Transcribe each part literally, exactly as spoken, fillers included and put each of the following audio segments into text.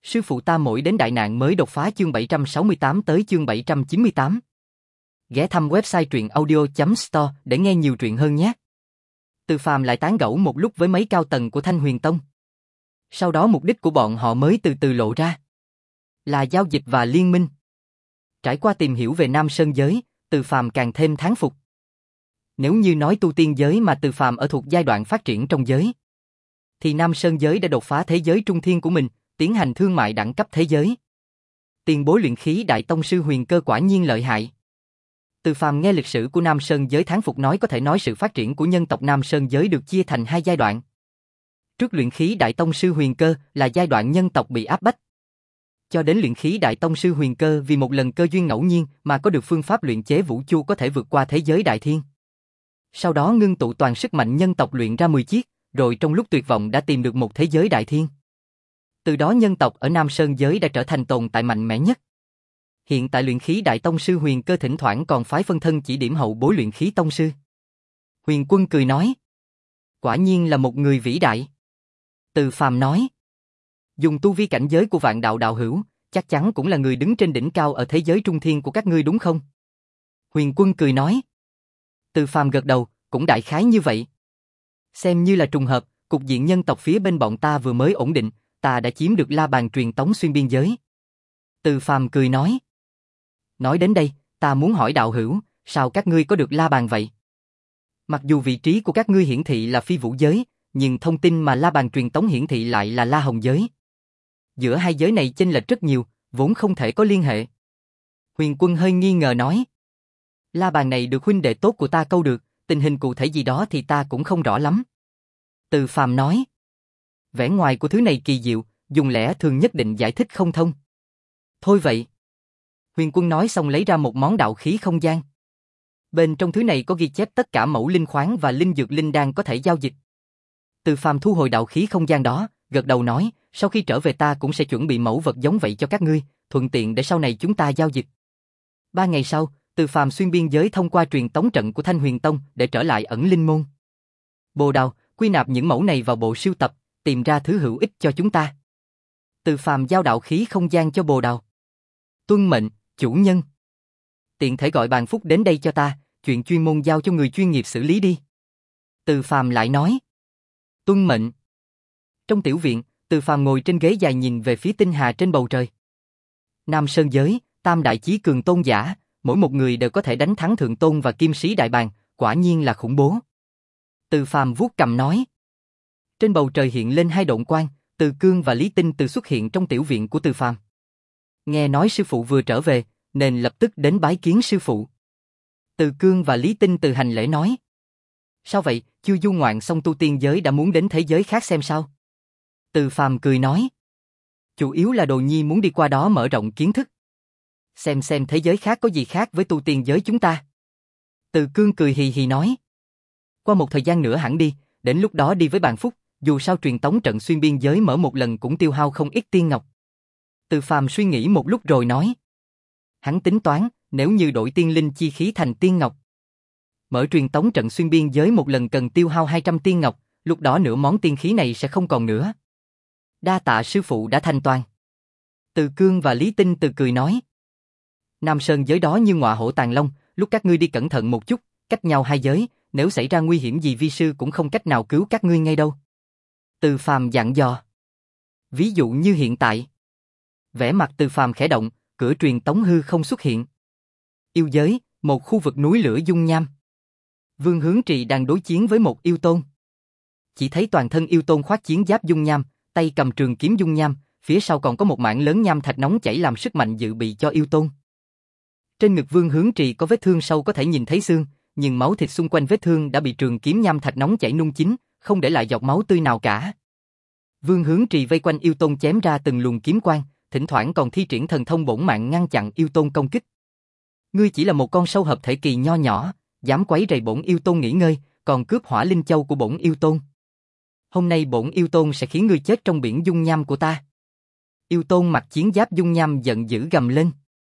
Sư phụ ta mỗi đến đại nạn mới đột phá chương bảy trăm sáu mươi tám tới chương bảy trăm chín mươi tám. Ghé thăm website truyện audio chấm store để nghe nhiều truyện hơn nhé. Từ Phàm lại tán gẫu một lúc với mấy cao tầng của Thanh Huyền Tông. Sau đó mục đích của bọn họ mới từ từ lộ ra. Là giao dịch và liên minh. Trải qua tìm hiểu về Nam Sơn giới, Từ Phàm càng thêm thán phục. Nếu như nói tu tiên giới mà Từ Phàm ở thuộc giai đoạn phát triển trong giới, thì Nam Sơn giới đã đột phá thế giới trung thiên của mình, tiến hành thương mại đẳng cấp thế giới. Tiền bối luyện khí đại tông sư Huyền Cơ quả nhiên lợi hại. Từ Phàm nghe lịch sử của Nam Sơn giới thán phục nói có thể nói sự phát triển của nhân tộc Nam Sơn giới được chia thành hai giai đoạn. Trước luyện khí đại tông sư Huyền Cơ là giai đoạn nhân tộc bị áp bách. Cho đến luyện khí đại tông sư Huyền Cơ vì một lần cơ duyên ngẫu nhiên mà có được phương pháp luyện chế vũ chu có thể vượt qua thế giới đại thiên. Sau đó ngưng tụ toàn sức mạnh nhân tộc luyện ra mười chiếc, rồi trong lúc tuyệt vọng đã tìm được một thế giới đại thiên. Từ đó nhân tộc ở Nam Sơn giới đã trở thành tồn tại mạnh mẽ nhất. Hiện tại luyện khí đại tông sư Huyền Cơ thỉnh thoảng còn phái phân thân chỉ điểm hậu bối luyện khí tông sư. Huyền Quân cười nói, quả nhiên là một người vĩ đại. Từ Phàm nói, dùng tu vi cảnh giới của vạn đạo đạo hữu, chắc chắn cũng là người đứng trên đỉnh cao ở thế giới trung thiên của các ngươi đúng không? Huyền Quân cười nói. Từ Phàm gật đầu, cũng đại khái như vậy. Xem như là trùng hợp, cục diện nhân tộc phía bên bọn ta vừa mới ổn định, ta đã chiếm được la bàn truyền tống xuyên biên giới. Từ Phàm cười nói. Nói đến đây, ta muốn hỏi đạo hữu, sao các ngươi có được la bàn vậy? Mặc dù vị trí của các ngươi hiển thị là phi vũ giới, nhưng thông tin mà la bàn truyền tống hiển thị lại là la hồng giới. Giữa hai giới này chênh lệch rất nhiều, vốn không thể có liên hệ. Huyền Quân hơi nghi ngờ nói. La bàn này được huynh đệ tốt của ta câu được, tình hình cụ thể gì đó thì ta cũng không rõ lắm. Từ Phàm nói. Vẻ ngoài của thứ này kỳ diệu, dùng lẽ thường nhất định giải thích không thông. Thôi vậy. Huyền Quân nói xong lấy ra một món đạo khí không gian. Bên trong thứ này có ghi chép tất cả mẫu linh khoáng và linh dược linh đan có thể giao dịch. Từ Phàm thu hồi đạo khí không gian đó, gật đầu nói, sau khi trở về ta cũng sẽ chuẩn bị mẫu vật giống vậy cho các ngươi, thuận tiện để sau này chúng ta giao dịch. Ba ngày sau, Từ Phàm xuyên biên giới thông qua truyền tống trận của Thanh Huyền Tông để trở lại ẩn linh môn. Bồ Đào, quy nạp những mẫu này vào bộ sưu tập, tìm ra thứ hữu ích cho chúng ta. Từ Phàm giao đạo khí không gian cho Bồ Đào. Tuân mệnh, chủ nhân. Tiện thể gọi Bàn Phúc đến đây cho ta, chuyện chuyên môn giao cho người chuyên nghiệp xử lý đi. Từ Phàm lại nói. Tuân mệnh. Trong tiểu viện, Từ Phàm ngồi trên ghế dài nhìn về phía tinh hà trên bầu trời. Nam Sơn giới, tam đại chí cường tôn giả, mỗi một người đều có thể đánh thắng thượng tôn và kim sĩ đại bàng, quả nhiên là khủng bố. Từ Phàm vuốt cầm nói. Trên bầu trời hiện lên hai độn quang, Từ Cương và Lý Tinh từ xuất hiện trong tiểu viện của Từ Phàm. Nghe nói sư phụ vừa trở về, nên lập tức đến bái kiến sư phụ. Từ Cương và Lý Tinh từ hành lễ nói. Sao vậy, chưa du ngoạn xong tu tiên giới đã muốn đến thế giới khác xem sao? Từ Phàm cười nói. Chủ yếu là Đồ Nhi muốn đi qua đó mở rộng kiến thức. Xem xem thế giới khác có gì khác với tu tiên giới chúng ta. Từ Cương cười hì hì nói. Qua một thời gian nữa hẳn đi, đến lúc đó đi với Bàn Phúc, dù sao truyền tống trận xuyên biên giới mở một lần cũng tiêu hao không ít tiên ngọc. Từ Phàm suy nghĩ một lúc rồi nói. Hắn tính toán, nếu như đổi tiên linh chi khí thành tiên ngọc. Mở truyền tống trận xuyên biên giới một lần cần tiêu hao hai trăm tiên ngọc, lúc đó nửa món tiên khí này sẽ không còn nữa. Đa tạ sư phụ đã thanh toán. Từ Cương và Lý Tinh từ cười nói. Nam Sơn giới đó như ngọa hổ tàng long, lúc các ngươi đi cẩn thận một chút, cách nhau hai giới, nếu xảy ra nguy hiểm gì vi sư cũng không cách nào cứu các ngươi ngay đâu. Từ Phàm dặn dò. Ví dụ như hiện tại. Vẻ mặt Từ Phàm khẽ động, cửa truyền tống hư không xuất hiện. Yêu giới, một khu vực núi lửa dung nham. Vương Hướng Trì đang đối chiến với một yêu tôn. Chỉ thấy toàn thân yêu tôn khoác chiến giáp dung nham, tay cầm trường kiếm dung nham, phía sau còn có một mảng lớn nham thạch nóng chảy làm sức mạnh dự bị cho yêu tôn. Trên ngực Vương Hướng Trì có vết thương sâu có thể nhìn thấy xương, nhưng máu thịt xung quanh vết thương đã bị trường kiếm nham thạch nóng chảy nung chín, không để lại giọt máu tươi nào cả. Vương Hướng Trì vây quanh yêu tôn chém ra từng luồng kiếm quang, thỉnh thoảng còn thi triển thần thông bổn mạng ngăn chặn yêu tôn công kích. Ngươi chỉ là một con sâu hợp thể kỳ nho nhỏ, dám quấy rầy bổn yêu tôn nghỉ ngơi, còn cướp hỏa linh châu của bổn yêu tôn. Hôm nay bổn yêu tôn sẽ khiến ngươi chết trong biển dung nham của ta. Yêu tôn mặc chiến giáp dung nham giận dữ gầm lên.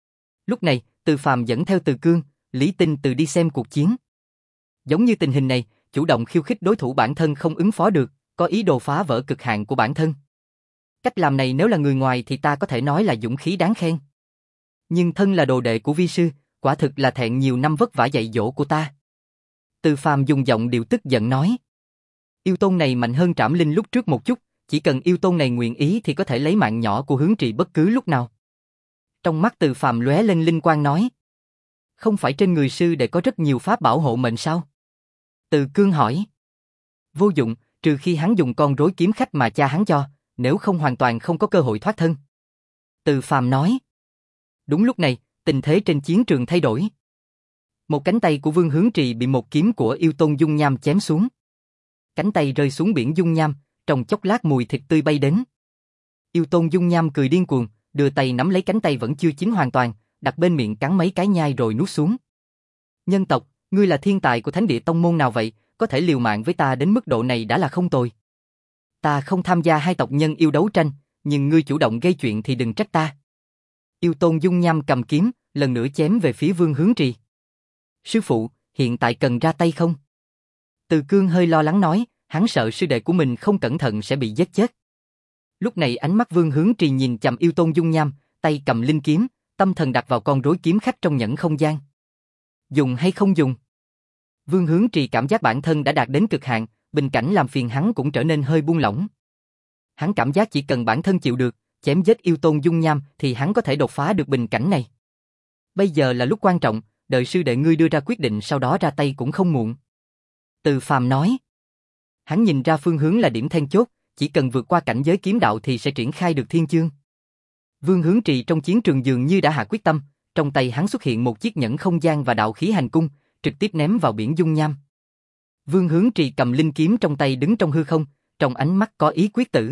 Lúc này, Từ Phàm dẫn theo Từ Cương, Lý Tinh từ đi xem cuộc chiến. Giống như tình hình này, chủ động khiêu khích đối thủ bản thân không ứng phó được, có ý đồ phá vỡ cực hạn của bản thân. Cách làm này nếu là người ngoài thì ta có thể nói là dũng khí đáng khen. Nhưng thân là đồ đệ của vi sư, quả thực là thẹn nhiều năm vất vả dạy dỗ của ta. Từ Phàm dùng giọng điệu tức giận nói. Yêu tôn này mạnh hơn Trảm Linh lúc trước một chút, chỉ cần yêu tôn này nguyện ý thì có thể lấy mạng nhỏ của Hướng Trì bất cứ lúc nào. Trong mắt Từ Phàm lóe lên linh quang nói. Không phải trên người sư đệ có rất nhiều pháp bảo hộ mệnh sao? Từ Cương hỏi. Vô dụng, trừ khi hắn dùng con rối kiếm khách mà cha hắn cho, nếu không hoàn toàn không có cơ hội thoát thân. Từ Phàm nói. Đúng lúc này, tình thế trên chiến trường thay đổi. Một cánh tay của Vương Hướng Trì bị một kiếm của yêu tôn dung nham chém xuống. Cánh tay rơi xuống biển dung nham, trong chốc lát mùi thịt tươi bay đến. Yêu tôn dung nham cười điên cuồng, đưa tay nắm lấy cánh tay vẫn chưa chín hoàn toàn, đặt bên miệng cắn mấy cái nhai rồi nuốt xuống. Nhân tộc, ngươi là thiên tài của thánh địa tông môn nào vậy, có thể liều mạng với ta đến mức độ này đã là không tồi. Ta không tham gia hai tộc nhân yêu đấu tranh, nhưng ngươi chủ động gây chuyện thì đừng trách ta. Yêu tôn dung nham cầm kiếm, lần nữa chém về phía Vương Hướng Trì. Sư phụ, hiện tại cần ra tay không? Từ Cương hơi lo lắng nói, hắn sợ sư đệ của mình không cẩn thận sẽ bị giết chết. Lúc này ánh mắt Vương Hướng Trì nhìn chằm yêu tôn dung nham, tay cầm linh kiếm, tâm thần đặt vào con rối kiếm khách trong nhẫn không gian. Dùng hay không dùng? Vương Hướng Trì cảm giác bản thân đã đạt đến cực hạn, bình cảnh làm phiền hắn cũng trở nên hơi buông lỏng. Hắn cảm giác chỉ cần bản thân chịu được, chém giết yêu tôn dung nham thì hắn có thể đột phá được bình cảnh này. Bây giờ là lúc quan trọng, đợi sư đệ ngươi đưa ra quyết định sau đó ra tay cũng không muộn. Từ Phàm nói. Hắn nhìn ra phương hướng là điểm then chốt, chỉ cần vượt qua cảnh giới kiếm đạo thì sẽ triển khai được thiên chương. Vương Hướng Trì trong chiến trường dường như đã hạ quyết tâm, trong tay hắn xuất hiện một chiếc nhẫn không gian và đạo khí hành cung, trực tiếp ném vào biển dung nham. Vương Hướng Trì cầm linh kiếm trong tay đứng trong hư không, trong ánh mắt có ý quyết tử.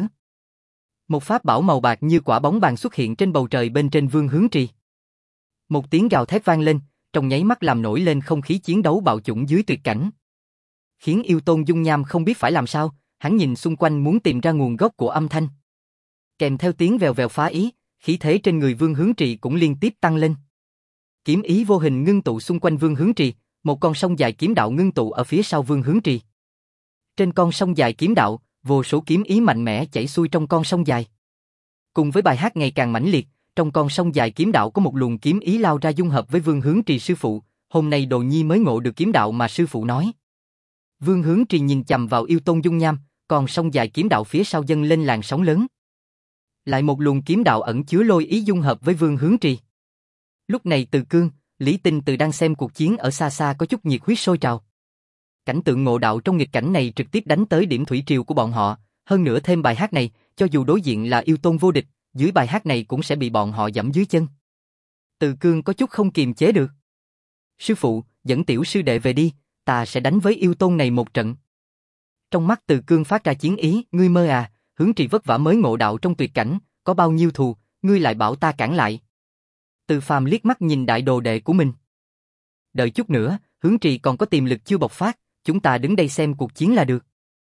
Một pháp bảo màu bạc như quả bóng bàn xuất hiện trên bầu trời bên trên Vương Hướng Trì. Một tiếng gào thét vang lên, trong nháy mắt làm nổi lên không khí chiến đấu bạo chủng dưới tuyệt cảnh. Khiến yêu tôn dung nham không biết phải làm sao, hắn nhìn xung quanh muốn tìm ra nguồn gốc của âm thanh. Kèm theo tiếng vèo vèo phá ý, khí thế trên người Vương Hướng Trì cũng liên tiếp tăng lên. Kiếm ý vô hình ngưng tụ xung quanh Vương Hướng Trì, một con sông dài kiếm đạo ngưng tụ ở phía sau Vương Hướng Trì. Trên con sông dài kiếm đạo, vô số kiếm ý mạnh mẽ chảy xuôi trong con sông dài. Cùng với bài hát ngày càng mãnh liệt, trong con sông dài kiếm đạo có một luồng kiếm ý lao ra dung hợp với Vương Hướng Trì sư phụ, hôm nay Đồ Nhi mới ngộ được kiếm đạo mà sư phụ nói. Vương Hướng Trì nhìn chằm vào yêu tôn dung nham, còn sông dài kiếm đạo phía sau dâng lên làn sóng lớn. Lại một luồng kiếm đạo ẩn chứa lôi ý dung hợp với Vương Hướng Trì. Lúc này Từ Cương, Lý Tinh Từ đang xem cuộc chiến ở xa xa có chút nhiệt huyết sôi trào. Cảnh tượng ngộ đạo trong nghịch cảnh này trực tiếp đánh tới điểm thủy triều của bọn họ, hơn nữa thêm bài hát này, cho dù đối diện là yêu tôn vô địch, dưới bài hát này cũng sẽ bị bọn họ giẫm dưới chân. Từ Cương có chút không kiềm chế được. Sư phụ, dẫn tiểu sư đệ về đi, ta sẽ đánh với yêu tôn này một trận. Trong mắt Từ Cương phát ra chiến ý, ngươi mơ à, Hướng Trì vất vả mới ngộ đạo trong tuyệt cảnh, có bao nhiêu thù, ngươi lại bảo ta cản lại. Từ Phàm liếc mắt nhìn đại đồ đệ của mình. Đợi chút nữa, Hướng Trì còn có tiềm lực chưa bộc phát, chúng ta đứng đây xem cuộc chiến là được.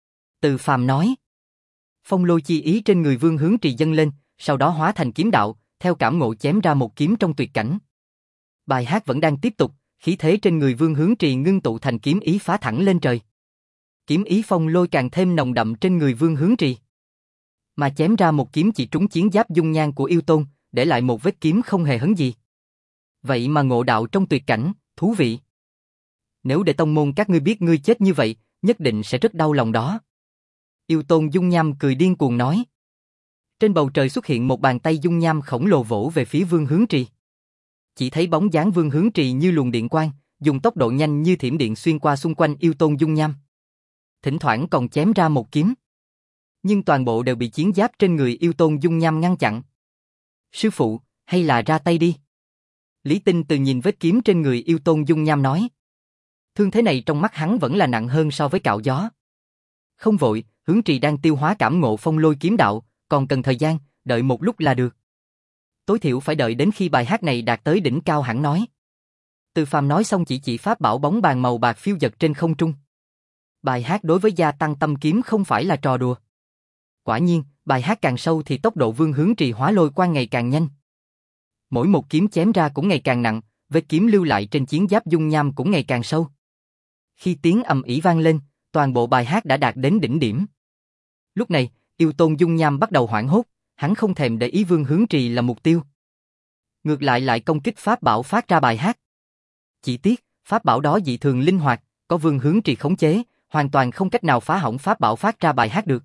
Từ Phàm nói. Phong lôi chi ý trên người Vương Hướng Trì dâng lên, sau đó hóa thành kiếm đạo, theo cảm ngộ chém ra một kiếm trong tuyệt cảnh. Bài hát vẫn đang tiếp tục, khí thế trên người Vương Hướng Trì ngưng tụ thành kiếm ý phá thẳng lên trời. Kiếm ý phong lôi càng thêm nồng đậm trên người Vương Hướng Trì. Mà chém ra một kiếm chỉ trúng chiến giáp dung nhan của yêu tôn, để lại một vết kiếm không hề hấn gì. Vậy mà ngộ đạo trong tuyệt cảnh, thú vị. Nếu để tông môn các ngươi biết ngươi chết như vậy, nhất định sẽ rất đau lòng đó. Yêu tôn dung nham cười điên cuồng nói. Trên bầu trời xuất hiện một bàn tay dung nham khổng lồ vỗ về phía Vương Hướng Trì. Chỉ thấy bóng dáng Vương Hướng Trì như luồng điện quang, dùng tốc độ nhanh như thiểm điện xuyên qua xung quanh yêu tôn dung nham. Thỉnh thoảng còn chém ra một kiếm. Nhưng toàn bộ đều bị chiến giáp trên người yêu tôn dung nham ngăn chặn. Sư phụ, hay là ra tay đi. Lý Tinh Từ nhìn vết kiếm trên người yêu tôn dung nham nói. Thương thế này trong mắt hắn vẫn là nặng hơn so với cạo gió. Không vội, Hướng Trì đang tiêu hóa cảm ngộ phong lôi kiếm đạo, còn cần thời gian, đợi một lúc là được. Tối thiểu phải đợi đến khi bài hát này đạt tới đỉnh cao hẳn nói. Từ Phàm nói xong chỉ chỉ pháp bảo bóng bàn màu bạc phiêu dật trên không trung. Bài hát đối với gia tăng tâm kiếm không phải là trò đùa. Quả nhiên, bài hát càng sâu thì tốc độ Vương Hướng Trì hóa lôi quang ngày càng nhanh. Mỗi một kiếm chém ra cũng ngày càng nặng, vết kiếm lưu lại trên chiến giáp dung nham cũng ngày càng sâu. Khi tiếng ầm ĩ vang lên, toàn bộ bài hát đã đạt đến đỉnh điểm. Lúc này, yêu tôn dung nham bắt đầu hoảng hốt, Hắn không thèm để ý Vương Hướng Trì là mục tiêu. Ngược lại lại công kích pháp bảo phát ra bài hát. Chỉ tiếc, pháp bảo đó dị thường linh hoạt, có Vương Hướng Trì khống chế, hoàn toàn không cách nào phá hỏng pháp bảo phát ra bài hát được.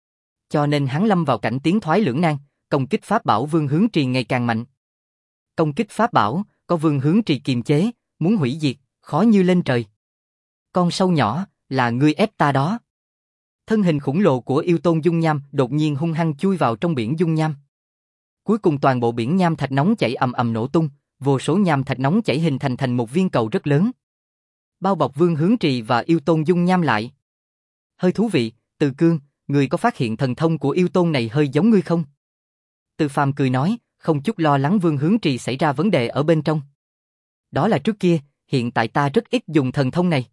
Cho nên hắn lâm vào cảnh tiến thoái lưỡng nan, công kích pháp bảo Vương Hướng Trì ngày càng mạnh. Công kích pháp bảo, có Vương Hướng Trì kiềm chế, muốn hủy diệt, khó như lên trời. Con sâu nhỏ, là ngươi ép ta đó. Thân hình khủng lồ của yêu tôn dung nham đột nhiên hung hăng chui vào trong biển dung nham. Cuối cùng toàn bộ biển nham thạch nóng chảy ầm ầm nổ tung, vô số nham thạch nóng chảy hình thành thành một viên cầu rất lớn. Bao bọc Vương Hướng Trì và yêu tôn dung nham lại. Hơi thú vị, Từ Cương, ngươi có phát hiện thần thông của yêu tôn này hơi giống ngươi không? Từ Phàm cười nói, không chút lo lắng Vương Hướng Trì xảy ra vấn đề ở bên trong. Đó là trước kia, hiện tại ta rất ít dùng thần thông này.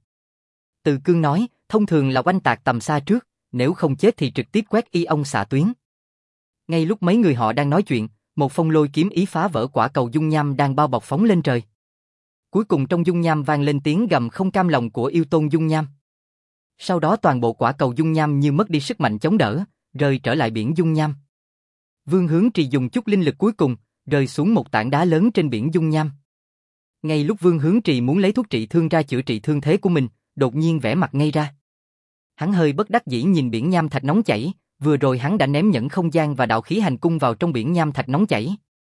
Từ Cương nói, thông thường là oanh tạc tầm xa trước, nếu không chết thì trực tiếp quét y ông xạ tuyến. Ngay lúc mấy người họ đang nói chuyện, một phong lôi kiếm ý phá vỡ quả cầu dung nham đang bao bọc phóng lên trời. Cuối cùng trong dung nham vang lên tiếng gầm không cam lòng của yêu tôn dung nham. Sau đó toàn bộ quả cầu dung nham như mất đi sức mạnh chống đỡ, rơi trở lại biển dung nham. Vương Hướng Trì dùng chút linh lực cuối cùng, rơi xuống một tảng đá lớn trên biển dung nham. Ngay lúc Vương Hướng Trì muốn lấy thuốc trị thương ra chữa trị thương thế của mình, đột nhiên vẻ mặt ngây ra. Hắn hơi bất đắc dĩ nhìn biển nham thạch nóng chảy, vừa rồi hắn đã ném nhẫn không gian và đạo khí hành cung vào trong biển nham thạch nóng chảy.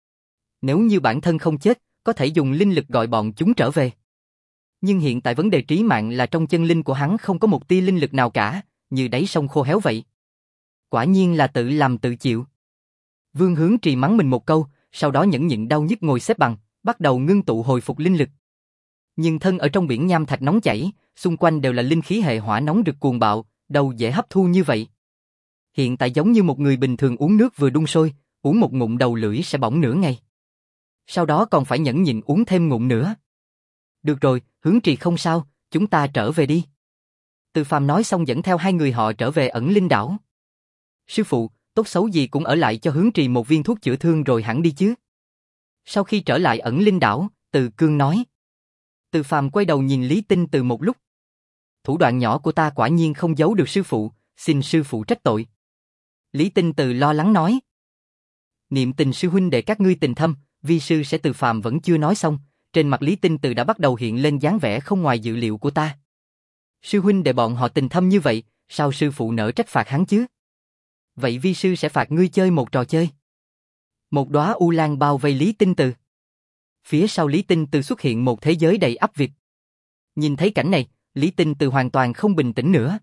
Nếu như bản thân không chết, có thể dùng linh lực gọi bọn chúng trở về. Nhưng hiện tại vấn đề trí mạng là trong chân linh của hắn không có một tia linh lực nào cả, như đáy sông khô héo vậy. Quả nhiên là tự làm tự chịu. Vương Hướng Trì mắng mình một câu, sau đó nhẫn nhịn đau nhức ngồi xếp bằng, bắt đầu ngưng tụ hồi phục linh lực. Nhưng thân ở trong biển nham thạch nóng chảy, xung quanh đều là linh khí hệ hỏa nóng rực cuồng bạo, đâu dễ hấp thu như vậy. Hiện tại giống như một người bình thường uống nước vừa đun sôi, uống một ngụm đầu lưỡi sẽ bỏng nửa ngày. Sau đó còn phải nhẫn nhịn uống thêm ngụm nữa. Được rồi, Hướng Trì không sao, chúng ta trở về đi. Từ Phàm nói xong dẫn theo hai người họ trở về ẩn linh đảo. Sư phụ, tốt xấu gì cũng ở lại cho Hướng Trì một viên thuốc chữa thương rồi hẳn đi chứ. Sau khi trở lại ẩn linh đảo, Từ Cương nói. Từ Phàm quay đầu nhìn Lý Tinh Từ một lúc. Thủ đoạn nhỏ của ta quả nhiên không giấu được sư phụ, xin sư phụ trách tội. Lý Tinh Từ lo lắng nói. Niệm tình sư huynh đệ các ngươi tình thâm, vi sư sẽ. Từ Phàm vẫn chưa nói xong, trên mặt Lý Tinh Từ đã bắt đầu hiện lên dáng vẻ không ngoài dự liệu của ta. Sư huynh đệ bọn họ tình thâm như vậy, sao sư phụ nỡ trách phạt hắn chứ? Vậy vi sư sẽ phạt ngươi chơi một trò chơi. Một đóa u lan bao vây Lý Tinh Từ. Phía sau Lý Tinh Từ xuất hiện một thế giới đầy ắp việc. Nhìn thấy cảnh này, Lý Tinh Từ hoàn toàn không bình tĩnh nữa.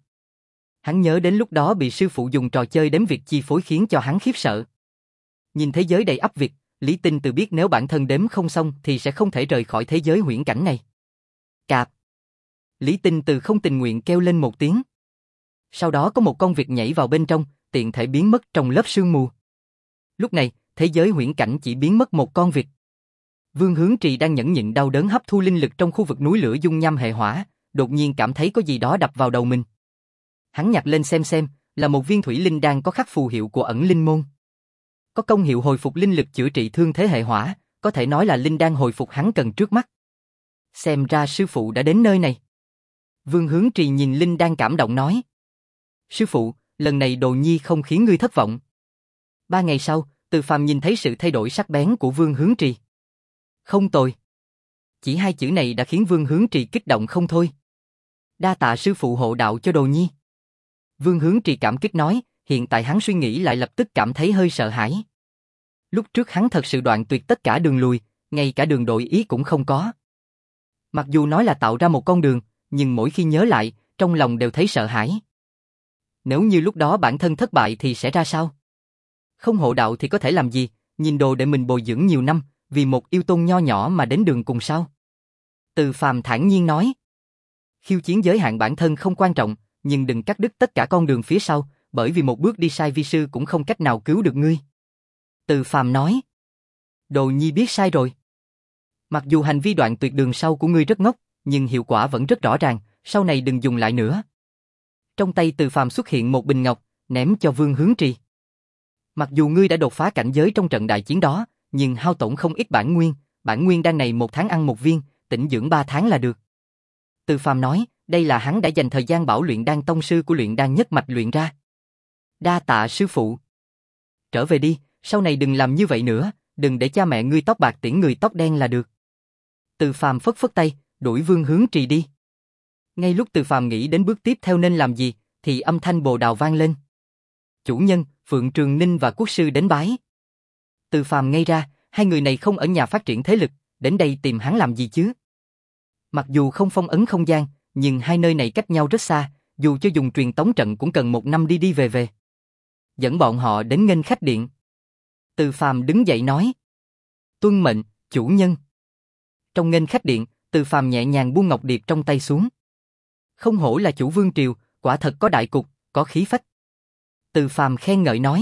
Hắn nhớ đến lúc đó bị sư phụ dùng trò chơi đếm việc chi phối khiến cho hắn khiếp sợ. Nhìn thế giới đầy ắp việc, Lý Tinh Từ biết nếu bản thân đếm không xong thì sẽ không thể rời khỏi thế giới huyễn cảnh này. Cạp. Lý Tinh Từ không tình nguyện kêu lên một tiếng. Sau đó có một con vịt nhảy vào bên trong, tiện thể biến mất trong lớp sương mù. Lúc này, thế giới huyễn cảnh chỉ biến mất một con vịt. Vương Hướng Trì đang nhẫn nhịn đau đớn hấp thu linh lực trong khu vực núi lửa dung nham hệ hỏa, đột nhiên cảm thấy có gì đó đập vào đầu mình. Hắn nhặt lên xem xem, là một viên thủy linh đan có khắc phù hiệu của ẩn linh môn. Có công hiệu hồi phục linh lực chữa trị thương thế hệ hỏa, có thể nói là linh đan hồi phục hắn cần trước mắt. Xem ra sư phụ đã đến nơi này. Vương Hướng Trì nhìn linh đan cảm động nói. Sư phụ, lần này Đồ Nhi không khiến ngươi thất vọng. Ba ngày sau, Từ Phàm nhìn thấy sự thay đổi sắc bén của Vương Hướng Trì. Không tồi. Chỉ hai chữ này đã khiến Vương Hướng Trì kích động không thôi. Đa tạ sư phụ hộ đạo cho Đồ Nhi. Vương Hướng Trì cảm kích nói, hiện tại hắn suy nghĩ lại lập tức cảm thấy hơi sợ hãi. Lúc trước hắn thật sự đoạn tuyệt tất cả đường lùi, ngay cả đường đổi ý cũng không có. Mặc dù nói là tạo ra một con đường, nhưng mỗi khi nhớ lại, trong lòng đều thấy sợ hãi. Nếu như lúc đó bản thân thất bại thì sẽ ra sao? Không hộ đạo thì có thể làm gì, nhìn đồ để mình bồi dưỡng nhiều năm, vì một yêu tôn nho nhỏ mà đến đường cùng sao? Từ Phàm thản nhiên nói. Khiêu chiến giới hạn bản thân không quan trọng, nhưng đừng cắt đứt tất cả con đường phía sau, bởi vì một bước đi sai vi sư cũng không cách nào cứu được ngươi. Từ Phàm nói. Đồ Nhi biết sai rồi. Mặc dù hành vi đoạn tuyệt đường sau của ngươi rất ngốc, nhưng hiệu quả vẫn rất rõ ràng, sau này đừng dùng lại nữa. Trong tay Từ Phàm xuất hiện một bình ngọc, ném cho Vương Hướng Trì. Mặc dù ngươi đã đột phá cảnh giới trong trận đại chiến đó, nhưng hao tổn không ít bản nguyên, bản nguyên đan này một tháng ăn một viên, tĩnh dưỡng ba tháng là được. Từ Phàm nói, đây là hắn đã dành thời gian bảo luyện đan tông sư của luyện đan nhất mạch luyện ra. Đa tạ sư phụ. Trở về đi, sau này đừng làm như vậy nữa, đừng để cha mẹ ngươi tóc bạc tiễn người tóc đen là được. Từ Phàm phất phất tay, đuổi Vương Hướng Trì đi. Ngay lúc Từ Phàm nghĩ đến bước tiếp theo nên làm gì, thì âm thanh bồ đào vang lên. Chủ nhân, Phượng Trường Ninh và quốc sư đến bái. Từ Phàm ngây ra, hai người này không ở nhà phát triển thế lực, đến đây tìm hắn làm gì chứ? Mặc dù không phong ấn không gian, nhưng hai nơi này cách nhau rất xa, dù cho dùng truyền tống trận cũng cần một năm đi đi về về. Dẫn bọn họ đến nghênh khách điện. Từ Phàm đứng dậy nói. Tuân mệnh, chủ nhân. Trong nghênh khách điện, Từ Phàm nhẹ nhàng buông ngọc điệp trong tay xuống. Không hổ là chủ vương triều, quả thật có đại cục, có khí phách. Từ Phàm khen ngợi nói.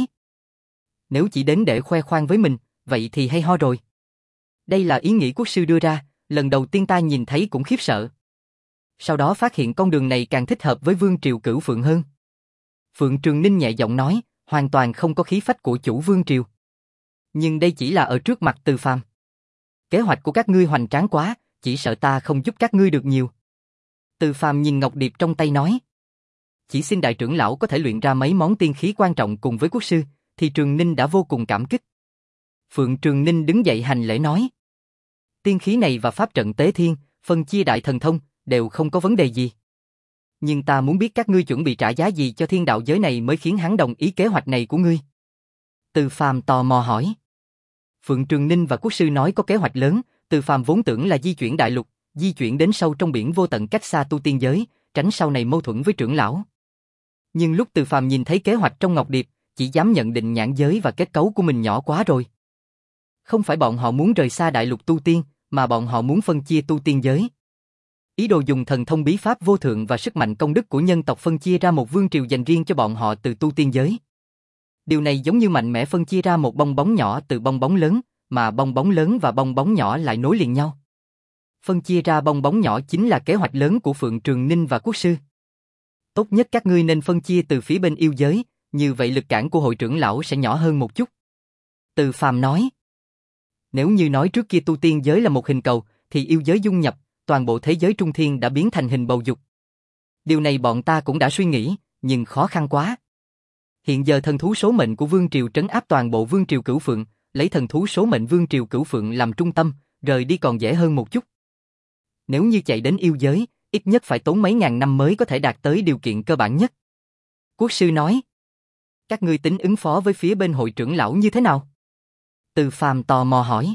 Nếu chỉ đến để khoe khoang với mình, vậy thì hay ho rồi. Đây là ý nghĩ quốc sư đưa ra, lần đầu tiên ta nhìn thấy cũng khiếp sợ. Sau đó phát hiện con đường này càng thích hợp với vương triều Cửu Phượng hơn. Phượng Trường Ninh nhẹ giọng nói, hoàn toàn không có khí phách của chủ vương triều. Nhưng đây chỉ là ở trước mặt Từ Phàm. Kế hoạch của các ngươi hoành tráng quá, chỉ sợ ta không giúp các ngươi được nhiều. Từ Phàm nhìn ngọc điệp trong tay nói. Chỉ xin đại trưởng lão có thể luyện ra mấy món tiên khí quan trọng cùng với quốc sư, thì Trường Ninh đã vô cùng cảm kích. Phượng Trường Ninh đứng dậy hành lễ nói. Tiên khí này và pháp trận tế thiên, phân chia đại thần thông, đều không có vấn đề gì. Nhưng ta muốn biết các ngươi chuẩn bị trả giá gì cho thiên đạo giới này mới khiến hắn đồng ý kế hoạch này của ngươi. Từ Phàm tò mò hỏi. Phượng Trường Ninh và quốc sư nói có kế hoạch lớn, Từ Phàm vốn tưởng là di chuyển đại lục, di chuyển đến sâu trong biển vô tận cách xa tu tiên giới, tránh sau này mâu thuẫn với trưởng lão. Nhưng lúc Từ Phàm nhìn thấy kế hoạch trong ngọc điệp, chỉ dám nhận định nhãn giới và kết cấu của mình nhỏ quá rồi. Không phải bọn họ muốn rời xa đại lục tu tiên, mà bọn họ muốn phân chia tu tiên giới. Ý đồ dùng thần thông bí pháp vô thượng và sức mạnh công đức của nhân tộc phân chia ra một vương triều dành riêng cho bọn họ từ tu tiên giới. Điều này giống như mạnh mẽ phân chia ra một bong bóng nhỏ từ bong bóng lớn, mà bong bóng lớn và bong bóng nhỏ lại nối liền nhau. Phân chia ra bong bóng nhỏ chính là kế hoạch lớn của Phượng Trường Ninh và quốc sư. Tốt nhất các ngươi nên phân chia từ phía bên yêu giới, như vậy lực cản của hội trưởng lão sẽ nhỏ hơn một chút. Từ Phàm nói. Nếu như nói trước kia tu tiên giới là một hình cầu, thì yêu giới dung nhập, toàn bộ thế giới trung thiên đã biến thành hình bầu dục. Điều này bọn ta cũng đã suy nghĩ, nhưng khó khăn quá. Hiện giờ thần thú số mệnh của vương triều trấn áp toàn bộ vương triều Cửu Phượng, lấy thần thú số mệnh vương triều Cửu Phượng làm trung tâm, rời đi còn dễ hơn một chút. Nếu như chạy đến yêu giới, ít nhất phải tốn mấy ngàn năm mới có thể đạt tới điều kiện cơ bản nhất. Quốc sư nói. Các ngươi tính ứng phó với phía bên hội trưởng lão như thế nào? Từ Phàm tò mò hỏi.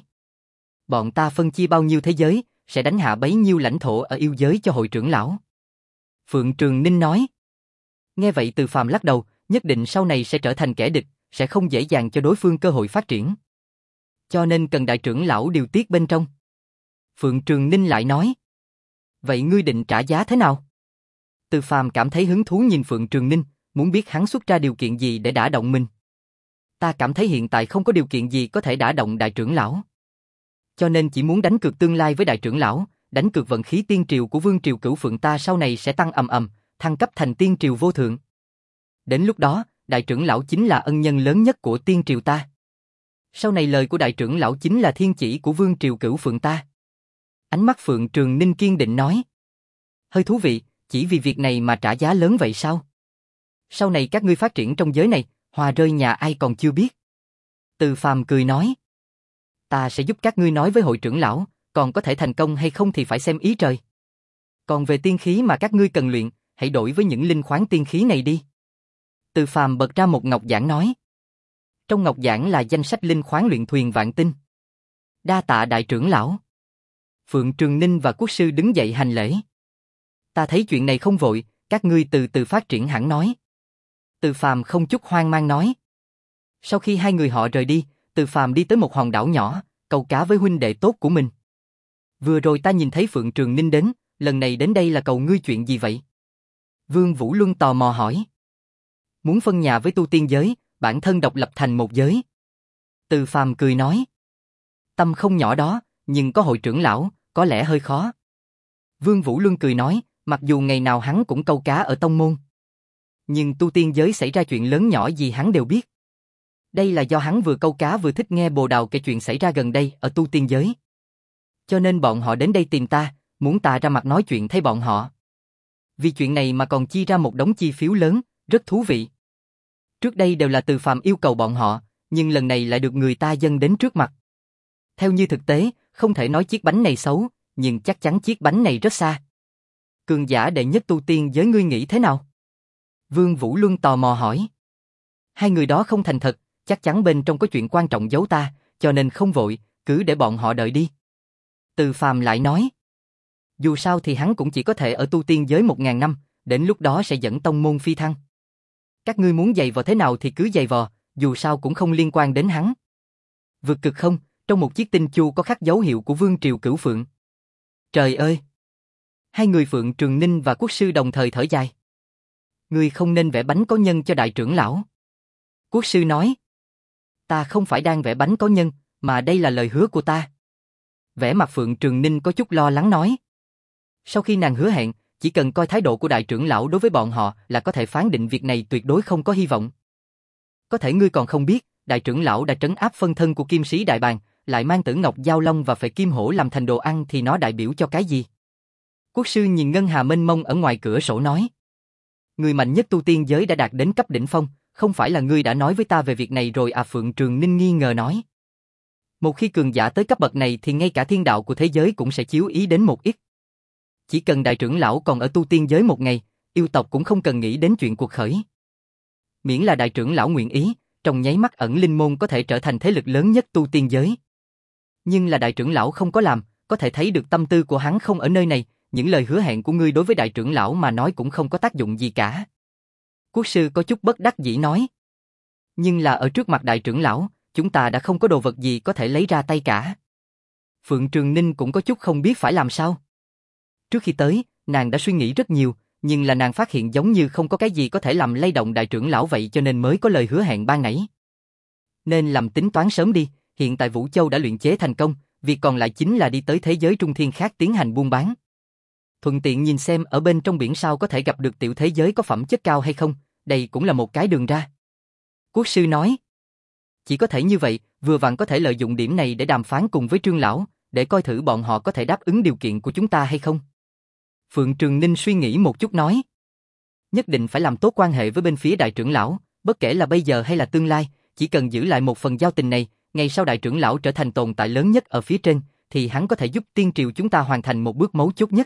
Bọn ta phân chia bao nhiêu thế giới, sẽ đánh hạ bấy nhiêu lãnh thổ ở yêu giới cho hội trưởng lão. Phượng Trường Ninh nói. Nghe vậy Từ Phàm lắc đầu, nhất định sau này sẽ trở thành kẻ địch, sẽ không dễ dàng cho đối phương cơ hội phát triển. Cho nên cần đại trưởng lão điều tiết bên trong. Phượng Trường Ninh lại nói. Vậy ngươi định trả giá thế nào? Từ Phàm cảm thấy hứng thú nhìn Phượng Trường Ninh, muốn biết hắn xuất ra điều kiện gì để đả động mình. Ta cảm thấy hiện tại không có điều kiện gì có thể đả động đại trưởng lão. Cho nên chỉ muốn đánh cược tương lai với đại trưởng lão, đánh cược vận khí tiên triều của vương triều Cửu Phượng ta sau này sẽ tăng ầm ầm, thăng cấp thành tiên triều vô thượng. Đến lúc đó, đại trưởng lão chính là ân nhân lớn nhất của tiên triều ta. Sau này lời của đại trưởng lão chính là thiên chỉ của vương triều Cửu Phượng ta. Ánh mắt Phượng Trường Ninh kiên định nói. Hơi thú vị, chỉ vì việc này mà trả giá lớn vậy sao? Sau này các ngươi phát triển trong giới này, hòa rơi nhà ai còn chưa biết. Từ Phàm cười nói. Ta sẽ giúp các ngươi nói với hội trưởng lão, còn có thể thành công hay không thì phải xem ý trời. Còn về tiên khí mà các ngươi cần luyện, hãy đổi với những linh khoáng tiên khí này đi. Từ Phàm bật ra một ngọc giản nói. Trong ngọc giản là danh sách linh khoáng luyện thuyền vạn tinh. Đa tạ đại trưởng lão. Phượng Trường Ninh và quốc sư đứng dậy hành lễ. Ta thấy chuyện này không vội, các ngươi từ từ phát triển hẳn nói. Từ Phàm không chút hoang mang nói. Sau khi hai người họ rời đi, Từ Phàm đi tới một hòn đảo nhỏ, câu cá với huynh đệ tốt của mình. Vừa rồi ta nhìn thấy Phượng Trường Ninh đến, lần này đến đây là cầu ngươi chuyện gì vậy? Vương Vũ Luân tò mò hỏi. Muốn phân nhà với tu tiên giới, bản thân độc lập thành một giới. Từ Phàm cười nói. Tâm không nhỏ đó, nhưng có hội trưởng lão, có lẽ hơi khó. Vương Vũ Luân cười nói, mặc dù ngày nào hắn cũng câu cá ở tông môn. Nhưng tu tiên giới xảy ra chuyện lớn nhỏ gì hắn đều biết. Đây là do hắn vừa câu cá vừa thích nghe bồ đào kể chuyện xảy ra gần đây ở tu tiên giới. Cho nên bọn họ đến đây tìm ta, muốn ta ra mặt nói chuyện thay bọn họ. Vì chuyện này mà còn chi ra một đống chi phiếu lớn, rất thú vị. Trước đây đều là Từ Phàm yêu cầu bọn họ, nhưng lần này lại được người ta dâng đến trước mặt. Theo như thực tế, không thể nói chiếc bánh này xấu, nhưng chắc chắn chiếc bánh này rất xa. Cường giả đệ nhất tu tiên giới ngươi nghĩ thế nào? Vương Vũ Luân tò mò hỏi. Hai người đó không thành thật, chắc chắn bên trong có chuyện quan trọng giấu ta, cho nên không vội, cứ để bọn họ đợi đi. Từ Phàm lại nói. Dù sao thì hắn cũng chỉ có thể ở tu tiên giới một ngàn năm, đến lúc đó sẽ dẫn tông môn phi thăng. Các ngươi muốn giày vò thế nào thì cứ giày vò, dù sao cũng không liên quan đến hắn. Vượt cực không, trong một chiếc tinh chu có khắc dấu hiệu của Vương Triều Cửu Phượng. Trời ơi! Hai người Phượng Trường Ninh và Quốc sư đồng thời thở dài. Ngươi không nên vẽ bánh có nhân cho đại trưởng lão. Quốc sư nói. Ta không phải đang vẽ bánh có nhân, mà đây là lời hứa của ta. Vẻ mặt Phượng Trường Ninh có chút lo lắng nói. Sau khi nàng hứa hẹn, chỉ cần coi thái độ của đại trưởng lão đối với bọn họ là có thể phán định việc này tuyệt đối không có hy vọng. Có thể ngươi còn không biết, đại trưởng lão đã trấn áp phân thân của kim sĩ đại bàng, lại mang Tử Ngọc Giao Long và Phệ Kim Hổ làm thành đồ ăn thì nó đại biểu cho cái gì? Quốc sư nhìn ngân hà mênh mông ở ngoài cửa sổ nói. Người mạnh nhất tu tiên giới đã đạt đến cấp đỉnh phong, không phải là ngươi đã nói với ta về việc này rồi à? Phượng Trường Ninh nghi ngờ nói. Một khi cường giả tới cấp bậc này thì ngay cả thiên đạo của thế giới cũng sẽ chiếu ý đến một ít. Chỉ cần đại trưởng lão còn ở tu tiên giới một ngày, yêu tộc cũng không cần nghĩ đến chuyện cuộc khởi. Miễn là đại trưởng lão nguyện ý, trong nháy mắt ẩn linh môn có thể trở thành thế lực lớn nhất tu tiên giới. Nhưng là đại trưởng lão không có làm, có thể thấy được tâm tư của hắn không ở nơi này, những lời hứa hẹn của ngươi đối với đại trưởng lão mà nói cũng không có tác dụng gì cả. Quốc sư có chút bất đắc dĩ nói. Nhưng là ở trước mặt đại trưởng lão, chúng ta đã không có đồ vật gì có thể lấy ra tay cả. Phượng Trường Ninh cũng có chút không biết phải làm sao. Trước khi tới, nàng đã suy nghĩ rất nhiều, nhưng là nàng phát hiện giống như không có cái gì có thể làm lay động đại trưởng lão vậy cho nên mới có lời hứa hẹn ban nãy. Nên làm tính toán sớm đi, hiện tại Vũ Châu đã luyện chế thành công, việc còn lại chính là đi tới thế giới trung thiên khác tiến hành buôn bán. Thuận tiện nhìn xem ở bên trong biển sao có thể gặp được tiểu thế giới có phẩm chất cao hay không, đây cũng là một cái đường ra. Quốc sư nói. Chỉ có thể như vậy, vừa vặn có thể lợi dụng điểm này để đàm phán cùng với Trương lão, để coi thử bọn họ có thể đáp ứng điều kiện của chúng ta hay không. Phượng Trường Ninh suy nghĩ một chút nói. Nhất định phải làm tốt quan hệ với bên phía đại trưởng lão, bất kể là bây giờ hay là tương lai, chỉ cần giữ lại một phần giao tình này, ngày sau đại trưởng lão trở thành tồn tại lớn nhất ở phía trên, thì hắn có thể giúp tiên triều chúng ta hoàn thành một bước mấu chốt nhất.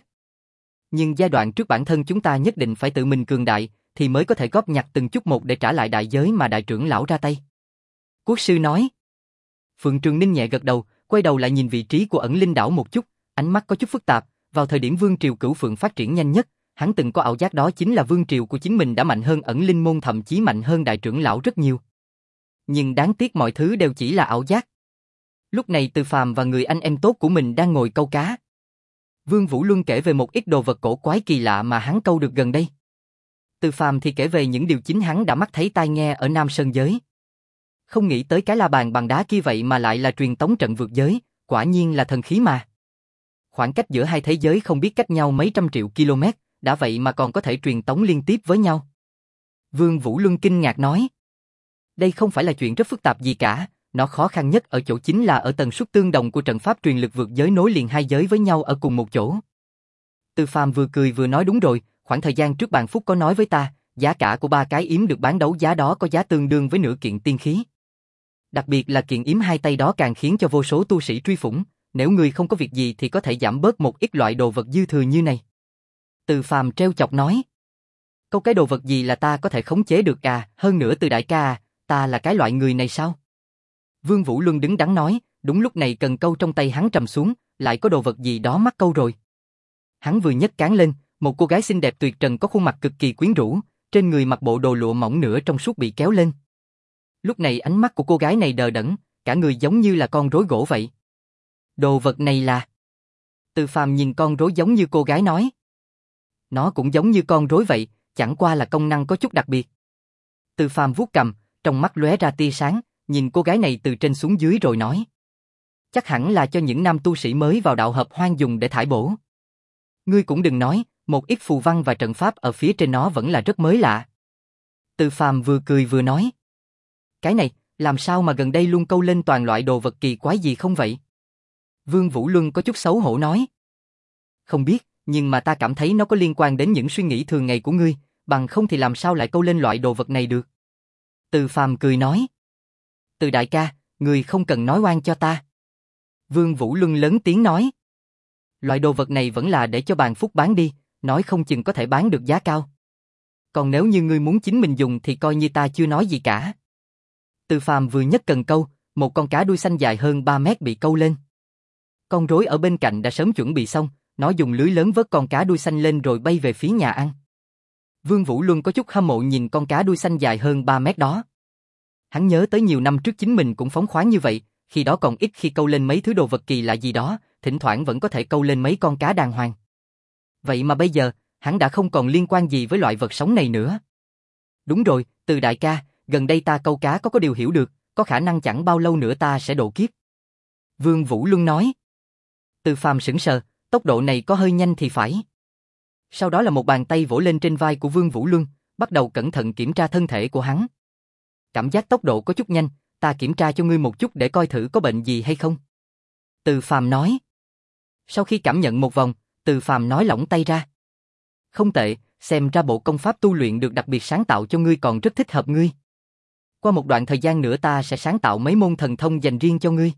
Nhưng giai đoạn trước bản thân chúng ta nhất định phải tự mình cường đại, thì mới có thể góp nhặt từng chút một để trả lại đại giới mà đại trưởng lão ra tay. Quốc sư nói. Phượng Trường Ninh nhẹ gật đầu, quay đầu lại nhìn vị trí của ẩn linh đảo một chút, ánh mắt có chút phức tạp. Vào thời điểm Vương Triều Cửu Phượng phát triển nhanh nhất, hắn từng có ảo giác đó chính là Vương Triều của chính mình đã mạnh hơn ẩn linh môn, thậm chí mạnh hơn đại trưởng lão rất nhiều. Nhưng đáng tiếc mọi thứ đều chỉ là ảo giác. Lúc này Từ Phàm và người anh em tốt của mình đang ngồi câu cá. Vương Vũ Luân kể về một ít đồ vật cổ quái kỳ lạ mà hắn câu được gần đây. Từ Phàm thì kể về những điều chính hắn đã mắt thấy tai nghe ở Nam Sơn giới. Không nghĩ tới cái la bàn bằng đá kia vậy mà lại là truyền tống trận vượt giới, quả nhiên là thần khí mà. Khoảng cách giữa hai thế giới không biết cách nhau mấy trăm triệu km, đã vậy mà còn có thể truyền tống liên tiếp với nhau. Vương Vũ Luân kinh ngạc nói. Đây không phải là chuyện rất phức tạp gì cả, nó khó khăn nhất ở chỗ chính là ở tần suất tương đồng của trận pháp truyền lực vượt giới nối liền hai giới với nhau ở cùng một chỗ. Từ Phàm vừa cười vừa nói đúng rồi, khoảng thời gian trước bạn Phúc có nói với ta, giá cả của ba cái yếm được bán đấu giá đó có giá tương đương với nửa kiện tiên khí. Đặc biệt là kiện yếm hai tay đó càng khiến cho vô số tu sĩ truy phủng, nếu người không có việc gì thì có thể giảm bớt một ít loại đồ vật dư thừa như này. Từ Phàm treo chọc nói. Câu cái đồ vật gì là ta có thể khống chế được à, hơn nữa Từ đại ca à, ta là cái loại người này sao? Vương Vũ Luân đứng đắn nói, đúng lúc này cần câu trong tay hắn trầm xuống, lại có đồ vật gì đó mắc câu rồi. Hắn vừa nhấc cán lên, một cô gái xinh đẹp tuyệt trần có khuôn mặt cực kỳ quyến rũ, trên người mặc bộ đồ lụa mỏng nửa trong suốt bị kéo lên. Lúc này ánh mắt của cô gái này đờ đẫn, cả người giống như là con rối gỗ vậy. Đồ vật này là... Từ Phàm nhìn con rối giống như cô gái nói. Nó cũng giống như con rối vậy, chẳng qua là công năng có chút đặc biệt. Từ Phàm vuốt cằm, trong mắt lóe ra tia sáng, nhìn cô gái này từ trên xuống dưới rồi nói. Chắc hẳn là cho những nam tu sĩ mới vào đạo hợp hoang dùng để thải bổ. Ngươi cũng đừng nói, một ít phù văn và trận pháp ở phía trên nó vẫn là rất mới lạ. Từ Phàm vừa cười vừa nói. Cái này, làm sao mà gần đây luôn câu lên toàn loại đồ vật kỳ quái gì không vậy? Vương Vũ Luân có chút xấu hổ nói. Không biết, nhưng mà ta cảm thấy nó có liên quan đến những suy nghĩ thường ngày của ngươi, bằng không thì làm sao lại câu lên loại đồ vật này được? Từ Phàm cười nói. Từ đại ca, người không cần nói oan cho ta. Vương Vũ Luân lớn tiếng nói. Loại đồ vật này vẫn là để cho bàn phúc bán đi, nói không chừng có thể bán được giá cao. Còn nếu như ngươi muốn chính mình dùng thì coi như ta chưa nói gì cả. Từ Phàm vừa nhấc cần câu, một con cá đuôi xanh dài hơn ba mét bị câu lên. Con rối ở bên cạnh đã sớm chuẩn bị xong, nó dùng lưới lớn vớt con cá đuôi xanh lên rồi bay về phía nhà ăn. Vương Vũ Luân có chút hâm mộ nhìn con cá đuôi xanh dài hơn ba mét đó. Hắn nhớ tới nhiều năm trước chính mình cũng phóng khoáng như vậy, khi đó còn ít khi câu lên mấy thứ đồ vật kỳ lạ gì đó, thỉnh thoảng vẫn có thể câu lên mấy con cá đàng hoàng. Vậy mà bây giờ, hắn đã không còn liên quan gì với loại vật sống này nữa. Đúng rồi, Từ đại ca, gần đây ta câu cá có có điều hiểu được, có khả năng chẳng bao lâu nữa ta sẽ độ kiếp. Vương Vũ Luân nói. Từ Phàm sững sờ, tốc độ này có hơi nhanh thì phải. Sau đó là một bàn tay vỗ lên trên vai của Vương Vũ Luân, bắt đầu cẩn thận kiểm tra thân thể của hắn. Cảm giác tốc độ có chút nhanh, ta kiểm tra cho ngươi một chút để coi thử có bệnh gì hay không. Từ Phàm nói. Sau khi cảm nhận một vòng, Từ Phàm nói lỏng tay ra. Không tệ, xem ra bộ công pháp tu luyện được đặc biệt sáng tạo cho ngươi còn rất thích hợp ngươi. Qua một đoạn thời gian nữa ta sẽ sáng tạo mấy môn thần thông dành riêng cho ngươi.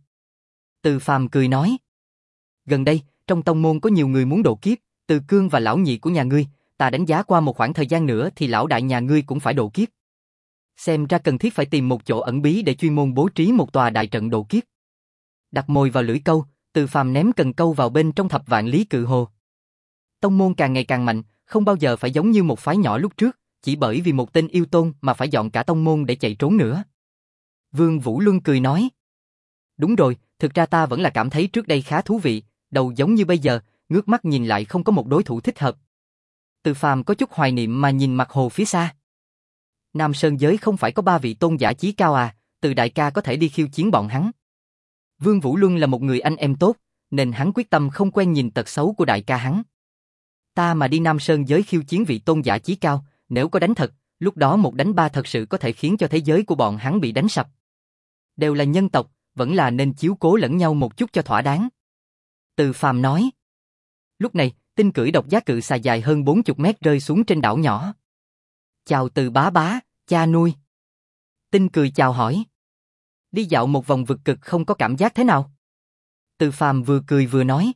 Từ Phàm cười nói. Gần đây, trong tông môn có nhiều người muốn độ kiếp, Từ Cương và lão nhị của nhà ngươi, ta đánh giá qua một khoảng thời gian nữa thì lão đại nhà ngươi cũng phải độ kiếp. Xem ra cần thiết phải tìm một chỗ ẩn bí để chuyên môn bố trí một tòa đại trận độ kiếp. Đặt mồi vào lưỡi câu, Từ Phàm ném cần câu vào bên trong thập vạn lý cự hồ. Tông môn càng ngày càng mạnh, không bao giờ phải giống như một phái nhỏ lúc trước, chỉ bởi vì một tên yêu tôn mà phải dọn cả tông môn để chạy trốn nữa. Vương Vũ Luân cười nói. Đúng rồi, thực ra ta vẫn là cảm thấy trước đây khá thú vị, đầu giống như bây giờ, ngước mắt nhìn lại không có một đối thủ thích hợp. Từ Phàm có chút hoài niệm mà nhìn mặt hồ phía xa. Nam Sơn giới không phải có ba vị tôn giả chí cao à, Từ đại ca có thể đi khiêu chiến bọn hắn. Vương Vũ Luân là một người anh em tốt, nên hắn quyết tâm không quen nhìn tật xấu của đại ca hắn. Ta mà đi Nam Sơn giới khiêu chiến vị tôn giả chí cao, nếu có đánh thật, lúc đó một đánh ba thật sự có thể khiến cho thế giới của bọn hắn bị đánh sập. Đều là nhân tộc, vẫn là nên chiếu cố lẫn nhau một chút cho thỏa đáng. Từ Phàm nói. Lúc này, Tinh cưỡi độc giác cự xà dài hơn bốn mươi mét rơi xuống trên đảo nhỏ. Chào Từ bá bá, cha nuôi. Tinh cười chào hỏi. Đi dạo một vòng vực cực không có cảm giác thế nào? Từ Phàm vừa cười vừa nói.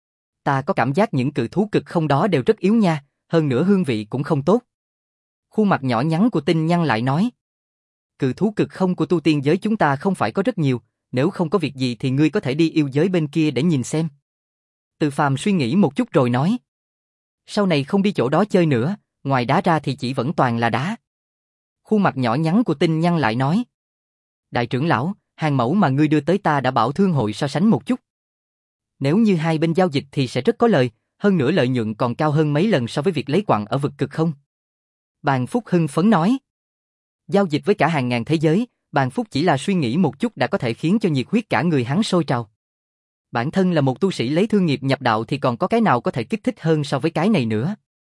Ta có cảm giác những cự thú cực không đó đều rất yếu nha, hơn nữa hương vị cũng không tốt. Khuôn mặt nhỏ nhắn của Tinh nhăn lại nói. Cự thú cực không của tu tiên giới chúng ta không phải có rất nhiều, nếu không có việc gì thì ngươi có thể đi yêu giới bên kia để nhìn xem. Từ Phàm suy nghĩ một chút rồi nói. Sau này không đi chỗ đó chơi nữa, ngoài đá ra thì chỉ vẫn toàn là đá. Khuôn mặt nhỏ nhắn của Tinh nhăn lại nói. Đại trưởng lão, hàng mẫu mà ngươi đưa tới ta đã bảo thương hội so sánh một chút. Nếu như hai bên giao dịch thì sẽ rất có lời, hơn nữa lợi nhuận còn cao hơn mấy lần so với việc lấy quặng ở vực cực không. Bàn Phúc hưng phấn nói. Giao dịch với cả hàng ngàn thế giới, Bàn Phúc chỉ là suy nghĩ một chút đã có thể khiến cho nhiệt huyết cả người hắn sôi trào. Bản thân là một tu sĩ lấy thương nghiệp nhập đạo thì còn có cái nào có thể kích thích hơn so với cái này nữa.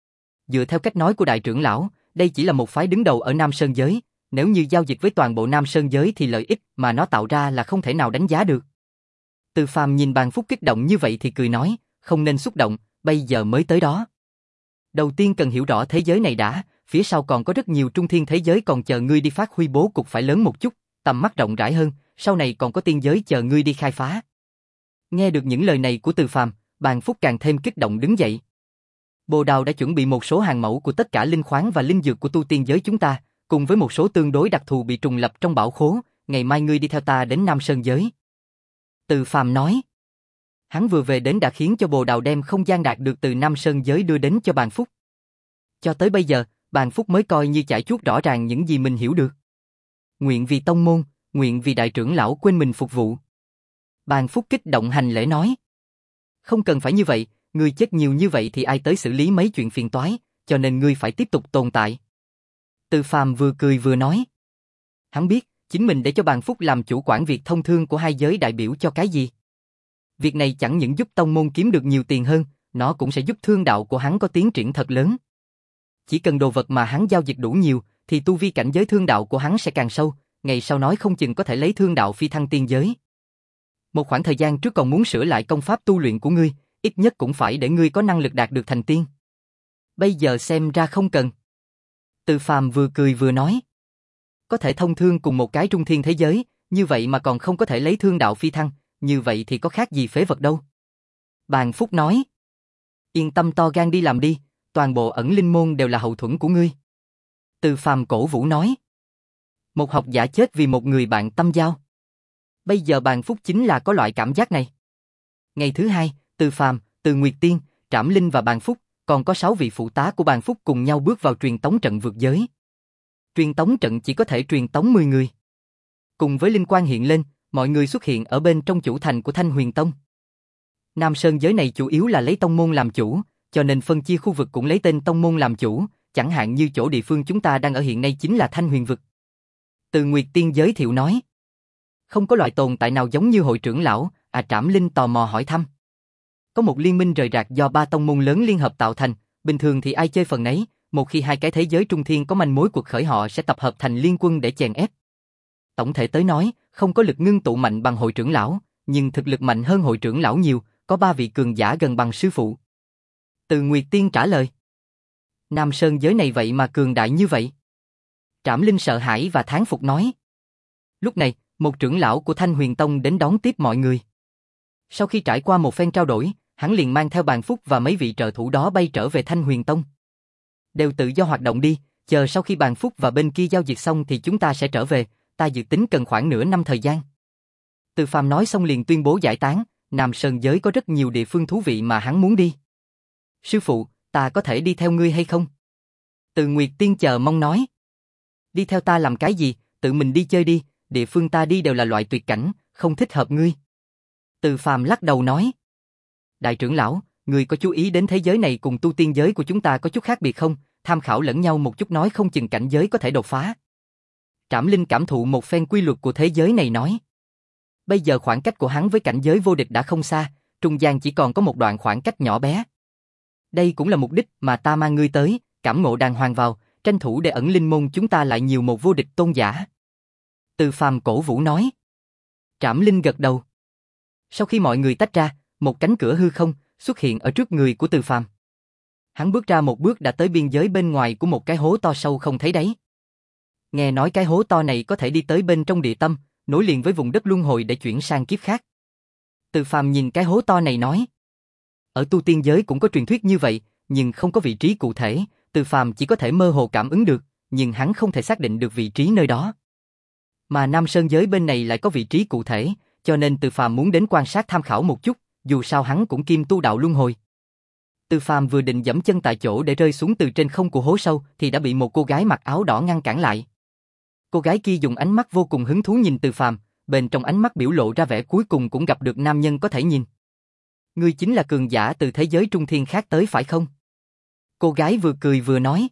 Dựa theo cách nói của đại trưởng lão, đây chỉ là một phái đứng đầu ở Nam Sơn giới, nếu như giao dịch với toàn bộ Nam Sơn giới thì lợi ích mà nó tạo ra là không thể nào đánh giá được. Từ Phàm nhìn Bàn Phúc kích động như vậy thì cười nói, không nên xúc động, bây giờ mới tới đó. Đầu tiên cần hiểu rõ thế giới này đã, phía sau còn có rất nhiều trung thiên thế giới còn chờ ngươi đi phát huy bố cục phải lớn một chút, tầm mắt rộng rãi hơn, sau này còn có tiên giới chờ ngươi đi khai phá. Nghe được những lời này của Từ Phàm, Bàn Phúc càng thêm kích động đứng dậy. Bồ Đào đã chuẩn bị một số hàng mẫu của tất cả linh khoáng và linh dược của tu tiên giới chúng ta, cùng với một số tương đối đặc thù bị trùng lập trong bảo khố, ngày mai ngươi đi theo ta đến Nam Sơn giới. Từ Phàm nói. Hắn vừa về đến đã khiến cho Bồ Đào đem không gian đạt được từ Nam Sơn giới đưa đến cho Bàn Phúc. Cho tới bây giờ, Bàn Phúc mới coi như chải chuốt rõ ràng những gì mình hiểu được. Nguyện vì tông môn, nguyện vì đại trưởng lão quên mình phục vụ. Bàn Phúc kích động hành lễ nói. Không cần phải như vậy, ngươi chết nhiều như vậy thì ai tới xử lý mấy chuyện phiền toái, cho nên ngươi phải tiếp tục tồn tại. Từ Phàm vừa cười vừa nói. Hắn biết, chính mình để cho Bàn Phúc làm chủ quản việc thông thương của hai giới đại biểu cho cái gì. Việc này chẳng những giúp tông môn kiếm được nhiều tiền hơn, nó cũng sẽ giúp thương đạo của hắn có tiến triển thật lớn. Chỉ cần đồ vật mà hắn giao dịch đủ nhiều, thì tu vi cảnh giới thương đạo của hắn sẽ càng sâu, ngày sau nói không chừng có thể lấy thương đạo phi thăng tiên giới. Một khoảng thời gian trước còn muốn sửa lại công pháp tu luyện của ngươi, ít nhất cũng phải để ngươi có năng lực đạt được thành tiên. Bây giờ xem ra không cần. Từ Phàm vừa cười vừa nói. Có thể thông thương cùng một cái trung thiên thế giới, Như vậy mà còn không có thể lấy thương đạo phi thăng, như vậy thì có khác gì phế vật đâu. Bàn Phúc nói. Yên tâm to gan đi làm đi, toàn bộ ẩn linh môn đều là hậu thuẫn của ngươi. Từ Phàm cổ vũ nói. Một học giả chết vì một người bạn tâm giao. Bây giờ Bàn Phúc chính là có loại cảm giác này. Ngày thứ hai, Từ Phàm, Từ Nguyệt Tiên, Trảm Linh và Bàn Phúc, còn có sáu vị phụ tá của Bàn Phúc cùng nhau bước vào truyền tống trận vượt giới. Truyền tống trận chỉ có thể truyền tống mười người. Cùng với linh quang hiện lên, mọi người xuất hiện ở bên trong chủ thành của Thanh Huyền Tông. Nam Sơn giới này chủ yếu là lấy tông môn làm chủ, cho nên phân chia khu vực cũng lấy tên tông môn làm chủ, chẳng hạn như chỗ địa phương chúng ta đang ở hiện nay chính là Thanh Huyền vực. Từ Nguyệt Tiên giới thiệu nói. Không có loại tồn tại nào giống như hội trưởng lão, à Trảm Linh tò mò hỏi thăm. Có một liên minh rời rạc do ba tông môn lớn liên hợp tạo thành, bình thường thì ai chơi phần nấy, một khi hai cái thế giới trung thiên có manh mối cuộc khởi họ sẽ tập hợp thành liên quân để chèn ép. Tổng thể tới nói, không có lực ngưng tụ mạnh bằng hội trưởng lão, nhưng thực lực mạnh hơn hội trưởng lão nhiều, có ba vị cường giả gần bằng sư phụ. Từ Nguyệt Tiên trả lời. Nam Sơn giới này vậy mà cường đại như vậy. Trảm Linh sợ hãi và thán phục nói. Lúc này, một trưởng lão của Thanh Huyền Tông đến đón tiếp mọi người. Sau khi trải qua một phen trao đổi, hắn liền mang theo Bàn Phúc và mấy vị trợ thủ đó bay trở về Thanh Huyền Tông. Đều tự do hoạt động đi, chờ sau khi Bàn Phúc và bên kia giao dịch xong thì chúng ta sẽ trở về, ta dự tính cần khoảng nửa năm thời gian. Từ Phàm nói xong liền tuyên bố giải tán, Nam Sơn giới có rất nhiều địa phương thú vị mà hắn muốn đi. Sư phụ, ta có thể đi theo ngươi hay không? Từ Nguyệt Tiên chờ mong nói. Đi theo ta làm cái gì, tự mình đi chơi đi, địa phương ta đi đều là loại tuyệt cảnh, không thích hợp ngươi. Từ Phàm lắc đầu nói. Đại trưởng lão, ngươi có chú ý đến thế giới này cùng tu tiên giới của chúng ta có chút khác biệt không? Tham khảo lẫn nhau một chút nói không chừng cảnh giới có thể đột phá. Trảm Linh cảm thụ một phen quy luật của thế giới này nói. Bây giờ khoảng cách của hắn với cảnh giới vô địch đã không xa, trung gian chỉ còn có một đoạn khoảng cách nhỏ bé. Đây cũng là mục đích mà ta mang ngươi tới, cảm ngộ đàng hoàng vào, tranh thủ để ẩn linh môn chúng ta lại nhiều một vô địch tôn giả. Từ Phàm cổ vũ nói. Trảm Linh gật đầu. Sau khi mọi người tách ra, một cánh cửa hư không xuất hiện ở trước người của Từ Phàm. Hắn bước ra một bước đã tới biên giới bên ngoài của một cái hố to sâu không thấy đáy. Nghe nói cái hố to này có thể đi tới bên trong địa tâm, nối liền với vùng đất luân hồi để chuyển sang kiếp khác. Từ Phàm nhìn cái hố to này nói. Ở tu tiên giới cũng có truyền thuyết như vậy, nhưng không có vị trí cụ thể, Từ Phàm chỉ có thể mơ hồ cảm ứng được, nhưng hắn không thể xác định được vị trí nơi đó. Mà Nam Sơn giới bên này lại có vị trí cụ thể, cho nên Từ Phàm muốn đến quan sát tham khảo một chút, dù sao hắn cũng kim tu đạo luân hồi. Từ Phàm vừa định giẫm chân tại chỗ để rơi xuống từ trên không của hố sâu thì đã bị một cô gái mặc áo đỏ ngăn cản lại. Cô gái kia dùng ánh mắt vô cùng hứng thú nhìn Từ Phàm, bên trong ánh mắt biểu lộ ra vẻ cuối cùng cũng gặp được nam nhân có thể nhìn. Ngươi chính là cường giả từ thế giới trung thiên khác tới phải không? Cô gái vừa cười vừa nói.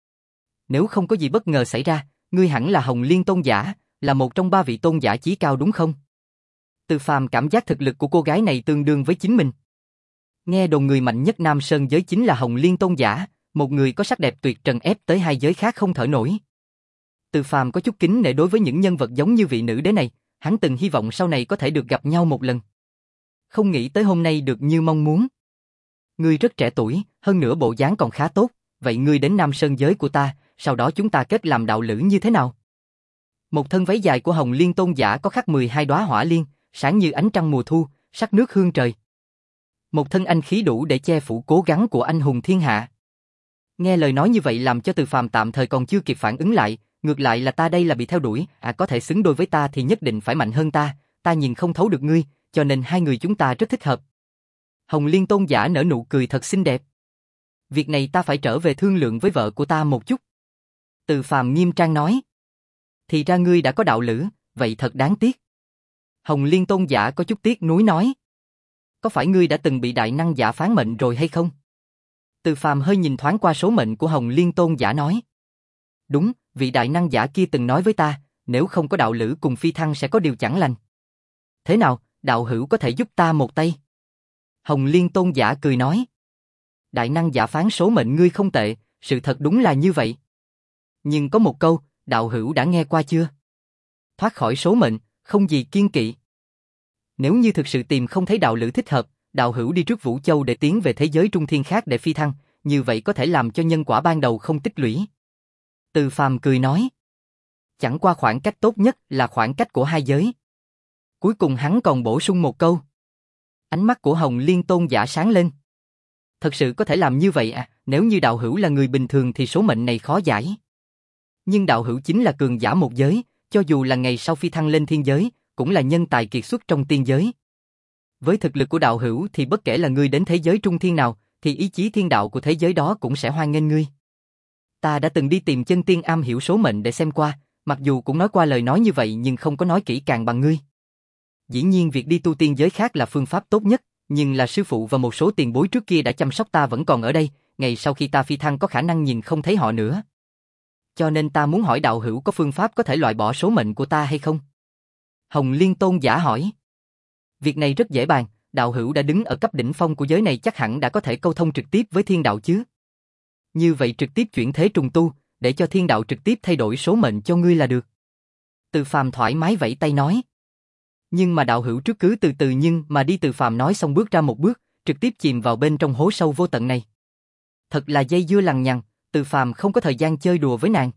Nếu không có gì bất ngờ xảy ra, ngươi hẳn là Hồng Liên tôn giả, là một trong ba vị tôn giả chí cao đúng không? Từ Phàm cảm giác thực lực của cô gái này tương đương với chính mình. Nghe đồn người mạnh nhất Nam Sơn giới chính là Hồng Liên tôn giả, một người có sắc đẹp tuyệt trần ép tới hai giới khác không thở nổi. Từ Phàm có chút kính nể đối với những nhân vật giống như vị nữ đế này, hắn từng hy vọng sau này có thể được gặp nhau một lần. Không nghĩ tới hôm nay được như mong muốn. Ngươi rất trẻ tuổi, hơn nữa bộ dáng còn khá tốt, vậy ngươi đến Nam Sơn giới của ta, sau đó chúng ta kết làm đạo lữ như thế nào? Một thân váy dài của Hồng Liên tôn giả có khắc mười hai đóa hỏa liên, sáng như ánh trăng mùa thu, sắc nước hương trời. Một thân anh khí đủ để che phủ cố gắng của anh hùng thiên hạ. Nghe lời nói như vậy làm cho Từ Phàm tạm thời còn chưa kịp phản ứng lại, ngược lại là ta đây là bị theo đuổi, à có thể xứng đôi với ta thì nhất định phải mạnh hơn ta, ta nhìn không thấu được ngươi, cho nên hai người chúng ta rất thích hợp. Hồng Liên tôn giả nở nụ cười thật xinh đẹp. Việc này ta phải trở về thương lượng với vợ của ta một chút. Từ Phàm nghiêm trang nói. Thì ra ngươi đã có đạo lữ, vậy thật đáng tiếc. Hồng Liên tôn giả có chút tiếc nuối nói. Có phải ngươi đã từng bị đại năng giả phán mệnh rồi hay không? Từ Phàm hơi nhìn thoáng qua số mệnh của Hồng Liên tôn giả nói. Đúng, vị đại năng giả kia từng nói với ta, nếu không có đạo lữ cùng phi thăng sẽ có điều chẳng lành. Thế nào, đạo hữu có thể giúp ta một tay? Hồng Liên tôn giả cười nói. Đại năng giả phán số mệnh ngươi không tệ, sự thật đúng là như vậy. Nhưng có một câu, đạo hữu đã nghe qua chưa? Thoát khỏi số mệnh, không gì kiên kỵ. Nếu như thực sự tìm không thấy đạo lữ thích hợp, đạo hữu đi trước Vũ Châu để tiến về thế giới trung thiên khác để phi thăng, như vậy có thể làm cho nhân quả ban đầu không tích lũy. Từ Phàm cười nói. Chẳng qua khoảng cách tốt nhất là khoảng cách của hai giới. Cuối cùng hắn còn bổ sung một câu. Ánh mắt của Hồng Liên Tôn giả sáng lên. Thật sự có thể làm như vậy à, nếu như đạo hữu là người bình thường thì số mệnh này khó giải. Nhưng đạo hữu chính là cường giả một giới, cho dù là ngày sau phi thăng lên thiên giới, cũng là nhân tài kiệt xuất trong tiên giới. Với thực lực của đạo hữu thì bất kể là ngươi đến thế giới trung thiên nào, thì ý chí thiên đạo của thế giới đó cũng sẽ hoan nghênh ngươi. Ta đã từng đi tìm chân tiên am hiểu số mệnh để xem qua, mặc dù cũng nói qua lời nói như vậy nhưng không có nói kỹ càng bằng ngươi. Dĩ nhiên việc đi tu tiên giới khác là phương pháp tốt nhất, nhưng là sư phụ và một số tiền bối trước kia đã chăm sóc ta vẫn còn ở đây, ngày sau khi ta phi thăng có khả năng nhìn không thấy họ nữa. Cho nên ta muốn hỏi đạo hữu có phương pháp có thể loại bỏ số mệnh của ta hay không? Hồng Liên Tôn giả hỏi. Việc này rất dễ bàn, đạo hữu đã đứng ở cấp đỉnh phong của giới này chắc hẳn đã có thể câu thông trực tiếp với thiên đạo chứ. Như vậy trực tiếp chuyển thế trùng tu, để cho thiên đạo trực tiếp thay đổi số mệnh cho ngươi là được. Từ Phàm thoải mái vẫy tay nói. Nhưng mà đạo hữu trước cứ từ từ nhưng mà đi. Từ Phàm nói xong bước ra một bước, trực tiếp chìm vào bên trong hố sâu vô tận này. Thật là dây dưa lằng nhằng, Từ Phàm không có thời gian chơi đùa với nàng.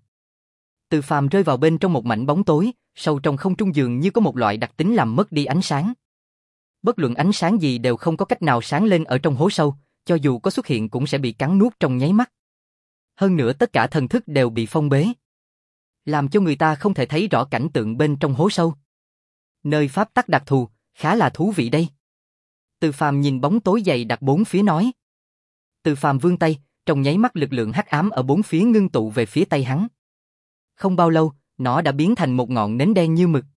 Từ Phàm rơi vào bên trong một mảnh bóng tối, sâu trong không trung dường như có một loại đặc tính làm mất đi ánh sáng. Bất luận ánh sáng gì đều không có cách nào sáng lên ở trong hố sâu, cho dù có xuất hiện cũng sẽ bị cắn nuốt trong nháy mắt. Hơn nữa tất cả thần thức đều bị phong bế, làm cho người ta không thể thấy rõ cảnh tượng bên trong hố sâu. Nơi pháp tắc đặc thù, khá là thú vị đây. Từ Phàm nhìn bóng tối dày đặc bốn phía nói. Từ Phàm vươn tay, trong nháy mắt lực lượng hắc ám ở bốn phía ngưng tụ về phía tay hắn. Không bao lâu, nó đã biến thành một ngọn nến đen như mực.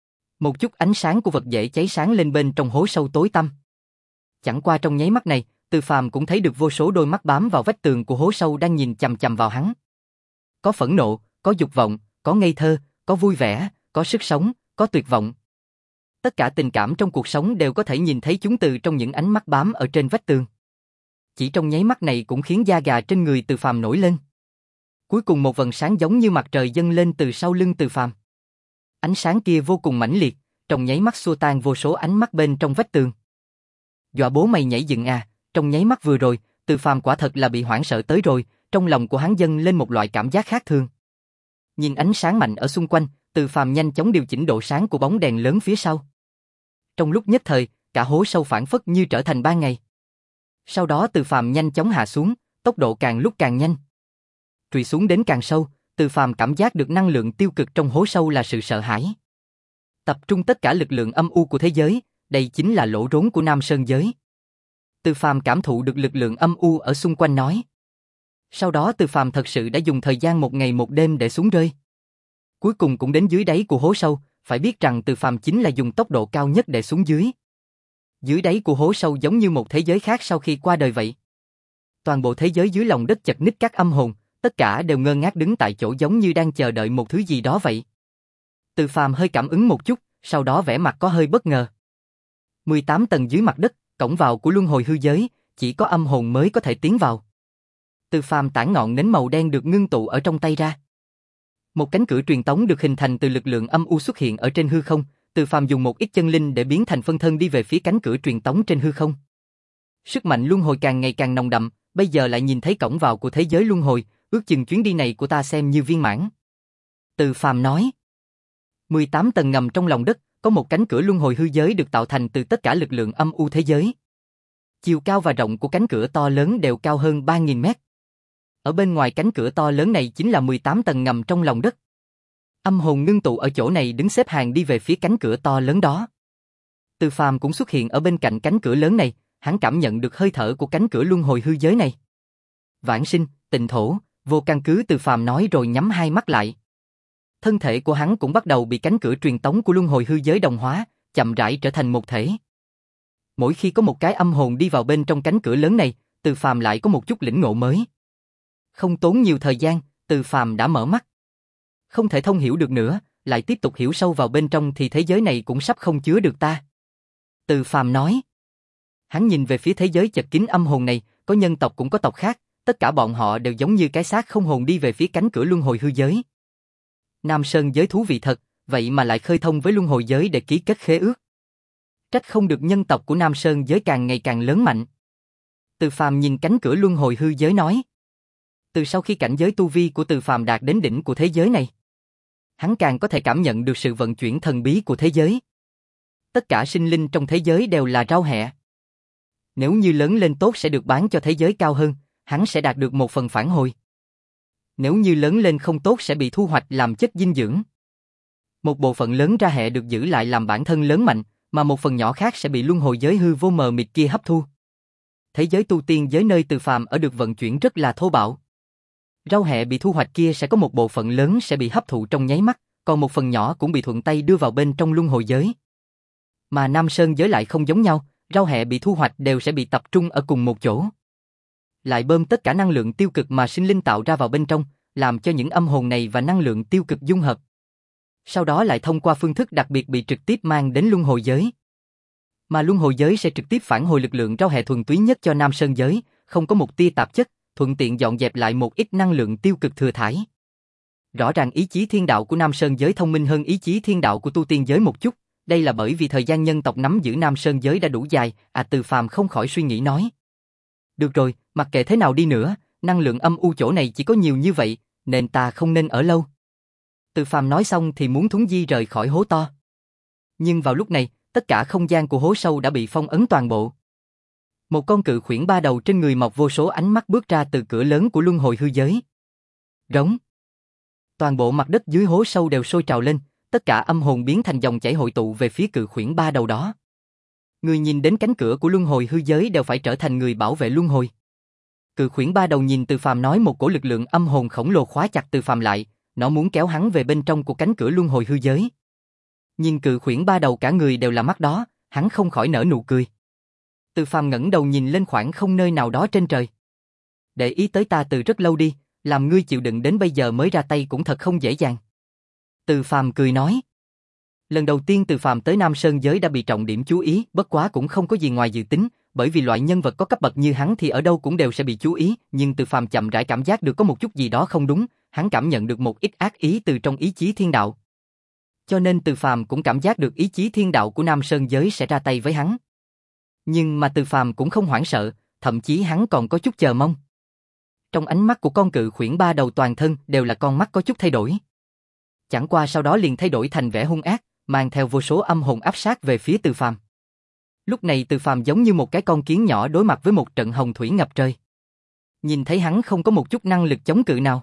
Một chút ánh sáng của vật dễ cháy sáng lên bên trong hố sâu tối tăm. Chẳng qua trong nháy mắt này, Từ Phàm cũng thấy được vô số đôi mắt bám vào vách tường của hố sâu đang nhìn chằm chằm vào hắn. Có phẫn nộ, có dục vọng, có ngây thơ, có vui vẻ, có sức sống, có tuyệt vọng. Tất cả tình cảm trong cuộc sống đều có thể nhìn thấy chúng từ trong những ánh mắt bám ở trên vách tường. Chỉ trong nháy mắt này cũng khiến da gà trên người Từ Phàm nổi lên. Cuối cùng một vầng sáng giống như mặt trời dâng lên từ sau lưng Từ Phàm. Ánh sáng kia vô cùng mãnh liệt, trong nháy mắt xua tan vô số ánh mắt bên trong vách tường. Dọa bố mày nhảy dựng à, trong nháy mắt vừa rồi, Từ Phàm quả thật là bị hoảng sợ tới rồi, trong lòng của hắn dâng lên một loại cảm giác khác thường. Nhìn ánh sáng mạnh ở xung quanh, Từ Phàm nhanh chóng điều chỉnh độ sáng của bóng đèn lớn phía sau. Trong lúc nhất thời, cả hố sâu phảng phất như trở thành ban ngày. Sau đó Từ Phàm nhanh chóng hạ xuống, tốc độ càng lúc càng nhanh. Trùy xuống đến càng sâu, Từ Phàm cảm giác được năng lượng tiêu cực trong hố sâu là sự sợ hãi. Tập trung tất cả lực lượng âm u của thế giới, đây chính là lỗ rốn của Nam Sơn giới. Từ Phàm cảm thụ được lực lượng âm u ở xung quanh nói. Sau đó Từ Phàm thật sự đã dùng thời gian một ngày một đêm để xuống rơi. Cuối cùng cũng đến dưới đáy của hố sâu, phải biết rằng Từ Phàm chính là dùng tốc độ cao nhất để xuống dưới. Dưới đáy của hố sâu giống như một thế giới khác sau khi qua đời vậy. Toàn bộ thế giới dưới lòng đất chật ních các âm hồn, tất cả đều ngơ ngác đứng tại chỗ giống như đang chờ đợi một thứ gì đó vậy. Từ Phàm hơi cảm ứng một chút, sau đó vẻ mặt có hơi bất ngờ. mười tám tầng dưới mặt đất, cổng vào của luân hồi hư giới, chỉ có âm hồn mới có thể tiến vào. Từ Phàm tản ngọn nến màu đen được ngưng tụ ở trong tay ra. Một cánh cửa truyền tống được hình thành từ lực lượng âm u xuất hiện ở trên hư không, Từ Phàm dùng một ít chân linh để biến thành phân thân đi về phía cánh cửa truyền tống trên hư không. Sức mạnh luân hồi càng ngày càng nồng đậm, bây giờ lại nhìn thấy cổng vào của thế giới luân hồi, ước chừng chuyến đi này của ta xem như viên mãn. Từ Phàm nói. mười tám tầng ngầm trong lòng đất, có một cánh cửa luân hồi hư giới được tạo thành từ tất cả lực lượng âm u thế giới. Chiều cao và rộng của cánh cửa to lớn đều cao hơn ba nghìn mét. Ở bên ngoài cánh cửa to lớn này chính là mười tám tầng ngầm trong lòng đất. Âm hồn ngưng tụ ở chỗ này đứng xếp hàng đi về phía cánh cửa to lớn đó. Từ Phàm cũng xuất hiện ở bên cạnh cánh cửa lớn này, hắn cảm nhận được hơi thở của cánh cửa luân hồi hư giới này. Vãng sinh, tịnh thổ, vô căn cứ. Từ Phàm nói rồi nhắm hai mắt lại. Thân thể của hắn cũng bắt đầu bị cánh cửa truyền tống của luân hồi hư giới đồng hóa, chậm rãi trở thành một thể. Mỗi khi có một cái âm hồn đi vào bên trong cánh cửa lớn này, Từ Phàm lại có một chút lĩnh ngộ mới. Không tốn nhiều thời gian, Từ Phàm đã mở mắt. Không thể thông hiểu được nữa, lại tiếp tục hiểu sâu vào bên trong thì thế giới này cũng sắp không chứa được ta. Từ Phàm nói. Hắn nhìn về phía thế giới chật kín âm hồn này, có nhân tộc cũng có tộc khác, tất cả bọn họ đều giống như cái xác không hồn đi về phía cánh cửa luân hồi hư giới. Nam Sơn giới thú vị thật, vậy mà lại khơi thông với luân hồi giới để ký kết khế ước. Trách không được nhân tộc của Nam Sơn giới càng ngày càng lớn mạnh. Từ Phàm nhìn cánh cửa luân hồi hư giới nói. Từ sau khi cảnh giới tu vi của Từ Phàm đạt đến đỉnh của thế giới này, hắn càng có thể cảm nhận được sự vận chuyển thần bí của thế giới. Tất cả sinh linh trong thế giới đều là rau hẹ. Nếu như lớn lên tốt sẽ được bán cho thế giới cao hơn, hắn sẽ đạt được một phần phản hồi. Nếu như lớn lên không tốt sẽ bị thu hoạch làm chất dinh dưỡng. Một bộ phận lớn ra hệ được giữ lại làm bản thân lớn mạnh, mà một phần nhỏ khác sẽ bị luân hồi giới hư vô mờ mịt kia hấp thu. Thế giới tu tiên giới nơi Từ Phàm ở được vận chuyển rất là thô bạo. Rau hẹ bị thu hoạch kia sẽ có một bộ phận lớn sẽ bị hấp thụ trong nháy mắt, còn một phần nhỏ cũng bị thuận tay đưa vào bên trong luân hồi giới. Mà Nam Sơn giới lại không giống nhau, rau hẹ bị thu hoạch đều sẽ bị tập trung ở cùng một chỗ. Lại bơm tất cả năng lượng tiêu cực mà sinh linh tạo ra vào bên trong, làm cho những âm hồn này và năng lượng tiêu cực dung hợp. Sau đó lại thông qua phương thức đặc biệt bị trực tiếp mang đến luân hồi giới. Mà luân hồi giới sẽ trực tiếp phản hồi lực lượng rau hẹ thuần túy nhất cho Nam Sơn giới, không có một tia tạp chất, thuận tiện dọn dẹp lại một ít năng lượng tiêu cực thừa thải. Rõ ràng ý chí thiên đạo của Nam Sơn giới thông minh hơn ý chí thiên đạo của tu tiên giới một chút, đây là bởi vì thời gian nhân tộc nắm giữ Nam Sơn giới đã đủ dài, à Từ Phàm không khỏi suy nghĩ nói. Được rồi, mặc kệ thế nào đi nữa, năng lượng âm u chỗ này chỉ có nhiều như vậy, nên ta không nên ở lâu. Từ Phàm nói xong thì muốn thúng di rời khỏi hố to. Nhưng vào lúc này, tất cả không gian của hố sâu đã bị phong ấn toàn bộ. Một con cự khuyển ba đầu trên người mọc vô số ánh mắt bước ra từ cửa lớn của luân hồi hư giới. Rống. Toàn bộ mặt đất dưới hố sâu đều sôi trào lên, tất cả âm hồn biến thành dòng chảy hội tụ về phía cự khuyển ba đầu đó. Người nhìn đến cánh cửa của luân hồi hư giới đều phải trở thành người bảo vệ luân hồi. Cự khuyển ba đầu nhìn Từ Phàm nói một cổ lực lượng âm hồn khổng lồ khóa chặt Từ Phàm lại, nó muốn kéo hắn về bên trong của cánh cửa luân hồi hư giới. Nhưng cự khuyển ba đầu cả người đều là mắt đó, hắn không khỏi nở nụ cười. Từ Phàm ngẩng đầu nhìn lên khoảng không nơi nào đó trên trời. Để ý tới ta từ rất lâu đi, làm ngươi chịu đựng đến bây giờ mới ra tay cũng thật không dễ dàng. Từ Phàm cười nói. Lần đầu tiên Từ Phàm tới Nam Sơn giới đã bị trọng điểm chú ý, bất quá cũng không có gì ngoài dự tính, bởi vì loại nhân vật có cấp bậc như hắn thì ở đâu cũng đều sẽ bị chú ý, nhưng Từ Phàm chậm rãi cảm giác được có một chút gì đó không đúng, hắn cảm nhận được một ít ác ý từ trong ý chí thiên đạo. Cho nên Từ Phàm cũng cảm giác được ý chí thiên đạo của Nam Sơn giới sẽ ra tay với hắn. Nhưng mà Từ Phàm cũng không hoảng sợ, thậm chí hắn còn có chút chờ mong. Trong ánh mắt của con cự khuyển ba đầu toàn thân đều là con mắt có chút thay đổi. Chẳng qua sau đó liền thay đổi thành vẻ hung ác, mang theo vô số âm hồn áp sát về phía Từ Phàm. Lúc này Từ Phàm giống như một cái con kiến nhỏ đối mặt với một trận hồng thủy ngập trời. Nhìn thấy hắn không có một chút năng lực chống cự nào.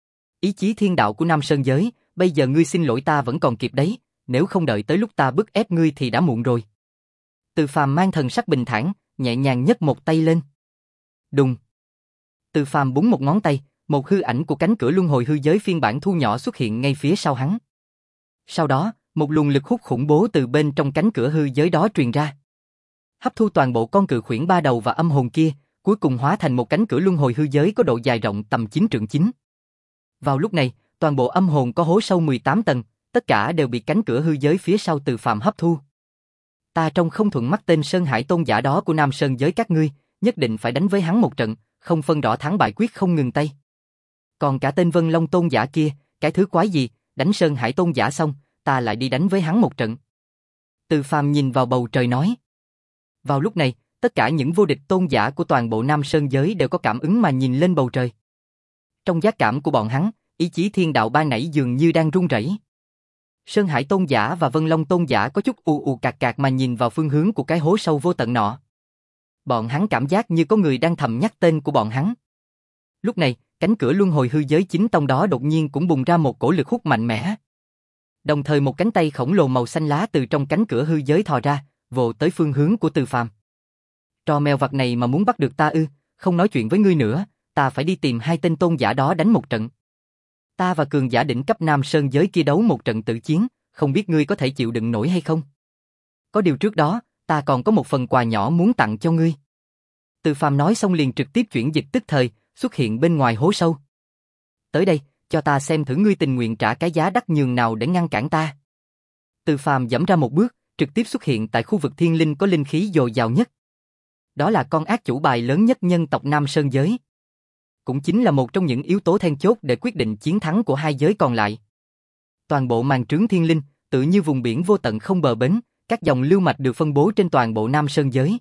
Ý chí thiên đạo của Nam Sơn giới, bây giờ ngươi xin lỗi ta vẫn còn kịp đấy, nếu không đợi tới lúc ta bức ép ngươi thì đã muộn rồi. Từ Phàm mang thần sắc bình thản, nhẹ nhàng nhấc một tay lên. Đùng. Từ Phàm búng một ngón tay, một hư ảnh của cánh cửa luân hồi hư giới phiên bản thu nhỏ xuất hiện ngay phía sau hắn. Sau đó, một luồng lực hút khủng bố từ bên trong cánh cửa hư giới đó truyền ra. Hấp thu toàn bộ con cự khuyển ba đầu và âm hồn kia, cuối cùng hóa thành một cánh cửa luân hồi hư giới có độ dài rộng tầm chín trượng chín. Vào lúc này, toàn bộ âm hồn có hố sâu mười tám tầng, tất cả đều bị cánh cửa hư giới phía sau Từ Phàm hấp thu. Ta trông không thuận mắt tên Sơn Hải tôn giả đó của Nam Sơn giới các ngươi, nhất định phải đánh với hắn một trận, không phân rõ thắng bại quyết không ngừng tay. Còn cả tên Vân Long tôn giả kia, cái thứ quái gì, đánh Sơn Hải tôn giả xong, ta lại đi đánh với hắn một trận. Từ Phàm nhìn vào bầu trời nói. Vào lúc này, tất cả những vô địch tôn giả của toàn bộ Nam Sơn giới đều có cảm ứng mà nhìn lên bầu trời. Trong giác cảm của bọn hắn, ý chí thiên đạo ban nãy dường như đang run rẩy. Sơn Hải tôn giả và Vân Long tôn giả có chút ù ù cạc cạc mà nhìn vào phương hướng của cái hố sâu vô tận nọ. Bọn hắn cảm giác như có người đang thầm nhắc tên của bọn hắn. Lúc này, cánh cửa luân hồi hư giới chính tông đó đột nhiên cũng bùng ra một cổ lực hút mạnh mẽ. Đồng thời một cánh tay khổng lồ màu xanh lá từ trong cánh cửa hư giới thò ra, vồ tới phương hướng của Từ Phàm. Trò mèo vặt này mà muốn bắt được ta ư? Không nói chuyện với ngươi nữa, ta phải đi tìm hai tên tôn giả đó đánh một trận. Ta và cường giả đỉnh cấp Nam Sơn giới kia đấu một trận tự chiến, không biết ngươi có thể chịu đựng nổi hay không? Có điều trước đó, ta còn có một phần quà nhỏ muốn tặng cho ngươi. Từ Phàm nói xong liền trực tiếp chuyển dịch tức thời, xuất hiện bên ngoài hố sâu. Tới đây, cho ta xem thử ngươi tình nguyện trả cái giá đắt nhường nào để ngăn cản ta. Từ Phàm giẫm ra một bước, trực tiếp xuất hiện tại khu vực thiên linh có linh khí dồi dào nhất. Đó là con ác chủ bài lớn nhất nhân tộc Nam Sơn giới. Cũng chính là một trong những yếu tố then chốt để quyết định chiến thắng của hai giới còn lại. Toàn bộ màn trướng thiên linh, tự như vùng biển vô tận không bờ bến, các dòng lưu mạch được phân bố trên toàn bộ Nam Sơn giới.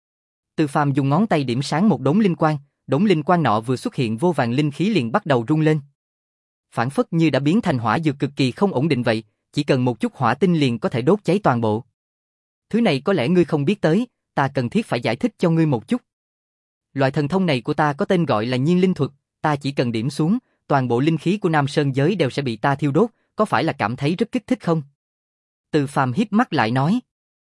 Từ Phàm dùng ngón tay điểm sáng một đống linh quang, đống linh quang nọ vừa xuất hiện vô vàn linh khí liền bắt đầu rung lên. phản phất như đã biến thành hỏa dược cực kỳ không ổn định vậy, chỉ cần một chút hỏa tinh liền có thể đốt cháy toàn bộ. Thứ này có lẽ ngươi không biết tới, ta cần thiết phải giải thích cho ngươi một chút. Loại thần thông này của ta có tên gọi là nhiên linh thuật, ta chỉ cần điểm xuống, toàn bộ linh khí của Nam Sơn giới đều sẽ bị ta thiêu đốt, có phải là cảm thấy rất kích thích không? Từ Phàm híp mắt lại nói.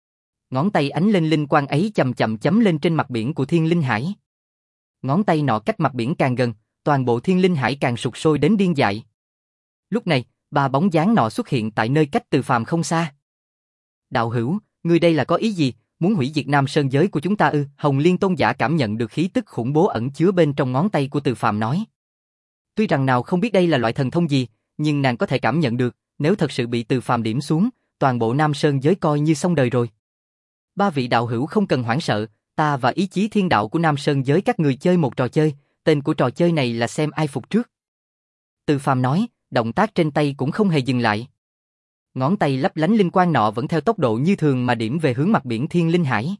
Ngón tay ánh lên linh quang ấy chậm chậm chấm lên trên mặt biển của Thiên Linh Hải. Ngón tay nọ cách mặt biển càng gần, toàn bộ Thiên Linh Hải càng sục sôi đến điên dại. Lúc này, ba bóng dáng nọ xuất hiện tại nơi cách Từ Phàm không xa. Đạo hữu, ngươi đây là có ý gì, muốn hủy diệt Nam Sơn giới của chúng ta ư? Hồng Liên Tôn giả cảm nhận được khí tức khủng bố ẩn chứa bên trong ngón tay của Từ Phàm nói. Tuy rằng nào không biết đây là loại thần thông gì, nhưng nàng có thể cảm nhận được, nếu thật sự bị Từ Phàm điểm xuống, toàn bộ Nam Sơn giới coi như xong đời rồi. Ba vị đạo hữu không cần hoảng sợ, ta và ý chí thiên đạo của Nam Sơn giới các người chơi một trò chơi, tên của trò chơi này là xem ai phục trước. Từ Phàm nói, động tác trên tay cũng không hề dừng lại. Ngón tay lấp lánh linh quang nọ vẫn theo tốc độ như thường mà điểm về hướng mặt biển Thiên Linh Hải.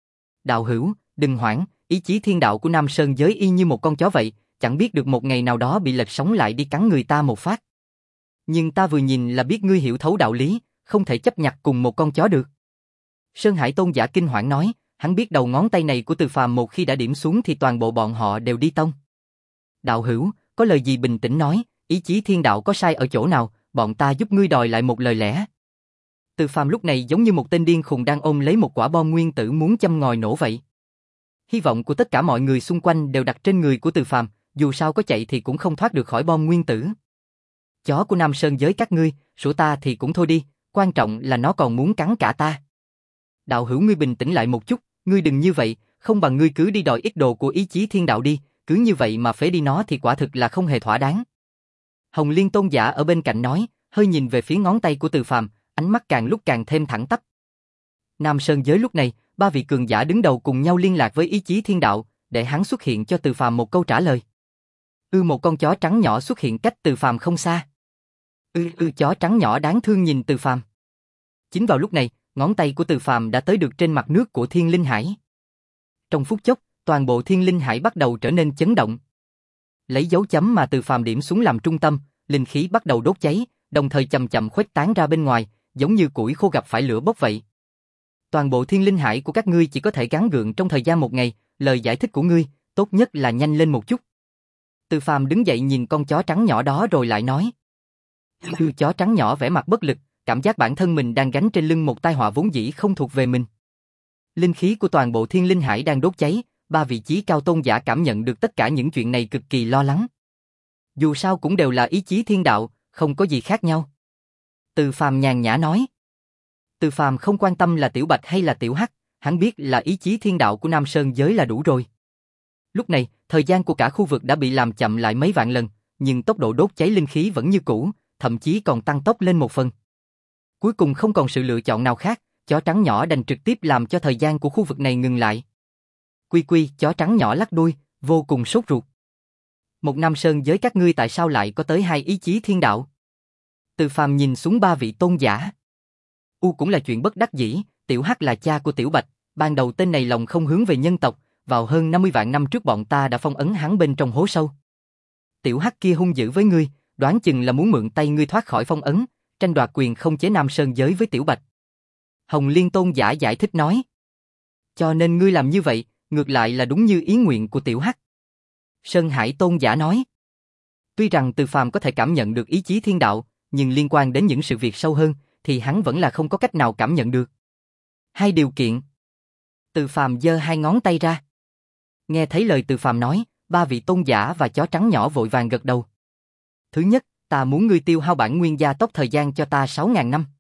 Đạo hữu, đừng hoảng, ý chí thiên đạo của Nam Sơn giới y như một con chó vậy, chẳng biết được một ngày nào đó bị lệch sống lại đi cắn người ta một phát. Nhưng ta vừa nhìn là biết ngươi hiểu thấu đạo lý, không thể chấp nhặt cùng một con chó được. Sơn Hải Tôn giả kinh hoảng nói, hắn biết đầu ngón tay này của Từ Phàm một khi đã điểm xuống thì toàn bộ bọn họ đều đi tông. Đạo hữu, có lời gì bình tĩnh nói, ý chí thiên đạo có sai ở chỗ nào, bọn ta giúp ngươi đòi lại một lời lẽ. Từ Phàm lúc này giống như một tên điên khùng đang ôm lấy một quả bom nguyên tử muốn châm ngòi nổ vậy. Hy vọng của tất cả mọi người xung quanh đều đặt trên người của Từ Phàm, dù sao có chạy thì cũng không thoát được khỏi bom nguyên tử. Chó của Nam Sơn giới các ngươi, sủa ta thì cũng thôi đi, quan trọng là nó còn muốn cắn cả ta. Đạo hữu ngươi bình tĩnh lại một chút, ngươi đừng như vậy, không bằng ngươi cứ đi đòi ít đồ của ý chí thiên đạo đi, cứ như vậy mà phế đi nó thì quả thực là không hề thỏa đáng. Hồng Liên Tôn giả ở bên cạnh nói, hơi nhìn về phía ngón tay của Từ Phàm, ánh mắt càng lúc càng thêm thẳng tắp. Nam Sơn giới lúc này, ba vị cường giả đứng đầu cùng nhau liên lạc với ý chí thiên đạo, để hắn xuất hiện cho Từ Phàm một câu trả lời. Ư một con chó trắng nhỏ xuất hiện cách Từ Phàm không xa. Ư ư chó trắng nhỏ đáng thương nhìn Từ Phàm. Chính vào lúc này, ngón tay của Từ Phàm đã tới được trên mặt nước của Thiên Linh Hải. Trong phút chốc, toàn bộ Thiên Linh Hải bắt đầu trở nên chấn động. Lấy dấu chấm mà Từ Phàm điểm xuống làm trung tâm, linh khí bắt đầu đốt cháy, đồng thời chậm chậm khuếch tán ra bên ngoài, giống như củi khô gặp phải lửa bốc vậy. Toàn bộ Thiên Linh Hải của các ngươi chỉ có thể gắng gượng trong thời gian một ngày, lời giải thích của ngươi, tốt nhất là nhanh lên một chút. Từ Phàm đứng dậy nhìn con chó trắng nhỏ đó rồi lại nói. Thư chó trắng nhỏ vẻ mặt bất lực, cảm giác bản thân mình đang gánh trên lưng một tai họa vốn dĩ không thuộc về mình. Linh khí của toàn bộ Thiên Linh Hải đang đốt cháy, ba vị chí cao tôn giả cảm nhận được tất cả những chuyện này cực kỳ lo lắng. Dù sao cũng đều là ý chí thiên đạo, không có gì khác nhau. Từ Phàm nhàn nhã nói. Từ Phàm không quan tâm là Tiểu Bạch hay là Tiểu Hắc, hắn biết là ý chí thiên đạo của Nam Sơn giới là đủ rồi. Lúc này, thời gian của cả khu vực đã bị làm chậm lại mấy vạn lần, nhưng tốc độ đốt cháy linh khí vẫn như cũ, thậm chí còn tăng tốc lên một phần. Cuối cùng không còn sự lựa chọn nào khác, chó trắng nhỏ đành trực tiếp làm cho thời gian của khu vực này ngừng lại. Quy quy, chó trắng nhỏ lắc đuôi, vô cùng sốt ruột. Một Nam Sơn giới các ngươi tại sao lại có tới hai ý chí thiên đạo? Từ Phàm nhìn xuống ba vị tôn giả. U cũng là chuyện bất đắc dĩ, Tiểu Hắc là cha của Tiểu Bạch, ban đầu tên này lòng không hướng về nhân tộc, vào hơn năm mươi vạn năm trước bọn ta đã phong ấn hắn bên trong hố sâu. Tiểu Hắc kia hung dữ với ngươi, đoán chừng là muốn mượn tay ngươi thoát khỏi phong ấn, tranh đoạt quyền không chế Nam Sơn giới với Tiểu Bạch. Hồng Liên Tôn giả giải thích nói. Cho nên ngươi làm như vậy, ngược lại là đúng như ý nguyện của Tiểu Hắc. Sơn Hải Tôn giả nói. Tuy rằng Từ Phàm có thể cảm nhận được ý chí thiên đạo, nhưng liên quan đến những sự việc sâu hơn, thì hắn vẫn là không có cách nào cảm nhận được. Hai điều kiện. Từ Phàm giơ hai ngón tay ra. Nghe thấy lời Từ Phàm nói, ba vị tôn giả và chó trắng nhỏ vội vàng gật đầu. Thứ nhất, ta muốn ngươi tiêu hao bản nguyên gia tốc thời gian cho ta sáu ngàn năm.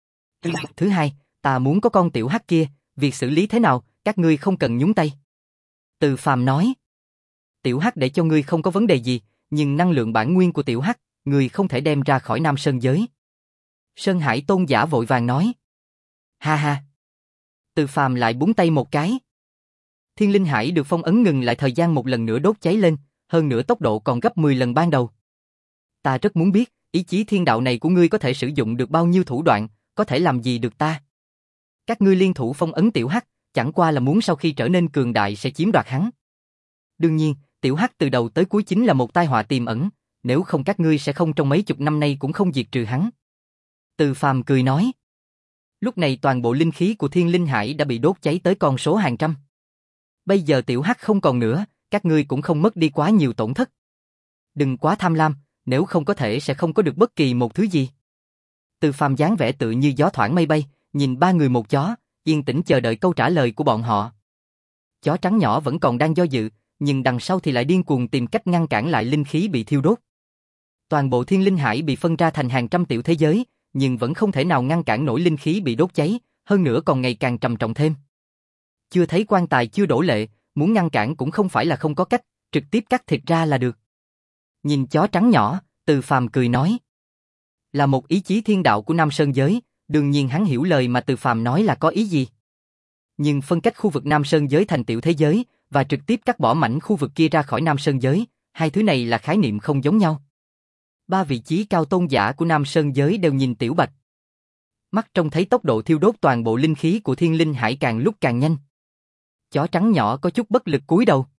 Thứ hai, ta muốn có con Tiểu Hắc kia, việc xử lý thế nào, các ngươi không cần nhúng tay. Từ Phàm nói. Tiểu Hắc để cho ngươi không có vấn đề gì, nhưng năng lượng bản nguyên của Tiểu Hắc, ngươi không thể đem ra khỏi Nam Sơn giới. Sơn Hải Tôn giả vội vàng nói. Ha ha. Từ Phàm lại búng tay một cái. Thiên Linh Hải được phong ấn ngừng lại thời gian một lần nữa đốt cháy lên, hơn nữa tốc độ còn gấp mười lần ban đầu. Ta rất muốn biết, ý chí thiên đạo này của ngươi có thể sử dụng được bao nhiêu thủ đoạn, có thể làm gì được ta? Các ngươi liên thủ phong ấn Tiểu Hắc, chẳng qua là muốn sau khi trở nên cường đại sẽ chiếm đoạt hắn. Đương nhiên, Tiểu Hắc từ đầu tới cuối chính là một tai họa tiềm ẩn, nếu không các ngươi sẽ không trong mấy chục năm nay cũng không diệt trừ hắn. Từ Phàm cười nói. Lúc này toàn bộ linh khí của Thiên Linh Hải đã bị đốt cháy tới con số hàng trăm. Bây giờ tiểu hắc không còn nữa, các ngươi cũng không mất đi quá nhiều tổn thất. Đừng quá tham lam, nếu không có thể sẽ không có được bất kỳ một thứ gì. Từ Phàm dáng vẻ tự như gió thoảng mây bay, nhìn ba người một chó, yên tĩnh chờ đợi câu trả lời của bọn họ. Chó trắng nhỏ vẫn còn đang do dự, nhưng đằng sau thì lại điên cuồng tìm cách ngăn cản lại linh khí bị thiêu đốt. Toàn bộ Thiên Linh Hải bị phân ra thành hàng trăm tiểu thế giới, nhưng vẫn không thể nào ngăn cản nổi linh khí bị đốt cháy, hơn nữa còn ngày càng trầm trọng thêm. Chưa thấy quan tài chưa đổ lệ, muốn ngăn cản cũng không phải là không có cách, trực tiếp cắt thịt ra là được. Nhìn chó trắng nhỏ, Từ Phàm cười nói. Là một ý chí thiên đạo của Nam Sơn giới, đương nhiên hắn hiểu lời mà Từ Phàm nói là có ý gì. Nhưng phân cách khu vực Nam Sơn giới thành tiểu thế giới, và trực tiếp cắt bỏ mảnh khu vực kia ra khỏi Nam Sơn giới, hai thứ này là khái niệm không giống nhau. Ba vị chí cao tôn giả của Nam Sơn giới đều nhìn Tiểu Bạch. Mắt trông thấy tốc độ thiêu đốt toàn bộ linh khí của Thiên Linh Hải càng lúc càng nhanh. Chó trắng nhỏ có chút bất lực cúi đầu.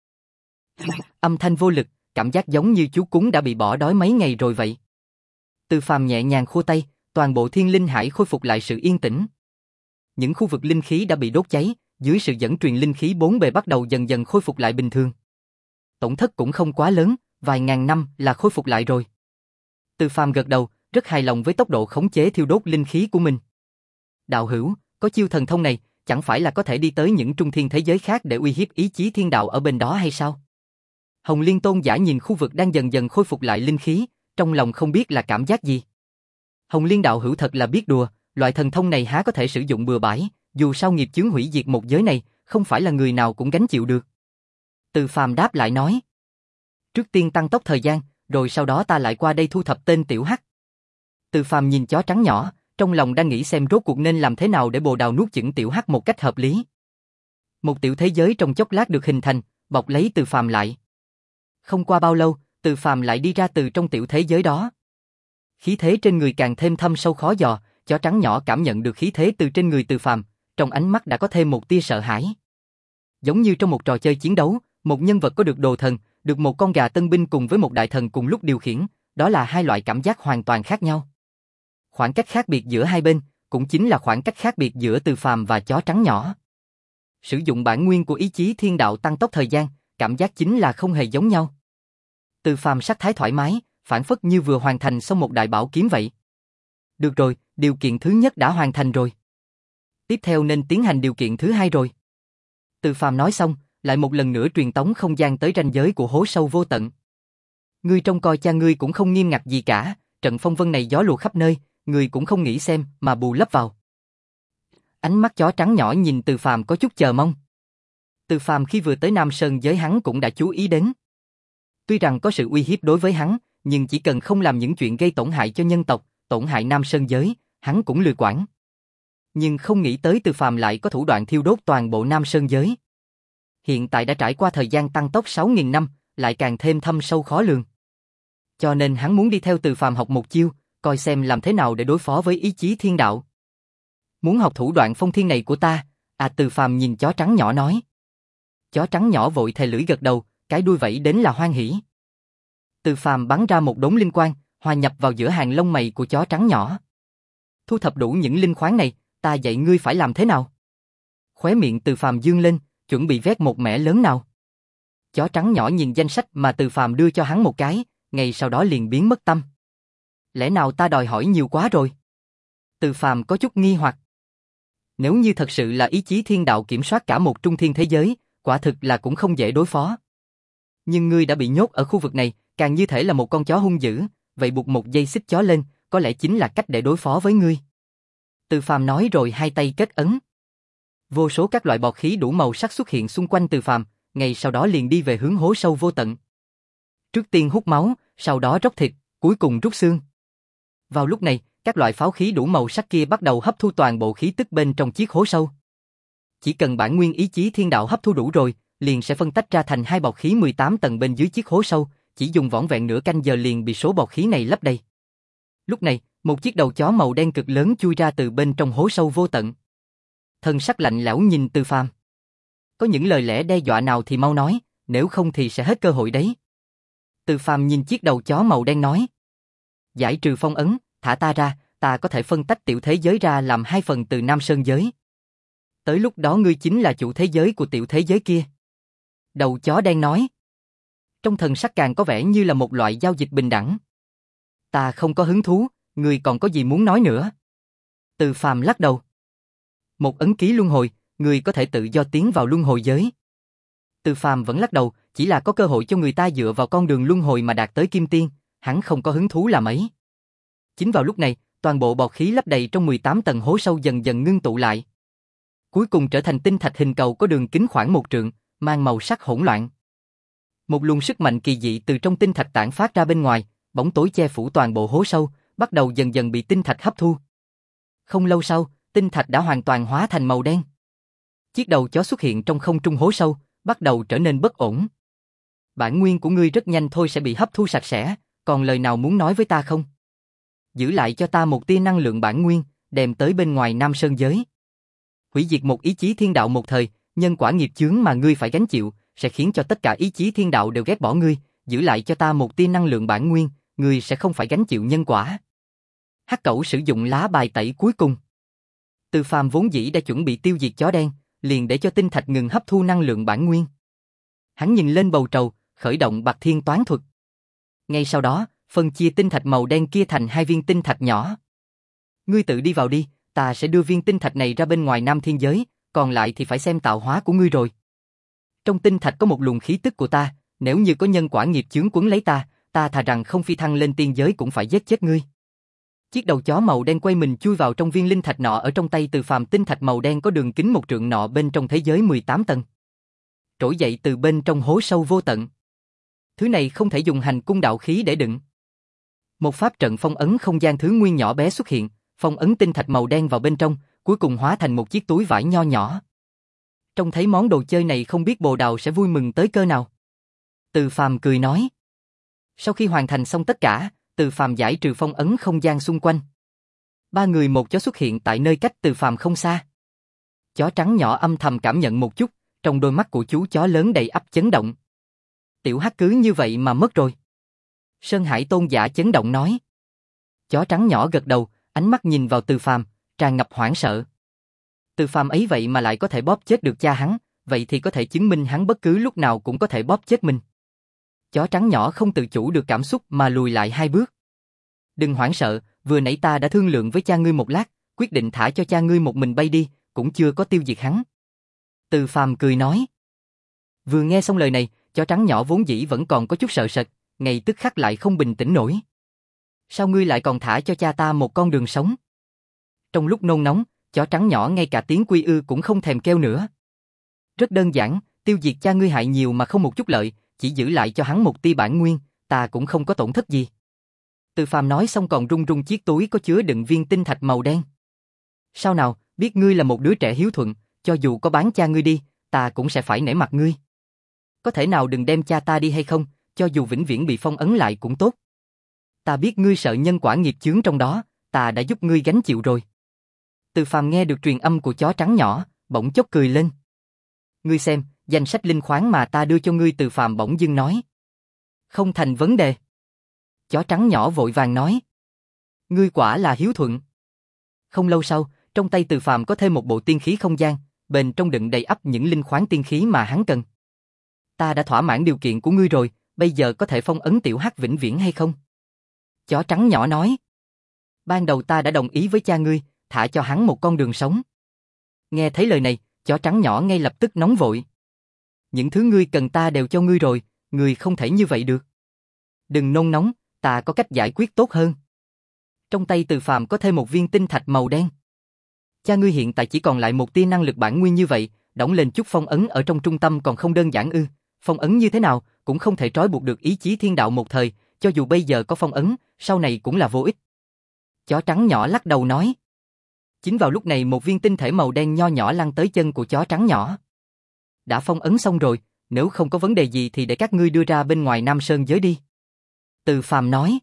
Âm thanh vô lực, cảm giác giống như chú cún đã bị bỏ đói mấy ngày rồi vậy. Từ Phàm nhẹ nhàng khua tay, toàn bộ Thiên Linh Hải khôi phục lại sự yên tĩnh. Những khu vực linh khí đã bị đốt cháy, dưới sự dẫn truyền linh khí bốn bề bắt đầu dần dần khôi phục lại bình thường. Tổn thất cũng không quá lớn, vài ngàn năm là khôi phục lại rồi. Từ Phàm gật đầu, rất hài lòng với tốc độ khống chế thiêu đốt linh khí của mình. Đạo hữu, có chiêu thần thông này, chẳng phải là có thể đi tới những trung thiên thế giới khác để uy hiếp ý chí thiên đạo ở bên đó hay sao? Hồng Liên tôn giả nhìn khu vực đang dần dần khôi phục lại linh khí, trong lòng không biết là cảm giác gì. Hồng Liên đạo hữu thật là biết đùa, loại thần thông này há có thể sử dụng bừa bãi, dù sao nghiệp chướng hủy diệt một giới này, không phải là người nào cũng gánh chịu được. Từ Phàm đáp lại nói. Trước tiên tăng tốc thời gian, rồi sau đó ta lại qua đây thu thập tên tiểu hắc. Từ Phàm nhìn chó trắng nhỏ, trong lòng đang nghĩ xem rốt cuộc nên làm thế nào để bồ đào nuốt chửng tiểu hắc một cách hợp lý. Một tiểu thế giới trong chốc lát được hình thành, bọc lấy Từ Phàm lại. Không qua bao lâu, Từ Phàm lại đi ra từ trong tiểu thế giới đó. Khí thế trên người càng thêm thâm sâu khó dò, chó trắng nhỏ cảm nhận được khí thế từ trên người Từ Phàm, trong ánh mắt đã có thêm một tia sợ hãi. Giống như trong một trò chơi chiến đấu, một nhân vật có được đồ thần, được một con gà tân binh cùng với một đại thần cùng lúc điều khiển, đó là hai loại cảm giác hoàn toàn khác nhau. Khoảng cách khác biệt giữa hai bên, cũng chính là khoảng cách khác biệt giữa Từ Phàm và chó trắng nhỏ. Sử dụng bản nguyên của ý chí thiên đạo tăng tốc thời gian, cảm giác chính là không hề giống nhau. Từ Phàm sắc thái thoải mái, phản phất như vừa hoàn thành xong một đại bảo kiếm vậy. Được rồi, điều kiện thứ nhất đã hoàn thành rồi. Tiếp theo nên tiến hành điều kiện thứ hai rồi. Từ Phàm nói xong, lại một lần nữa truyền tống không gian tới ranh giới của hố sâu vô tận. Ngươi trông coi cha ngươi cũng không nghiêm ngặt gì cả, trận phong vân này gió lùa khắp nơi, ngươi cũng không nghĩ xem mà bù lấp vào. Ánh mắt chó trắng nhỏ nhìn Từ Phàm có chút chờ mong. Từ Phàm khi vừa tới Nam Sơn giới hắn cũng đã chú ý đến. Tuy rằng có sự uy hiếp đối với hắn, nhưng chỉ cần không làm những chuyện gây tổn hại cho nhân tộc, tổn hại Nam Sơn giới, hắn cũng lười quản. Nhưng không nghĩ tới Từ Phàm lại có thủ đoạn thiêu đốt toàn bộ Nam Sơn giới. Hiện tại đã trải qua thời gian tăng tốc sáu nghìn năm, lại càng thêm thâm sâu khó lường. Cho nên hắn muốn đi theo Từ Phàm học một chiêu, coi xem làm thế nào để đối phó với ý chí thiên đạo. Muốn học thủ đoạn phong thiên này của ta, à Từ Phàm nhìn chó trắng nhỏ nói. Chó trắng nhỏ vội thè lưỡi gật đầu, cái đuôi vẫy đến là hoan hỉ. Từ Phàm bắn ra một đống linh quang, hòa nhập vào giữa hàng lông mày của chó trắng nhỏ. Thu thập đủ những linh khoáng này, ta dạy ngươi phải làm thế nào? Khóe miệng Từ Phàm dương lên, chuẩn bị vét một mẻ lớn nào. Chó trắng nhỏ nhìn danh sách mà Từ Phàm đưa cho hắn một cái, ngay sau đó liền biến mất tâm. Lẽ nào ta đòi hỏi nhiều quá rồi? Từ Phàm có chút nghi hoặc. Nếu như thật sự là ý chí thiên đạo kiểm soát cả một trung thiên thế giới, quả thực là cũng không dễ đối phó. Nhưng ngươi đã bị nhốt ở khu vực này, càng như thể là một con chó hung dữ, vậy buộc một dây xích chó lên, có lẽ chính là cách để đối phó với ngươi. Từ Phàm nói rồi hai tay kết ấn. Vô số các loại bọt khí đủ màu sắc xuất hiện xung quanh Từ Phàm, ngay sau đó liền đi về hướng hố sâu vô tận. Trước tiên hút máu, sau đó róc thịt, cuối cùng rút xương. Vào lúc này, các loại pháo khí đủ màu sắc kia bắt đầu hấp thu toàn bộ khí tức bên trong chiếc hố sâu. Chỉ cần bản nguyên ý chí thiên đạo hấp thu đủ rồi, liền sẽ phân tách ra thành hai bọt khí mười tám tầng bên dưới chiếc hố sâu, chỉ dùng vỏn vẹn nửa canh giờ liền bị số bọt khí này lấp đầy. Lúc này, một chiếc đầu chó màu đen cực lớn chui ra từ bên trong hố sâu vô tận. Thân sắc lạnh lẽo nhìn Từ Phàm. Có những lời lẽ đe dọa nào thì mau nói, nếu không thì sẽ hết cơ hội đấy. Từ Phàm nhìn chiếc đầu chó màu đen nói. Giải trừ phong ấn, thả ta ra, ta có thể phân tách tiểu thế giới ra làm hai phần từ Nam Sơn giới. Tới lúc đó ngươi chính là chủ thế giới của tiểu thế giới kia. Đầu chó đen nói. Trong thần sắc càng có vẻ như là một loại giao dịch bình đẳng. Ta không có hứng thú, ngươi còn có gì muốn nói nữa? Từ Phàm lắc đầu. Một ấn ký luân hồi, ngươi có thể tự do tiến vào luân hồi giới. Từ Phàm vẫn lắc đầu, chỉ là có cơ hội cho người ta dựa vào con đường luân hồi mà đạt tới kim tiên, hắn không có hứng thú làm ấy. Chính vào lúc này, toàn bộ bọt khí lấp đầy trong mười tám tầng hố sâu dần dần ngưng tụ lại. Cuối cùng trở thành tinh thạch hình cầu có đường kính khoảng một trượng, mang màu sắc hỗn loạn. Một luồng sức mạnh kỳ dị từ trong tinh thạch tản phát ra bên ngoài, bóng tối che phủ toàn bộ hố sâu, bắt đầu dần dần bị tinh thạch hấp thu. Không lâu sau, tinh thạch đã hoàn toàn hóa thành màu đen. Chiếc đầu chó xuất hiện trong không trung hố sâu, bắt đầu trở nên bất ổn. Bản nguyên của ngươi rất nhanh thôi sẽ bị hấp thu sạch sẽ, còn lời nào muốn nói với ta không? Giữ lại cho ta một tia năng lượng bản nguyên, đem tới bên ngoài Nam Sơn giới. Hủy diệt một ý chí thiên đạo một thời, nhân quả nghiệp chướng mà ngươi phải gánh chịu, sẽ khiến cho tất cả ý chí thiên đạo đều ghét bỏ ngươi, giữ lại cho ta một tia năng lượng bản nguyên, ngươi sẽ không phải gánh chịu nhân quả. Hắc Cẩu sử dụng lá bài tẩy cuối cùng. Từ Phàm vốn dĩ đã chuẩn bị tiêu diệt chó đen, liền để cho tinh thạch ngừng hấp thu năng lượng bản nguyên. Hắn nhìn lên bầu trời, khởi động Bạc Thiên toán thuật. Ngay sau đó, phân chia tinh thạch màu đen kia thành hai viên tinh thạch nhỏ. Ngươi tự đi vào đi, ta sẽ đưa viên tinh thạch này ra bên ngoài Nam Thiên giới, còn lại thì phải xem tạo hóa của ngươi rồi. Trong tinh thạch có một luồng khí tức của ta, nếu như có nhân quả nghiệp chướng quấn lấy ta, ta thà rằng không phi thăng lên tiên giới cũng phải giết chết ngươi. Chiếc đầu chó màu đen quay mình chui vào trong viên linh thạch nọ ở trong tay Từ Phàm. Tinh thạch màu đen có đường kính một trượng nọ bên trong thế giới mười tám tầng. Trỗi dậy từ bên trong hố sâu vô tận. Thứ này không thể dùng hành cung đạo khí để đựng. Một pháp trận phong ấn không gian thứ nguyên nhỏ bé xuất hiện, phong ấn tinh thạch màu đen vào bên trong, cuối cùng hóa thành một chiếc túi vải nho nhỏ. Trông thấy món đồ chơi này không biết Bồ Đào sẽ vui mừng tới cỡ nào. Từ Phàm cười nói. Sau khi hoàn thành xong tất cả, Từ Phàm giải trừ phong ấn không gian xung quanh. Ba người một chó xuất hiện tại nơi cách Từ Phàm không xa. Chó trắng nhỏ âm thầm cảm nhận một chút, trong đôi mắt của chú chó lớn đầy ắp chấn động. Tiểu Hắc cứ như vậy mà mất rồi. Sơn Hải Tôn giả chấn động nói. Chó trắng nhỏ gật đầu, ánh mắt nhìn vào Từ Phàm, tràn ngập hoảng sợ. Từ Phàm ấy vậy mà lại có thể bóp chết được cha hắn, vậy thì có thể chứng minh hắn bất cứ lúc nào cũng có thể bóp chết mình. Chó trắng nhỏ không tự chủ được cảm xúc mà lùi lại hai bước. Đừng hoảng sợ, vừa nãy ta đã thương lượng với cha ngươi một lát, quyết định thả cho cha ngươi một mình bay đi, cũng chưa có tiêu diệt hắn. Từ Phàm cười nói. Vừa nghe xong lời này, chó trắng nhỏ vốn dĩ vẫn còn có chút sợ sệt, ngay tức khắc lại không bình tĩnh nổi. Sao ngươi lại còn thả cho cha ta một con đường sống? Trong lúc nôn nóng, chó trắng nhỏ ngay cả tiếng quy ư cũng không thèm kêu nữa. Rất đơn giản, tiêu diệt cha ngươi hại nhiều mà không một chút lợi, chỉ giữ lại cho hắn một tia bản nguyên, ta cũng không có tổn thất gì. Từ Phàm nói xong còn rung rung chiếc túi có chứa đựng viên tinh thạch màu đen. Sao nào, biết ngươi là một đứa trẻ hiếu thuận, cho dù có bán cha ngươi đi, ta cũng sẽ phải nể mặt ngươi. Có thể nào đừng đem cha ta đi hay không, cho dù vĩnh viễn bị phong ấn lại cũng tốt. Ta biết ngươi sợ nhân quả nghiệp chướng trong đó, ta đã giúp ngươi gánh chịu rồi. Từ Phàm nghe được truyền âm của chó trắng nhỏ, bỗng chốc cười lên. Ngươi xem, danh sách linh khoáng mà ta đưa cho ngươi. Từ Phàm bỗng dưng nói. Không thành vấn đề. Chó trắng nhỏ vội vàng nói. Ngươi quả là hiếu thuận. Không lâu sau, trong tay Từ Phàm có thêm một bộ tiên khí không gian, bên trong đựng đầy ắp những linh khoáng tiên khí mà hắn cần. Ta đã thỏa mãn điều kiện của ngươi rồi, bây giờ có thể phong ấn Tiểu Hắc vĩnh viễn hay không? Chó trắng nhỏ nói. Ban đầu ta đã đồng ý với cha ngươi, thả cho hắn một con đường sống. Nghe thấy lời này, chó trắng nhỏ ngay lập tức nóng vội. Những thứ ngươi cần ta đều cho ngươi rồi, ngươi không thể như vậy được. Đừng nôn nóng, ta có cách giải quyết tốt hơn. Trong tay Từ Phàm có thêm một viên tinh thạch màu đen. Cha ngươi hiện tại chỉ còn lại một tia năng lực bản nguyên như vậy, đóng lên chút phong ấn ở trong trung tâm còn không đơn giản ư? Phong ấn như thế nào cũng không thể trói buộc được ý chí thiên đạo một thời, cho dù bây giờ có phong ấn, sau này cũng là vô ích. Chó trắng nhỏ lắc đầu nói. Chính vào lúc này một viên tinh thể màu đen nho nhỏ lăn tới chân của chó trắng nhỏ. Đã phong ấn xong rồi, nếu không có vấn đề gì thì để các ngươi đưa ra bên ngoài Nam Sơn giới đi. Từ Phàm nói.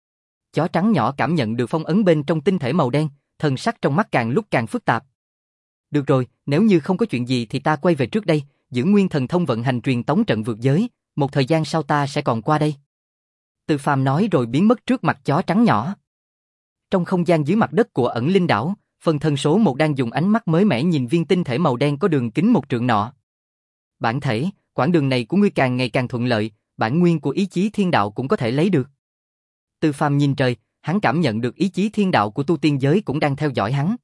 Chó trắng nhỏ cảm nhận được phong ấn bên trong tinh thể màu đen, thần sắc trong mắt càng lúc càng phức tạp. Được rồi, nếu như không có chuyện gì thì ta quay về trước đây, giữ nguyên thần thông vận hành truyền tống trận vượt giới, một thời gian sau ta sẽ còn qua đây. Từ Phàm nói rồi biến mất trước mặt chó trắng nhỏ. Trong không gian dưới mặt đất của ẩn linh đảo, phần thân số một đang dùng ánh mắt mới mẻ nhìn viên tinh thể màu đen có đường kính một trượng nọ. Bản thể, quãng đường này của ngươi càng ngày càng thuận lợi, bản nguyên của ý chí thiên đạo cũng có thể lấy được. Từ Phàm nhìn trời, hắn cảm nhận được ý chí thiên đạo của tu tiên giới cũng đang theo dõi hắn.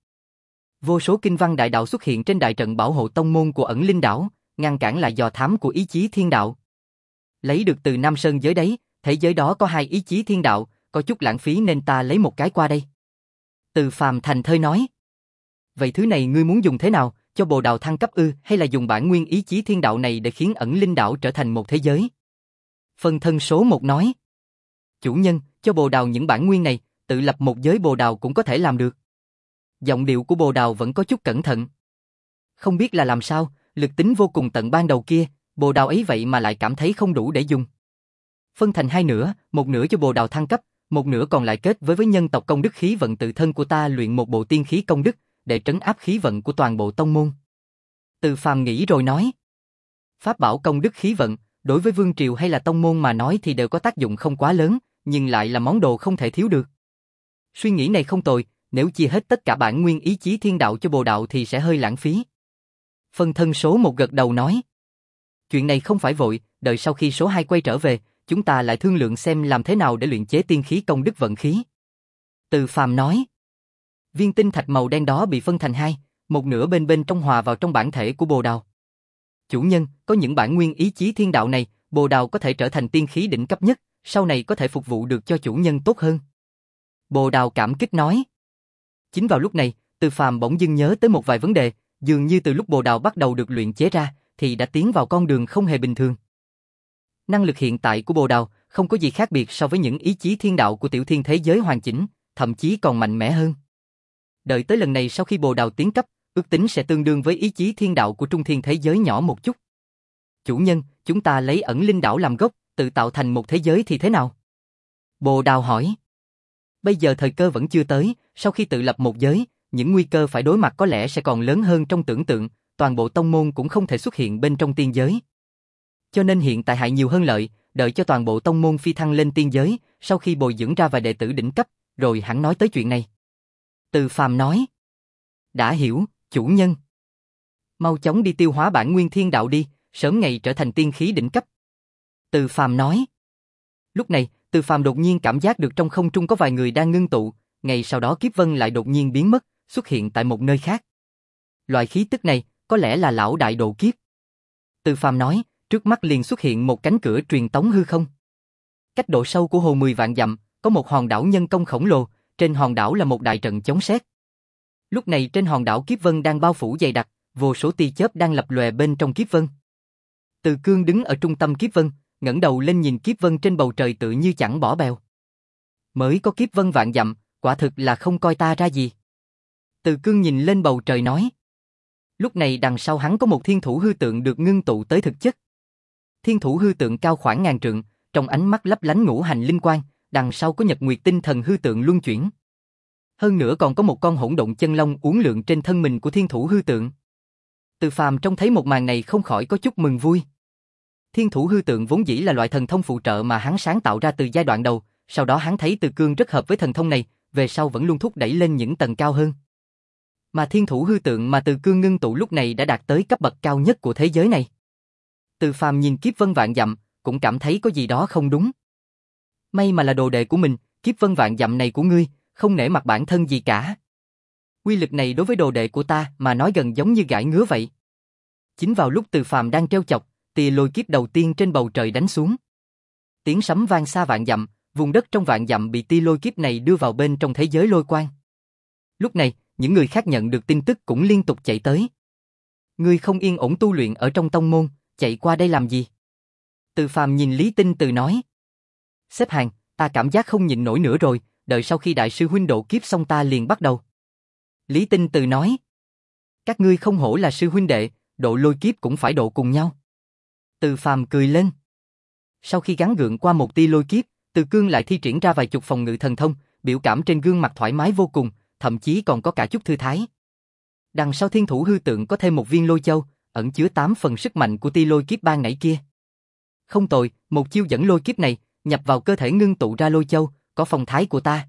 Vô số kinh văn đại đạo xuất hiện trên đại trận bảo hộ tông môn của ẩn linh đảo, ngăn cản lại dò thám của ý chí thiên đạo. Lấy được từ Nam Sơn giới đấy, thế giới đó có hai ý chí thiên đạo, có chút lãng phí nên ta lấy một cái qua đây. Từ Phàm thành thơi nói. Vậy thứ này ngươi muốn dùng thế nào, cho bồ đào thăng cấp ư, hay là dùng bản nguyên ý chí thiên đạo này để khiến ẩn linh đảo trở thành một thế giới? Phân thân số một nói. Chủ nhân, cho bồ đào những bản nguyên này, tự lập một giới bồ đào cũng có thể làm được. Giọng điệu của bồ đào vẫn có chút cẩn thận. Không biết là làm sao, lực tính vô cùng tận ban đầu kia, bồ đào ấy vậy mà lại cảm thấy không đủ để dùng. Phân thành hai nửa, một nửa cho bồ đào thăng cấp, một nửa còn lại kết với với nhân tộc công đức khí vận tự thân của ta luyện một bộ tiên khí công đức, để trấn áp khí vận của toàn bộ tông môn. Từ Phàm nghĩ rồi nói. Pháp bảo công đức khí vận, đối với vương triều hay là tông môn mà nói thì đều có tác dụng không quá lớn, nhưng lại là món đồ không thể thiếu được. Suy nghĩ này không tồi, nếu chia hết tất cả bản nguyên ý chí thiên đạo cho bồ đạo thì sẽ hơi lãng phí. Phân thân số một gật đầu nói. Chuyện này không phải vội, đợi sau khi số hai quay trở về, chúng ta lại thương lượng xem làm thế nào để luyện chế tiên khí công đức vận khí. Từ Phàm nói. Viên tinh thạch màu đen đó bị phân thành hai, một nửa bên bên trong hòa vào trong bản thể của bồ đào. Chủ nhân, có những bản nguyên ý chí thiên đạo này, bồ đào có thể trở thành tiên khí đỉnh cấp nhất, sau này có thể phục vụ được cho chủ nhân tốt hơn. Bồ đào cảm kích nói. Chính vào lúc này, Từ Phàm bỗng dưng nhớ tới một vài vấn đề, dường như từ lúc bồ đào bắt đầu được luyện chế ra, thì đã tiến vào con đường không hề bình thường. Năng lực hiện tại của bồ đào không có gì khác biệt so với những ý chí thiên đạo của tiểu thiên thế giới hoàn chỉnh, thậm chí còn mạnh mẽ hơn. Đợi tới lần này sau khi bồ đào tiến cấp, ước tính sẽ tương đương với ý chí thiên đạo của trung thiên thế giới nhỏ một chút. Chủ nhân, chúng ta lấy ẩn linh đảo làm gốc, tự tạo thành một thế giới thì thế nào? Bồ đào hỏi. Bây giờ thời cơ vẫn chưa tới, sau khi tự lập một giới, những nguy cơ phải đối mặt có lẽ sẽ còn lớn hơn trong tưởng tượng, toàn bộ tông môn cũng không thể xuất hiện bên trong tiên giới. Cho nên hiện tại hại nhiều hơn lợi, đợi cho toàn bộ tông môn phi thăng lên tiên giới, sau khi bồi dưỡng ra vài đệ tử đỉnh cấp, rồi hẳn nói tới chuyện này. Từ Phàm nói. Đã hiểu, chủ nhân. Mau chóng đi tiêu hóa bản nguyên thiên đạo đi, sớm ngày trở thành tiên khí đỉnh cấp. Từ Phàm nói. Lúc này, Từ Phàm đột nhiên cảm giác được trong không trung có vài người đang ngưng tụ, ngày sau đó kiếp vân lại đột nhiên biến mất, xuất hiện tại một nơi khác. Loại khí tức này, có lẽ là lão đại độ kiếp. Từ Phàm nói, trước mắt liền xuất hiện một cánh cửa truyền tống hư không. Cách độ sâu của hồ mười vạn dặm, có một hòn đảo nhân công khổng lồ, trên hòn đảo là một đại trận chống sét. Lúc này trên hòn đảo kiếp vân đang bao phủ dày đặc, vô số tia chớp đang lập lòe bên trong kiếp vân. Từ Cương đứng ở trung tâm kiếp vân, ngẩng đầu lên nhìn kiếp vân trên bầu trời tự như chẳng bỏ bèo. Mới có kiếp vân vạn dặm, quả thực là không coi ta ra gì. Từ Cương nhìn lên bầu trời nói. Lúc này đằng sau hắn có một thiên thủ hư tượng được ngưng tụ tới thực chất. Thiên thủ hư tượng cao khoảng ngàn trượng, trong ánh mắt lấp lánh ngũ hành linh quang, đằng sau có nhật nguyệt tinh thần hư tượng luân chuyển. Hơn nữa còn có một con hỗn độn chân long uốn lượn trên thân mình của thiên thủ hư tượng. Từ Phàm trông thấy một màn này không khỏi có chút mừng vui. Thiên thủ hư tượng vốn dĩ là loại thần thông phụ trợ mà hắn sáng tạo ra từ giai đoạn đầu, sau đó hắn thấy Từ Cương rất hợp với thần thông này, về sau vẫn luôn thúc đẩy lên những tầng cao hơn. Mà thiên thủ hư tượng mà Từ Cương ngưng tụ lúc này đã đạt tới cấp bậc cao nhất của thế giới này. Từ Phàm nhìn kiếp vân vạn dặm, cũng cảm thấy có gì đó không đúng. May mà là đồ đệ của mình, kiếp vân vạn dặm này của ngươi, không nể mặt bản thân gì cả. Quy lực này đối với đồ đệ của ta mà nói gần giống như gãi ngứa vậy. Chính vào lúc Từ Phàm đang trêu chọc, tia lôi kiếp đầu tiên trên bầu trời đánh xuống. Tiếng sấm vang xa vạn dặm, vùng đất trong vạn dặm bị tia lôi kiếp này đưa vào bên trong thế giới lôi quang. Lúc này, những người khác nhận được tin tức cũng liên tục chạy tới. Ngươi không yên ổn tu luyện ở trong tông môn, chạy qua đây làm gì? Từ Phàm nhìn Lý Tinh Từ nói. Xếp hàng, ta cảm giác không nhịn nổi nữa rồi, đợi sau khi đại sư huynh độ kiếp xong ta liền bắt đầu. Lý Tinh Từ nói. Các ngươi không hổ là sư huynh đệ, độ lôi kiếp cũng phải độ cùng nhau. Từ Phàm cười lên. Sau khi gắng gượng qua một tia lôi kiếp, Từ Cương lại thi triển ra vài chục phòng ngự thần thông, biểu cảm trên gương mặt thoải mái vô cùng, thậm chí còn có cả chút thư thái. Đằng sau thiên thủ hư tượng có thêm một viên lôi châu, ẩn chứa tám phần sức mạnh của tia lôi kiếp ban nãy kia. Không tồi, một chiêu dẫn lôi kiếp này, nhập vào cơ thể ngưng tụ ra lôi châu, có phong thái của ta.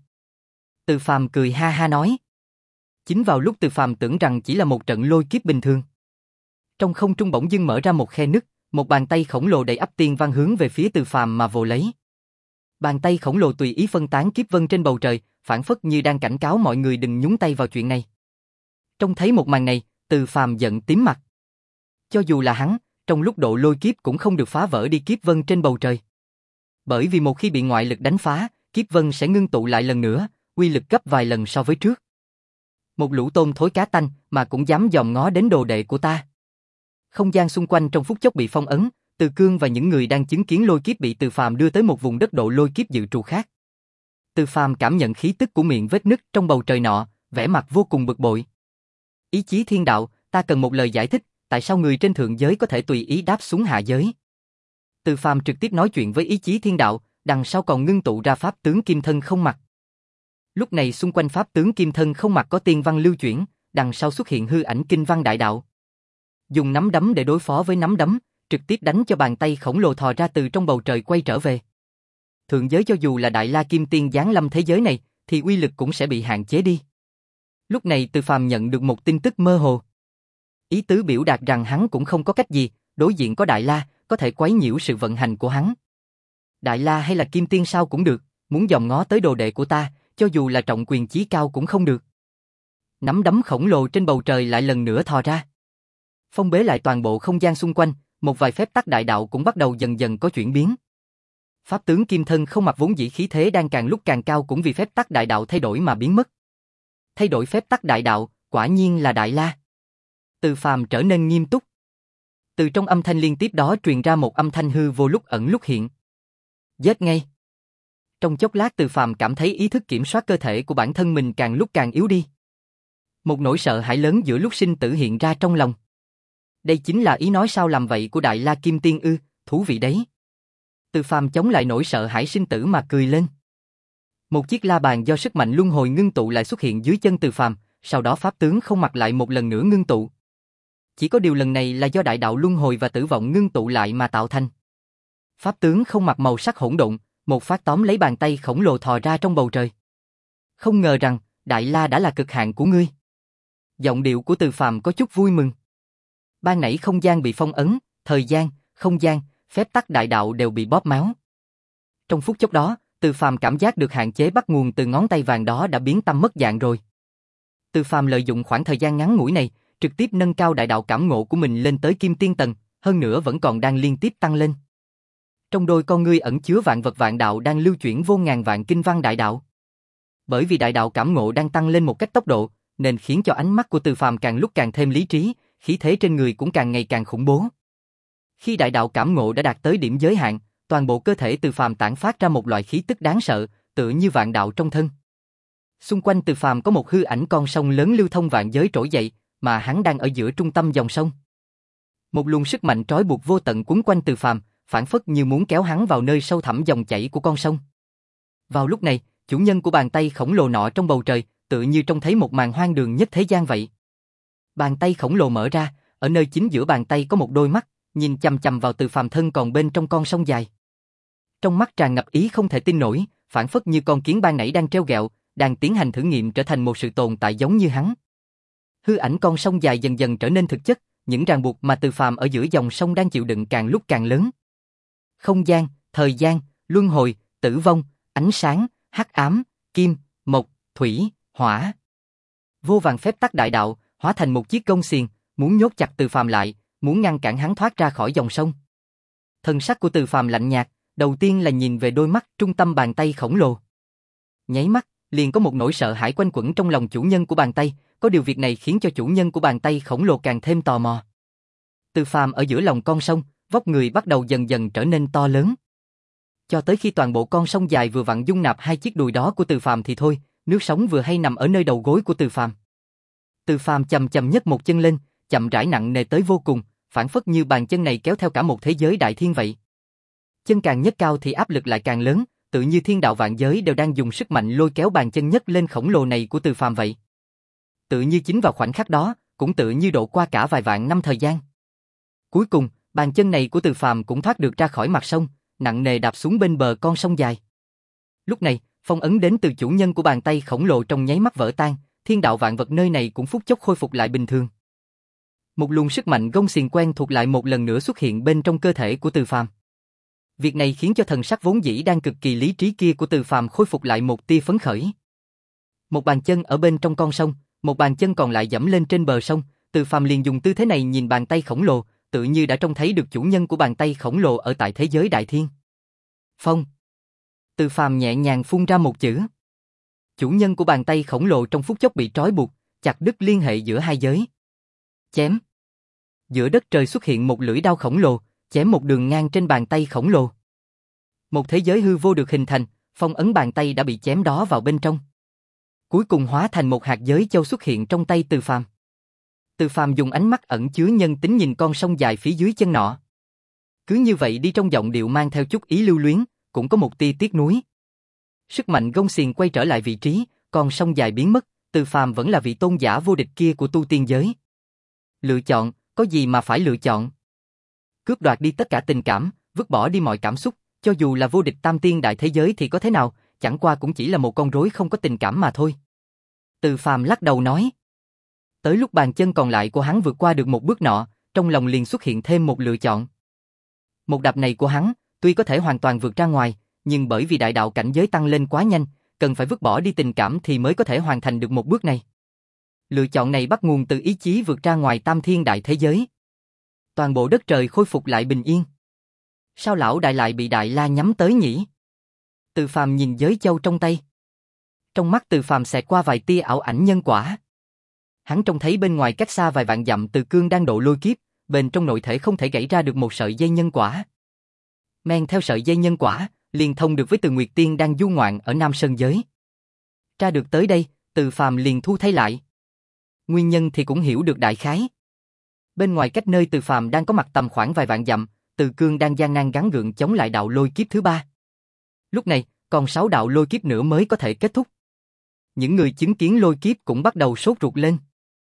Từ Phàm cười ha ha nói. Chính vào lúc Từ Phàm tưởng rằng chỉ là một trận lôi kiếp bình thường. Trong không trung bỗng dưng mở ra một khe nứt, một bàn tay khổng lồ đầy ắp tiên văn hướng về phía Từ Phàm mà vồ lấy. Bàn tay khổng lồ tùy ý phân tán kiếp vân trên bầu trời, phảng phất như đang cảnh cáo mọi người đừng nhúng tay vào chuyện này. Trông thấy một màn này, Từ Phàm giận tím mặt. Cho dù là hắn, trong lúc độ lôi kiếp cũng không được phá vỡ đi kiếp vân trên bầu trời. Bởi vì một khi bị ngoại lực đánh phá, kiếp vân sẽ ngưng tụ lại lần nữa, uy lực gấp vài lần so với trước. Một lũ tôm thối cá tanh mà cũng dám dòm ngó đến đồ đệ của ta. Không gian xung quanh trong phút chốc bị phong ấn, Từ Cương và những người đang chứng kiến lôi kiếp bị Từ Phàm đưa tới một vùng đất độ lôi kiếp dự trù khác. Từ Phàm cảm nhận khí tức của miệng vết nứt trong bầu trời nọ, vẻ mặt vô cùng bực bội. Ý chí thiên đạo, ta cần một lời giải thích, tại sao người trên thượng giới có thể tùy ý đáp xuống hạ giới? Từ Phàm trực tiếp nói chuyện với ý chí thiên đạo, đằng sau còn ngưng tụ ra pháp tướng kim thân không mặt. Lúc này xung quanh pháp tướng kim thân không mặt có tiên văn lưu chuyển, đằng sau xuất hiện hư ảnh kinh văn đại đạo. Dùng nắm đấm để đối phó với nắm đấm, trực tiếp đánh cho bàn tay khổng lồ thò ra từ trong bầu trời quay trở về. Thượng giới cho dù là Đại La Kim Tiên giáng lâm thế giới này, thì uy lực cũng sẽ bị hạn chế đi. Lúc này Từ Phàm nhận được một tin tức mơ hồ. Ý tứ biểu đạt rằng hắn cũng không có cách gì, đối diện có Đại La, có thể quấy nhiễu sự vận hành của hắn. Đại La hay là Kim Tiên sao cũng được, muốn dòm ngó tới đồ đệ của ta, cho dù là trọng quyền chí cao cũng không được. Nắm đấm khổng lồ trên bầu trời lại lần nữa thò ra. Phong bế lại toàn bộ không gian xung quanh, một vài phép tắc đại đạo cũng bắt đầu dần dần có chuyển biến. Pháp tướng kim thân không mặt vốn dĩ khí thế đang càng lúc càng cao cũng vì phép tắc đại đạo thay đổi mà biến mất. Thay đổi phép tắc đại đạo, quả nhiên là Đại La. Từ Phàm trở nên nghiêm túc. Từ trong âm thanh liên tiếp đó truyền ra một âm thanh hư vô lúc ẩn lúc hiện. Giết ngay. Trong chốc lát Từ Phàm cảm thấy ý thức kiểm soát cơ thể của bản thân mình càng lúc càng yếu đi. Một nỗi sợ hãi lớn giữa lúc sinh tử hiện ra trong lòng. Đây chính là ý nói sao làm vậy của Đại La Kim Tiên ư, thú vị đấy. Từ Phàm chống lại nỗi sợ hãi sinh tử mà cười lên. Một chiếc la bàn do sức mạnh luân hồi ngưng tụ lại xuất hiện dưới chân Từ Phàm, sau đó pháp tướng không mặt lại một lần nữa ngưng tụ. Chỉ có điều lần này là do đại đạo luân hồi và tử vọng ngưng tụ lại mà tạo thành. Pháp tướng không mặt màu sắc hỗn độn, một phát tóm lấy bàn tay khổng lồ thò ra trong bầu trời. Không ngờ rằng, Đại La đã là cực hạn của ngươi. Giọng điệu của Từ Phàm có chút vui mừng. Ban nãy không gian bị phong ấn, thời gian, không gian, phép tắc đại đạo đều bị bóp méo. Trong phút chốc đó, Từ Phàm cảm giác được hạn chế bắt nguồn từ ngón tay vàng đó đã biến tâm mất dạng rồi. Từ Phàm lợi dụng khoảng thời gian ngắn ngủi này, trực tiếp nâng cao đại đạo cảm ngộ của mình lên tới Kim Tiên tầng, hơn nữa vẫn còn đang liên tiếp tăng lên. Trong đôi con ngươi ẩn chứa vạn vật vạn đạo đang lưu chuyển vô ngàn vạn kinh văn đại đạo. Bởi vì đại đạo cảm ngộ đang tăng lên một cách tốc độ, nên khiến cho ánh mắt của Từ Phàm càng lúc càng thêm lý trí, khí thế trên người cũng càng ngày càng khủng bố. Khi đại đạo cảm ngộ đã đạt tới điểm giới hạn, toàn bộ cơ thể Từ Phàm tản phát ra một loại khí tức đáng sợ, tựa như vạn đạo trong thân. Xung quanh Từ Phàm có một hư ảnh con sông lớn lưu thông vạn giới trỗi dậy, mà hắn đang ở giữa trung tâm dòng sông. Một luồng sức mạnh trói buộc vô tận quấn quanh Từ Phàm, phảng phất như muốn kéo hắn vào nơi sâu thẳm dòng chảy của con sông. Vào lúc này, chủ nhân của bàn tay khổng lồ nọ trong bầu trời, tựa như trông thấy một màn hoang đường nhất thế gian vậy. Bàn tay khổng lồ mở ra, ở nơi chính giữa bàn tay có một đôi mắt, nhìn chằm chằm vào Từ Phàm thân còn bên trong con sông dài. Trong mắt tràn ngập ý không thể tin nổi, phảng phất như con kiến ban nãy đang trêu ghẹo, đang tiến hành thử nghiệm trở thành một sự tồn tại giống như hắn. Hư ảnh con sông dài dần dần trở nên thực chất, những ràng buộc mà Từ Phàm ở giữa dòng sông đang chịu đựng càng lúc càng lớn. Không gian, thời gian, luân hồi, tử vong, ánh sáng, hắc ám, kim, mộc, thủy, hỏa. Vô vàn phép tắc đại đạo, hóa thành một chiếc gông xiềng, muốn nhốt chặt Từ Phàm lại, muốn ngăn cản hắn thoát ra khỏi dòng sông. Thần sắc của Từ Phàm lạnh nhạt, đầu tiên là nhìn về đôi mắt trung tâm bàn tay khổng lồ. Nháy mắt, liền có một nỗi sợ hãi quanh quẩn trong lòng chủ nhân của bàn tay, có điều việc này khiến cho chủ nhân của bàn tay khổng lồ càng thêm tò mò. Từ Phàm ở giữa lòng con sông, vóc người bắt đầu dần dần trở nên to lớn. Cho tới khi toàn bộ con sông dài vừa vặn dung nạp hai chiếc đùi đó của Từ Phàm thì thôi, nước sống vừa hay nằm ở nơi đầu gối của Từ Phàm. Từ Phàm chậm chậm nhấc một chân lên, chậm rãi nặng nề tới vô cùng, phảng phất như bàn chân này kéo theo cả một thế giới đại thiên vậy. Chân càng nhấc cao thì áp lực lại càng lớn, tự như thiên đạo vạn giới đều đang dùng sức mạnh lôi kéo bàn chân nhấc lên khổng lồ này của Từ Phàm vậy. Tự như chính vào khoảnh khắc đó, cũng tự như độ qua cả vài vạn năm thời gian. Cuối cùng, bàn chân này của Từ Phàm cũng thoát được ra khỏi mặt sông, nặng nề đạp xuống bên bờ con sông dài. Lúc này, phong ấn đến từ chủ nhân của bàn tay khổng lồ trong nháy mắt vỡ tan, thiên đạo vạn vật nơi này cũng phút chốc khôi phục lại bình thường. Một luồng sức mạnh gông xiềng quen thuộc lại một lần nữa xuất hiện bên trong cơ thể của Từ Phàm. Việc này khiến cho thần sắc vốn dĩ đang cực kỳ lý trí kia của Từ Phàm khôi phục lại một tia phấn khởi. Một bàn chân ở bên trong con sông, một bàn chân còn lại giẫm lên trên bờ sông, Từ Phàm liền dùng tư thế này nhìn bàn tay khổng lồ, tự như đã trông thấy được chủ nhân của bàn tay khổng lồ ở tại thế giới đại thiên. Phong. Từ Phàm nhẹ nhàng phun ra một chữ. Chủ nhân của bàn tay khổng lồ trong phút chốc bị trói buộc, chặt đứt liên hệ giữa hai giới. Chém. Giữa đất trời xuất hiện một lưỡi đao khổng lồ, chém một đường ngang trên bàn tay khổng lồ. Một thế giới hư vô được hình thành, phong ấn bàn tay đã bị chém đó vào bên trong. Cuối cùng hóa thành một hạt giới châu xuất hiện trong tay Từ Phàm. Từ Phàm dùng ánh mắt ẩn chứa nhân tính nhìn con sông dài phía dưới chân nọ. Cứ như vậy đi trong giọng điệu mang theo chút ý lưu luyến, cũng có một tia tiếc nuối. Sức mạnh gông xiềng quay trở lại vị trí, con sông dài biến mất, Từ Phàm vẫn là vị tôn giả vô địch kia của tu tiên giới. Lựa chọn, có gì mà phải lựa chọn? Cướp đoạt đi tất cả tình cảm, vứt bỏ đi mọi cảm xúc, cho dù là vô địch tam tiên đại thế giới thì có thế nào, chẳng qua cũng chỉ là một con rối không có tình cảm mà thôi. Từ Phàm lắc đầu nói. Tới lúc bàn chân còn lại của hắn vượt qua được một bước nọ, trong lòng liền xuất hiện thêm một lựa chọn. Một đạp này của hắn, tuy có thể hoàn toàn vượt ra ngoài, nhưng bởi vì đại đạo cảnh giới tăng lên quá nhanh, cần phải vứt bỏ đi tình cảm thì mới có thể hoàn thành được một bước này. Lựa chọn này bắt nguồn từ ý chí vượt ra ngoài tam thiên đại thế giới. Toàn bộ đất trời khôi phục lại bình yên. Sao lão đại lại bị Đại La nhắm tới nhỉ? Từ Phàm nhìn giới châu trong tay. Trong mắt Từ Phàm xẹt qua vài tia ảo ảnh nhân quả. Hắn trông thấy bên ngoài cách xa vài vạn dặm Từ Cương đang độ lôi kiếp, bên trong nội thể không thể gãy ra được một sợi dây nhân quả. Men theo sợi dây nhân quả, liền thông được với Từ Nguyệt Tiên đang du ngoạn ở Nam Sơn giới. Tra được tới đây, Từ Phàm liền thu thấy lại. Nguyên nhân thì cũng hiểu được đại khái. Bên ngoài cách nơi Từ Phàm đang có mặt tầm khoảng vài vạn dặm, Từ Cương đang gian nan gắng gượng chống lại đạo lôi kiếp thứ ba. Lúc này, còn sáu đạo lôi kiếp nữa mới có thể kết thúc. Những người chứng kiến lôi kiếp cũng bắt đầu sốt ruột lên.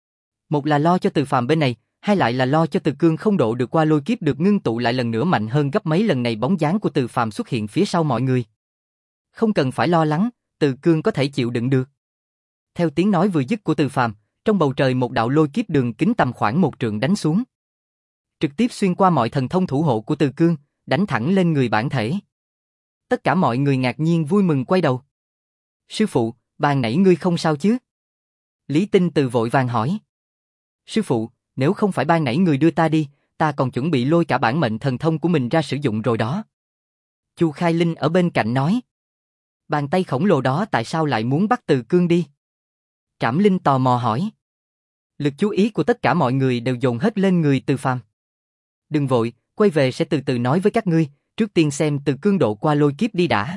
Một là lo cho Từ Phàm bên này, hai lại là lo cho Từ Cương không độ được qua lôi kiếp được ngưng tụ lại lần nữa mạnh hơn gấp mấy lần này bóng dáng của Từ Phàm xuất hiện phía sau mọi người. Không cần phải lo lắng, Từ Cương có thể chịu đựng được. Theo tiếng nói vừa dứt của Từ Phàm, trong bầu trời một đạo lôi kiếp đường kính tầm khoảng một trượng đánh xuống. Trực tiếp xuyên qua mọi thần thông thủ hộ của Từ Cương, đánh thẳng lên người bản thể. Tất cả mọi người ngạc nhiên vui mừng quay đầu. Sư phụ, ban nãy ngươi không sao chứ? Lý Tinh Từ vội vàng hỏi. Sư phụ, nếu không phải ban nãy người đưa ta đi, ta còn chuẩn bị lôi cả bản mệnh thần thông của mình ra sử dụng rồi đó. Chu Khai Linh ở bên cạnh nói. Bàn tay khổng lồ đó tại sao lại muốn bắt Từ Cương đi? Trảm Linh tò mò hỏi. Lực chú ý của tất cả mọi người đều dồn hết lên người Từ Phàm. Đừng vội, quay về sẽ từ từ nói với các ngươi, trước tiên xem Từ Cương độ qua lôi kiếp đi đã.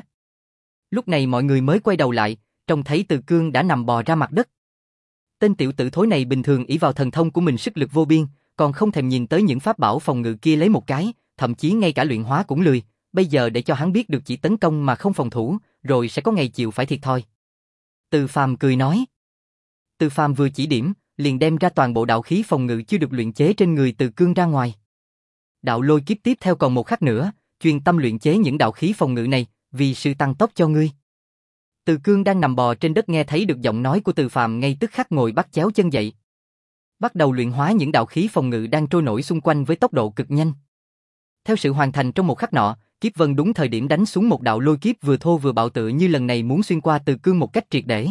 Lúc này mọi người mới quay đầu lại, trông thấy Từ Cương đã nằm bò ra mặt đất. Tên tiểu tử thối này bình thường ỷ vào thần thông của mình sức lực vô biên, còn không thèm nhìn tới những pháp bảo phòng ngự kia lấy một cái, thậm chí ngay cả luyện hóa cũng lười, bây giờ để cho hắn biết được chỉ tấn công mà không phòng thủ, rồi sẽ có ngày chịu phải thiệt thòi. Từ Phàm cười nói. Từ Phàm vừa chỉ điểm, liền đem ra toàn bộ đạo khí phòng ngự chưa được luyện chế trên người Từ Cương ra ngoài. Đạo lôi kiếp tiếp theo còn một khắc nữa, chuyên tâm luyện chế những đạo khí phòng ngự này, vì sự tăng tốc cho ngươi. Từ Cương đang nằm bò trên đất nghe thấy được giọng nói của Từ Phàm ngay tức khắc ngồi bắt chéo chân dậy. Bắt đầu luyện hóa những đạo khí phòng ngự đang trôi nổi xung quanh với tốc độ cực nhanh. Theo sự hoàn thành trong một khắc nọ, kiếp vân đúng thời điểm đánh xuống một đạo lôi kiếp vừa thô vừa bạo tự như lần này muốn xuyên qua Từ Cương một cách triệt để.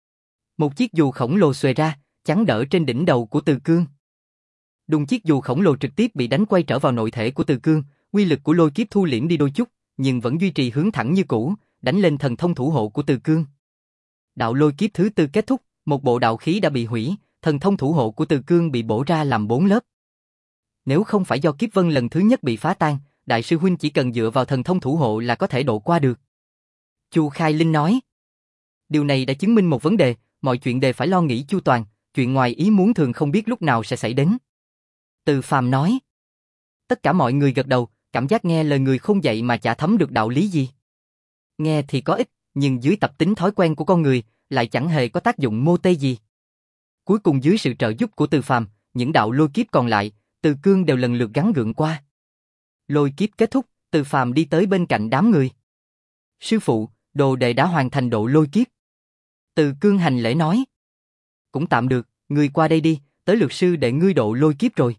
Một chiếc dù khổng lồ xuề ra, chắn đỡ trên đỉnh đầu của Từ Cương. Đùng, chiếc dù khổng lồ trực tiếp bị đánh quay trở vào nội thể của Từ Cương, uy lực của lôi kiếp thu liễm đi đôi chút, nhưng vẫn duy trì hướng thẳng như cũ, đánh lên thần thông thủ hộ của Từ Cương. Đạo lôi kiếp thứ tư kết thúc, một bộ đạo khí đã bị hủy, thần thông thủ hộ của Từ Cương bị bổ ra làm bốn lớp. Nếu không phải do kiếp vân lần thứ nhất bị phá tan, đại sư huynh chỉ cần dựa vào thần thông thủ hộ là có thể độ qua được. Chu Khai Linh nói. Điều này đã chứng minh một vấn đề, mọi chuyện đều phải lo nghĩ chu toàn, chuyện ngoài ý muốn thường không biết lúc nào sẽ xảy đến. Từ Phàm nói. Tất cả mọi người gật đầu, cảm giác nghe lời người không dạy mà chả thấm được đạo lý gì. Nghe thì có ích, nhưng dưới tập tính thói quen của con người, lại chẳng hề có tác dụng mô tê gì. Cuối cùng dưới sự trợ giúp của Từ Phàm, những đạo lôi kiếp còn lại, Từ Cương đều lần lượt gắng gượng qua. Lôi kiếp kết thúc, Từ Phàm đi tới bên cạnh đám người. Sư phụ, đồ đệ đã hoàn thành độ lôi kiếp. Từ Cương hành lễ nói. Cũng tạm được, ngươi qua đây đi, tới lượt sư đệ ngươi độ lôi kiếp rồi.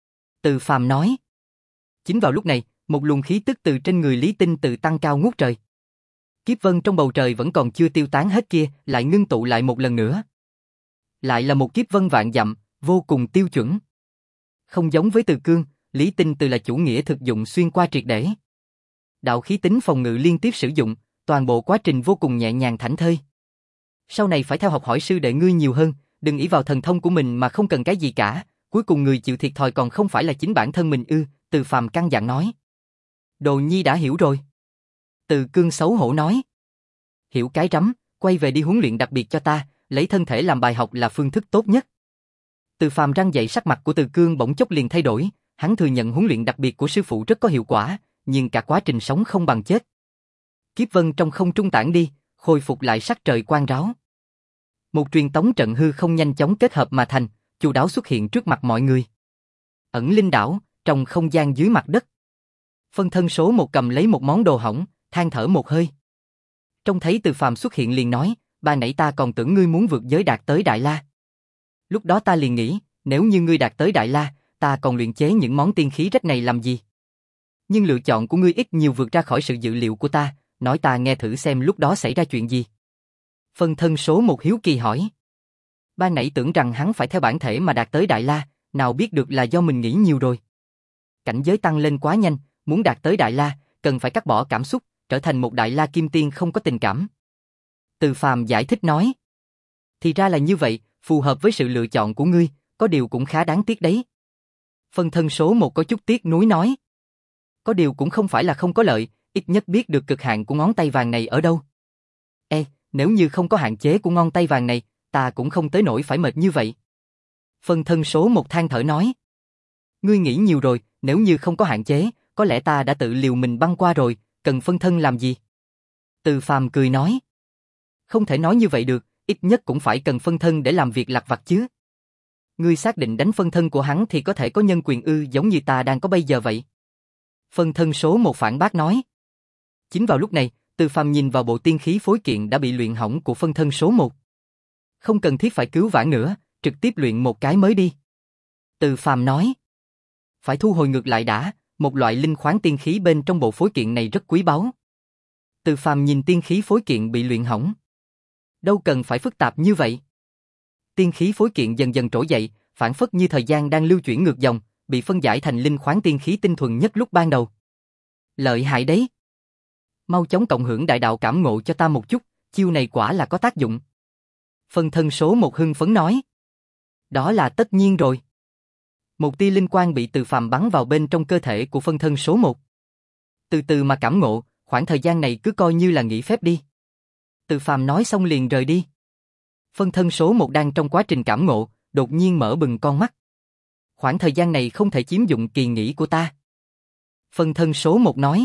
Từ Phàm nói. Chính vào lúc này, một luồng khí tức từ trên người Lý Tinh Tự tăng cao ngút trời. Kiếp vân trong bầu trời vẫn còn chưa tiêu tán hết kia, lại ngưng tụ lại một lần nữa. Lại là một kiếp vân vạn dặm, vô cùng tiêu chuẩn. Không giống với Từ Cương, Lý Tinh Tự là chủ nghĩa thực dụng xuyên qua triệt để. Đạo khí tính phòng ngự liên tiếp sử dụng, toàn bộ quá trình vô cùng nhẹ nhàng thảnh thơi. Sau này phải theo học hỏi sư đệ ngươi nhiều hơn, đừng ỷ vào thần thông của mình mà không cần cái gì cả, cuối cùng người chịu thiệt thòi còn không phải là chính bản thân mình ư, Từ Phàm căn dặn nói. Đồ nhi đã hiểu rồi. Từ Cương xấu hổ nói. Hiểu cái rắm, quay về đi huấn luyện đặc biệt cho ta, lấy thân thể làm bài học là phương thức tốt nhất. Từ Phàm răng dậy, sắc mặt của Từ Cương bỗng chốc liền thay đổi, hắn thừa nhận huấn luyện đặc biệt của sư phụ rất có hiệu quả, nhưng cả quá trình sống không bằng chết. Kiếp vân trong không trung tản đi, khôi phục lại sắc trời quang ráo. Một truyền tống trận hư không nhanh chóng kết hợp mà thành, chu đáo xuất hiện trước mặt mọi người. Ẩn linh đảo, trong không gian dưới mặt đất. Phân thân số một cầm lấy một món đồ hỏng, than thở một hơi. Trông thấy Từ Phàm xuất hiện liền nói, ban nãy ta còn tưởng ngươi muốn vượt giới đạt tới Đại La. Lúc đó ta liền nghĩ, nếu như ngươi đạt tới Đại La, ta còn luyện chế những món tiên khí rách này làm gì? Nhưng lựa chọn của ngươi ít nhiều vượt ra khỏi sự dự liệu của ta, nói ta nghe thử xem lúc đó xảy ra chuyện gì. Phân thân số một hiếu kỳ hỏi. Ban nãy tưởng rằng hắn phải theo bản thể mà đạt tới Đại La, nào biết được là do mình nghĩ nhiều rồi. Cảnh giới tăng lên quá nhanh, muốn đạt tới Đại La, cần phải cắt bỏ cảm xúc, trở thành một Đại La Kim Tiên không có tình cảm. Từ Phàm giải thích nói. Thì ra là như vậy, phù hợp với sự lựa chọn của ngươi, có điều cũng khá đáng tiếc đấy. Phân thân số một có chút tiếc nuối nói. Có điều cũng không phải là không có lợi, ít nhất biết được cực hạn của ngón tay vàng này ở đâu. Ê, nếu như không có hạn chế của ngón tay vàng này, ta cũng không tới nỗi phải mệt như vậy. Phân thân số một than thở nói. Ngươi nghĩ nhiều rồi, nếu như không có hạn chế, có lẽ ta đã tự liều mình băng qua rồi, cần phân thân làm gì? Từ Phàm cười nói. Không thể nói như vậy được, ít nhất cũng phải cần phân thân để làm việc lặt vặt chứ. Ngươi xác định đánh phân thân của hắn thì có thể có nhân quyền ư, giống như ta đang có bây giờ vậy. Phân thân số một phản bác nói. Chính vào lúc này, Từ Phàm nhìn vào bộ tiên khí phối kiện đã bị luyện hỏng của phân thân số một. Không cần thiết phải cứu vãn nữa, trực tiếp luyện một cái mới đi. Từ Phàm nói. Phải thu hồi ngược lại đã, một loại linh khoáng tiên khí bên trong bộ phối kiện này rất quý báu. Từ Phàm nhìn tiên khí phối kiện bị luyện hỏng. Đâu cần phải phức tạp như vậy. Tiên khí phối kiện dần dần trỗi dậy, phản phất như thời gian đang lưu chuyển ngược dòng, bị phân giải thành linh khoáng tiên khí tinh thuần nhất lúc ban đầu. Lợi hại đấy. Mau chóng cộng hưởng đại đạo cảm ngộ cho ta một chút, chiêu này quả là có tác dụng. Phân thân số một hưng phấn nói. Đó là tất nhiên rồi. Một tia linh quang bị Từ Phàm bắn vào bên trong cơ thể của phân thân số một. Từ từ mà cảm ngộ, khoảng thời gian này cứ coi như là nghỉ phép đi. Từ Phàm nói xong liền rời đi. Phân thân số một đang trong quá trình cảm ngộ, đột nhiên mở bừng con mắt. Khoảng thời gian này không thể chiếm dụng kỳ nghỉ của ta. Phân thân số một nói.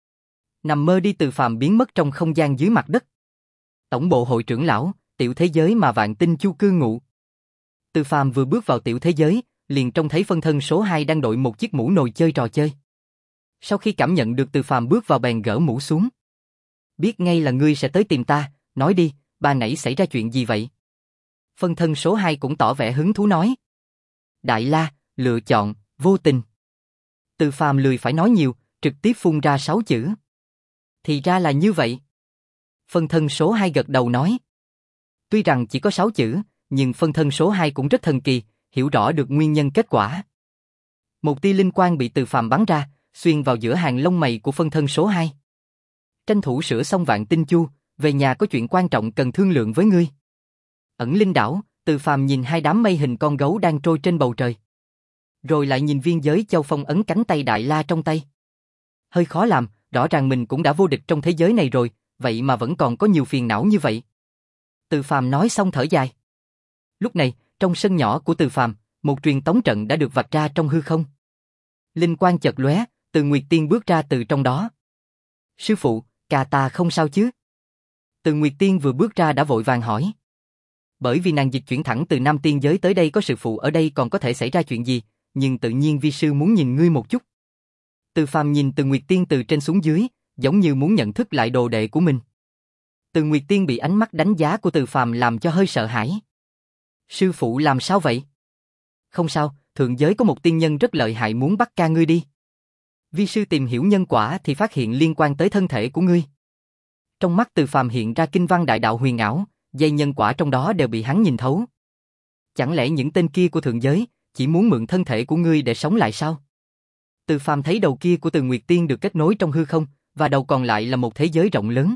Nằm mơ đi. Từ Phàm biến mất trong không gian dưới mặt đất. Tổng bộ hội trưởng lão, tiểu thế giới mà vạn tinh chu cư ngụ. Từ Phàm vừa bước vào tiểu thế giới, liền trông thấy phân thân số hai đang đội một chiếc mũ nồi chơi trò chơi. Sau khi cảm nhận được Từ Phàm bước vào bèn gỡ mũ xuống. Biết ngay là ngươi sẽ tới tìm ta, nói đi, ban nãy xảy ra chuyện gì vậy? Phân thân số hai cũng tỏ vẻ hứng thú nói. Đại La, lựa chọn, vô tình. Từ Phàm lười phải nói nhiều, trực tiếp phun ra sáu chữ. Thì ra là như vậy. Phân thân số hai gật đầu nói. Tuy rằng chỉ có sáu chữ, nhưng phân thân số hai cũng rất thần kỳ, hiểu rõ được nguyên nhân kết quả. Một tia linh quang bị Từ Phàm bắn ra, xuyên vào giữa hàng lông mày của phân thân số hai. Tranh thủ sửa xong vạn tinh chu, về nhà có chuyện quan trọng cần thương lượng với ngươi. Ẩn linh đảo, Từ Phàm nhìn hai đám mây hình con gấu đang trôi trên bầu trời. Rồi lại nhìn viên giới châu phong ấn cánh tay Đại La trong tay. Hơi khó làm, rõ ràng mình cũng đã vô địch trong thế giới này rồi, vậy mà vẫn còn có nhiều phiền não như vậy. Từ Phàm nói xong thở dài. Lúc này, trong sân nhỏ của Từ Phàm, một truyền tống trận đã được vạch ra trong hư không. Linh quang chợt lóe, Từ Nguyệt Tiên bước ra từ trong đó. Sư phụ, ca ta không sao chứ? Từ Nguyệt Tiên vừa bước ra đã vội vàng hỏi. Bởi vì nàng dịch chuyển thẳng từ Nam Tiên giới tới đây, có sư phụ ở đây còn có thể xảy ra chuyện gì, nhưng tự nhiên vi sư muốn nhìn ngươi một chút. Từ Phàm nhìn Từ Nguyệt Tiên từ trên xuống dưới, giống như muốn nhận thức lại đồ đệ của mình. Từ Nguyệt Tiên bị ánh mắt đánh giá của Từ Phàm làm cho hơi sợ hãi. Sư phụ làm sao vậy? Không sao, thượng giới có một tiên nhân rất lợi hại muốn bắt ca ngươi đi. Vi sư tìm hiểu nhân quả thì phát hiện liên quan tới thân thể của ngươi. Trong mắt Từ Phàm hiện ra kinh văn đại đạo huyền ảo, dây nhân quả trong đó đều bị hắn nhìn thấu. Chẳng lẽ những tên kia của thượng giới chỉ muốn mượn thân thể của ngươi để sống lại sao? Từ Phàm thấy đầu kia của Từ Nguyệt Tiên được kết nối trong hư không, và đầu còn lại là một thế giới rộng lớn.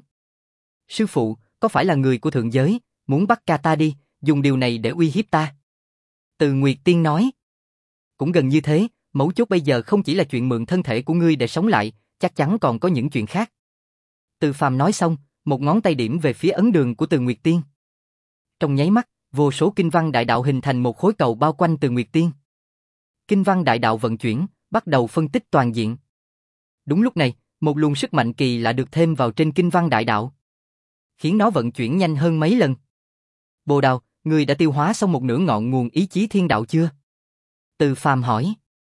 Sư phụ, có phải là người của thượng giới, muốn bắt ca ta đi, dùng điều này để uy hiếp ta? Từ Nguyệt Tiên nói. Cũng gần như thế, mấu chốt bây giờ không chỉ là chuyện mượn thân thể của ngươi để sống lại, chắc chắn còn có những chuyện khác. Từ Phàm nói xong, một ngón tay điểm về phía ấn đường của Từ Nguyệt Tiên. Trong nháy mắt, vô số kinh văn đại đạo hình thành một khối cầu bao quanh Từ Nguyệt Tiên. Kinh văn đại đạo vận chuyển, bắt đầu phân tích toàn diện. Đúng lúc này, một luồng sức mạnh kỳ lạ được thêm vào trên kinh văn đại đạo, khiến nó vận chuyển nhanh hơn mấy lần. Bồ Đào, ngươi đã tiêu hóa xong một nửa ngọn nguồn ý chí thiên đạo chưa? Từ Phàm hỏi.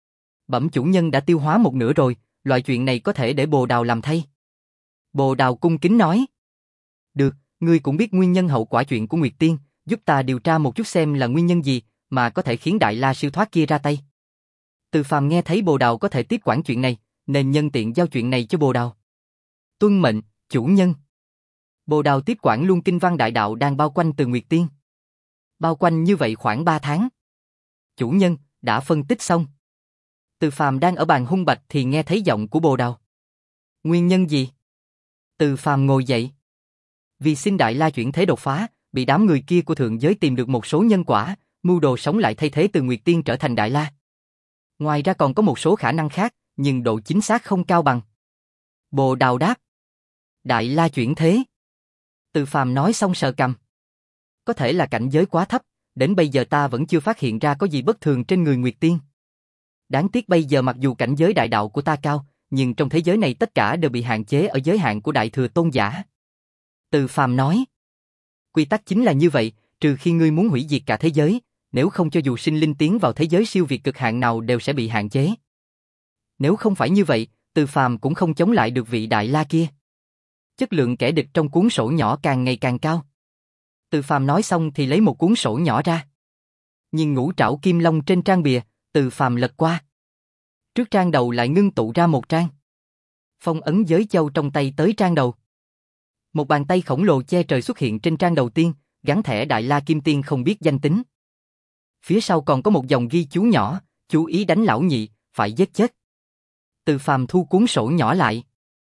Bẩm chủ nhân đã tiêu hóa một nửa rồi, loại chuyện này có thể để Bồ Đào làm thay. Bồ Đào cung kính nói. Được, ngươi cũng biết nguyên nhân hậu quả chuyện của Nguyệt Tiên, giúp ta điều tra một chút xem là nguyên nhân gì mà có thể khiến Đại La siêu thoát kia ra tay. Từ Phàm nghe thấy Bồ Đào có thể tiếp quản chuyện này, nên nhân tiện giao chuyện này cho Bồ Đào. Tuân mệnh, chủ nhân. Bồ Đào tiếp quản luôn kinh văn đại đạo đang bao quanh Từ Nguyệt Tiên. Bao quanh như vậy khoảng ba tháng. Chủ nhân, đã phân tích xong. Từ Phàm đang ở bàn hung bạch thì nghe thấy giọng của Bồ Đào. Nguyên nhân gì? Từ Phàm ngồi dậy. Vì xin Đại La chuyển thế đột phá, bị đám người kia của thượng giới tìm được một số nhân quả, mưu đồ sống lại thay thế Từ Nguyệt Tiên trở thành Đại La. Ngoài ra còn có một số khả năng khác, nhưng độ chính xác không cao bằng. Bồ Đào đáp. Đại La chuyển thế. Từ Phàm nói xong sờ cằm. Có thể là cảnh giới quá thấp, đến bây giờ ta vẫn chưa phát hiện ra có gì bất thường trên người Nguyệt Tiên. Đáng tiếc bây giờ mặc dù cảnh giới đại đạo của ta cao, nhưng trong thế giới này tất cả đều bị hạn chế ở giới hạn của Đại Thừa Tôn giả. Từ Phàm nói. Quy tắc chính là như vậy, trừ khi ngươi muốn hủy diệt cả thế giới, nếu không cho dù sinh linh tiến vào thế giới siêu việt cực hạn nào đều sẽ bị hạn chế. Nếu không phải như vậy, Từ Phàm cũng không chống lại được vị Đại La kia. Chất lượng kẻ địch trong cuốn sổ nhỏ càng ngày càng cao. Từ Phàm nói xong thì lấy một cuốn sổ nhỏ ra. Nhìn ngũ trảo kim long trên trang bìa, Từ Phàm lật qua. Trước trang đầu lại ngưng tụ ra một trang. Phong ấn giới châu trong tay tới trang đầu. Một bàn tay khổng lồ che trời xuất hiện trên trang đầu tiên, gắn thẻ Đại La Kim Tiên không biết danh tính. Phía sau còn có một dòng ghi chú nhỏ, chú ý đánh lão nhị, phải giết chết. Từ Phàm thu cuốn sổ nhỏ lại.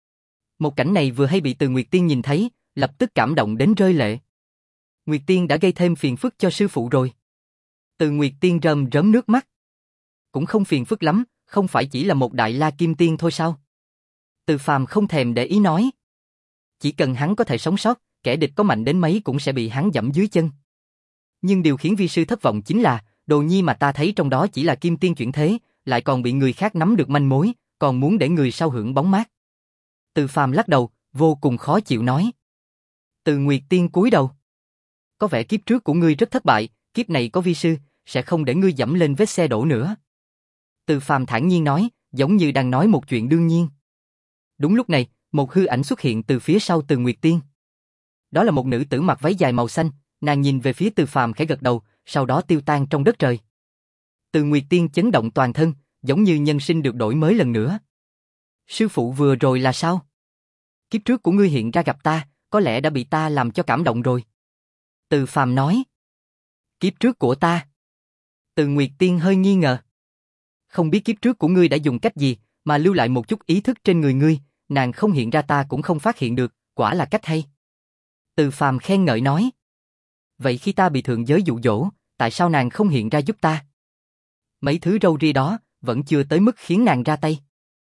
Một cảnh này vừa hay bị Từ Nguyệt Tiên nhìn thấy, lập tức cảm động đến rơi lệ. Nguyệt Tiên đã gây thêm phiền phức cho sư phụ rồi. Từ Nguyệt Tiên rơm rớm nước mắt. Cũng không phiền phức lắm, không phải chỉ là một Đại La Kim Tiên thôi sao? Từ Phàm không thèm để ý nói. Chỉ cần hắn có thể sống sót, kẻ địch có mạnh đến mấy cũng sẽ bị hắn dẫm dưới chân. Nhưng điều khiến vi sư thất vọng chính là, đồ nhi mà ta thấy trong đó chỉ là Kim Tiên chuyển thế, lại còn bị người khác nắm được manh mối, còn muốn để người sau hưởng bóng mát. Từ Phàm lắc đầu, vô cùng khó chịu nói. Từ Nguyệt Tiên cúi đầu. Có vẻ kiếp trước của ngươi rất thất bại, kiếp này có vi sư, sẽ không để ngươi dẫm lên vết xe đổ nữa. Từ Phàm thản nhiên nói, giống như đang nói một chuyện đương nhiên. Đúng lúc này, một hư ảnh xuất hiện từ phía sau Từ Nguyệt Tiên. Đó là một nữ tử mặc váy dài màu xanh, nàng nhìn về phía Từ Phàm khẽ gật đầu, sau đó tiêu tan trong đất trời. Từ Nguyệt Tiên chấn động toàn thân, giống như nhân sinh được đổi mới lần nữa. Sư phụ vừa rồi là sao? Kiếp trước của ngươi hiện ra gặp ta, có lẽ đã bị ta làm cho cảm động rồi. Từ Phàm nói. Kiếp trước của ta? Từ Nguyệt Tiên hơi nghi ngờ. Không biết kiếp trước của ngươi đã dùng cách gì, mà lưu lại một chút ý thức trên người ngươi, nàng không hiện ra ta cũng không phát hiện được, quả là cách hay. Từ Phàm khen ngợi nói. Vậy khi ta bị thượng giới dụ dỗ, tại sao nàng không hiện ra giúp ta? Mấy thứ râu ria đó, vẫn chưa tới mức khiến nàng ra tay.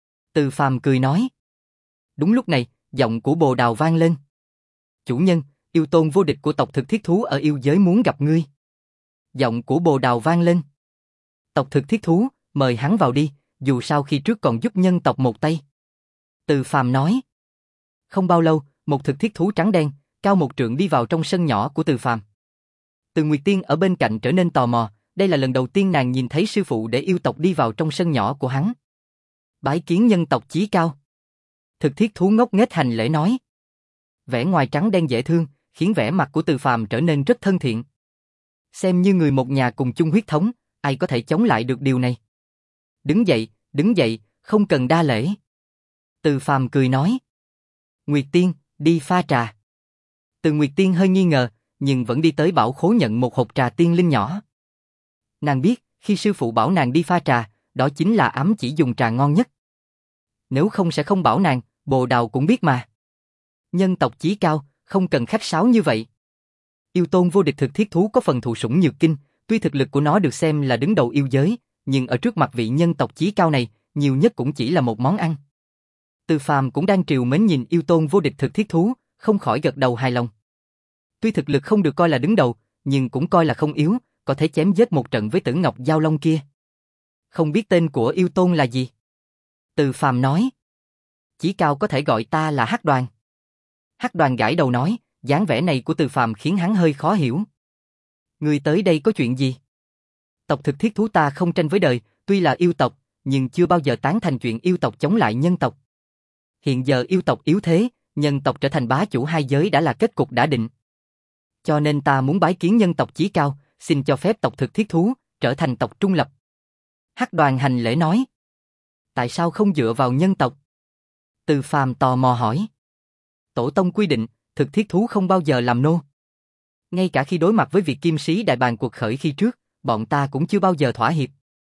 Từ Phàm cười nói. Đúng lúc này, giọng của Bồ Đào vang lên. Chủ nhân, yêu tôn vô địch của tộc thực thiết thú ở yêu giới muốn gặp ngươi. Giọng của Bồ Đào vang lên. Tộc thực thiết thú, mời hắn vào đi, dù sao khi trước còn giúp nhân tộc một tay. Từ Phàm nói. Không bao lâu, một thực thiết thú trắng đen, cao một trượng đi vào trong sân nhỏ của Từ Phàm. Từ Nguyệt Tiên ở bên cạnh trở nên tò mò, đây là lần đầu tiên nàng nhìn thấy sư phụ để yêu tộc đi vào trong sân nhỏ của hắn. Bái kiến nhân tộc chí cao. Thực thiết thú ngốc nghếch hành lễ nói. Vẻ ngoài trắng đen dễ thương, khiến vẻ mặt của Từ Phàm trở nên rất thân thiện. Xem như người một nhà cùng chung huyết thống, ai có thể chống lại được điều này. Đứng dậy, đứng dậy, không cần đa lễ. Từ Phàm cười nói. Nguyệt Tiên, đi pha trà. Từ Nguyệt Tiên hơi nghi ngờ, nhưng vẫn đi tới bảo khố nhận một hộp trà tiên linh nhỏ. Nàng biết, khi sư phụ bảo nàng đi pha trà, đó chính là ám chỉ dùng trà ngon nhất. Nếu không sẽ không bảo nàng, Bồ Đào cũng biết mà. Nhân tộc chí cao, không cần khách sáo như vậy. Yêu tôn vô địch thực thiết thú có phần thụ sủng nhược kinh, tuy thực lực của nó được xem là đứng đầu yêu giới, nhưng ở trước mặt vị nhân tộc chí cao này, nhiều nhất cũng chỉ là một món ăn. Từ Phàm cũng đang trìu mến nhìn yêu tôn vô địch thực thiết thú, không khỏi gật đầu hài lòng. Tuy thực lực không được coi là đứng đầu, nhưng cũng coi là không yếu, có thể chém giết một trận với Tử Ngọc Giao Long kia. Không biết tên của yêu tôn là gì? Từ Phàm nói. Chí cao có thể gọi ta là Hắc Đoàn. Hắc Đoàn gãi đầu nói, dáng vẻ này của Từ Phàm khiến hắn hơi khó hiểu. Người tới đây có chuyện gì? Tộc thực thiết thú ta không tranh với đời, tuy là yêu tộc, nhưng chưa bao giờ tán thành chuyện yêu tộc chống lại nhân tộc. Hiện giờ yêu tộc yếu thế, nhân tộc trở thành bá chủ hai giới đã là kết cục đã định. Cho nên ta muốn bái kiến nhân tộc chí cao, xin cho phép tộc thực thiết thú trở thành tộc trung lập. Hắc Đoàn hành lễ nói. Tại sao không dựa vào nhân tộc? Từ Phàm tò mò hỏi. Tổ tông quy định, thực thiết thú không bao giờ làm nô. Ngay cả khi đối mặt với việc kim sĩ đại bàng cuộc khởi khi trước, bọn ta cũng chưa bao giờ thỏa hiệp.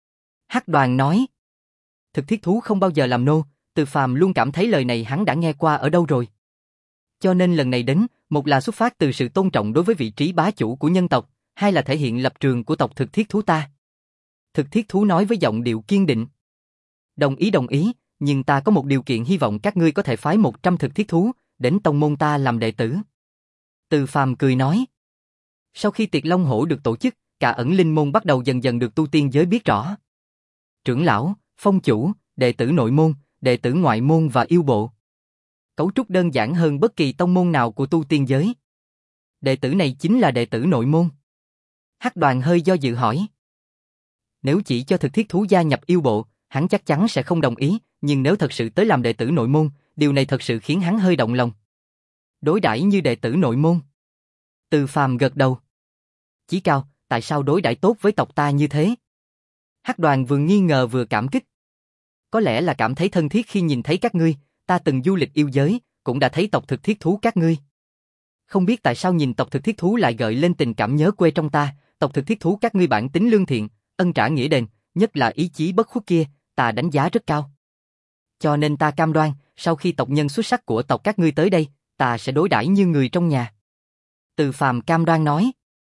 Hắc Đoàn nói. Thực thiết thú không bao giờ làm nô, Từ Phàm luôn cảm thấy lời này hắn đã nghe qua ở đâu rồi. Cho nên lần này đến, một là xuất phát từ sự tôn trọng đối với vị trí bá chủ của nhân tộc, hai là thể hiện lập trường của tộc thực thiết thú ta. Thực thiết thú nói với giọng điệu kiên định. Đồng ý đồng ý, nhưng ta có một điều kiện, hy vọng các ngươi có thể phái một trăm thực thiết thú đến tông môn ta làm đệ tử. Từ Phàm cười nói. Sau khi tiệc Long Hổ được tổ chức, cả ẩn linh môn bắt đầu dần dần được tu tiên giới biết rõ. Trưởng lão, phong chủ, đệ tử nội môn, đệ tử ngoại môn và yêu bộ. Cấu trúc đơn giản hơn bất kỳ tông môn nào của tu tiên giới. Đệ tử này chính là đệ tử nội môn. Hắc Đoàn hơi do dự hỏi. Nếu chỉ cho thực thiết thú gia nhập yêu bộ, hắn chắc chắn sẽ không đồng ý, nhưng nếu thật sự tới làm đệ tử nội môn, điều này thật sự khiến hắn hơi động lòng. Đối đãi như đệ tử nội môn. Từ Phàm gật đầu. Chí cao, tại sao đối đãi tốt với tộc ta như thế? Hắc Đoàn vừa nghi ngờ vừa cảm kích. Có lẽ là cảm thấy thân thiết khi nhìn thấy các ngươi, ta từng du lịch yêu giới, cũng đã thấy tộc thực thiết thú các ngươi. Không biết tại sao nhìn tộc thực thiết thú lại gợi lên tình cảm nhớ quê trong ta, tộc thực thiết thú các ngươi bản tính lương thiện, ân trả nghĩa đền, nhất là ý chí bất khuất kia, ta đánh giá rất cao. Cho nên ta cam đoan, sau khi tộc nhân xuất sắc của tộc các ngươi tới đây, ta sẽ đối đãi như người trong nhà. Từ Phàm cam đoan nói.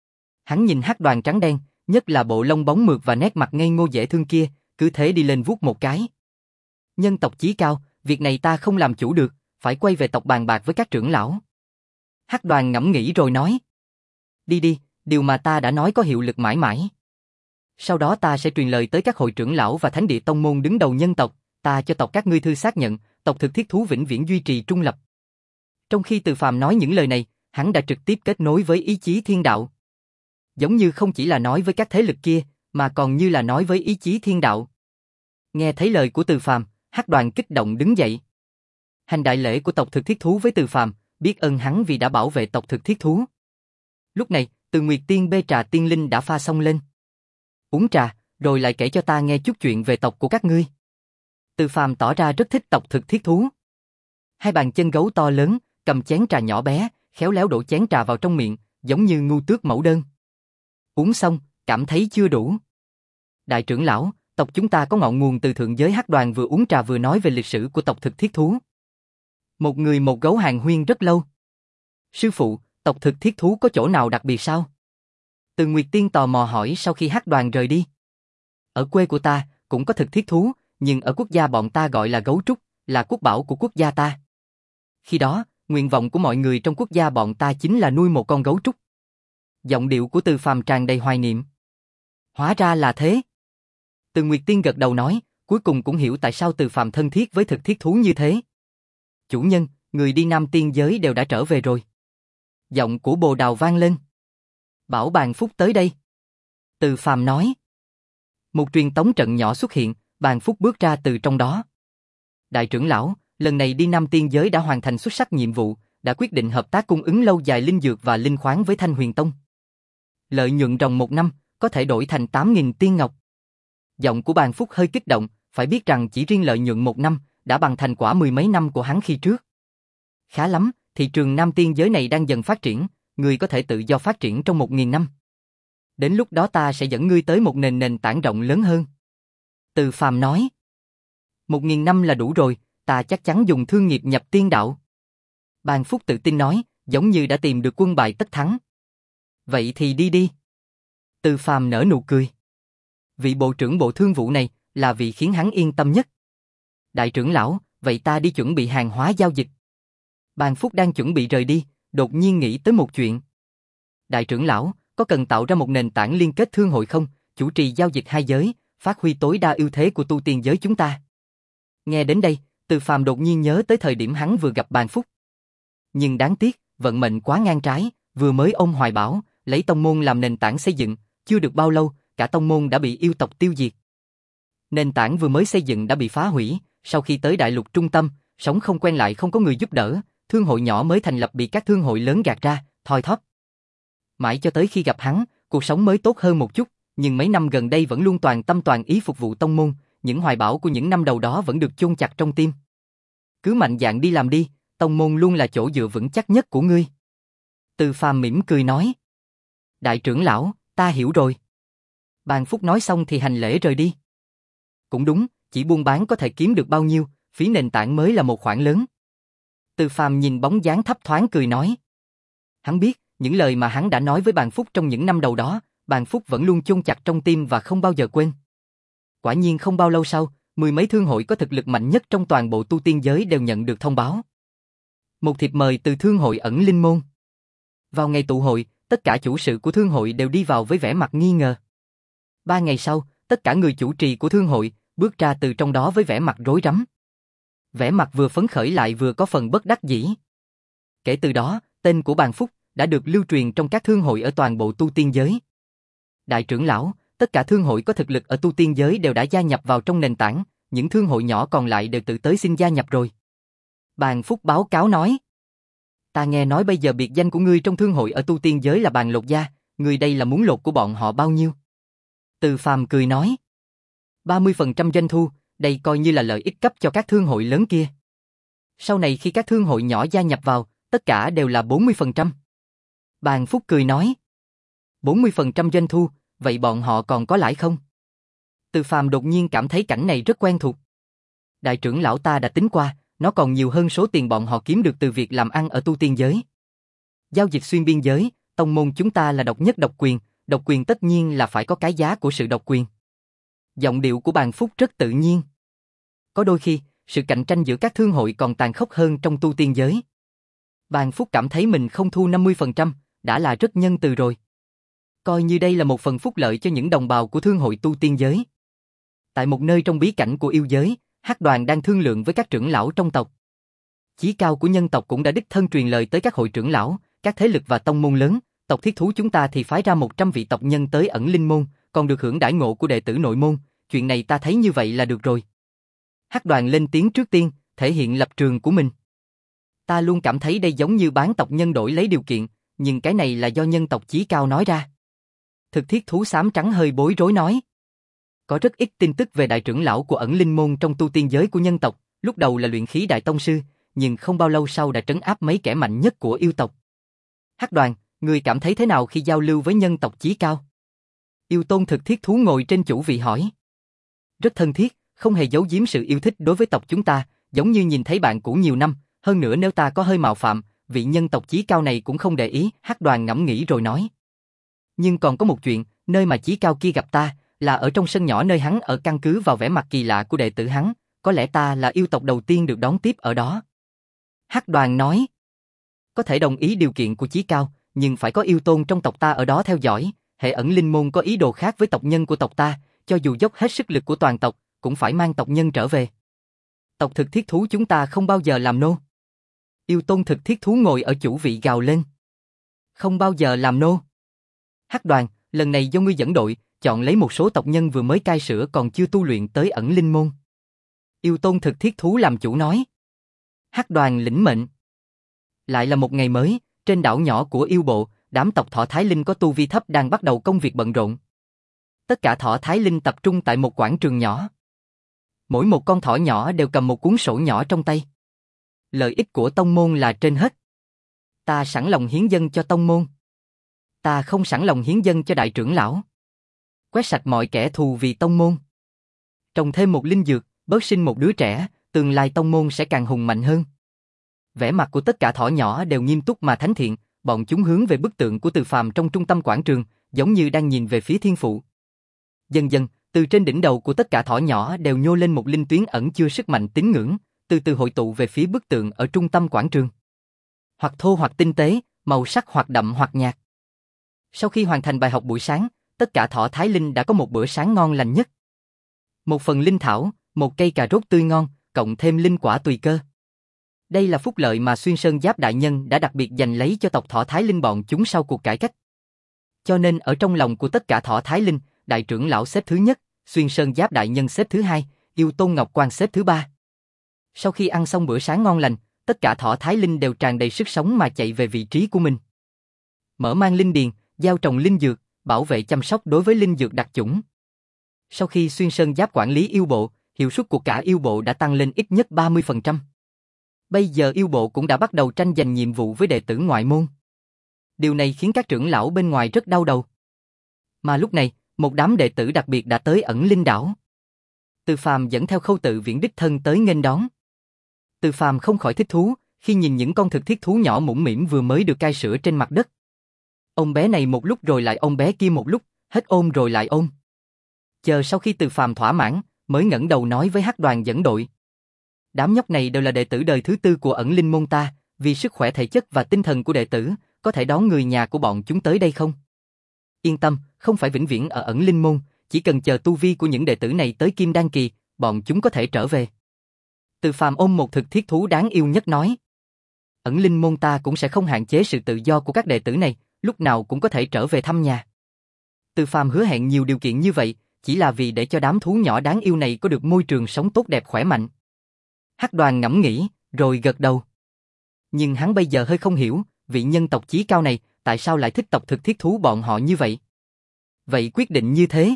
Hắn nhìn Hắc Đoàn trắng đen, nhất là bộ lông bóng mượt và nét mặt ngây ngô dễ thương kia, cứ thế đi lên vuốt một cái. Nhân tộc chí cao, việc này ta không làm chủ được, phải quay về tộc bàn bạc với các trưởng lão. Hắc Đoàn ngẫm nghĩ rồi nói. Đi đi, điều mà ta đã nói có hiệu lực mãi mãi. Sau đó ta sẽ truyền lời tới các hội trưởng lão và thánh địa tông môn đứng đầu nhân tộc, ta cho tộc các ngươi thư xác nhận, tộc thực thiết thú vĩnh viễn duy trì trung lập. Trong khi Từ Phàm nói những lời này, hắn đã trực tiếp kết nối với ý chí thiên đạo. Giống như không chỉ là nói với các thế lực kia, mà còn như là nói với ý chí thiên đạo. Nghe thấy lời của Từ Phàm, Hắc Đoàn kích động đứng dậy. Hành đại lễ của tộc thực thiết thú với Từ Phàm, biết ơn hắn vì đã bảo vệ tộc thực thiết thú. Lúc này, Từ Nguyệt Tiên bê trà tiên linh đã pha xong lên. Uống trà, rồi lại kể cho ta nghe chút chuyện về tộc của các ngươi. Từ Phàm tỏ ra rất thích tộc thực thiết thú. Hai bàn chân gấu to lớn, cầm chén trà nhỏ bé, khéo léo đổ chén trà vào trong miệng, giống như ngu tước mẫu đơn. Uống xong, cảm thấy chưa đủ. Đại trưởng lão, tộc chúng ta có ngọn nguồn từ thượng giới. Hắc Đoàn vừa uống trà vừa nói về lịch sử của tộc thực thiết thú. Một người một gấu hàn huyên rất lâu. Sư phụ, tộc thực thiết thú có chỗ nào đặc biệt sao? Từ Nguyệt Tiên tò mò hỏi sau khi Hắc Đoàn rời đi. Ở quê của ta, cũng có thực thiết thú, nhưng ở quốc gia bọn ta gọi là gấu trúc, là quốc bảo của quốc gia ta. Khi đó, nguyện vọng của mọi người trong quốc gia bọn ta chính là nuôi một con gấu trúc. Giọng điệu của Từ Phàm tràn đầy hoài niệm. Hóa ra là thế. Từ Nguyệt Tiên gật đầu nói, cuối cùng cũng hiểu tại sao Từ Phàm thân thiết với thực thiết thú như thế. Chủ nhân, người đi Nam Tiên giới đều đã trở về rồi. Giọng của Bồ Đào vang lên. Bảo Bàn Phúc tới đây. Từ Phàm nói. Một truyền tống trận nhỏ xuất hiện, Bàn Phúc bước ra từ trong đó. Đại trưởng lão, lần này đi Nam Tiên giới đã hoàn thành xuất sắc nhiệm vụ, đã quyết định hợp tác cung ứng lâu dài linh dược và linh khoáng với Thanh Huyền Tông. Lợi nhuận ròng một năm, có thể đổi thành tám nghìn tiên ngọc. Giọng của Bàn Phúc hơi kích động, phải biết rằng chỉ riêng lợi nhuận một năm, đã bằng thành quả mười mấy năm của hắn khi trước. Khá lắm, thị trường Nam Tiên giới này đang dần phát triển, người có thể tự do phát triển trong một nghìn năm. Đến lúc đó ta sẽ dẫn ngươi tới một nền nền tảng rộng lớn hơn. Từ Phàm nói. Một nghìn năm là đủ rồi, ta chắc chắn dùng thương nghiệp nhập tiên đạo. Bàn Phúc tự tin nói, giống như đã tìm được quân bài tất thắng. Vậy thì đi đi. Từ Phàm nở nụ cười. Vị bộ trưởng bộ thương vụ này là vị khiến hắn yên tâm nhất. Đại trưởng lão, vậy ta đi chuẩn bị hàng hóa giao dịch. Bàn Phúc đang chuẩn bị rời đi, đột nhiên nghĩ tới một chuyện. Đại trưởng lão, có cần tạo ra một nền tảng liên kết thương hội không, chủ trì giao dịch hai giới, phát huy tối đa ưu thế của tu tiên giới chúng ta. Nghe đến đây, Từ Phàm đột nhiên nhớ tới thời điểm hắn vừa gặp Bàn Phúc. Nhưng đáng tiếc, vận mệnh quá ngang trái, vừa mới ôm hoài bão, lấy tông môn làm nền tảng xây dựng, chưa được bao lâu, cả tông môn đã bị yêu tộc tiêu diệt. Nền tảng vừa mới xây dựng đã bị phá hủy, sau khi tới đại lục trung tâm, sống không quen lại không có người giúp đỡ, thương hội nhỏ mới thành lập bị các thương hội lớn gạt ra, thoi thóp. Mãi cho tới khi gặp hắn, cuộc sống mới tốt hơn một chút, nhưng mấy năm gần đây vẫn luôn toàn tâm toàn ý phục vụ tông môn, những hoài bão của những năm đầu đó vẫn được chôn chặt trong tim. Cứ mạnh dạn đi làm đi, tông môn luôn là chỗ dựa vững chắc nhất của ngươi. Từ Phàm mỉm cười nói. Đại trưởng lão, ta hiểu rồi. Bàn Phúc nói xong thì hành lễ rời đi. Cũng đúng, chỉ buôn bán có thể kiếm được bao nhiêu, phí nền tảng mới là một khoản lớn. Từ Phàm nhìn bóng dáng thấp thoáng cười nói. Hắn biết, những lời mà hắn đã nói với Bàn Phúc trong những năm đầu đó, Bàn Phúc vẫn luôn chôn chặt trong tim và không bao giờ quên. Quả nhiên không bao lâu sau, mười mấy thương hội có thực lực mạnh nhất trong toàn bộ tu tiên giới đều nhận được thông báo. Một thiệp mời từ thương hội ẩn linh môn. Vào ngày tụ hội, tất cả chủ sự của thương hội đều đi vào với vẻ mặt nghi ngờ. Ba ngày sau, tất cả người chủ trì của thương hội bước ra từ trong đó với vẻ mặt rối rắm. Vẻ mặt vừa phấn khởi lại vừa có phần bất đắc dĩ. Kể từ đó, tên của Bàn Phúc đã được lưu truyền trong các thương hội ở toàn bộ tu tiên giới. Đại trưởng lão, tất cả thương hội có thực lực ở tu tiên giới đều đã gia nhập vào trong nền tảng, những thương hội nhỏ còn lại đều tự tới xin gia nhập rồi. Bàn Phúc báo cáo nói. Ta nghe nói bây giờ biệt danh của ngươi trong thương hội ở tu tiên giới là Bàn Lột Gia, ngươi đây là muốn lột của bọn họ bao nhiêu? Từ Phàm cười nói. ba mươi phần trăm doanh thu, đây coi như là lợi ích cấp cho các thương hội lớn kia. Sau này khi các thương hội nhỏ gia nhập vào, tất cả đều là bốn mươi phần trăm. Bàn Phúc cười nói. bốn mươi phần trăm doanh thu, vậy bọn họ còn có lãi không? Từ Phàm đột nhiên cảm thấy cảnh này rất quen thuộc. Đại trưởng lão ta đã tính qua, nó còn nhiều hơn số tiền bọn họ kiếm được từ việc làm ăn ở tu tiên giới. Giao dịch xuyên biên giới, tông môn chúng ta là độc nhất độc quyền, độc quyền tất nhiên là phải có cái giá của sự độc quyền. Giọng điệu của Bàn Phúc rất tự nhiên. Có đôi khi, sự cạnh tranh giữa các thương hội còn tàn khốc hơn trong tu tiên giới. Bàn Phúc cảm thấy mình không thu năm mươi phần trăm, đã là rất nhân từ rồi. Coi như đây là một phần phúc lợi cho những đồng bào của thương hội tu tiên giới. Tại một nơi trong bí cảnh của yêu giới, Hắc Đoàn đang thương lượng với các trưởng lão trong tộc. Chí cao của nhân tộc cũng đã đích thân truyền lời tới các hội trưởng lão, các thế lực và tông môn lớn, tộc thiết thú chúng ta thì phái ra một trăm vị tộc nhân tới ẩn linh môn, còn được hưởng đãi ngộ của đệ tử nội môn, chuyện này ta thấy như vậy là được rồi. Hắc Đoàn lên tiếng trước tiên, thể hiện lập trường của mình. Ta luôn cảm thấy đây giống như bán tộc nhân đổi lấy điều kiện, nhưng cái này là do nhân tộc chí cao nói ra. Thực thiết thú xám trắng hơi bối rối nói. Có rất ít tin tức về đại trưởng lão của ẩn linh môn trong tu tiên giới của nhân tộc, lúc đầu là luyện khí đại tông sư, nhưng không bao lâu sau đã trấn áp mấy kẻ mạnh nhất của yêu tộc. Hắc Đoàn, ngươi cảm thấy thế nào khi giao lưu với nhân tộc chí cao? Yêu tôn thực thiết thú ngồi trên chủ vị hỏi. Rất thân thiết, không hề giấu giếm sự yêu thích đối với tộc chúng ta, giống như nhìn thấy bạn cũ nhiều năm, hơn nữa nếu ta có hơi mạo phạm, vị nhân tộc chí cao này cũng không để ý, Hắc Đoàn ngẫm nghĩ rồi nói. Nhưng còn có một chuyện, nơi mà chí cao kia gặp ta, là ở trong sân nhỏ nơi hắn ở, căn cứ vào vẻ mặt kỳ lạ của đệ tử hắn, có lẽ ta là yêu tộc đầu tiên được đón tiếp ở đó. Hắc Đoàn nói. Có thể đồng ý điều kiện của chí cao, nhưng phải có yêu tôn trong tộc ta ở đó theo dõi, hệ ẩn linh môn có ý đồ khác với tộc nhân của tộc ta, cho dù dốc hết sức lực của toàn tộc, cũng phải mang tộc nhân trở về. Tộc thực thiết thú chúng ta không bao giờ làm nô. Yêu tôn thực thiết thú ngồi ở chủ vị gào lên. Không bao giờ làm nô. Hắc Đoàn, lần này do ngươi dẫn đội, chọn lấy một số tộc nhân vừa mới cai sữa còn chưa tu luyện tới ẩn linh môn. Yêu tôn thực thiết thú làm chủ nói. Hắc đoàn lĩnh mệnh. Lại là một ngày mới, trên đảo nhỏ của yêu bộ, đám tộc thỏ Thái Linh có tu vi thấp đang bắt đầu công việc bận rộn. Tất cả thỏ Thái Linh tập trung tại một quảng trường nhỏ. Mỗi một con thỏ nhỏ đều cầm một cuốn sổ nhỏ trong tay. Lợi ích của tông môn là trên hết. Ta sẵn lòng hiến dâng cho tông môn. Ta không sẵn lòng hiến dâng cho đại trưởng lão. Quét sạch mọi kẻ thù vì tông môn. Trồng thêm một linh dược, bớt sinh một đứa trẻ, tương lai tông môn sẽ càng hùng mạnh hơn. Vẻ mặt của tất cả thỏ nhỏ đều nghiêm túc mà thánh thiện, bọn chúng hướng về bức tượng của Từ Phàm trong trung tâm quảng trường, giống như đang nhìn về phía thiên phụ. Dần dần, từ trên đỉnh đầu của tất cả thỏ nhỏ đều nhô lên một linh tuyến ẩn chứa sức mạnh tín ngưỡng, từ từ hội tụ về phía bức tượng ở trung tâm quảng trường. Hoặc thô hoặc tinh tế, màu sắc hoặc đậm hoặc nhạt. Sau khi hoàn thành bài học buổi sáng, tất cả thỏ Thái Linh đã có một bữa sáng ngon lành nhất. Một phần linh thảo, một cây cà rốt tươi ngon, cộng thêm linh quả tùy cơ. Đây là phúc lợi mà Xuyên Sơn Giáp đại nhân đã đặc biệt dành lấy cho tộc thỏ Thái Linh bọn chúng sau cuộc cải cách. Cho nên ở trong lòng của tất cả thỏ Thái Linh, đại trưởng lão xếp thứ nhất, Xuyên Sơn Giáp đại nhân xếp thứ hai, Yêu Tôn Ngọc Quan xếp thứ ba. Sau khi ăn xong bữa sáng ngon lành, tất cả thỏ Thái Linh đều tràn đầy sức sống mà chạy về vị trí của mình. Mở mang linh điền, gieo trồng linh dược, bảo vệ chăm sóc đối với linh dược đặc chủng. Sau khi Xuyên Sơn Giáp quản lý yêu bộ, hiệu suất của cả yêu bộ đã tăng lên ít nhất ba mươi phần trăm. Bây giờ yêu bộ cũng đã bắt đầu tranh giành nhiệm vụ với đệ tử ngoại môn. Điều này khiến các trưởng lão bên ngoài rất đau đầu. Mà lúc này, một đám đệ tử đặc biệt đã tới ẩn linh đảo. Từ Phàm dẫn theo Khâu Tự Viễn đích thân tới nghênh đón. Từ Phàm không khỏi thích thú khi nhìn những con thực thiết thú nhỏ mũm mĩm vừa mới được cai sữa trên mặt đất. Ôm bé này một lúc rồi lại ôm bé kia một lúc, hết ôm rồi lại ôm. Chờ sau khi Từ Phàm thỏa mãn, mới ngẩng đầu nói với Hắc đoàn dẫn đội. Đám nhóc này đều là đệ tử đời thứ tư của ẩn linh môn ta, vì sức khỏe thể chất và tinh thần của đệ tử, có thể đón người nhà của bọn chúng tới đây không? Yên tâm, không phải vĩnh viễn ở ẩn linh môn, chỉ cần chờ tu vi của những đệ tử này tới Kim Đan kỳ, bọn chúng có thể trở về. Từ Phàm ôm một thực thiết thú đáng yêu nhất nói. Ẩn linh môn ta cũng sẽ không hạn chế sự tự do của các đệ tử này, lúc nào cũng có thể trở về thăm nhà. Từ Phàm hứa hẹn nhiều điều kiện như vậy, chỉ là vì để cho đám thú nhỏ đáng yêu này có được môi trường sống tốt đẹp khỏe mạnh. Hắc đoàn ngẫm nghĩ, rồi gật đầu. Nhưng hắn bây giờ hơi không hiểu, vị nhân tộc chí cao này, tại sao lại thích tộc thực thiết thú bọn họ như vậy? Vậy quyết định như thế.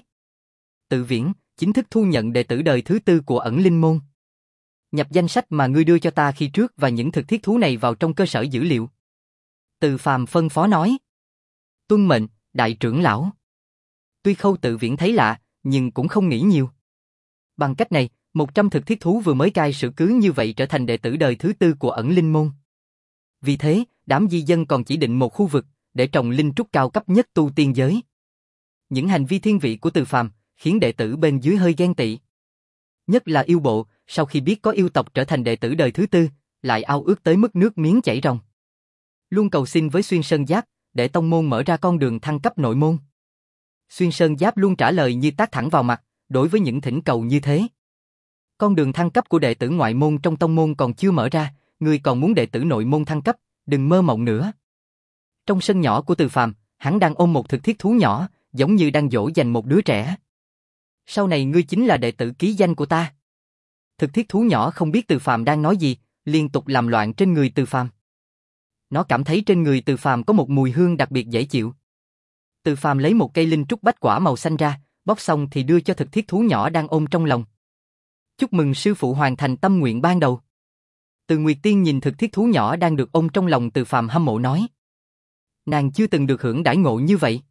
Tự Viễn, chính thức thu nhận đệ tử đời thứ tư của ẩn linh môn. Nhập danh sách mà ngươi đưa cho ta khi trước và những thực thiết thú này vào trong cơ sở dữ liệu. Từ Phàm phân phó nói. Tuân mệnh, đại trưởng lão. Tuy Khâu Tự Viễn thấy lạ, nhưng cũng không nghĩ nhiều. Bằng cách này, một trăm thực thiết thú vừa mới cai sữa cứ như vậy trở thành đệ tử đời thứ tư của ẩn linh môn. Vì thế, đám di dân còn chỉ định một khu vực để trồng linh trúc cao cấp nhất tu tiên giới. Những hành vi thiên vị của Từ Phàm khiến đệ tử bên dưới hơi ghen tị. Nhất là yêu bộ, sau khi biết có yêu tộc trở thành đệ tử đời thứ tư, lại ao ước tới mức nước miếng chảy ròng. Luôn cầu xin với Xuyên Sơn Giáp để tông môn mở ra con đường thăng cấp nội môn. Xuyên Sơn Giáp luôn trả lời như tát thẳng vào mặt, đối với những thỉnh cầu như thế. Con đường thăng cấp của đệ tử ngoại môn trong tông môn còn chưa mở ra, người còn muốn đệ tử nội môn thăng cấp, đừng mơ mộng nữa. Trong sân nhỏ của Từ Phàm, hắn đang ôm một thực thiết thú nhỏ, giống như đang dỗ dành một đứa trẻ. Sau này ngươi chính là đệ tử ký danh của ta. Thực thiết thú nhỏ không biết Từ Phàm đang nói gì, liên tục làm loạn trên người Từ Phàm. Nó cảm thấy trên người Từ Phàm có một mùi hương đặc biệt dễ chịu. Từ Phàm lấy một cây linh trúc bách quả màu xanh ra, bóc xong thì đưa cho thực thiết thú nhỏ đang ôm trong lòng. Chúc mừng sư phụ hoàn thành tâm nguyện ban đầu. Từ Nguyệt Tiên nhìn thực thiết thú nhỏ đang được ôm trong lòng Từ Phàm hâm mộ nói. Nàng chưa từng được hưởng đãi ngộ như vậy.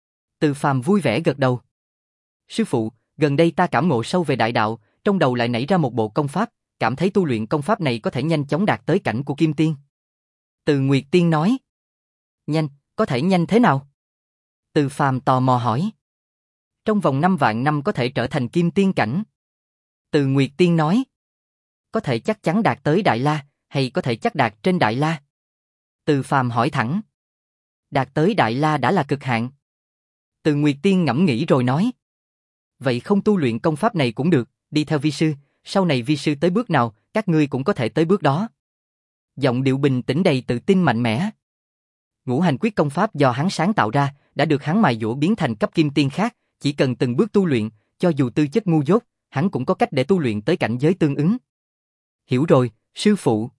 Từ Phàm vui vẻ gật đầu. Sư phụ, gần đây ta cảm ngộ sâu về đại đạo, trong đầu lại nảy ra một bộ công pháp, cảm thấy tu luyện công pháp này có thể nhanh chóng đạt tới cảnh của Kim Tiên. Từ Nguyệt Tiên nói. Nhanh, có thể nhanh thế nào? Từ Phàm tò mò hỏi. Trong vòng năm vạn năm có thể trở thành Kim Tiên cảnh. Từ Nguyệt Tiên nói. Có thể chắc chắn đạt tới Đại La, hay có thể chắc đạt trên Đại La? Từ Phàm hỏi thẳng. Đạt tới Đại La đã là cực hạn. Từ Nguyệt Tiên ngẫm nghĩ rồi nói. Vậy không tu luyện công pháp này cũng được, đi theo vi sư, sau này vi sư tới bước nào, các ngươi cũng có thể tới bước đó. Giọng điệu bình tĩnh đầy tự tin mạnh mẽ. Ngũ hành quyết công pháp do hắn sáng tạo ra, đã được hắn mài dũa biến thành cấp Kim Tiên khác, chỉ cần từng bước tu luyện, cho dù tư chất ngu dốt, hắn cũng có cách để tu luyện tới cảnh giới tương ứng. Hiểu rồi, sư phụ.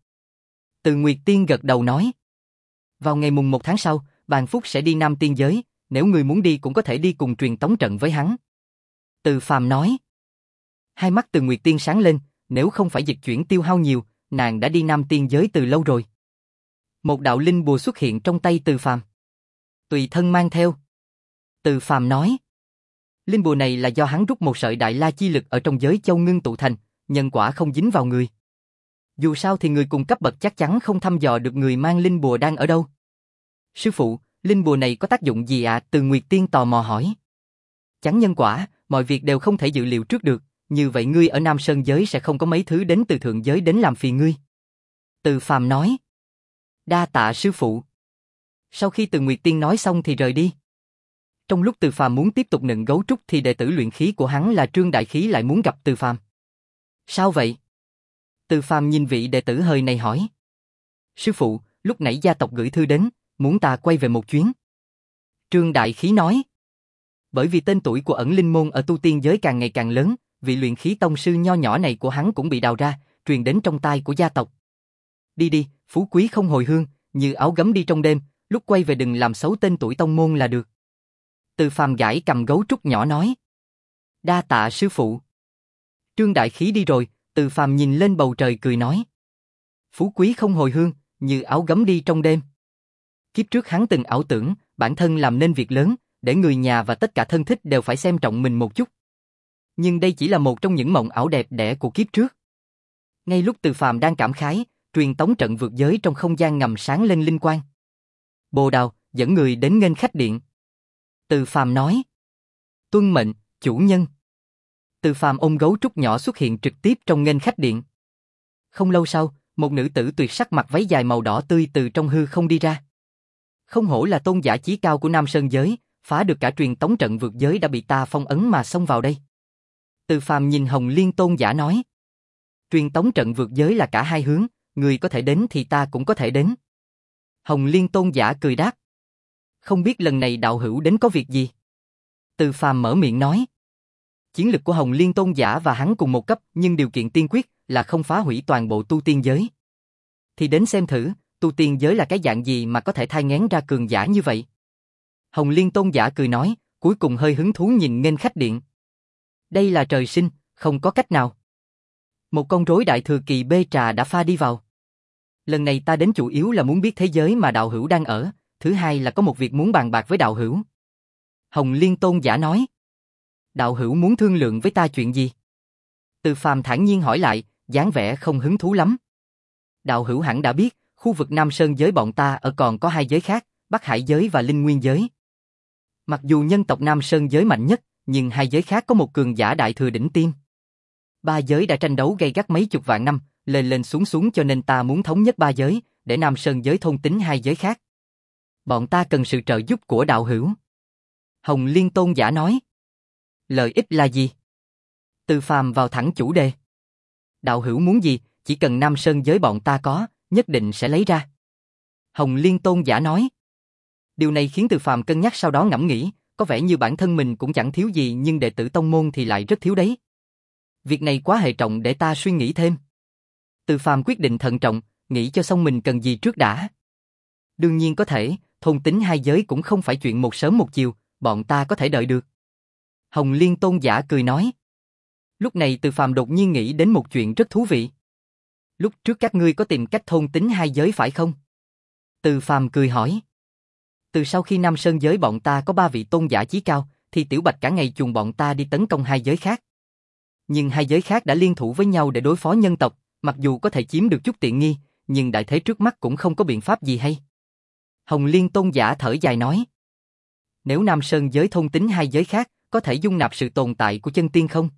Từ Nguyệt Tiên gật đầu nói. Vào ngày mùng một tháng sau, Bàn Phúc sẽ đi Nam Tiên giới, nếu người muốn đi cũng có thể đi cùng truyền tống trận với hắn. Từ Phàm nói. Hai mắt Từ Nguyệt Tiên sáng lên, nếu không phải dịch chuyển tiêu hao nhiều, nàng đã đi Nam Tiên giới từ lâu rồi. Một đạo linh bùa xuất hiện trong tay Từ Phàm. Tùy thân mang theo. Từ Phàm nói. Linh bùa này là do hắn rút một sợi đại la chi lực ở trong giới châu ngưng tụ thành, nhân quả không dính vào người. Dù sao thì người cùng cấp bậc chắc chắn không thăm dò được người mang linh bùa đang ở đâu. Sư phụ, linh bùa này có tác dụng gì ạ? À? Từ Nguyệt Tiên tò mò hỏi. Chắn nhân quả, mọi việc đều không thể dự liệu trước được, như vậy ngươi ở Nam Sơn giới sẽ không có mấy thứ đến từ thượng giới đến làm phiền ngươi. Từ Phàm nói. Đa tạ sư phụ. Sau khi Từ Nguyệt Tiên nói xong thì rời đi. Trong lúc Từ Phàm muốn tiếp tục nựng gấu trúc thì đệ tử luyện khí của hắn là Trương Đại Khí lại muốn gặp Từ Phàm. Sao vậy? Từ Phàm nhìn vị đệ tử hơi này hỏi. Sư phụ, lúc nãy gia tộc gửi thư đến, muốn ta quay về một chuyến. Trương Đại Khí nói. Bởi vì tên tuổi của ẩn linh môn ở tu tiên giới càng ngày càng lớn, vị luyện khí tông sư nho nhỏ này của hắn cũng bị đào ra, truyền đến trong tai của gia tộc. Đi đi, phú quý không hồi hương, như áo gấm đi trong đêm, lúc quay về đừng làm xấu tên tuổi tông môn là được. Từ Phàm gãi cầm gấu trúc nhỏ nói. Đa tạ sư phụ. Trương Đại Khí đi rồi, Từ Phàm nhìn lên bầu trời cười nói. Phú quý không hồi hương, như áo gấm đi trong đêm. Kiếp trước hắn từng ảo tưởng, bản thân làm nên việc lớn, để người nhà và tất cả thân thích đều phải xem trọng mình một chút. Nhưng đây chỉ là một trong những mộng ảo đẹp đẽ của kiếp trước. Ngay lúc Từ Phàm đang cảm khái, truyền tống trận vượt giới trong không gian ngầm sáng lên linh quang. Bồ Đào, dẫn người đến nghênh khách điện. Từ Phàm nói. Tuân mệnh, chủ nhân. Từ Phàm ôm gấu trúc nhỏ xuất hiện trực tiếp trong nghênh khách điện. Không lâu sau, một nữ tử tuyệt sắc mặc váy dài màu đỏ tươi từ trong hư không đi ra. Không hổ là tôn giả chí cao của Nam Sơn giới, phá được cả truyền tống trận vượt giới đã bị ta phong ấn mà xông vào đây. Từ Phàm nhìn Hồng Liên tôn giả nói. Truyền tống trận vượt giới là cả hai hướng, người có thể đến thì ta cũng có thể đến. Hồng Liên tôn giả cười đáp. Không biết lần này đạo hữu đến có việc gì? Từ Phàm mở miệng nói. Chiến lực của Hồng Liên tôn giả và hắn cùng một cấp, nhưng điều kiện tiên quyết là không phá hủy toàn bộ tu tiên giới. Thì đến xem thử, tu tiên giới là cái dạng gì mà có thể thai nghén ra cường giả như vậy? Hồng Liên tôn giả cười nói, cuối cùng hơi hứng thú nhìn nghênh khách điện. Đây là trời sinh, không có cách nào. Một con rối đại thừa kỳ bê trà đã pha đi vào. Lần này ta đến chủ yếu là muốn biết thế giới mà đạo hữu đang ở, thứ hai là có một việc muốn bàn bạc với đạo hữu. Hồng Liên tôn giả nói. Đạo hữu muốn thương lượng với ta chuyện gì? Từ Phàm thản nhiên hỏi lại, dáng vẻ không hứng thú lắm. Đạo hữu hẳn đã biết, khu vực Nam Sơn giới bọn ta ở còn có hai giới khác, Bắc Hải giới và Linh Nguyên giới. Mặc dù nhân tộc Nam Sơn giới mạnh nhất, nhưng hai giới khác có một cường giả đại thừa đỉnh tiêm. Ba giới đã tranh đấu gay gắt mấy chục vạn năm, lên lên xuống xuống cho nên ta muốn thống nhất ba giới, để Nam Sơn giới thôn tính hai giới khác. Bọn ta cần sự trợ giúp của đạo hữu. Hồng Liên tôn giả nói. Lợi ích là gì? Từ Phàm vào thẳng chủ đề. Đạo hữu muốn gì, chỉ cần Nam Sơn giới bọn ta có, nhất định sẽ lấy ra. Hồng Liên tôn giả nói. Điều này khiến Từ Phàm cân nhắc sau đó ngẫm nghĩ, có vẻ như bản thân mình cũng chẳng thiếu gì nhưng đệ tử tông môn thì lại rất thiếu đấy. Việc này quá hệ trọng để ta suy nghĩ thêm. Từ Phàm quyết định thận trọng, nghĩ cho xong mình cần gì trước đã. Đương nhiên có thể, thôn tính hai giới cũng không phải chuyện một sớm một chiều, bọn ta có thể đợi được. Hồng Liên tôn giả cười nói. Lúc này Từ Phàm đột nhiên nghĩ đến một chuyện rất thú vị. Lúc trước các ngươi có tìm cách thôn tính hai giới phải không? Từ Phàm cười hỏi. Từ sau khi Nam Sơn giới bọn ta có ba vị tôn giả chí cao, thì Tiểu Bạch cả ngày chuồn bọn ta đi tấn công hai giới khác. Nhưng hai giới khác đã liên thủ với nhau để đối phó nhân tộc, mặc dù có thể chiếm được chút tiện nghi, nhưng đại thế trước mắt cũng không có biện pháp gì hay. Hồng Liên tôn giả thở dài nói. Nếu Nam Sơn giới thôn tính hai giới khác, có thể dung nạp sự tồn tại của chân tiên không?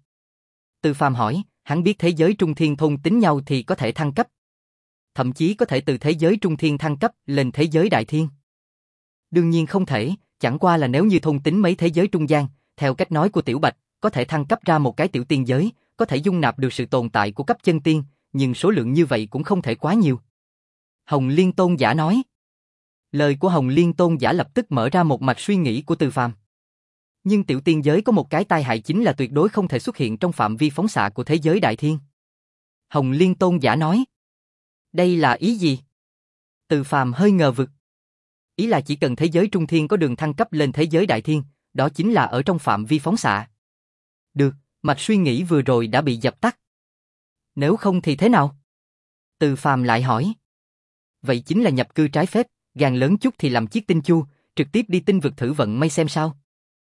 Từ Phàm hỏi, hắn biết thế giới trung thiên thôn tính nhau thì có thể thăng cấp. Thậm chí có thể từ thế giới trung thiên thăng cấp lên thế giới đại thiên. Đương nhiên không thể, chẳng qua là nếu như thôn tính mấy thế giới trung gian, theo cách nói của Tiểu Bạch, có thể thăng cấp ra một cái tiểu tiên giới, có thể dung nạp được sự tồn tại của cấp chân tiên, nhưng số lượng như vậy cũng không thể quá nhiều. Hồng Liên tôn giả nói. Lời của Hồng Liên tôn giả lập tức mở ra một mạch suy nghĩ của Từ Phàm. Nhưng tiểu tiên giới có một cái tai hại chính là tuyệt đối không thể xuất hiện trong phạm vi phóng xạ của thế giới đại thiên. Hồng Liên Tôn giả nói. Đây là ý gì? Từ Phàm hơi ngờ vực. Ý là chỉ cần thế giới trung thiên có đường thăng cấp lên thế giới đại thiên, đó chính là ở trong phạm vi phóng xạ. Được, mạch suy nghĩ vừa rồi đã bị dập tắt. Nếu không thì thế nào? Từ Phàm lại hỏi. Vậy chính là nhập cư trái phép, gan lớn chút thì làm chiếc tinh chu, trực tiếp đi tinh vực thử vận may xem sao.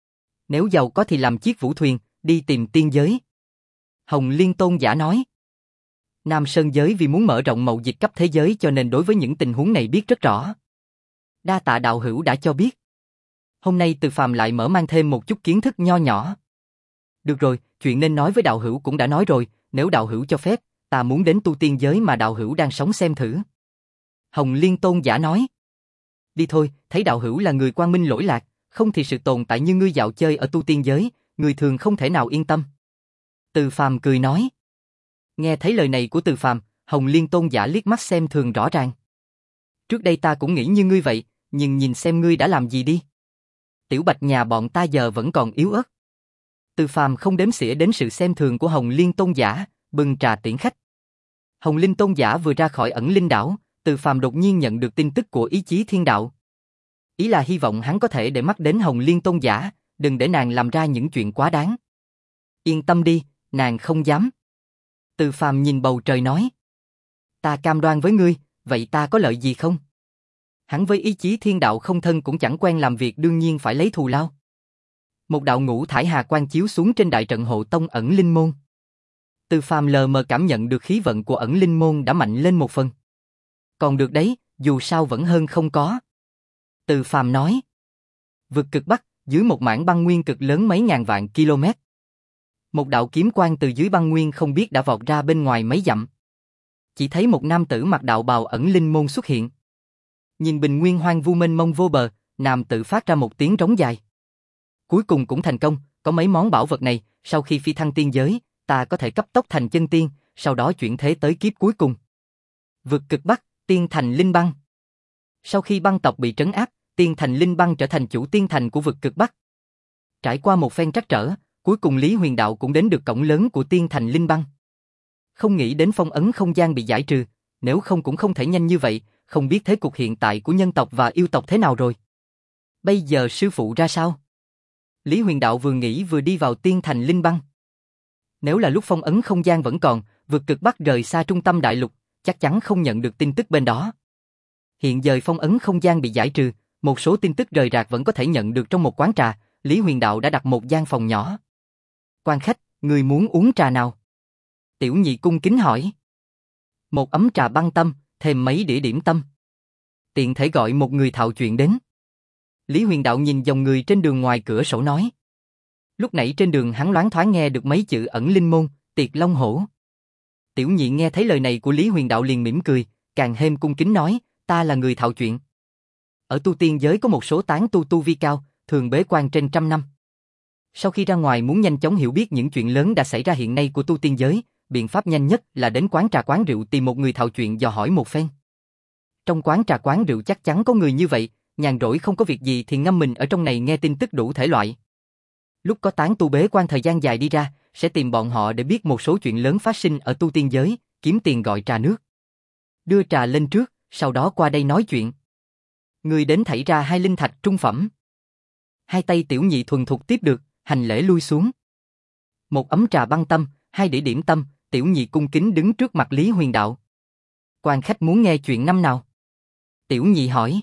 Nếu giàu có thì làm chiếc vũ thuyền, đi tìm tiên giới. Hồng Liên Tôn giả nói. Nam Sơn giới vì muốn mở rộng mậu dịch cấp thế giới cho nên đối với những tình huống này biết rất rõ. Đa tạ đạo hữu đã cho biết. Hôm nay Từ Phàm lại mở mang thêm một chút kiến thức nho nhỏ. Được rồi, chuyện nên nói với đạo hữu cũng đã nói rồi, nếu đạo hữu cho phép, ta muốn đến tu tiên giới mà đạo hữu đang sống xem thử. Hồng Liên Tôn giả nói. Đi thôi, thấy đạo hữu là người quang minh lỗi lạc, không thì sự tồn tại như ngươi dạo chơi ở tu tiên giới, người thường không thể nào yên tâm. Từ Phàm cười nói. Nghe thấy lời này của Từ Phàm, Hồng Liên Tôn giả liếc mắt xem thường rõ ràng. Trước đây ta cũng nghĩ như ngươi vậy, nhưng nhìn xem ngươi đã làm gì đi. Tiểu Bạch nhà bọn ta giờ vẫn còn yếu ớt. Từ Phàm không đếm xỉa đến sự xem thường của Hồng Liên Tôn giả, bưng trà tiễn khách. Hồng Liên Tôn giả vừa ra khỏi ẩn linh đảo, Từ Phàm đột nhiên nhận được tin tức của ý chí thiên đạo. Ý là hy vọng hắn có thể để mắt đến Hồng Liên Tôn giả, đừng để nàng làm ra những chuyện quá đáng. Yên tâm đi, nàng không dám. Từ Phàm nhìn bầu trời nói. Ta cam đoan với ngươi, vậy ta có lợi gì không? Hắn với ý chí thiên đạo không thân cũng chẳng quen làm việc đương nhiên phải lấy thù lao. Một đạo ngũ thải hà quang chiếu xuống trên đại trận hộ tông ẩn linh môn. Từ Phàm lờ mờ cảm nhận được khí vận của ẩn linh môn đã mạnh lên một phần. Còn được đấy, dù sao vẫn hơn không có. Từ Phàm nói. Vực cực Bắc, dưới một mảng băng nguyên cực lớn mấy ngàn vạn km. Một đạo kiếm quang từ dưới băng nguyên không biết đã vọt ra bên ngoài mấy dặm. Chỉ thấy một nam tử mặc đạo bào ẩn linh môn xuất hiện. Nhìn bình nguyên hoang vu mênh mông vô bờ, nam tử phát ra một tiếng rống dài. Cuối cùng cũng thành công, có mấy món bảo vật này, sau khi phi thăng tiên giới, ta có thể cấp tốc thành chân tiên, sau đó chuyển thế tới kiếp cuối cùng. Vực cực Bắc, tiên thành Linh Băng. Sau khi băng tộc bị trấn áp, tiên thành Linh Băng trở thành chủ tiên thành của vực cực Bắc. Trải qua một phen trắc trở, cuối cùng Lý Huyền Đạo cũng đến được cổng lớn của tiên thành Linh Băng. Không nghĩ đến phong ấn không gian bị giải trừ, nếu không cũng không thể nhanh như vậy, không biết thế cục hiện tại của nhân tộc và yêu tộc thế nào rồi. Bây giờ sư phụ ra sao? Lý Huyền Đạo vừa nghĩ vừa đi vào tiên thành Linh Băng. Nếu là lúc phong ấn không gian vẫn còn, vực cực Bắc rời xa trung tâm đại lục, chắc chắn không nhận được tin tức bên đó. Hiện giờ phong ấn không gian bị giải trừ, một số tin tức rời rạc vẫn có thể nhận được trong một quán trà, Lý Huyền Đạo đã đặt một gian phòng nhỏ. Quan khách, người muốn uống trà nào? Tiểu Nhị cung kính hỏi. Một ấm trà băng tâm, thêm mấy đĩa điểm tâm. Tiện thể gọi một người thạo chuyện đến. Lý Huyền Đạo nhìn dòng người trên đường ngoài cửa sổ nói. Lúc nãy trên đường hắn loáng thoáng nghe được mấy chữ ẩn linh môn, tiệt long hổ. Tiểu Nhị nghe thấy lời này của Lý Huyền Đạo liền mỉm cười, càng thêm cung kính nói, ta là người thạo chuyện. Ở tu tiên giới có một số tán tu tu vi cao, thường bế quan trên trăm năm. Sau khi ra ngoài muốn nhanh chóng hiểu biết những chuyện lớn đã xảy ra hiện nay của tu tiên giới, biện pháp nhanh nhất là đến quán trà quán rượu tìm một người thạo chuyện dò hỏi một phen. Trong quán trà quán rượu chắc chắn có người như vậy, nhàn rỗi không có việc gì thì ngâm mình ở trong này nghe tin tức đủ thể loại. Lúc có tán tu bế quan thời gian dài đi ra, sẽ tìm bọn họ để biết một số chuyện lớn phát sinh ở tu tiên giới, kiếm tiền gọi trà nước. Đưa trà lên trước, sau đó qua đây nói chuyện. Người đến thảy ra hai linh thạch trung phẩm. Hai tay Tiểu Nhị thuần thục tiếp được, hành lễ lui xuống. Một ấm trà băng tâm, hai đĩa điểm tâm, Tiểu Nhị cung kính đứng trước mặt Lý Huyền Đạo. Quan khách muốn nghe chuyện năm nào? Tiểu Nhị hỏi.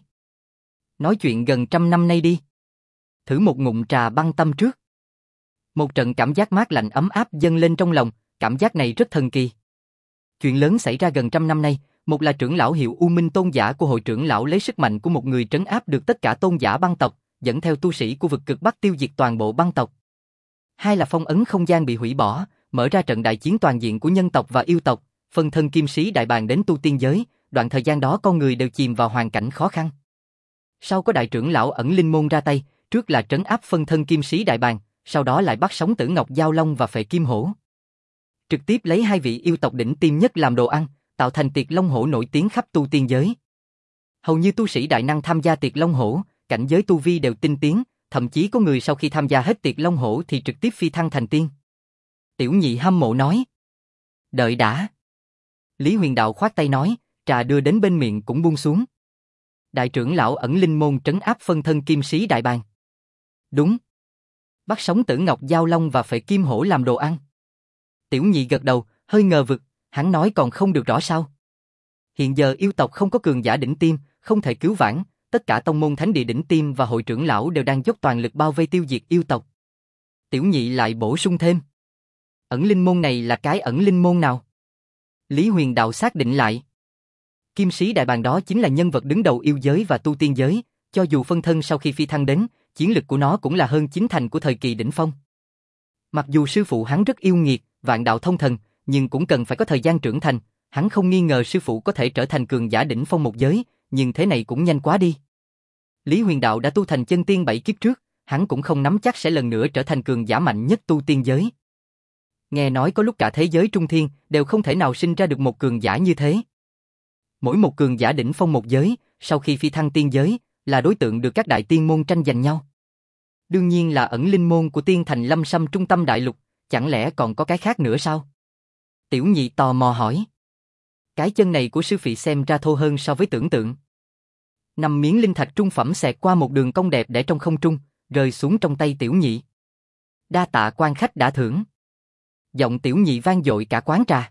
Nói chuyện gần trăm năm nay đi. Thử một ngụm trà băng tâm trước. Một trận cảm giác mát lạnh ấm áp dâng lên trong lòng, cảm giác này rất thần kỳ. Chuyện lớn xảy ra gần trăm năm nay, một là trưởng lão hiệu U Minh tôn giả của hội trưởng lão lấy sức mạnh của một người trấn áp được tất cả tôn giả băng tộc, dẫn theo tu sĩ của vực cực Bắc tiêu diệt toàn bộ băng tộc. Hai là phong ấn không gian bị hủy bỏ, mở ra trận đại chiến toàn diện của nhân tộc và yêu tộc, phân thân kim sĩ đại bàng đến tu tiên giới, đoạn thời gian đó con người đều chìm vào hoàn cảnh khó khăn. Sau có đại trưởng lão ẩn linh môn ra tay, trước là trấn áp phân thân kim sĩ đại bàng, sau đó lại bắt sống Tử Ngọc Giao Long và Phệ Kim Hổ. Trực tiếp lấy hai vị yêu tộc đỉnh tiêm nhất làm đồ ăn, tạo thành tiệt long hổ nổi tiếng khắp tu tiên giới. Hầu như tu sĩ đại năng tham gia tiệt long hổ, cảnh giới tu vi đều tinh tiến, thậm chí có người sau khi tham gia hết tiệc Long Hổ thì trực tiếp phi thăng thành tiên. Tiểu nhị hâm mộ nói. Đợi đã. Lý Huyền Đạo khoát tay nói, trà đưa đến bên miệng cũng buông xuống. Đại trưởng lão ẩn linh môn trấn áp phân thân kim sĩ đại bàng. Đúng. Bắt sống Tử Ngọc Giao Long và Phệ Kim Hổ làm đồ ăn. Tiểu nhị gật đầu, hơi ngờ vực, hắn nói còn không được rõ sao. Hiện giờ yêu tộc không có cường giả đỉnh tiêm, không thể cứu vãn, tất cả tông môn thánh địa đỉnh tiêm và hội trưởng lão đều đang dốc toàn lực bao vây tiêu diệt yêu tộc. Tiểu nhị lại bổ sung thêm. Ẩn linh môn này là cái ẩn linh môn nào? Lý Huyền Đạo xác định lại. Kim sĩ đại bàng đó chính là nhân vật đứng đầu yêu giới và tu tiên giới, cho dù phân thân sau khi phi thăng đến, chiến lực của nó cũng là hơn chín thành của thời kỳ đỉnh phong. Mặc dù sư phụ hắn rất yêu nghiệt, vạn đạo thông thần, nhưng cũng cần phải có thời gian trưởng thành, hắn không nghi ngờ sư phụ có thể trở thành cường giả đỉnh phong một giới, nhưng thế này cũng nhanh quá đi. Lý Huyền Đạo đã tu thành chân tiên bảy kiếp trước, hắn cũng không nắm chắc sẽ lần nữa trở thành cường giả mạnh nhất tu tiên giới. Nghe nói có lúc cả thế giới trung thiên đều không thể nào sinh ra được một cường giả như thế. Mỗi một cường giả đỉnh phong một giới, sau khi phi thăng tiên giới, là đối tượng được các đại tiên môn tranh giành nhau. Đương nhiên là ẩn linh môn của tiên thành Lâm Sâm trung tâm đại lục, chẳng lẽ còn có cái khác nữa sao? Tiểu nhị tò mò hỏi. Cái chân này của sư phỉ xem ra thô hơn so với tưởng tượng. Năm miếng linh thạch trung phẩm xẹt qua một đường cong đẹp để trong không trung, rơi xuống trong tay tiểu nhị. Đa tạ quan khách đã thưởng. Giọng tiểu nhị vang dội cả quán trà.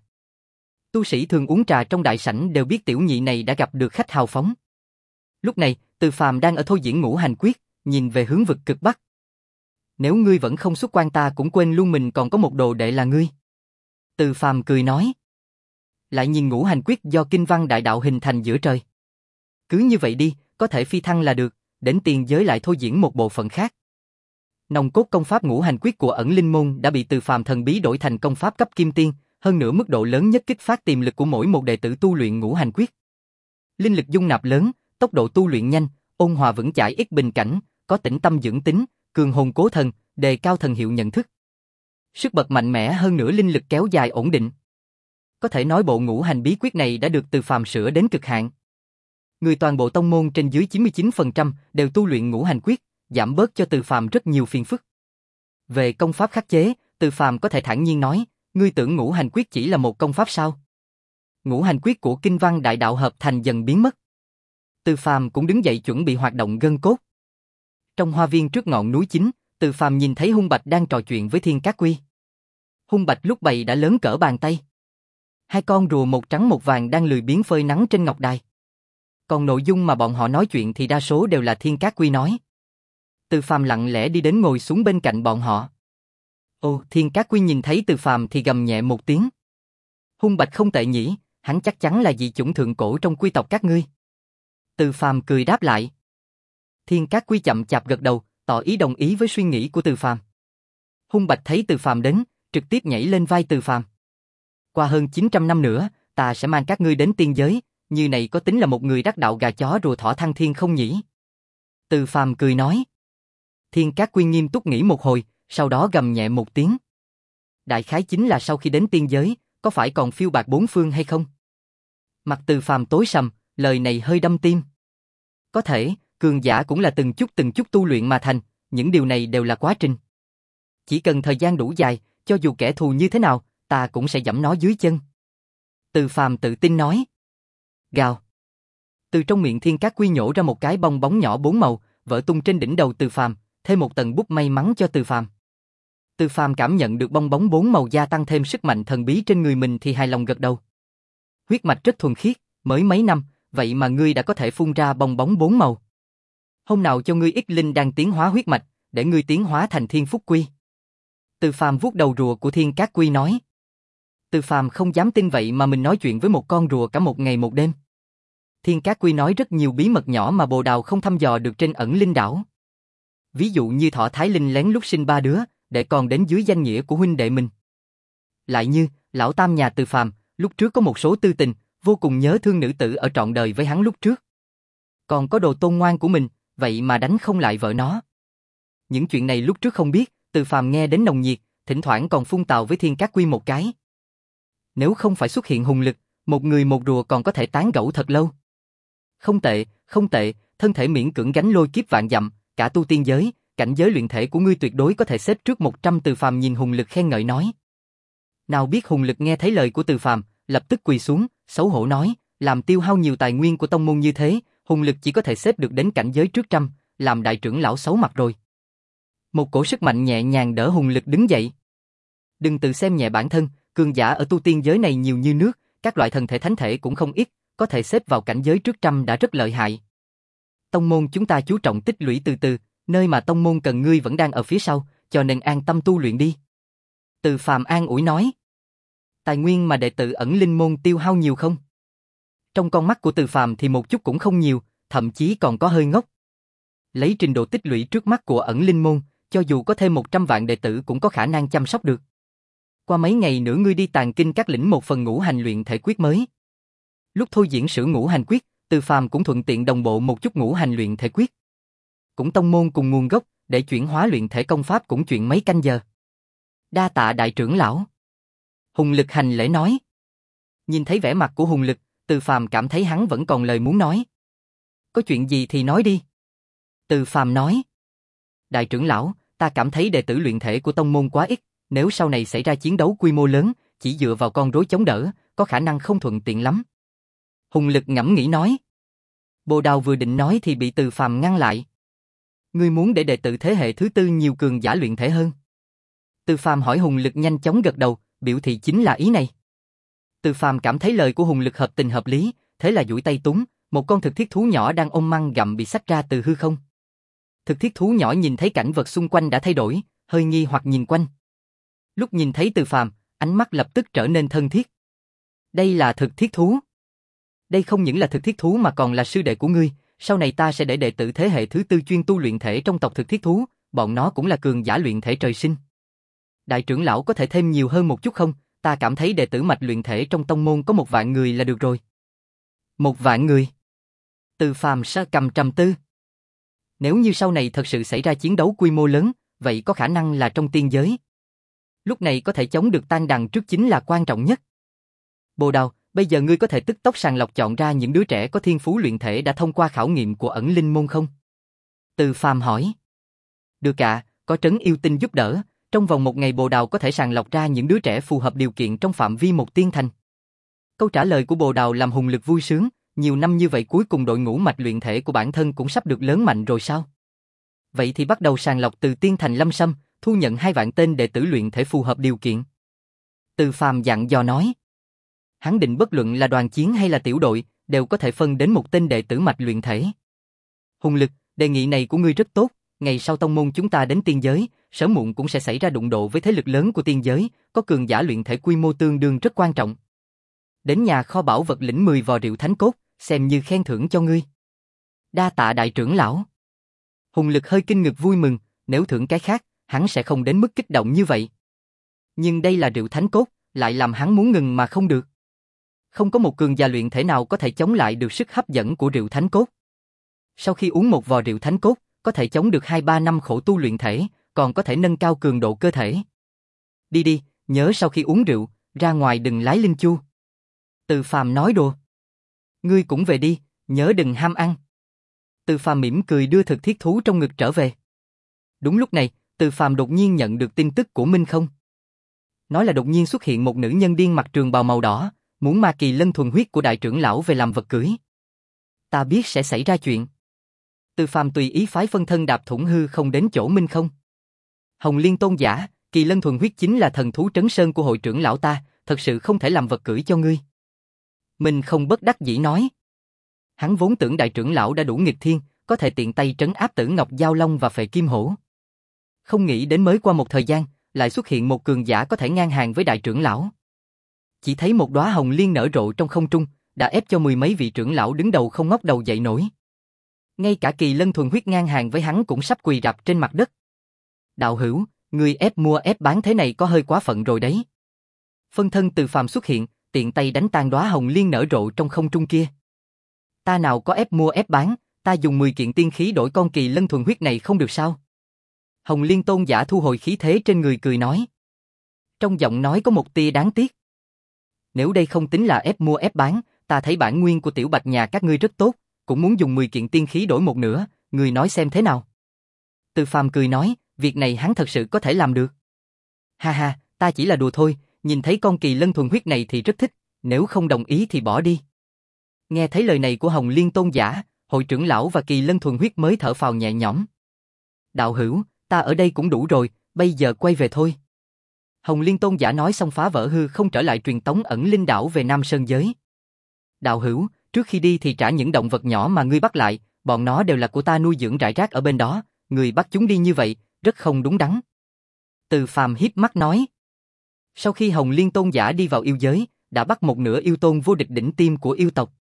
Tu sĩ thường uống trà trong đại sảnh đều biết tiểu nhị này đã gặp được khách hào phóng. Lúc này, Từ Phàm đang ở thôi diễn ngũ hành quyết, nhìn về hướng vực cực bắc. Nếu ngươi vẫn không xuất quan ta cũng quên luôn mình còn có một đồ đệ là ngươi. Từ Phàm cười nói. Lại nhìn ngũ hành quyết do kinh văn đại đạo hình thành giữa trời. Cứ như vậy đi, có thể phi thăng là được, đến tiền giới lại thôi diễn một bộ phận khác. Nòng cốt công pháp ngũ hành quyết của ẩn linh môn đã bị Từ Phàm thần bí đổi thành công pháp cấp kim tiên, hơn nữa mức độ lớn nhất kích phát tiềm lực của mỗi một đệ tử tu luyện ngũ hành quyết. Linh lực dung nạp lớn, tốc độ tu luyện nhanh, ôn hòa vững chãi ít bình cảnh, có tĩnh tâm dưỡng tính, cường hồn cố thần, đề cao thần hiệu nhận thức. Sức bật mạnh mẽ hơn nữa linh lực kéo dài ổn định. Có thể nói bộ ngũ hành bí quyết này đã được Từ Phàm sửa đến cực hạn. Người toàn bộ tông môn trên dưới chín mươi chín phần trăm đều tu luyện ngũ hành quyết, giảm bớt cho Từ Phàm rất nhiều phiền phức. Về công pháp khắc chế, Từ Phàm có thể thản nhiên nói, ngươi tưởng ngũ hành quyết chỉ là một công pháp sao? Ngũ hành quyết của kinh văn đại đạo hợp thành dần biến mất. Từ Phàm cũng đứng dậy chuẩn bị hoạt động gân cốt. Trong hoa viên trước ngọn núi chính, Từ Phàm nhìn thấy Hung Bạch đang trò chuyện với Thiên Cát Quy. Hung Bạch lúc bày đã lớn cỡ bàn tay. Hai con rùa một trắng một vàng đang lười biếng phơi nắng trên ngọc đài. Còn nội dung mà bọn họ nói chuyện thì đa số đều là Thiên Cát Quy nói. Từ Phàm lặng lẽ đi đến ngồi xuống bên cạnh bọn họ. Ồ, Thiên Cát Quy nhìn thấy Từ Phàm thì gầm nhẹ một tiếng. Hung Bạch không tệ nhỉ, hắn chắc chắn là dị chủng thượng cổ trong quy tộc các ngươi. Từ Phàm cười đáp lại. Thiên Cát Quy chậm chạp gật đầu, tỏ ý đồng ý với suy nghĩ của Từ Phàm. Hung Bạch thấy Từ Phàm đến, trực tiếp nhảy lên vai Từ Phàm. Qua hơn chín trăm năm nữa, ta sẽ mang các ngươi đến tiên giới, như này có tính là một người đắc đạo gà chó rùa thỏ thăng thiên không nhỉ? Từ Phàm cười nói. Thiên Cát Quy nghiêm túc nghĩ một hồi, sau đó gầm nhẹ một tiếng. Đại khái chính là sau khi đến tiên giới, có phải còn phiêu bạt bốn phương hay không? Mặt Từ Phàm tối sầm, lời này hơi đâm tim. Có thể, cường giả cũng là từng chút từng chút tu luyện mà thành, những điều này đều là quá trình. Chỉ cần thời gian đủ dài, cho dù kẻ thù như thế nào, ta cũng sẽ giẫm nó dưới chân. Từ Phàm tự tin nói. Gào. Từ trong miệng Thiên Cát Quy nhổ ra một cái bong bóng nhỏ bốn màu, vỡ tung trên đỉnh đầu Từ Phàm, thêm một tầng bút may mắn cho Từ Phàm. Từ Phàm cảm nhận được bong bóng bốn màu gia tăng thêm sức mạnh thần bí trên người mình thì hài lòng gật đầu. Huyết mạch rất thuần khiết, mới mấy năm, vậy mà ngươi đã có thể phun ra bong bóng bốn màu. Hôm nào cho ngươi ít linh đang tiến hóa huyết mạch, để ngươi tiến hóa thành Thiên Phúc Quy. Từ Phàm vuốt đầu rùa của Thiên Cát Quy nói. Từ Phàm không dám tin vậy mà mình nói chuyện với một con rùa cả một ngày một đêm. Thiên Cát Quy nói rất nhiều bí mật nhỏ mà Bồ Đào không thăm dò được trên ẩn linh đảo. Ví dụ như Thọ Thái Linh lén lút sinh ba đứa, để còn đến dưới danh nghĩa của huynh đệ mình. Lại như, lão tam nhà Từ Phàm, lúc trước có một số tư tình, vô cùng nhớ thương nữ tử ở trọn đời với hắn lúc trước. Còn có đồ tôn ngoan của mình, vậy mà đánh không lại vợ nó. Những chuyện này lúc trước không biết, Từ Phàm nghe đến nồng nhiệt, thỉnh thoảng còn phun tào với Thiên Cát Quy một cái. Nếu không phải xuất hiện hùng lực, một người một rùa còn có thể tán gẫu thật lâu. Không tệ, không tệ, thân thể miễn cưỡng gánh lôi kiếp vạn dặm, cả tu tiên giới, cảnh giới luyện thể của ngươi tuyệt đối có thể xếp trước một trăm. Từ Phàm nhìn Hùng Lực khen ngợi nói. Nào biết Hùng Lực nghe thấy lời của Từ Phàm, lập tức quỳ xuống, xấu hổ nói, làm tiêu hao nhiều tài nguyên của tông môn như thế, Hùng Lực chỉ có thể xếp được đến cảnh giới trước trăm, làm đại trưởng lão xấu mặt rồi. Một cổ sức mạnh nhẹ nhàng đỡ Hùng Lực đứng dậy. Đừng tự xem nhẹ bản thân, cường giả ở tu tiên giới này nhiều như nước, các loại thần thể thánh thể cũng không ít, có thể xếp vào cảnh giới trước trăm đã rất lợi hại. Tông môn chúng ta chú trọng tích lũy từ từ, nơi mà tông môn cần ngươi vẫn đang ở phía sau, cho nên an tâm tu luyện đi. Từ Phàm an ủi nói. Tài nguyên mà đệ tử ẩn linh môn tiêu hao nhiều không? Trong con mắt của Từ Phàm thì một chút cũng không nhiều, thậm chí còn có hơi ngốc. Lấy trình độ tích lũy trước mắt của ẩn linh môn, cho dù có thêm một trăm vạn đệ tử cũng có khả năng chăm sóc được. Qua mấy ngày nữa ngươi đi Tàng Kinh Các lĩnh một phần ngũ hành luyện thể quyết mới. Lúc thôi diễn sử ngũ hành quyết, Từ Phàm cũng thuận tiện đồng bộ một chút ngũ hành luyện thể quyết. Cũng tông môn cùng nguồn gốc, để chuyển hóa luyện thể công pháp cũng chuyện mấy canh giờ. Đa tạ đại trưởng lão. Hùng Lực hành lễ nói. Nhìn thấy vẻ mặt của Hùng Lực, Từ Phàm cảm thấy hắn vẫn còn lời muốn nói. Có chuyện gì thì nói đi. Từ Phàm nói. Đại trưởng lão, ta cảm thấy đệ tử luyện thể của tông môn quá ít, nếu sau này xảy ra chiến đấu quy mô lớn, chỉ dựa vào con rối chống đỡ, có khả năng không thuận tiện lắm. Hùng Lực ngẫm nghĩ nói. Bồ Đào vừa định nói thì bị Từ Phàm ngăn lại. Ngươi muốn để đệ tử thế hệ thứ tư nhiều cường giả luyện thể hơn? Từ Phàm hỏi. Hùng Lực nhanh chóng gật đầu, biểu thị chính là ý này. Từ Phàm cảm thấy lời của Hùng Lực hợp tình hợp lý, thế là duỗi tay túm, một con thực thiết thú nhỏ đang ôm măng gặm bị xách ra từ hư không. Thực thiết thú nhỏ nhìn thấy cảnh vật xung quanh đã thay đổi, hơi nghi hoặc nhìn quanh. Lúc nhìn thấy Từ Phàm, ánh mắt lập tức trở nên thân thiết. Đây là thực thiết thú. Đây không những là thực thiết thú mà còn là sư đệ của ngươi, sau này ta sẽ để đệ tử thế hệ thứ tư chuyên tu luyện thể trong tộc thực thiết thú, bọn nó cũng là cường giả luyện thể trời sinh. Đại trưởng lão có thể thêm nhiều hơn một chút không? Ta cảm thấy đệ tử mạch luyện thể trong tông môn có một vạn người là được rồi. Một vạn người? Từ Phàm sơ cầm trầm tư. Nếu như sau này thật sự xảy ra chiến đấu quy mô lớn, vậy có khả năng là trong tiên giới. Lúc này có thể chống được tan đằng trước chính là quan trọng nhất. Bồ Đào, bây giờ ngươi có thể tức tốc sàng lọc chọn ra những đứa trẻ có thiên phú luyện thể đã thông qua khảo nghiệm của ẩn linh môn không? Từ Phàm hỏi. Được ạ, có Trấn Yêu Tinh giúp đỡ, trong vòng một ngày Bồ Đào có thể sàng lọc ra những đứa trẻ phù hợp điều kiện trong phạm vi một tiên thành. Câu trả lời của Bồ Đào làm Hùng Lực vui sướng, nhiều năm như vậy cuối cùng đội ngũ mạch luyện thể của bản thân cũng sắp được lớn mạnh rồi sao? Vậy thì bắt đầu sàng lọc từ tiên thành Lâm Sâm, thu nhận hai vạn tên đệ tử luyện thể phù hợp điều kiện. Từ Phàm dặn dò nói. Hắn định bất luận là đoàn chiến hay là tiểu đội, đều có thể phân đến một tên đệ tử mạch luyện thể. Hùng Lực, đề nghị này của ngươi rất tốt, ngày sau tông môn chúng ta đến tiên giới, sớm muộn cũng sẽ xảy ra đụng độ với thế lực lớn của tiên giới, có cường giả luyện thể quy mô tương đương rất quan trọng. Đến nhà kho bảo vật lĩnh mười vò rượu thánh cốt, xem như khen thưởng cho ngươi. Đa tạ đại trưởng lão. Hùng Lực hơi kinh ngạc vui mừng, nếu thưởng cái khác, hắn sẽ không đến mức kích động như vậy. Nhưng đây là rượu thánh cốt, lại làm hắn muốn ngừng mà không được. Không có một cường giả luyện thể nào có thể chống lại được sức hấp dẫn của rượu thánh cốt. Sau khi uống một vò rượu thánh cốt, có thể chống được hai ba năm khổ tu luyện thể, còn có thể nâng cao cường độ cơ thể. Đi đi, nhớ sau khi uống rượu, ra ngoài đừng lái linh chu. Từ Phàm nói đùa. Ngươi cũng về đi, nhớ đừng ham ăn. Từ Phàm mỉm cười đưa thực thiết thú trong ngực trở về. Đúng lúc này, Từ Phàm đột nhiên nhận được tin tức của Minh Không. Nói là đột nhiên xuất hiện một nữ nhân điên mặc trường bào màu đỏ, muốn ma kỳ lân thuần huyết của đại trưởng lão về làm vật cưới. Ta biết sẽ xảy ra chuyện. Từ Phàm tùy ý phái phân thân đạp thủng hư không đến chỗ Minh Không. Hồng Liên tôn giả, kỳ lân thuần huyết chính là thần thú trấn sơn của hội trưởng lão ta, thật sự không thể làm vật cưỡi cho ngươi. Minh Không bất đắc dĩ nói. Hắn vốn tưởng đại trưởng lão đã đủ nghịch thiên, có thể tiện tay trấn áp Tử Ngọc Giao Long và Phệ Kim Hổ. Không nghĩ đến mới qua một thời gian, lại xuất hiện một cường giả có thể ngang hàng với đại trưởng lão. Chỉ thấy một đóa hồng liên nở rộ trong không trung, đã ép cho mười mấy vị trưởng lão đứng đầu không ngóc đầu dậy nổi. Ngay cả kỳ lân thuần huyết ngang hàng với hắn cũng sắp quỳ rạp trên mặt đất. Đạo hữu, người ép mua ép bán thế này có hơi quá phận rồi đấy. Phân thân Từ Phàm xuất hiện, tiện tay đánh tan đóa hồng liên nở rộ trong không trung kia. Ta nào có ép mua ép bán, ta dùng mười kiện tiên khí đổi con kỳ lân thuần huyết này không được sao? Hồng Liên tôn giả thu hồi khí thế trên người cười nói. Trong giọng nói có một tia đáng tiếc. Nếu đây không tính là ép mua ép bán, ta thấy bản nguyên của tiểu bạch nhà các ngươi rất tốt, cũng muốn dùng mười kiện tiên khí đổi một nửa, ngươi nói xem thế nào? Từ Phàm cười nói, việc này hắn thật sự có thể làm được. Ha ha, ta chỉ là đùa thôi, nhìn thấy con kỳ lân thuần huyết này thì rất thích, nếu không đồng ý thì bỏ đi. Nghe thấy lời này của Hồng Liên Tôn giả, hội trưởng lão và kỳ lân thuần huyết mới thở phào nhẹ nhõm. Đạo hữu, ta ở đây cũng đủ rồi, bây giờ quay về thôi. Hồng Liên Tôn giả nói xong phá vỡ hư không trở lại truyền tống ẩn linh đảo về Nam Sơn giới. Đạo hữu, trước khi đi thì trả những động vật nhỏ mà ngươi bắt lại, bọn nó đều là của ta nuôi dưỡng rải rác ở bên đó, ngươi bắt chúng đi như vậy, rất không đúng đắn. Từ Phàm híp mắt nói. Sau khi Hồng Liên Tôn giả đi vào yêu giới, đã bắt một nửa yêu tôn vô địch đỉnh tiêm của yêu tộc.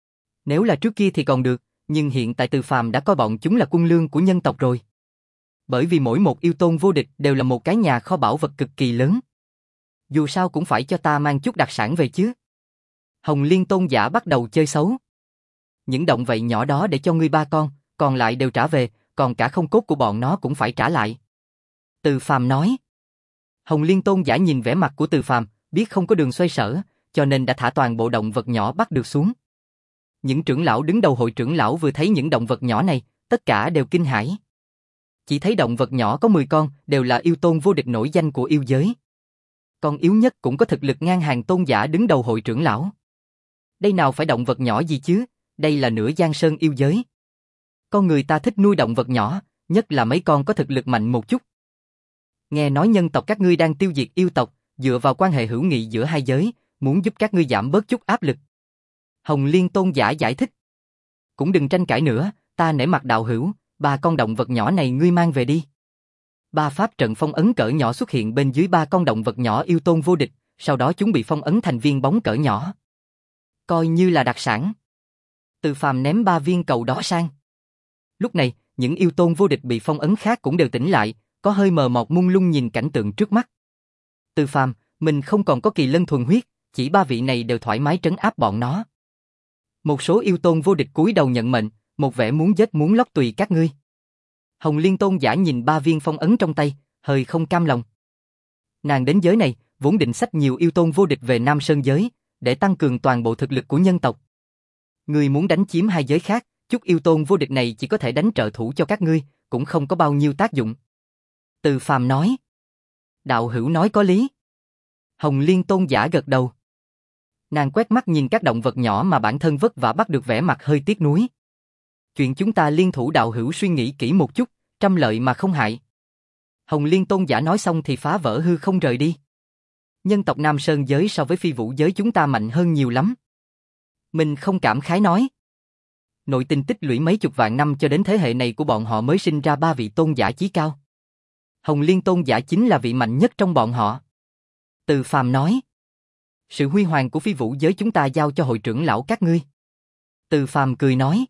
Nếu là trước kia thì còn được, nhưng hiện tại Từ Phàm đã coi bọn chúng là quân lương của nhân tộc rồi. Bởi vì mỗi một yêu tôn vô địch đều là một cái nhà kho bảo vật cực kỳ lớn. Dù sao cũng phải cho ta mang chút đặc sản về chứ. Hồng Liên Tôn giả bắt đầu chơi xấu. Những động vật nhỏ đó để cho ngươi ba con, còn lại đều trả về, còn cả không cốt của bọn nó cũng phải trả lại. Từ Phàm nói. Hồng Liên Tôn giả nhìn vẻ mặt của Từ Phàm, biết không có đường xoay sở, cho nên đã thả toàn bộ động vật nhỏ bắt được xuống. Những trưởng lão đứng đầu hội trưởng lão vừa thấy những động vật nhỏ này, tất cả đều kinh hãi. Chỉ thấy động vật nhỏ có mười con, đều là yêu tôn vô địch nổi danh của yêu giới. Con yếu nhất cũng có thực lực ngang hàng tôn giả đứng đầu hội trưởng lão. Đây nào phải động vật nhỏ gì chứ, đây là nửa giang sơn yêu giới. Con người ta thích nuôi động vật nhỏ, nhất là mấy con có thực lực mạnh một chút. Nghe nói nhân tộc các ngươi đang tiêu diệt yêu tộc, dựa vào quan hệ hữu nghị giữa hai giới, muốn giúp các ngươi giảm bớt chút áp lực. Hồng Liên Tôn giả giải thích. Cũng đừng tranh cãi nữa, ta nể mặt đạo hữu, ba con động vật nhỏ này ngươi mang về đi. Ba pháp trận phong ấn cỡ nhỏ xuất hiện bên dưới ba con động vật nhỏ yêu tôn vô địch, sau đó chúng bị phong ấn thành viên bóng cỡ nhỏ. Coi như là đặc sản. Từ Phàm ném ba viên cầu đó sang. Lúc này, những yêu tôn vô địch bị phong ấn khác cũng đều tỉnh lại, có hơi mờ mọt mông lung nhìn cảnh tượng trước mắt. Từ Phàm, mình không còn có kỳ lân thuần huyết, chỉ ba vị này đều thoải mái trấn áp bọn nó. Một số yêu tôn vô địch cúi đầu nhận mệnh, một vẻ muốn giết muốn lót tùy các ngươi. Hồng Liên Tôn giả nhìn ba viên phong ấn trong tay, hơi không cam lòng. Nàng đến giới này, vốn định xách nhiều yêu tôn vô địch về Nam Sơn giới, để tăng cường toàn bộ thực lực của nhân tộc. Ngươi muốn đánh chiếm hai giới khác, chút yêu tôn vô địch này chỉ có thể đánh trợ thủ cho các ngươi, cũng không có bao nhiêu tác dụng. Từ Phàm nói. Đạo hữu nói có lý. Hồng Liên Tôn giả gật đầu. Nàng quét mắt nhìn các động vật nhỏ mà bản thân vất vả bắt được, vẻ mặt hơi tiếc nuối. Chuyện chúng ta liên thủ đạo hữu suy nghĩ kỹ một chút, trăm lợi mà không hại. Hồng Liên Tôn giả nói xong thì phá vỡ hư không rời đi. Nhân tộc Nam Sơn giới so với phi vũ giới chúng ta mạnh hơn nhiều lắm. Mình không cảm khái nói. Nội tình tích lũy mấy chục vạn năm cho đến thế hệ này của bọn họ mới sinh ra ba vị tôn giả chí cao. Hồng Liên Tôn giả chính là vị mạnh nhất trong bọn họ. Từ Phàm nói. Sự huy hoàng của phi vũ giới chúng ta giao cho hội trưởng lão các ngươi. Từ Phàm cười nói.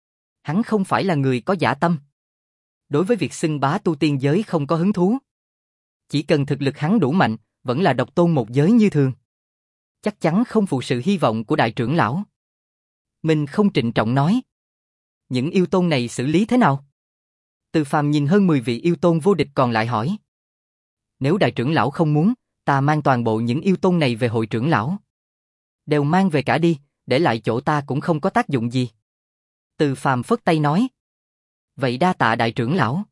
Hắn không phải là người có dã tâm. Đối với việc xưng bá tu tiên giới không có hứng thú. Chỉ cần thực lực hắn đủ mạnh, vẫn là độc tôn một giới như thường. Chắc chắn không phụ sự hy vọng của đại trưởng lão. Mình không trịnh trọng nói. Những yêu tôn này xử lý thế nào? Từ Phàm nhìn hơn mười vị yêu tôn vô địch còn lại hỏi. Nếu đại trưởng lão không muốn, ta mang toàn bộ những yêu tôn này về hội trưởng lão. Đều mang về cả đi, để lại chỗ ta cũng không có tác dụng gì. Từ Phàm phất tay nói. Vậy đa tạ đại trưởng lão.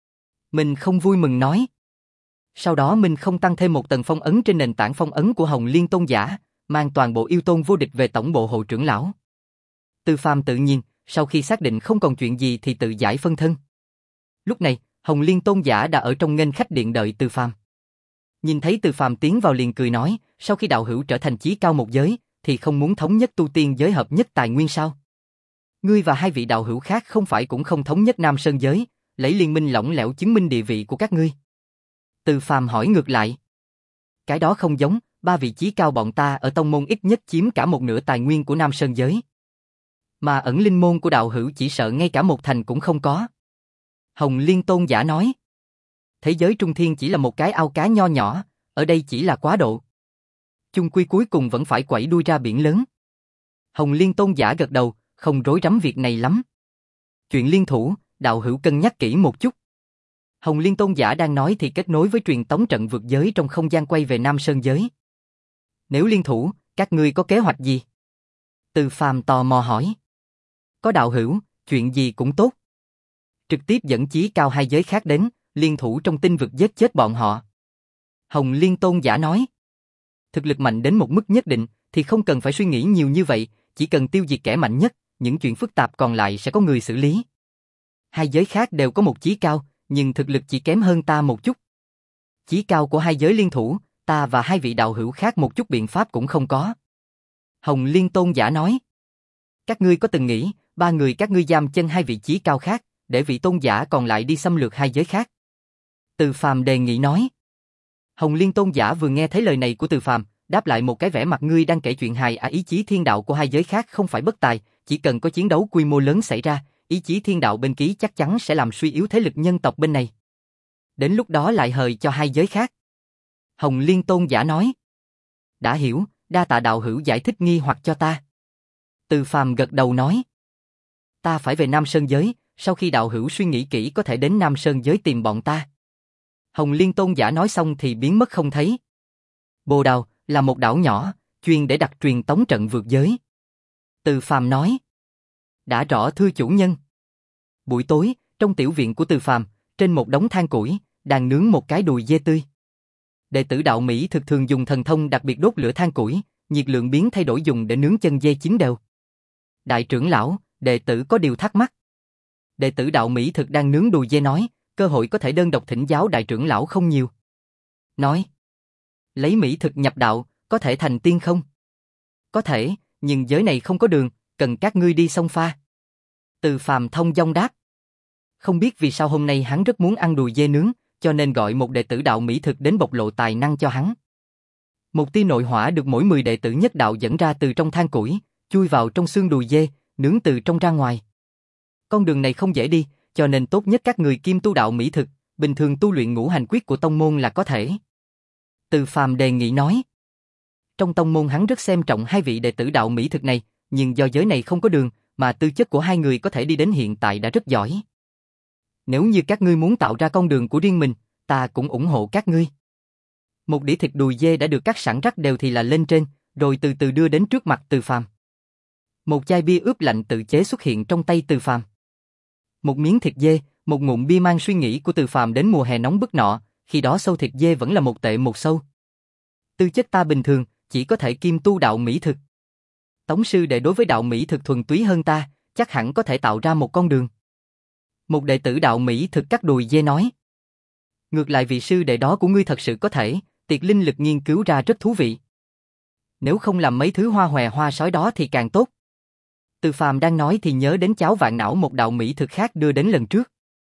Mình không vui mừng nói. Sau đó mình không tăng thêm một tầng phong ấn trên nền tảng phong ấn của Hồng Liên Tôn giả, mang toàn bộ yêu tôn vô địch về tổng bộ hội trưởng lão. Từ Phàm tự nhiên, sau khi xác định không còn chuyện gì thì tự giải phân thân. Lúc này, Hồng Liên Tôn giả đã ở trong nghênh khách điện đợi Từ Phàm. Nhìn thấy Từ Phàm tiến vào liền cười nói, sau khi đạo hữu trở thành chí cao một giới, thì không muốn thống nhất tu tiên giới hợp nhất tài nguyên sao? Ngươi và hai vị đạo hữu khác không phải cũng không thống nhất Nam Sơn giới, lấy liên minh lỏng lẻo chứng minh địa vị của các ngươi. Từ Phàm hỏi ngược lại. Cái đó không giống, ba vị chí cao bọn ta ở tông môn ít nhất chiếm cả một nửa tài nguyên của Nam Sơn giới. Mà ẩn linh môn của đạo hữu chỉ sợ ngay cả một thành cũng không có. Hồng Liên Tôn giả nói. Thế giới trung thiên chỉ là một cái ao cá nho nhỏ, ở đây chỉ là quá độ. Chung quy cuối cùng vẫn phải quẩy đuôi ra biển lớn. Hồng Liên Tôn giả gật đầu, không rối rắm việc này lắm. Chuyện liên thủ, đạo hữu cân nhắc kỹ một chút. Hồng Liên Tôn giả đang nói thì kết nối với truyền tống trận vượt giới trong không gian quay về Nam Sơn giới. Nếu liên thủ, các ngươi có kế hoạch gì? Từ Phàm tò mò hỏi. Có đạo hữu, chuyện gì cũng tốt. trực tiếp dẫn chí cao hai giới khác đến, liên thủ trong tinh vực giết chết bọn họ. Hồng Liên Tôn giả nói. Thực lực mạnh đến một mức nhất định, thì không cần phải suy nghĩ nhiều như vậy, chỉ cần tiêu diệt kẻ mạnh nhất, những chuyện phức tạp còn lại sẽ có người xử lý. Hai giới khác đều có một chí cao, nhưng thực lực chỉ kém hơn ta một chút. Chí cao của hai giới liên thủ, ta và hai vị đạo hữu khác một chút biện pháp cũng không có. Hồng Liên Tôn giả nói. Các ngươi có từng nghĩ, ba người các ngươi giam chân hai vị chí cao khác, để vị tôn giả còn lại đi xâm lược hai giới khác? Từ Phàm đề nghị nói. Hồng Liên Tôn giả vừa nghe thấy lời này của Từ Phàm, đáp lại một cái vẻ mặt ngươi đang kể chuyện hài à, ý chí thiên đạo của hai giới khác không phải bất tài, chỉ cần có chiến đấu quy mô lớn xảy ra, ý chí thiên đạo bên ký chắc chắn sẽ làm suy yếu thế lực nhân tộc bên này. Đến lúc đó lại hời cho hai giới khác. Hồng Liên Tôn giả nói. Đã hiểu, đa tạ đạo hữu giải thích nghi hoặc cho ta. Từ Phàm gật đầu nói. Ta phải về Nam Sơn giới, sau khi đạo hữu suy nghĩ kỹ có thể đến Nam Sơn giới tìm bọn ta. Hồng Liên Tôn giả nói xong thì biến mất không thấy. Bồ Đào là một đảo nhỏ, chuyên để đặt truyền tống trận vượt giới. Từ Phàm nói. Đã rõ thưa chủ nhân. Buổi tối, trong tiểu viện của Từ Phàm, trên một đống than củi, đang nướng một cái đùi dê tươi. Đệ tử đạo Mỹ thực thường dùng thần thông đặc biệt đốt lửa than củi, nhiệt lượng biến thay đổi dùng để nướng chân dê chín đều. Đại trưởng lão, đệ tử có điều thắc mắc. Đệ tử đạo Mỹ thực đang nướng đùi dê nói, cơ hội có thể đơn độc thỉnh giáo đại trưởng lão không nhiều. Nói. Lấy Mỹ thực nhập đạo, có thể thành tiên không? Có thể, nhưng giới này không có đường, cần các ngươi đi xông pha. Từ Phàm thông dong đáp. Không biết vì sao hôm nay hắn rất muốn ăn đùi dê nướng, cho nên gọi một đệ tử đạo Mỹ thực đến bộc lộ tài năng cho hắn. Một tia nội hỏa được mỗi mười đệ tử nhất đạo dẫn ra từ trong than củi, chui vào trong xương đùi dê, nướng từ trong ra ngoài. Con đường này không dễ đi, cho nên tốt nhất các người kim tu đạo Mỹ thực, bình thường tu luyện ngũ hành quyết của tông môn là có thể. Từ Phàm đề nghị nói. Trong tông môn hắn rất xem trọng hai vị đệ tử đạo Mỹ thực này, nhưng do giới này không có đường, mà tư chất của hai người có thể đi đến hiện tại đã rất giỏi. Nếu như các ngươi muốn tạo ra con đường của riêng mình, ta cũng ủng hộ các ngươi. Một đĩa thịt đùi dê đã được cắt sẵn rắc đều thì là lên trên, rồi từ từ đưa đến trước mặt Từ Phàm. Một chai bia ướp lạnh tự chế xuất hiện trong tay Từ Phàm. Một miếng thịt dê, một ngụm bia mang suy nghĩ của Từ Phàm đến mùa hè nóng bức nọ, khi đó sâu thịt dê vẫn là một tệ một sâu. Tư chất ta bình thường, chỉ có thể kim tu đạo Mỹ thực. Tống sư đệ đối với đạo Mỹ thực thuần túy hơn ta, chắc hẳn có thể tạo ra một con đường. Một đệ tử đạo Mỹ thực cắt đùi dê nói. Ngược lại vị sư đệ đó của ngươi thật sự có thể, tiệt linh lực nghiên cứu ra rất thú vị. Nếu không làm mấy thứ hoa hòe hoa sói đó thì càng tốt. Từ Phàm đang nói thì nhớ đến cháo vạn não một đạo Mỹ thực khác đưa đến lần trước.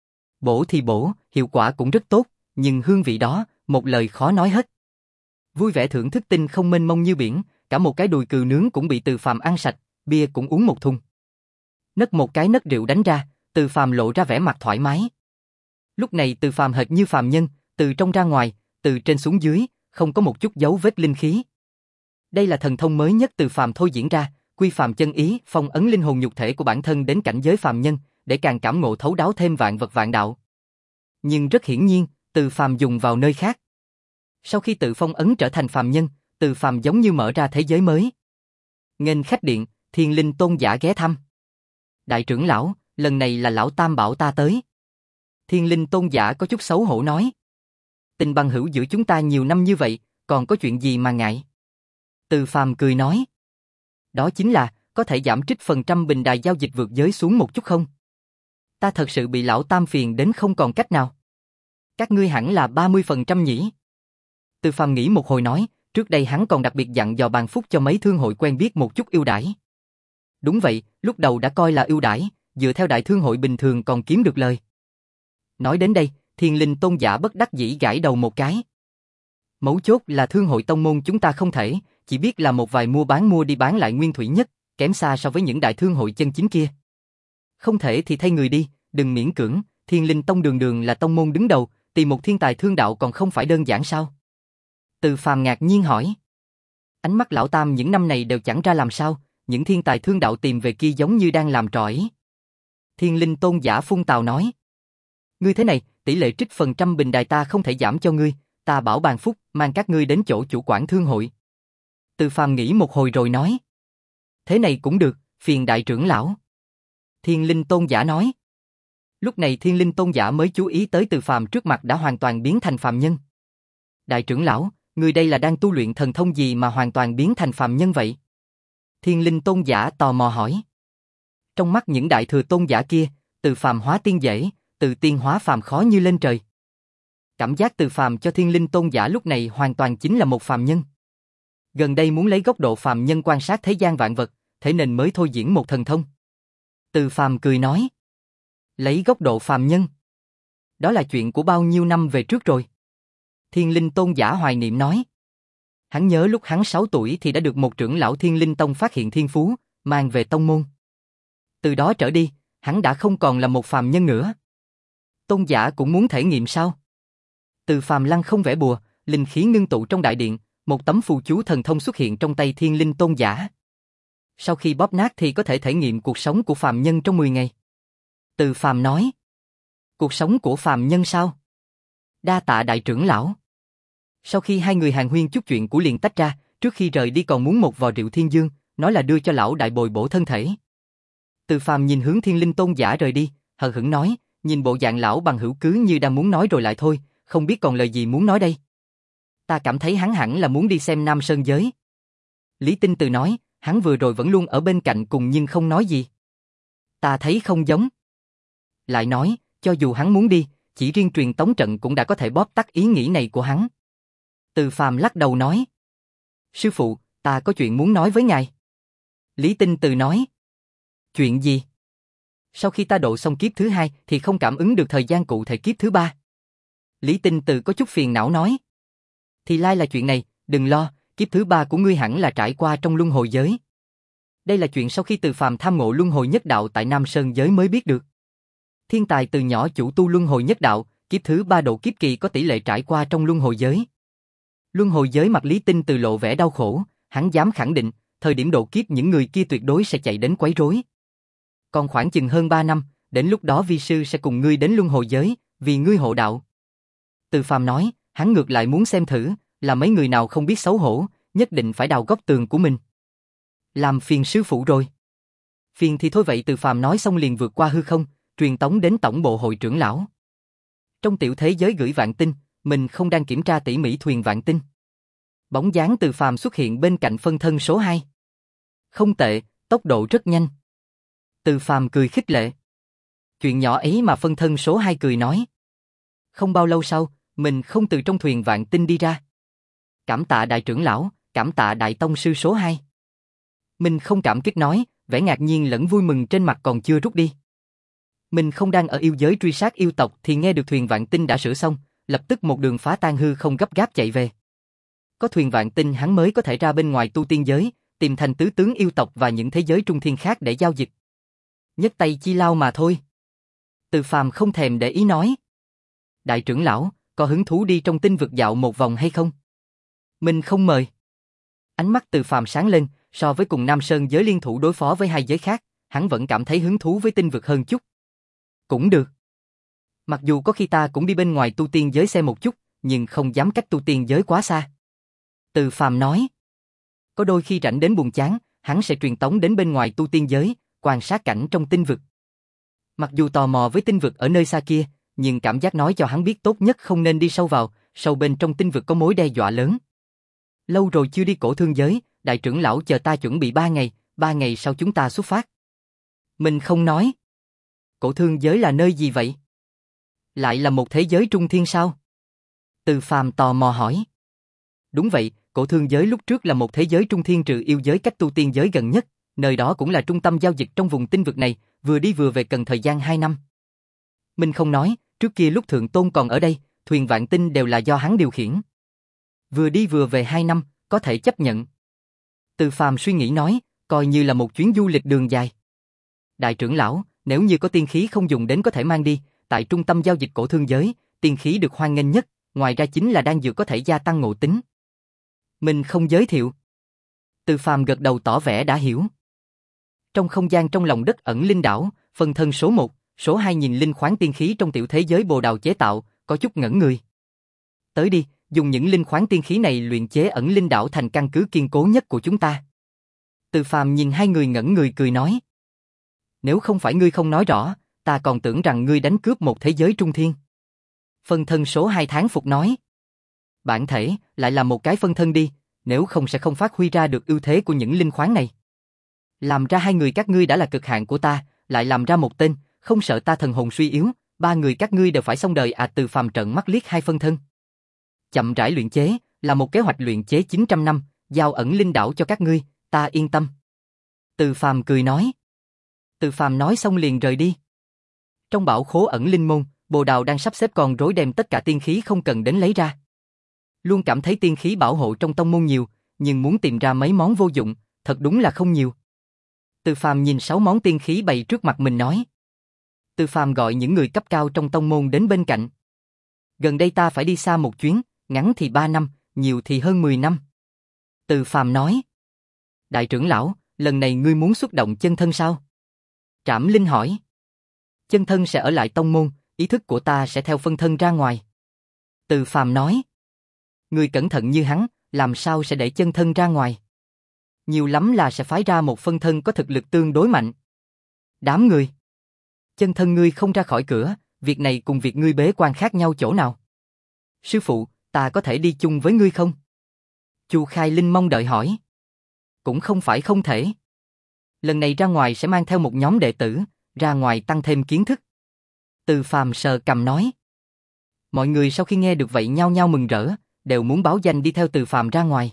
Bổ thì bổ, hiệu quả cũng rất tốt, nhưng hương vị đó, một lời khó nói hết. Vui vẻ thưởng thức tinh không mênh mông như biển, cả một cái đùi cừu nướng cũng bị Từ Phàm ăn sạch, bia cũng uống một thùng. Nấc một cái nấc rượu đánh ra, Từ Phàm lộ ra vẻ mặt thoải mái. Lúc này Từ Phàm hệt như phàm nhân, từ trong ra ngoài, từ trên xuống dưới, không có một chút dấu vết linh khí. Đây là thần thông mới nhất Từ Phàm thôi diễn ra, quy phàm chân ý, phong ấn linh hồn nhục thể của bản thân đến cảnh giới phàm nhân, để càng cảm ngộ thấu đáo thêm vạn vật vạn đạo. Nhưng rất hiển nhiên, Từ Phàm dùng vào nơi khác. Sau khi tự phong ấn trở thành phàm nhân, Từ Phàm giống như mở ra thế giới mới. Nghênh khách điện, Thiên Linh Tôn giả ghé thăm. Đại trưởng lão, lần này là lão Tam bảo ta tới. Thiên Linh Tôn giả có chút xấu hổ nói. Tình bằng hữu giữa chúng ta nhiều năm như vậy, còn có chuyện gì mà ngại? Từ Phàm cười nói. Đó chính là, có thể giảm trích phần trăm bình đài giao dịch vượt giới xuống một chút không? Ta thật sự bị lão Tam phiền đến không còn cách nào. Các ngươi hẳn là ba mươi phần trăm nhỉ? Từ Phàm nghĩ một hồi nói, trước đây hắn còn đặc biệt dặn dò bàn phúc cho mấy thương hội quen biết một chút ưu đãi. Đúng vậy, lúc đầu đã coi là ưu đãi, dựa theo đại thương hội bình thường còn kiếm được lời. Nói đến đây, Thiên Linh Tôn giả bất đắc dĩ gãi đầu một cái. Mấu chốt là thương hội tông môn chúng ta không thể, chỉ biết là một vài mua bán mua đi bán lại nguyên thủy nhất, kém xa so với những đại thương hội chân chính kia. Không thể thì thay người đi, đừng miễn cưỡng, Thiên Linh Tông đường đường là tông môn đứng đầu, tìm một thiên tài thương đạo còn không phải đơn giản sao? Từ Phàm ngạc nhiên hỏi. Ánh mắt lão Tam những năm này đều chẳng ra làm sao, những thiên tài thương đạo tìm về kia giống như đang làm trò ấy. Thiên Linh Tôn giả phun tào nói. Ngươi thế này, tỷ lệ trích phần trăm bình đài ta không thể giảm cho ngươi, ta bảo bàn phúc mang các ngươi đến chỗ chủ quản thương hội. Từ Phàm nghĩ một hồi rồi nói. Thế này cũng được, phiền đại trưởng lão. Thiên Linh Tôn giả nói. Lúc này Thiên Linh Tôn giả mới chú ý tới Từ Phàm trước mặt đã hoàn toàn biến thành phàm nhân. Đại trưởng lão, người đây là đang tu luyện thần thông gì mà hoàn toàn biến thành phàm nhân vậy? Thiên Linh Tôn giả tò mò hỏi. Trong mắt những đại thừa tôn giả kia, từ phàm hóa tiên dễ, từ tiên hóa phàm khó như lên trời. Cảm giác từ phàm cho Thiên Linh Tôn giả lúc này hoàn toàn chính là một phàm nhân. Gần đây muốn lấy góc độ phàm nhân quan sát thế gian vạn vật, thế nên mới thôi diễn một thần thông. Từ phàm cười nói. Lấy góc độ phàm nhân. Đó là chuyện của bao nhiêu năm về trước rồi. Thiên Linh Tôn giả hoài niệm nói. Hắn nhớ lúc hắn sáu tuổi thì đã được một trưởng lão Thiên Linh Tông phát hiện thiên phú, mang về tông môn. Từ đó trở đi, hắn đã không còn là một phàm nhân nữa. Tôn giả cũng muốn thể nghiệm sao? Từ phàm lăng không vẽ bùa, linh khí ngưng tụ trong đại điện, một tấm phù chú thần thông xuất hiện trong tay Thiên Linh Tôn giả. Sau khi bóp nát thì có thể thể nghiệm cuộc sống của phàm nhân trong mười ngày. Từ phàm nói. Cuộc sống của phàm nhân sao? Đa tạ đại trưởng lão. Sau khi hai người hàn huyên chút chuyện của liền tách ra, trước khi rời đi còn muốn một vò rượu thiên dương, nói là đưa cho lão đại bồi bổ thân thể. Từ phàm nhìn hướng Thiên Linh Tôn giả rời đi, hờ hững nói, nhìn bộ dạng lão bằng hữu cứ như đang muốn nói rồi lại thôi, không biết còn lời gì muốn nói đây. Ta cảm thấy hắn hẳn là muốn đi xem Nam Sơn giới. Lý Tinh Từ nói, hắn vừa rồi vẫn luôn ở bên cạnh cùng nhưng không nói gì. Ta thấy không giống. Lại nói, cho dù hắn muốn đi, chỉ riêng truyền tống trận cũng đã có thể bóp tắt ý nghĩ này của hắn. Từ phàm lắc đầu nói. Sư phụ, ta có chuyện muốn nói với ngài. Lý Tinh Từ nói. Chuyện gì? Sau khi ta độ xong kiếp thứ hai thì không cảm ứng được thời gian cụ thể kiếp thứ ba. Lý Tinh Từ có chút phiền não nói. Thì lai là chuyện này, đừng lo, kiếp thứ ba của ngươi hẳn là trải qua trong luân hồi giới. Đây là chuyện sau khi Từ phàm tham ngộ luân hồi nhất đạo tại Nam Sơn giới mới biết được. Thiên tài từ nhỏ chủ tu luân hồi nhất đạo, kiếp thứ ba độ kiếp kỳ có tỷ lệ trải qua trong luân hồi giới. Luân hồi giới mặt Lý Tinh Từ lộ vẻ đau khổ, hắn dám khẳng định, thời điểm độ kiếp những người kia tuyệt đối sẽ chạy đến quấy rối. Còn khoảng chừng hơn ba năm, đến lúc đó vi sư sẽ cùng ngươi đến luân hồi giới, vì ngươi hộ đạo. Từ phàm nói, hắn ngược lại muốn xem thử, là mấy người nào không biết xấu hổ, nhất định phải đào góc tường của mình. Làm phiền sư phụ rồi. Phiền thì thôi vậy. Từ phàm nói xong liền vượt qua hư không, truyền tống đến tổng bộ hội trưởng lão. Trong tiểu thế giới gửi vạn tinh, mình không đang kiểm tra tỉ mỉ thuyền vạn tinh. Bóng dáng Từ phàm xuất hiện bên cạnh phân thân số hai. Không tệ, tốc độ rất nhanh. Từ phàm cười khích lệ. Chuyện nhỏ ấy mà phân thân số hai cười nói. Không bao lâu sau, mình không từ trong thuyền vạn tinh đi ra. Cảm tạ đại trưởng lão, cảm tạ đại tông sư số hai. Mình không cảm kích nói, vẻ ngạc nhiên lẫn vui mừng trên mặt còn chưa rút đi. Mình không đang ở yêu giới truy sát yêu tộc thì nghe được thuyền vạn tinh đã sửa xong, lập tức một đường phá tan hư không gấp gáp chạy về. Có thuyền vạn tinh hắn mới có thể ra bên ngoài tu tiên giới, tìm thành tứ tướng yêu tộc và những thế giới trung thiên khác để giao dịch. Nhất tay chi lao mà thôi. Từ phàm không thèm để ý nói. Đại trưởng lão, có hứng thú đi trong tinh vực dạo một vòng hay không? Mình không mời. Ánh mắt Từ phàm sáng lên, so với cùng Nam Sơn giới liên thủ đối phó với hai giới khác, hắn vẫn cảm thấy hứng thú với tinh vực hơn chút. Cũng được. Mặc dù có khi ta cũng đi bên ngoài tu tiên giới xem một chút, nhưng không dám cách tu tiên giới quá xa. Từ phàm nói. Có đôi khi rảnh đến buồn chán, hắn sẽ truyền tống đến bên ngoài tu tiên giới, quan sát cảnh trong tinh vực. Mặc dù tò mò với tinh vực ở nơi xa kia, nhưng cảm giác nói cho hắn biết tốt nhất không nên đi sâu vào, sâu bên trong tinh vực có mối đe dọa lớn. Lâu rồi chưa đi cổ thương giới, đại trưởng lão chờ ta chuẩn bị ba ngày, ba ngày sau chúng ta xuất phát. Mình không nói. Cổ thương giới là nơi gì vậy? Lại là một thế giới trung thiên sao? Từ phàm tò mò hỏi. Đúng vậy, cổ thương giới lúc trước là một thế giới trung thiên trừ yêu giới cách tu tiên giới gần nhất, nơi đó cũng là trung tâm giao dịch trong vùng tinh vực này, vừa đi vừa về cần thời gian hai năm. Mình không nói, trước kia lúc Thượng Tôn còn ở đây, thuyền vạn tinh đều là do hắn điều khiển. Vừa đi vừa về hai năm, có thể chấp nhận. Từ phàm suy nghĩ nói, coi như là một chuyến du lịch đường dài. Đại trưởng lão, nếu như có tiên khí không dùng đến có thể mang đi, tại trung tâm giao dịch cổ thương giới, tiên khí được hoan nghênh nhất, ngoài ra chính là đan dược có thể gia tăng ngộ tính. Mình không giới thiệu. Từ phàm gật đầu tỏ vẻ đã hiểu. Trong không gian trong lòng đất ẩn linh đảo, phân thân số một, số hai nhìn linh khoáng tiên khí trong tiểu thế giới bồ đào chế tạo, có chút ngẩn người. Tới đi, dùng những linh khoáng tiên khí này luyện chế ẩn linh đảo thành căn cứ kiên cố nhất của chúng ta. Từ phàm nhìn hai người ngẩn người cười nói. Nếu không phải ngươi không nói rõ, ta còn tưởng rằng ngươi đánh cướp một thế giới trung thiên. Phân thân số hai tháng phục nói. Bản thể, lại là một cái phân thân đi, nếu không sẽ không phát huy ra được ưu thế của những linh khoáng này. Làm ra hai người các ngươi đã là cực hạn của ta, lại làm ra một tên, không sợ ta thần hồn suy yếu, ba người các ngươi đều phải xong đời à. Từ Phàm trợn mắt liếc hai phân thân. Chậm rãi luyện chế, là một kế hoạch luyện chế chín trăm năm, giao ẩn linh đảo cho các ngươi, ta yên tâm. Từ Phàm cười nói. Từ Phàm nói xong liền rời đi. Trong bảo khố ẩn linh môn, Bồ Đào đang sắp xếp con rối đem tất cả tiên khí không cần đến lấy ra. Luôn cảm thấy tiên khí bảo hộ trong tông môn nhiều, nhưng muốn tìm ra mấy món vô dụng, thật đúng là không nhiều. Từ Phàm nhìn sáu món tiên khí bày trước mặt mình nói. Từ Phàm gọi những người cấp cao trong tông môn đến bên cạnh. Gần đây ta phải đi xa một chuyến, ngắn thì ba năm, nhiều thì hơn mười năm. Từ Phàm nói. Đại trưởng lão, lần này ngươi muốn xuất động chân thân sao? Trảm Linh hỏi. Chân thân sẽ ở lại tông môn, ý thức của ta sẽ theo phân thân ra ngoài. Từ Phàm nói. Ngươi cẩn thận như hắn, làm sao sẽ để chân thân ra ngoài? Nhiều lắm là sẽ phái ra một phân thân có thực lực tương đối mạnh. Đám người. Chân thân ngươi không ra khỏi cửa, việc này cùng việc ngươi bế quan khác nhau chỗ nào? Sư phụ, ta có thể đi chung với ngươi không? Chu Khai Linh mong đợi hỏi. Cũng không phải không thể. Lần này ra ngoài sẽ mang theo một nhóm đệ tử, ra ngoài tăng thêm kiến thức. Từ Phàm sờ cằm nói. Mọi người sau khi nghe được vậy nhao nhao mừng rỡ, đều muốn báo danh đi theo Từ Phàm ra ngoài.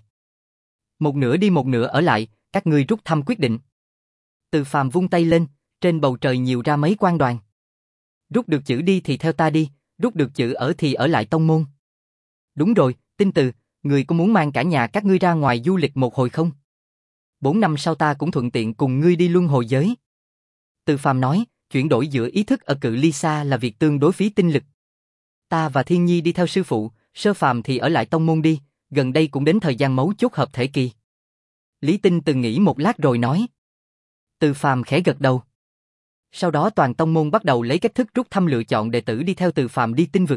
Một nửa đi một nửa ở lại, các ngươi rút thăm quyết định. Từ Phàm vung tay lên, trên bầu trời nhiều ra mấy quan đoàn. Rút được chữ đi thì theo ta đi, rút được chữ ở thì ở lại tông môn. Đúng rồi, Tinh Từ, người có muốn mang cả nhà các ngươi ra ngoài du lịch một hồi không? Bốn năm sau ta cũng thuận tiện cùng ngươi đi luân hồi giới. Từ Phàm nói, chuyển đổi giữa ý thức ở cự ly xa là việc tương đối phí tinh lực. Ta và Thiên Nhi đi theo sư phụ, Sơ Phàm thì ở lại tông môn đi, gần đây cũng đến thời gian mấu chốt hợp thể kỳ. Lý Tinh Từ nghĩ một lát rồi nói. Từ Phàm khẽ gật đầu. Sau đó toàn tông môn bắt đầu lấy cách thức rút thăm lựa chọn đệ tử đi theo Từ Phàm đi tinh vực.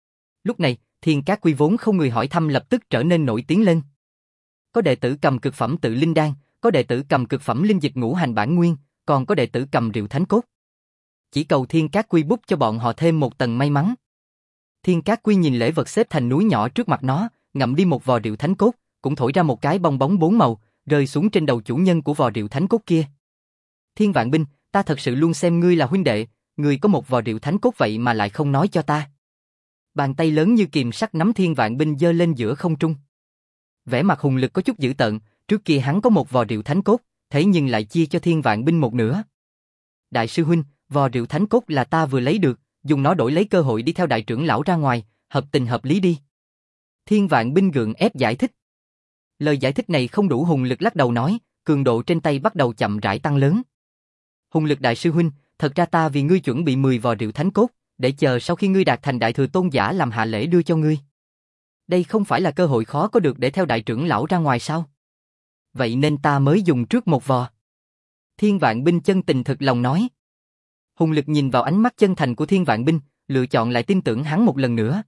Lúc này, Thiên Cát Quy vốn không người hỏi thăm lập tức trở nên nổi tiếng lên. Có đệ tử cầm cực phẩm tự linh đan, có đệ tử cầm cực phẩm linh dịch ngũ hành bản nguyên, còn có đệ tử cầm rượu thánh cốt. Chỉ cầu Thiên Cát Quy bút cho bọn họ thêm một tầng may mắn. Thiên Cát Quy nhìn lễ vật xếp thành núi nhỏ trước mặt nó, ngậm đi một vò rượu thánh cốt, cũng thổi ra một cái bong bóng bốn màu, rơi xuống trên đầu chủ nhân của vò rượu thánh cốt kia. Thiên Vạn Binh, ta thật sự luôn xem ngươi là huynh đệ, ngươi có một vò rượu thánh cốt vậy mà lại không nói cho ta. Bàn tay lớn như kìm sắt nắm Thiên Vạn Binh giơ lên giữa không trung. Vẻ mặt hùng lực có chút dữ tợn, trước kia hắn có một vò rượu thánh cốt, thế nhưng lại chia cho Thiên Vạn Binh một nửa. Đại sư huynh, vò rượu thánh cốt là ta vừa lấy được, dùng nó đổi lấy cơ hội đi theo đại trưởng lão ra ngoài, hợp tình hợp lý đi. Thiên Vạn Binh gượng ép giải thích. Lời giải thích này không đủ, hùng lực lắc đầu nói, cường độ trên tay bắt đầu chậm rãi tăng lớn. Hùng lực đại sư huynh, thật ra ta vì ngươi chuẩn bị mười vò rượu thánh cốt, để chờ sau khi ngươi đạt thành đại thừa tôn giả làm hạ lễ đưa cho ngươi. Đây không phải là cơ hội khó có được để theo đại trưởng lão ra ngoài sao? Vậy nên ta mới dùng trước một vò. Thiên Vạn Binh chân tình thực lòng nói. Hùng lực nhìn vào ánh mắt chân thành của Thiên Vạn Binh, lựa chọn lại tin tưởng hắn một lần nữa.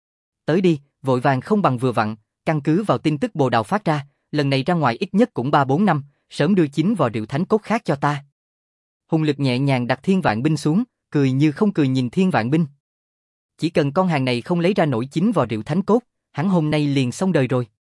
Tới đi, vội vàng không bằng vừa vặn, căn cứ vào tin tức Bồ Đào phát ra, lần này ra ngoài ít nhất cũng ba bốn năm, sớm đưa chín vò rượu thánh cốt khác cho ta. Hùng lực nhẹ nhàng đặt Thiên Vạn Binh xuống, cười như không cười nhìn Thiên Vạn Binh. Chỉ cần con hàng này không lấy ra nổi chín vò rượu thánh cốt, hắn hôm nay liền xong đời rồi.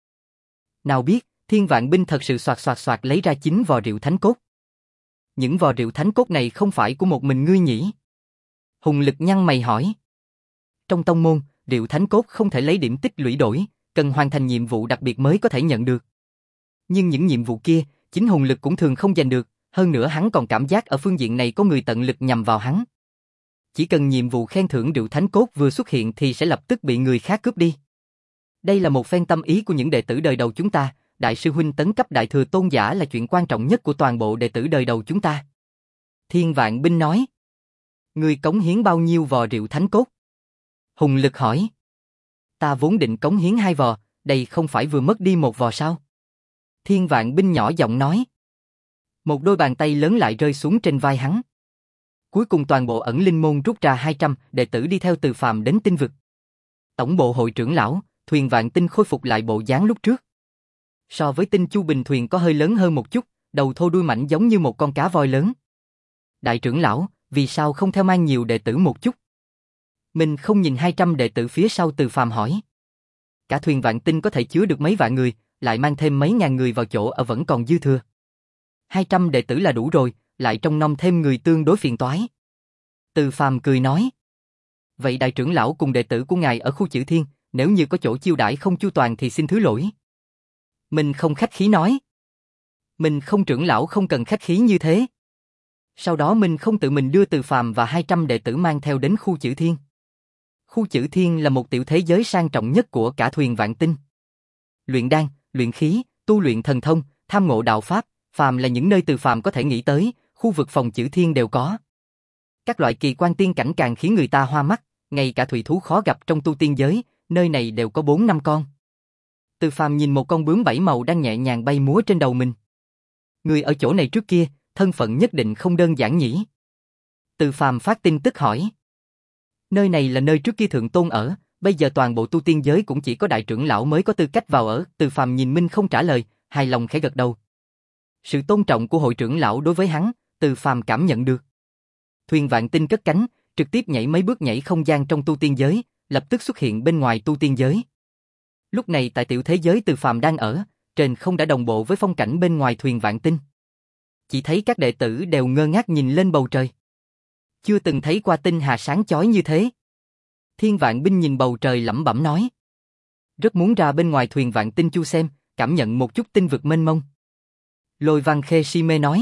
Nào biết, Thiên Vạn Binh thật sự soạt soạt soạt lấy ra chín vò rượu thánh cốt. Những vò rượu thánh cốt này không phải của một mình ngươi nhỉ? Hùng lực nhăn mày hỏi. Trong tông môn, rượu thánh cốt không thể lấy điểm tích lũy đổi, cần hoàn thành nhiệm vụ đặc biệt mới có thể nhận được. Nhưng những nhiệm vụ kia, chính hùng lực cũng thường không giành được, hơn nữa hắn còn cảm giác ở phương diện này có người tận lực nhằm vào hắn. Chỉ cần nhiệm vụ khen thưởng rượu thánh cốt vừa xuất hiện thì sẽ lập tức bị người khác cướp đi. Đây là một phen tâm ý của những đệ tử đời đầu chúng ta, đại sư huynh tấn cấp đại thừa tôn giả là chuyện quan trọng nhất của toàn bộ đệ tử đời đầu chúng ta. Thiên Vạn Binh nói. Ngươi cống hiến bao nhiêu vò rượu thánh cốt? Hùng lực hỏi. Ta vốn định cống hiến hai vò, đây không phải vừa mất đi một vò sao? Thiên Vạn Binh nhỏ giọng nói. Một đôi bàn tay lớn lại rơi xuống trên vai hắn. Cuối cùng toàn bộ ẩn linh môn rút ra hai trăm đệ tử đi theo Từ Phàm đến tinh vực. Tổng bộ hội trưởng lão, thuyền Vạn Tinh khôi phục lại bộ dáng lúc trước. So với Tinh Chu bình thuyền có hơi lớn hơn một chút, đầu thô đuôi mảnh giống như một con cá voi lớn. Đại trưởng lão, vì sao không theo mang nhiều đệ tử một chút? Mình không nhìn hai trăm đệ tử phía sau Từ Phàm hỏi. Cả thuyền vạn tinh có thể chứa được mấy vạn người, lại mang thêm mấy ngàn người vào chỗ ở vẫn còn dư thừa. hai trăm đệ tử là đủ rồi, lại trông nom thêm người tương đối phiền toái. Từ Phàm cười nói. Vậy đại trưởng lão cùng đệ tử của ngài ở khu Chữ Thiên, nếu như có chỗ chiêu đãi không chu toàn thì xin thứ lỗi. Mình không khách khí nói. Mình không trưởng lão không cần khách khí như thế. Sau đó mình không tự mình đưa Từ Phàm và hai trăm đệ tử mang theo đến khu Chữ Thiên. Khu Chữ Thiên là một tiểu thế giới sang trọng nhất của cả thuyền vạn tinh. Luyện đan, luyện khí, tu luyện thần thông, tham ngộ đạo pháp, phàm là những nơi Từ Phàm có thể nghĩ tới, khu vực phòng Chữ Thiên đều có. Các loại kỳ quan tiên cảnh càng khiến người ta hoa mắt, ngay cả thủy thú khó gặp trong tu tiên giới, nơi này đều có bốn năm con. Từ Phàm nhìn một con bướm bảy màu đang nhẹ nhàng bay múa trên đầu mình. Người ở chỗ này trước kia, thân phận nhất định không đơn giản nhỉ? Từ Phàm phát tin tức hỏi. Nơi này là nơi trước kia Thượng Tôn ở, bây giờ toàn bộ tu tiên giới cũng chỉ có đại trưởng lão mới có tư cách vào ở. Từ Phàm nhìn Minh không trả lời, hài lòng khẽ gật đầu. Sự tôn trọng của hội trưởng lão đối với hắn, Từ Phàm cảm nhận được. Thuyền vạn tinh cất cánh, trực tiếp nhảy mấy bước nhảy không gian trong tu tiên giới, lập tức xuất hiện bên ngoài tu tiên giới. Lúc này tại tiểu thế giới Từ Phàm đang ở, trên không đã đồng bộ với phong cảnh bên ngoài thuyền vạn tinh. Chỉ thấy các đệ tử đều ngơ ngác nhìn lên bầu trời. Chưa từng thấy qua tinh hà sáng chói như thế. Thiên Vạn Binh nhìn bầu trời lẩm bẩm nói. Rất muốn ra bên ngoài thuyền vạn tinh chu xem, cảm nhận một chút tinh vực mênh mông. Lôi Văn Khê si mê nói.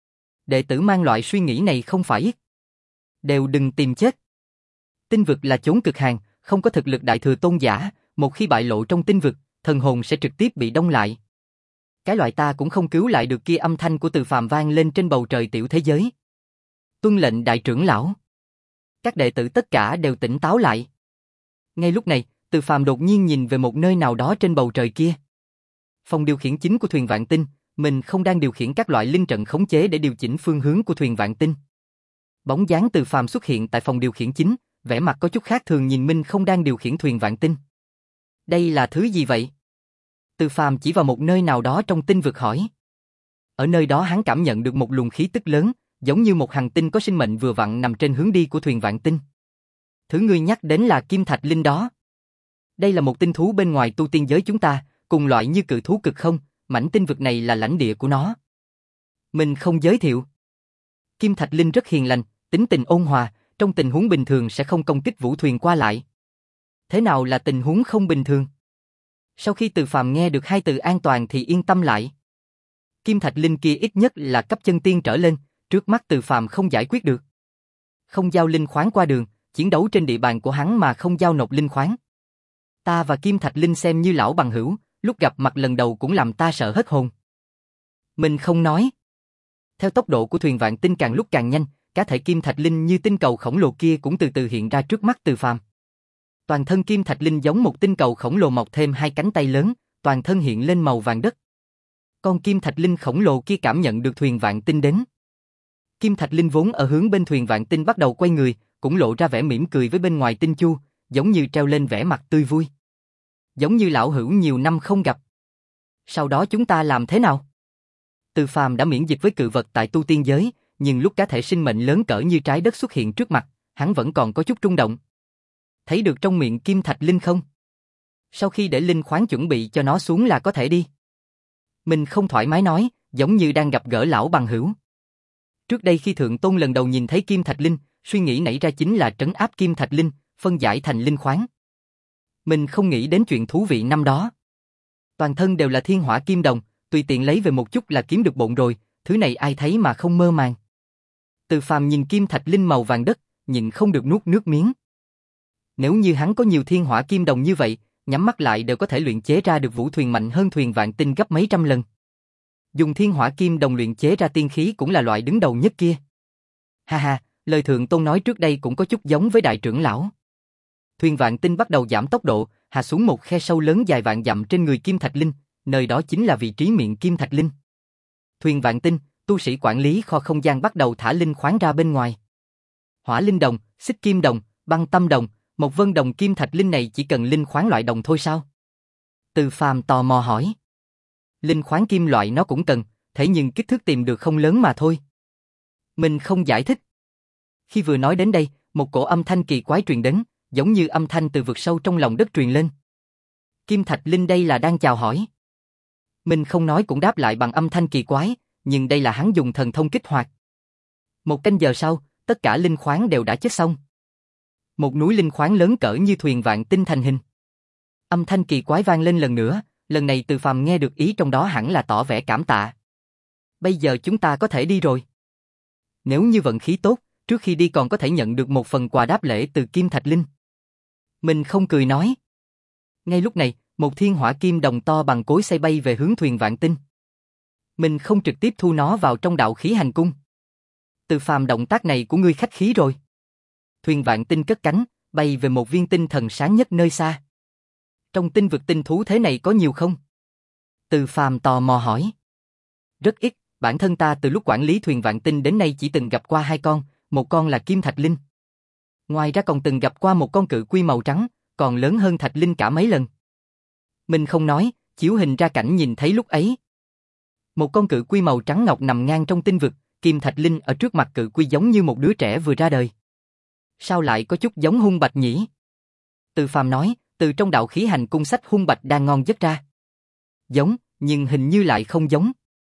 Đệ tử mang loại suy nghĩ này không phải ít. Đều đừng tìm chết. Tinh vực là chốn cực hàn, không có thực lực đại thừa tôn giả, một khi bại lộ trong tinh vực, thần hồn sẽ trực tiếp bị đông lại. Cái loại ta cũng không cứu lại được kia, âm thanh của Từ Phàm vang lên trên bầu trời tiểu thế giới. Tuân lệnh đại trưởng lão. Các đệ tử tất cả đều tỉnh táo lại. Ngay lúc này, Từ Phàm đột nhiên nhìn về một nơi nào đó trên bầu trời kia. Phòng điều khiển chính của thuyền vạn tinh, mình không đang điều khiển các loại linh trận khống chế để điều chỉnh phương hướng của thuyền vạn tinh. Bóng dáng Từ Phàm xuất hiện tại phòng điều khiển chính, vẻ mặt có chút khác thường nhìn Minh không đang điều khiển thuyền vạn tinh. Đây là thứ gì vậy? Từ Phàm chỉ vào một nơi nào đó trong tinh vực hỏi. Ở nơi đó hắn cảm nhận được một luồng khí tức lớn, giống như một hành tinh có sinh mệnh vừa vặn nằm trên hướng đi của thuyền vạn tinh. Thứ ngươi nhắc đến là kim thạch linh đó. Đây là một tinh thú bên ngoài tu tiên giới chúng ta, cùng loại như cự thú cực không, mảnh tinh vực này là lãnh địa của nó. Mình không giới thiệu. Kim thạch linh rất hiền lành, tính tình ôn hòa, trong tình huống bình thường sẽ không công kích vũ thuyền qua lại. Thế nào là tình huống không bình thường? Sau khi Từ Phàm nghe được hai từ an toàn thì yên tâm lại. Kim thạch linh kia ít nhất là cấp chân tiên trở lên, trước mắt Từ Phàm không giải quyết được. Không giao linh khoáng qua đường, chiến đấu trên địa bàn của hắn mà không giao nộp linh khoáng. Ta và Kim thạch linh xem như lão bằng hữu, lúc gặp mặt lần đầu cũng làm ta sợ hết hồn. Mình không nói. Theo tốc độ của thuyền vạn tinh càng lúc càng nhanh, cá thể kim thạch linh như tinh cầu khổng lồ kia cũng từ từ hiện ra trước mắt Từ Phàm. Toàn thân kim thạch linh giống một tinh cầu khổng lồ mọc thêm hai cánh tay lớn, toàn thân hiện lên màu vàng đất. Con kim thạch linh khổng lồ kia cảm nhận được thuyền vạn tinh đến. Kim thạch linh vốn ở hướng bên thuyền vạn tinh bắt đầu quay người, cũng lộ ra vẻ mỉm cười với bên ngoài tinh chu, giống như treo lên vẻ mặt tươi vui. Giống như lão hữu nhiều năm không gặp. Sau đó chúng ta làm thế nào? Từ Phàm đã miễn dịch với cự vật tại tu tiên giới, nhưng lúc cá thể sinh mệnh lớn cỡ như trái đất xuất hiện trước mặt, hắn vẫn còn có chút rung động. Thấy được trong miệng kim thạch linh không? Sau khi để linh khoáng chuẩn bị cho nó xuống là có thể đi. Mình không thoải mái nói, giống như đang gặp gỡ lão bằng hữu. Trước đây khi Thượng Tôn lần đầu nhìn thấy kim thạch linh, suy nghĩ nảy ra chính là trấn áp kim thạch linh, phân giải thành linh khoáng. Mình không nghĩ đến chuyện thú vị năm đó. Toàn thân đều là thiên hỏa kim đồng, tùy tiện lấy về một chút là kiếm được bộn rồi, thứ này ai thấy mà không mơ màng. Từ Phàm nhìn kim thạch linh màu vàng đất, nhịn không được nuốt nước miếng. Nếu như hắn có nhiều thiên hỏa kim đồng như vậy, nhắm mắt lại đều có thể luyện chế ra được vũ thuyền mạnh hơn thuyền vạn tinh gấp mấy trăm lần. Dùng thiên hỏa kim đồng luyện chế ra tiên khí cũng là loại đứng đầu nhất kia. Ha ha, lời Thượng Tôn nói trước đây cũng có chút giống với đại trưởng lão. Thuyền vạn tinh bắt đầu giảm tốc độ, hạ xuống một khe sâu lớn dài vạn dặm trên người kim thạch linh, nơi đó chính là vị trí miệng kim thạch linh. Thuyền vạn tinh, tu sĩ quản lý kho không gian bắt đầu thả linh khoáng ra bên ngoài. Hỏa linh đồng, xích kim đồng, băng tâm đồng, một vân đồng kim thạch linh này chỉ cần linh khoáng loại đồng thôi sao? Từ Phàm tò mò hỏi. Linh khoáng kim loại nó cũng cần, thế nhưng kích thước tìm được không lớn mà thôi. Mình không giải thích. Khi vừa nói đến đây, một cổ âm thanh kỳ quái truyền đến, giống như âm thanh từ vực sâu trong lòng đất truyền lên. Kim Thạch Linh đây là đang chào hỏi. Mình không nói cũng đáp lại bằng âm thanh kỳ quái, nhưng đây là hắn dùng thần thông kích hoạt. Một canh giờ sau, tất cả linh khoáng đều đã chết xong. Một núi linh khoáng lớn cỡ như thuyền vạn tinh thành hình. Âm thanh kỳ quái vang lên lần nữa, lần này Từ Phàm nghe được ý trong đó hẳn là tỏ vẻ cảm tạ. Bây giờ chúng ta có thể đi rồi. Nếu như vận khí tốt, trước khi đi còn có thể nhận được một phần quà đáp lễ từ Kim Thạch Linh. Mình không cười nói. Ngay lúc này, một thiên hỏa kim đồng to bằng cối xay bay về hướng thuyền vạn tinh. Mình không trực tiếp thu nó vào trong đạo khí hành cung. Từ Phàm, động tác này của ngươi khách khí rồi. Thuyền vạn tinh cất cánh, bay về một viên tinh thần sáng nhất nơi xa. Trong tinh vực tinh thú thế này có nhiều không? Từ Phàm tò mò hỏi. Rất ít, bản thân ta từ lúc quản lý thuyền vạn tinh đến nay chỉ từng gặp qua hai con, một con là Kim Thạch Linh. Ngoài ra còn từng gặp qua một con cự quy màu trắng, còn lớn hơn Thạch Linh cả mấy lần. Mình không nói, chiếu hình ra cảnh nhìn thấy lúc ấy. Một con cự quy màu trắng ngọc nằm ngang trong tinh vực, Kim Thạch Linh ở trước mặt cự quy giống như một đứa trẻ vừa ra đời. Sao lại có chút giống hung bạch nhỉ? Từ Phàm nói, từ trong đạo khí hành cung sách hung bạch đang ngon giấc ra. Giống, nhưng hình như lại không giống.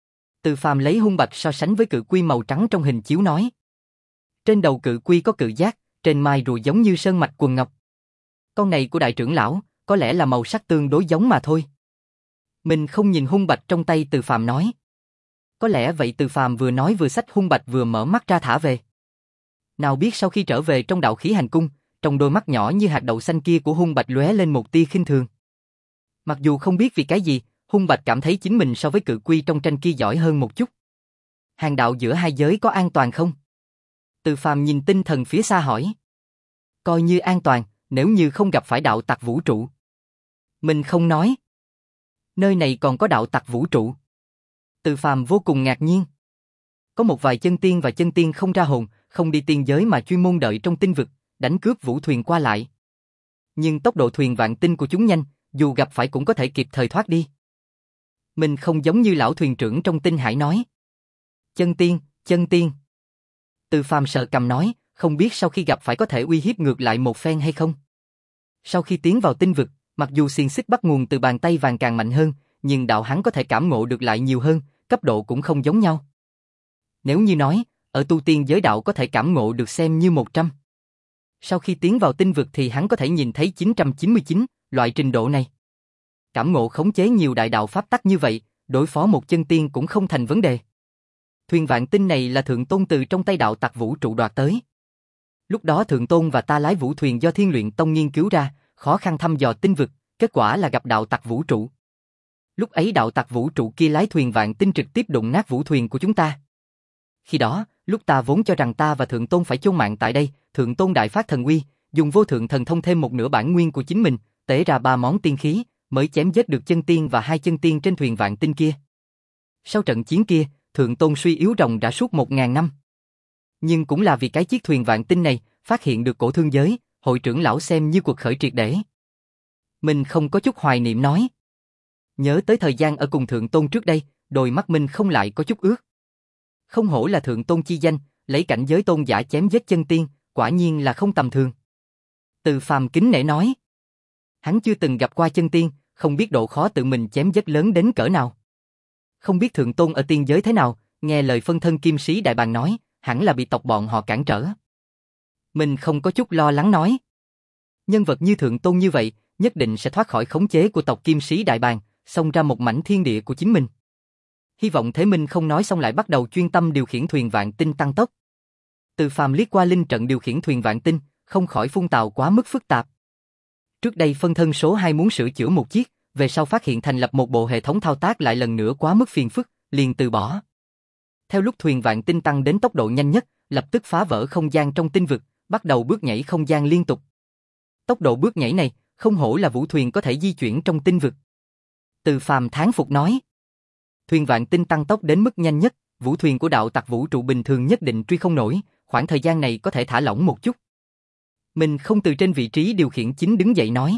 Từ Phàm lấy hung bạch so sánh với cự quy màu trắng trong hình chiếu nói. Trên đầu cự quy có cự giác, trên mai rùa giống như sơn mạch quần ngọc. Con này của đại trưởng lão, có lẽ là màu sắc tương đối giống mà thôi. Mình không nhìn hung bạch trong tay Từ Phàm nói. Có lẽ vậy. Từ Phàm vừa nói vừa xách hung bạch vừa mở mắt ra thả về. Nào biết sau khi trở về trong đạo khí hành cung, trong đôi mắt nhỏ như hạt đậu xanh kia của hung bạch lóe lên một tia khinh thường. Mặc dù không biết vì cái gì, hung bạch cảm thấy chính mình so với cự quy trong tranh kia giỏi hơn một chút. Hàng đạo giữa hai giới có an toàn không? Từ Phàm nhìn tinh thần phía xa hỏi. Coi như an toàn, nếu như không gặp phải đạo tặc vũ trụ. Mình không nói. Nơi này còn có đạo tặc vũ trụ. Từ Phàm vô cùng ngạc nhiên. Có một vài chân tiên và chân tiên không ra hồn, không đi tiên giới mà chuyên môn đợi trong tinh vực, đánh cướp vũ thuyền qua lại. Nhưng tốc độ thuyền vạn tinh của chúng nhanh, dù gặp phải cũng có thể kịp thời thoát đi. Mình không giống như lão thuyền trưởng trong tinh hải nói. Chân tiên, chân tiên. Từ Phàm sợ cầm nói, không biết sau khi gặp phải có thể uy hiếp ngược lại một phen hay không. Sau khi tiến vào tinh vực, mặc dù xiềng xích bắt nguồn từ bàn tay vàng càng mạnh hơn, nhưng đạo hắn có thể cảm ngộ được lại nhiều hơn, cấp độ cũng không giống nhau. Nếu như nói, ở tu tiên giới đạo có thể cảm ngộ được xem như một trăm. Sau khi tiến vào tinh vực thì hắn có thể nhìn thấy chín trăm chín mươi chín, loại trình độ này. Cảm ngộ khống chế nhiều đại đạo pháp tắc như vậy, đối phó một chân tiên cũng không thành vấn đề. Thuyền vạn tinh này là Thượng Tôn từ trong tay đạo tặc vũ trụ đoạt tới. Lúc đó Thượng Tôn và ta lái vũ thuyền do Thiên Luyện Tông nghiên cứu ra, khó khăn thăm dò tinh vực, kết quả là gặp đạo tặc vũ trụ. Lúc ấy đạo tặc vũ trụ kia lái thuyền vạn tinh trực tiếp đụng nát vũ thuyền của chúng ta. Khi đó, lúc ta vốn cho rằng ta và Thượng Tôn phải chôn mạng tại đây, Thượng Tôn đại phát thần uy, dùng vô thượng thần thông thêm một nửa bản nguyên của chính mình, tế ra ba món tiên khí, mới chém giết được chân tiên và hai chân tiên trên thuyền vạn tinh kia. Sau trận chiến kia, Thượng Tôn suy yếu ròng rã suốt một ngàn năm. Nhưng cũng là vì cái chiếc thuyền vạn tinh này, phát hiện được cổ thương giới, hội trưởng lão xem như cuộc khởi triệt để. Mình không có chút hoài niệm nói. Nhớ tới thời gian ở cùng Thượng Tôn trước đây, đôi mắt mình không lại có chút ướt. Không hổ là Thượng Tôn chi danh, lấy cảnh giới tôn giả chém giết chân tiên, quả nhiên là không tầm thường. Từ Phàm kính nể nói. Hắn chưa từng gặp qua chân tiên, không biết độ khó tự mình chém giết lớn đến cỡ nào. Không biết Thượng Tôn ở tiên giới thế nào, nghe lời phân thân Kim Sĩ Đại Bàng nói, hẳn là bị tộc bọn họ cản trở. Mình không có chút lo lắng nói. Nhân vật như Thượng Tôn như vậy, nhất định sẽ thoát khỏi khống chế của tộc Kim Sĩ Đại Bàng, xông ra một mảnh thiên địa của chính mình. Hy vọng Thế Minh không nói xong lại bắt đầu chuyên tâm điều khiển thuyền vạn tinh tăng tốc. Từ Phàm liếc qua linh trận điều khiển thuyền vạn tinh, không khỏi phun tào quá mức phức tạp. Trước đây phân thân số hai muốn sửa chữa một chiếc, về sau phát hiện thành lập một bộ hệ thống thao tác lại lần nữa quá mức phiền phức, liền từ bỏ. Theo lúc thuyền vạn tinh tăng đến tốc độ nhanh nhất, lập tức phá vỡ không gian trong tinh vực, bắt đầu bước nhảy không gian liên tục. Tốc độ bước nhảy này, không hổ là vũ thuyền có thể di chuyển trong tinh vực. Từ Phàm thán phục nói. Thuyền vạn tinh tăng tốc đến mức nhanh nhất, vũ thuyền của đạo tặc vũ trụ bình thường nhất định truy không nổi, khoảng thời gian này có thể thả lỏng một chút. Mình không từ trên vị trí điều khiển chính đứng dậy nói.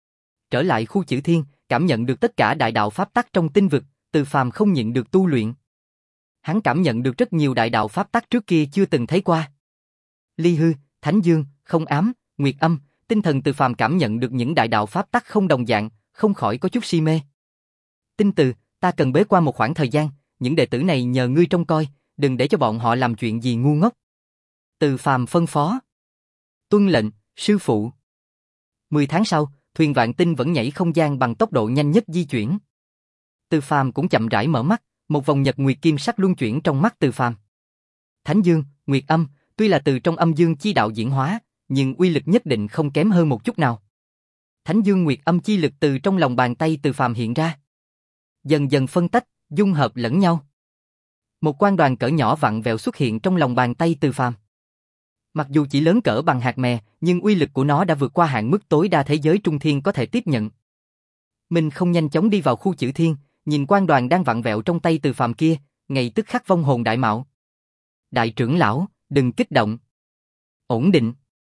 Trở lại khu chữ thiên, cảm nhận được tất cả đại đạo pháp tắc trong tinh vực, Từ Phàm không nhịn được tu luyện. Hắn cảm nhận được rất nhiều đại đạo pháp tắc trước kia chưa từng thấy qua. ly hư, thánh dương, không ám, nguyệt âm, tinh thần Từ Phàm cảm nhận được những đại đạo pháp tắc không đồng dạng, không khỏi có chút si mê. Tinh Từ, ta cần bế quan một khoảng thời gian, những đệ tử này nhờ ngươi trông coi, đừng để cho bọn họ làm chuyện gì ngu ngốc. Từ Phàm phân phó. Tuân lệnh, sư phụ. Mười tháng sau, thuyền Vạn Tinh vẫn nhảy không gian bằng tốc độ nhanh nhất di chuyển. Từ Phàm cũng chậm rãi mở mắt, một vòng nhật nguyệt kim sắc luân chuyển trong mắt Từ Phàm. Thánh dương, nguyệt âm, tuy là từ trong âm dương chi đạo diễn hóa, nhưng uy lực nhất định không kém hơn một chút nào. Thánh dương nguyệt âm chi lực từ trong lòng bàn tay Từ Phàm hiện ra, dần dần phân tách, dung hợp lẫn nhau. Một quang đoàn cỡ nhỏ vặn vẹo xuất hiện trong lòng bàn tay Từ Phàm. Mặc dù chỉ lớn cỡ bằng hạt mè, nhưng uy lực của nó đã vượt qua hạn mức tối đa thế giới trung thiên có thể tiếp nhận. Mình không nhanh chóng đi vào khu chữ thiên, nhìn quang đoàn đang vặn vẹo trong tay Từ Phàm kia, ngay tức khắc vong hồn đại mạo. Đại trưởng lão, đừng kích động. Ổn định.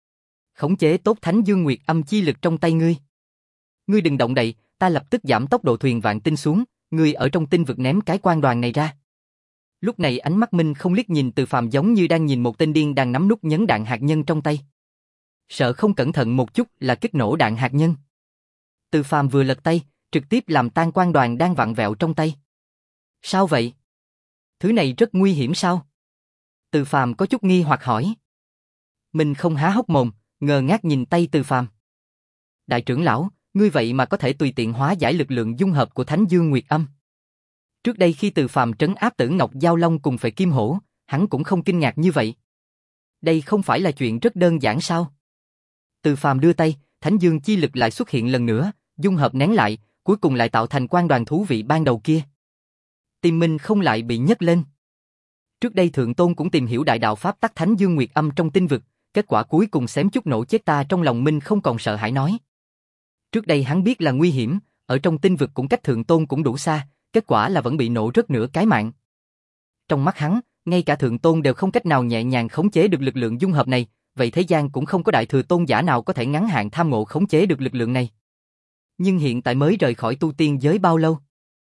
Khống chế tốt thánh dương nguyệt âm chi lực trong tay ngươi. Ngươi đừng động đậy, ta lập tức giảm tốc độ thuyền Vạn Tinh xuống, ngươi ở trong tinh vực ném cái quang đoàn này ra. Lúc này ánh mắt Minh không liếc nhìn Từ Phàm giống như đang nhìn một tên điên đang nắm nút nhấn đạn hạt nhân trong tay. Sợ không cẩn thận một chút là kích nổ đạn hạt nhân. Từ Phàm vừa lật tay, trực tiếp làm tan quang đoàn đang vặn vẹo trong tay. Sao vậy? Thứ này rất nguy hiểm sao? Từ Phàm có chút nghi hoặc hỏi. Minh không há hốc mồm, ngơ ngác nhìn tay Từ Phàm. Đại trưởng lão, ngươi vậy mà có thể tùy tiện hóa giải lực lượng dung hợp của Thánh Dương Nguyệt Âm. Trước đây khi Từ Phàm trấn áp Tử Ngọc Giao Long cùng Phệ Kim Hổ, hắn cũng không kinh ngạc như vậy. Đây không phải là chuyện rất đơn giản sao? Từ Phàm đưa tay, Thánh Dương chi lực lại xuất hiện lần nữa, dung hợp nén lại, cuối cùng lại tạo thành quang đoàn thú vị ban đầu kia. Tim Minh không lại bị nhấc lên. Trước đây Thượng Tôn cũng tìm hiểu đại đạo pháp tắc Thánh Dương Nguyệt Âm trong tinh vực, kết quả cuối cùng xém chút nổ chết ta. Trong lòng Minh không còn sợ hãi nói. Trước đây hắn biết là nguy hiểm, ở trong tinh vực cũng cách Thượng Tôn cũng đủ xa, kết quả là vẫn bị nổ rớt nửa cái mạng. Trong mắt hắn, ngay cả Thượng Tôn đều không cách nào nhẹ nhàng khống chế được lực lượng dung hợp này, vậy thế gian cũng không có đại thừa tôn giả nào có thể ngắn hạn tham ngộ khống chế được lực lượng này. Nhưng hiện tại mới rời khỏi tu tiên giới bao lâu?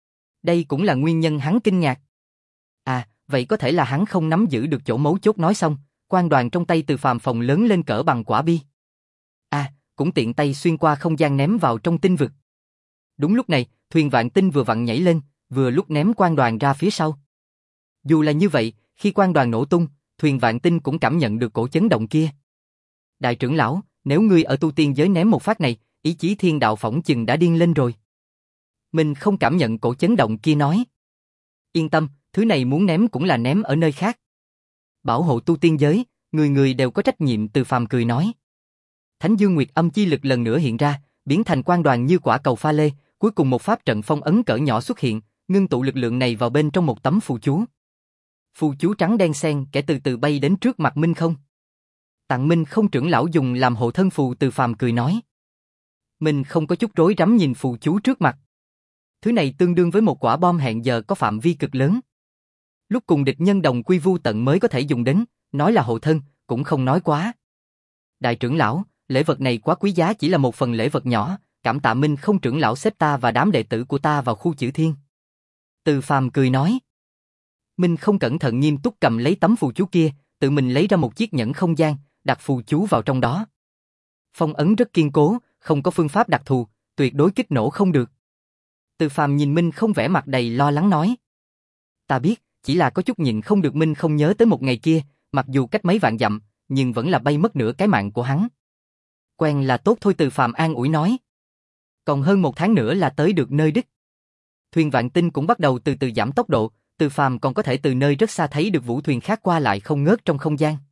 Đây cũng là nguyên nhân hắn kinh ngạc. À, vậy có thể là hắn không nắm giữ được chỗ mấu chốt. Nói xong, quang đoàn trong tay Từ Phàm phồng lớn lên cỡ bằng quả bi. À, cũng tiện tay xuyên qua không gian ném vào trong tinh vực. Đúng lúc này, thuyền Vạn Tinh vừa vặn nhảy lên, vừa lúc ném quang đoàn ra phía sau. Dù là như vậy, khi quang đoàn nổ tung, thuyền Vạn Tinh cũng cảm nhận được cổ chấn động kia. Đại trưởng lão, nếu ngươi ở tu tiên giới ném một phát này, ý chí thiên đạo phỏng chừng đã điên lên rồi. Mình không cảm nhận cổ chấn động kia nói. Yên tâm, thứ này muốn ném cũng là ném ở nơi khác. Bảo hộ tu tiên giới, người người đều có trách nhiệm. Từ Phàm cười nói. Thánh Dương Nguyệt Âm chi lực lần nữa hiện ra, biến thành quang đoàn như quả cầu pha lê, cuối cùng một pháp trận phong ấn cỡ nhỏ xuất hiện, ngưng tụ lực lượng này vào bên trong một tấm phù chú. Phù chú trắng đen xen kẻ từ từ bay đến trước mặt Minh Không. Tặng Minh Không trưởng lão dùng làm hộ thân phù. Từ Phàm cười nói. Mình không có chút rối rắm nhìn phù chú trước mặt. Thứ này tương đương với một quả bom hẹn giờ có phạm vi cực lớn. Lúc cùng địch nhân đồng quy vu tận mới có thể dùng đến, nói là hộ thân, cũng không nói quá. Đại trưởng lão, lễ vật này quá quý giá, chỉ là một phần lễ vật nhỏ, cảm tạ Minh Không trưởng lão xếp ta và đám đệ tử của ta vào khu chữ thiên. Từ Phàm cười nói. Minh Không cẩn thận nghiêm túc cầm lấy tấm phù chú kia, tự mình lấy ra một chiếc nhẫn không gian, đặt phù chú vào trong đó. Phong ấn rất kiên cố, không có phương pháp đặc thù, tuyệt đối kích nổ không được. Từ Phàm nhìn Minh Không vẻ mặt đầy lo lắng nói. Ta biết, chỉ là có chút nhịn không được. Minh Không nhớ tới một ngày kia, mặc dù cách mấy vạn dặm, nhưng vẫn là bay mất nửa cái mạng của hắn. Quen là tốt thôi. Từ Phàm an ủi nói. Còn hơn một tháng nữa là tới được nơi đích. Thuyền Vạn Tinh cũng bắt đầu từ từ giảm tốc độ, Từ Phàm còn có thể từ nơi rất xa thấy được vũ thuyền khác qua lại không ngớt trong không gian.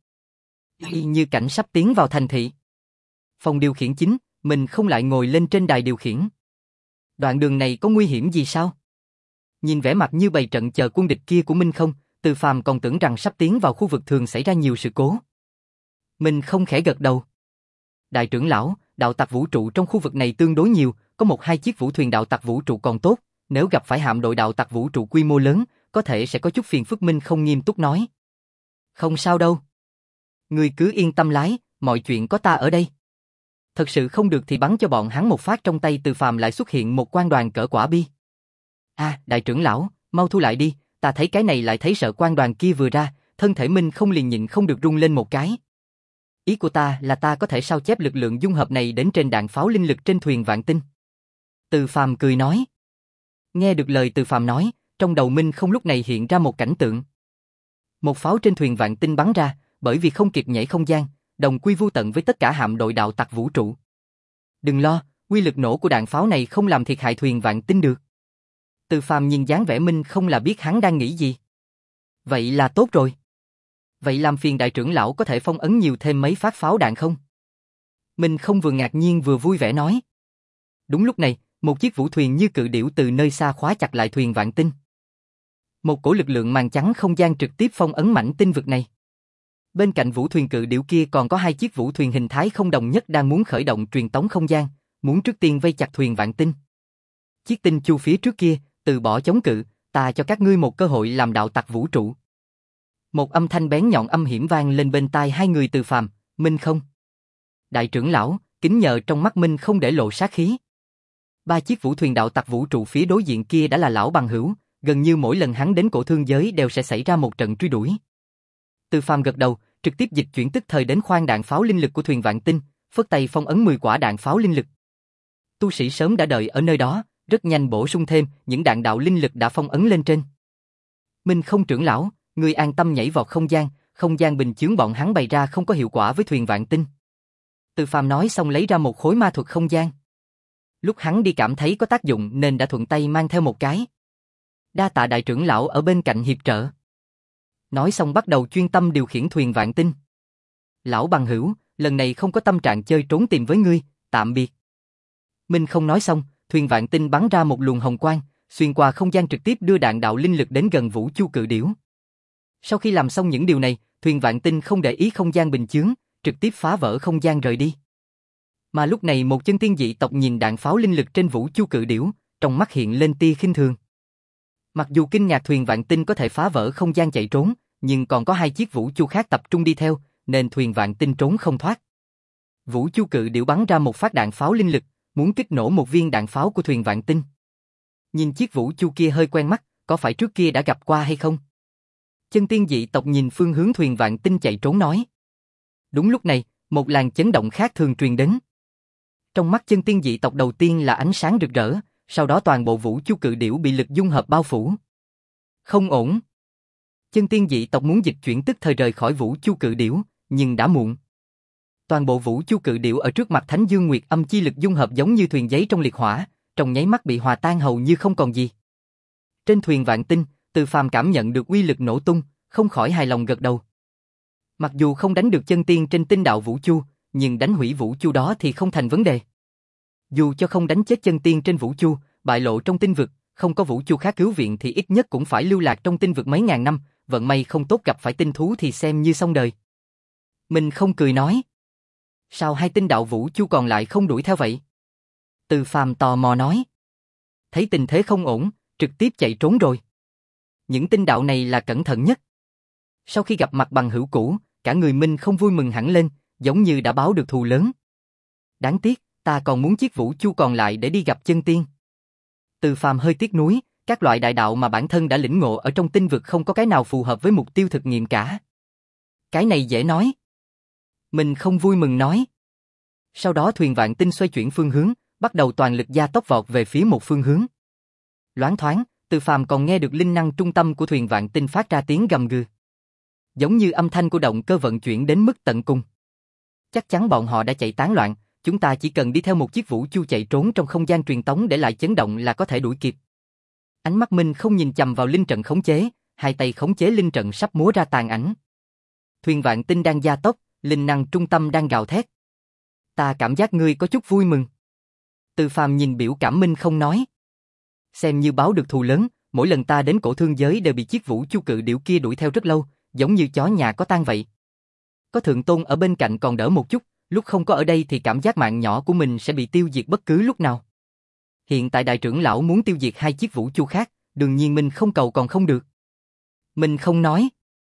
Y như cảnh sắp tiến vào thành thị. Phòng điều khiển chính, mình không lại ngồi lên trên đài điều khiển. Đoạn đường này có nguy hiểm gì sao? Nhìn vẻ mặt như bày trận chờ quân địch kia của Minh Không, Từ Phàm còn tưởng rằng sắp tiến vào khu vực thường xảy ra nhiều sự cố. Mình không khẽ gật đầu. Đại trưởng lão, đạo tặc vũ trụ trong khu vực này tương đối nhiều, có một hai chiếc vũ thuyền đạo tặc vũ trụ còn tốt, nếu gặp phải hạm đội đạo tặc vũ trụ quy mô lớn, có thể sẽ có chút phiền phức. Minh Không nghiêm túc nói. Không sao đâu. Ngươi cứ yên tâm lái, mọi chuyện có ta ở đây. Thật sự không được thì bắn cho bọn hắn một phát. Trong tay Từ Phàm lại xuất hiện một quang đoàn cỡ quả bi. À, đại trưởng lão, mau thu lại đi, ta thấy cái này lại thấy sợ. Quang đoàn kia vừa ra, thân thể Minh Không liền nhịn không được rung lên một cái. Ý của ta là ta có thể sao chép lực lượng dung hợp này đến trên đạn pháo linh lực trên thuyền vạn tinh. Từ Phàm cười nói. Nghe được lời Từ Phàm nói, trong đầu Minh Không lúc này hiện ra một cảnh tượng. Một pháo trên thuyền vạn tinh bắn ra, bởi vì không kịp nhảy không gian, đồng quy vu tận với tất cả hạm đội đạo tặc vũ trụ. Đừng lo, uy lực nổ của đạn pháo này không làm thiệt hại thuyền vạn tinh được. Từ Phàm nhìn dáng vẻ Minh Không là biết hắn đang nghĩ gì. Vậy là tốt rồi. Vậy làm phiền đại trưởng lão có thể phong ấn nhiều thêm mấy phát pháo đạn không? Minh Không vừa ngạc nhiên vừa vui vẻ nói. Đúng lúc này, một chiếc vũ thuyền như cự điểu từ nơi xa khóa chặt lại thuyền vạn tinh. Một cổ lực lượng màn trắng không gian trực tiếp phong ấn mảnh tinh vực này. Bên cạnh vũ thuyền cự điểu kia còn có hai chiếc vũ thuyền hình thái không đồng nhất đang muốn khởi động truyền tống không gian, muốn trước tiên vây chặt thuyền vạn tinh. Chiếc tinh chu phía trước kia, từ bỏ chống cự, ta cho các ngươi một cơ hội làm đạo tặc vũ trụ. Một âm thanh bén nhọn âm hiểm vang lên bên tai hai người Từ Phàm, Minh Không. Đại trưởng lão, kính nhờ trong mắt Minh Không để lộ sát khí. Ba chiếc vũ thuyền đạo tặc vũ trụ phía đối diện kia đã là lão bằng hữu, gần như mỗi lần hắn đến cổ thương giới đều sẽ xảy ra một trận truy đuổi. Từ Phàm gật đầu, trực tiếp dịch chuyển tức thời đến khoang đạn pháo linh lực của thuyền vạn tinh, phất tay phong ấn mười quả đạn pháo linh lực. Tu sĩ sớm đã đợi ở nơi đó, rất nhanh bổ sung thêm những đạn đạo linh lực đã phong ấn lên trên. Minh Không trưởng lão, ngươi an tâm nhảy vọt không gian, không gian bình chướng bọn hắn bày ra không có hiệu quả với thuyền vạn tinh. Từ Phàm nói xong lấy ra một khối ma thuật không gian. Lúc hắn đi cảm thấy có tác dụng nên đã thuận tay mang theo một cái. Đa tạ đại trưởng lão ở bên cạnh hiệp trợ. Nói xong bắt đầu chuyên tâm điều khiển thuyền vạn tinh. Lão bằng hữu, lần này không có tâm trạng chơi trốn tìm với ngươi, tạm biệt. Minh Không nói xong, thuyền vạn tinh bắn ra một luồng hồng quang, xuyên qua không gian trực tiếp đưa đạn đạo linh lực đến gần Vũ Chu cự điểu. Sau khi làm xong những điều này, thuyền vạn tinh không để ý không gian bình chướng, trực tiếp phá vỡ không gian rời đi. Mà lúc này một chân tiên dị tộc nhìn đạn pháo linh lực trên Vũ Chu cự điểu, trong mắt hiện lên tia khinh thường. Mặc dù kinh ngạc thuyền vạn tinh có thể phá vỡ không gian chạy trốn, nhưng còn có hai chiếc Vũ Chu khác tập trung đi theo, nên thuyền vạn tinh trốn không thoát. Vũ Chu cự điểu bắn ra một phát đạn pháo linh lực, muốn kích nổ một viên đạn pháo của thuyền vạn tinh. Nhìn chiếc Vũ Chu kia hơi quen mắt, có phải trước kia đã gặp qua hay không? Chân tiên dị tộc nhìn phương hướng thuyền vạn tinh chạy trốn nói. Đúng lúc này, một làn chấn động khác thường truyền đến. Trong mắt chân tiên dị tộc đầu tiên là ánh sáng rực rỡ, sau đó toàn bộ Vũ Chu cự điểu bị lực dung hợp bao phủ. Không ổn. Chân tiên dị tộc muốn dịch chuyển tức thời rời khỏi Vũ Chu cự điểu, nhưng đã muộn. Toàn bộ Vũ Chu cự điểu ở trước mặt Thánh Dương Nguyệt Âm chi lực dung hợp giống như thuyền giấy trong liệt hỏa, trong nháy mắt bị hòa tan hầu như không còn gì. Trên thuyền vạn tinh, Từ Phàm cảm nhận được uy lực nổ tung, không khỏi hài lòng gật đầu. Mặc dù không đánh được chân tiên trên tinh đạo Vũ Chu, nhưng đánh hủy Vũ Chu đó thì không thành vấn đề. Dù cho không đánh chết chân tiên trên Vũ Chu, bại lộ trong tinh vực, không có Vũ Chu khác cứu viện thì ít nhất cũng phải lưu lạc trong tinh vực mấy ngàn năm, vận may không tốt gặp phải tinh thú thì xem như xong đời. Mình không cười nói. Sao hai tinh đạo Vũ Chu còn lại không đuổi theo vậy? Từ Phàm tò mò nói. Thấy tình thế không ổn, trực tiếp chạy trốn rồi. Những tinh đạo này là cẩn thận nhất. Sau khi gặp mặt bằng hữu cũ, cả người Minh không vui mừng hẳn lên, giống như đã báo được thù lớn. Đáng tiếc, ta còn muốn chiếc Vũ Chu còn lại để đi gặp chân tiên. Từ Phàm hơi tiếc nuối, các loại đại đạo mà bản thân đã lĩnh ngộ ở trong tinh vực không có cái nào phù hợp với mục tiêu thực nghiệm cả. Cái này dễ nói. Mình không vui mừng nói. Sau đó thuyền vạn tinh xoay chuyển phương hướng, bắt đầu toàn lực gia tốc vọt về phía một phương hướng. Loáng thoáng, Từ Phàm còn nghe được linh năng trung tâm của thuyền vạn tinh phát ra tiếng gầm gừ. Giống như âm thanh của động cơ vận chuyển đến mức tận cùng. Chắc chắn bọn họ đã chạy tán loạn, chúng ta chỉ cần đi theo một chiếc Vũ Chu chạy trốn trong không gian truyền tống để lại chấn động là có thể đuổi kịp. Ánh mắt Minh không nhìn chằm vào linh trận khống chế, hai tay khống chế linh trận sắp múa ra tàn ảnh. Thuyền vạn tinh đang gia tốc, linh năng trung tâm đang gào thét. Ta cảm giác ngươi có chút vui mừng. Từ Phàm nhìn biểu cảm Minh không nói. Xem như báo được thù lớn, mỗi lần ta đến cổ thương giới đều bị chiếc Vũ Chu cự điểu kia đuổi theo rất lâu, giống như chó nhà có tang vậy. Có thượng tôn ở bên cạnh còn đỡ một chút, lúc không có ở đây thì cảm giác mạng nhỏ của mình sẽ bị tiêu diệt bất cứ lúc nào. Hiện tại đại trưởng lão muốn tiêu diệt hai chiếc Vũ Chu khác, đương nhiên mình không cầu còn không được. Mình không nói.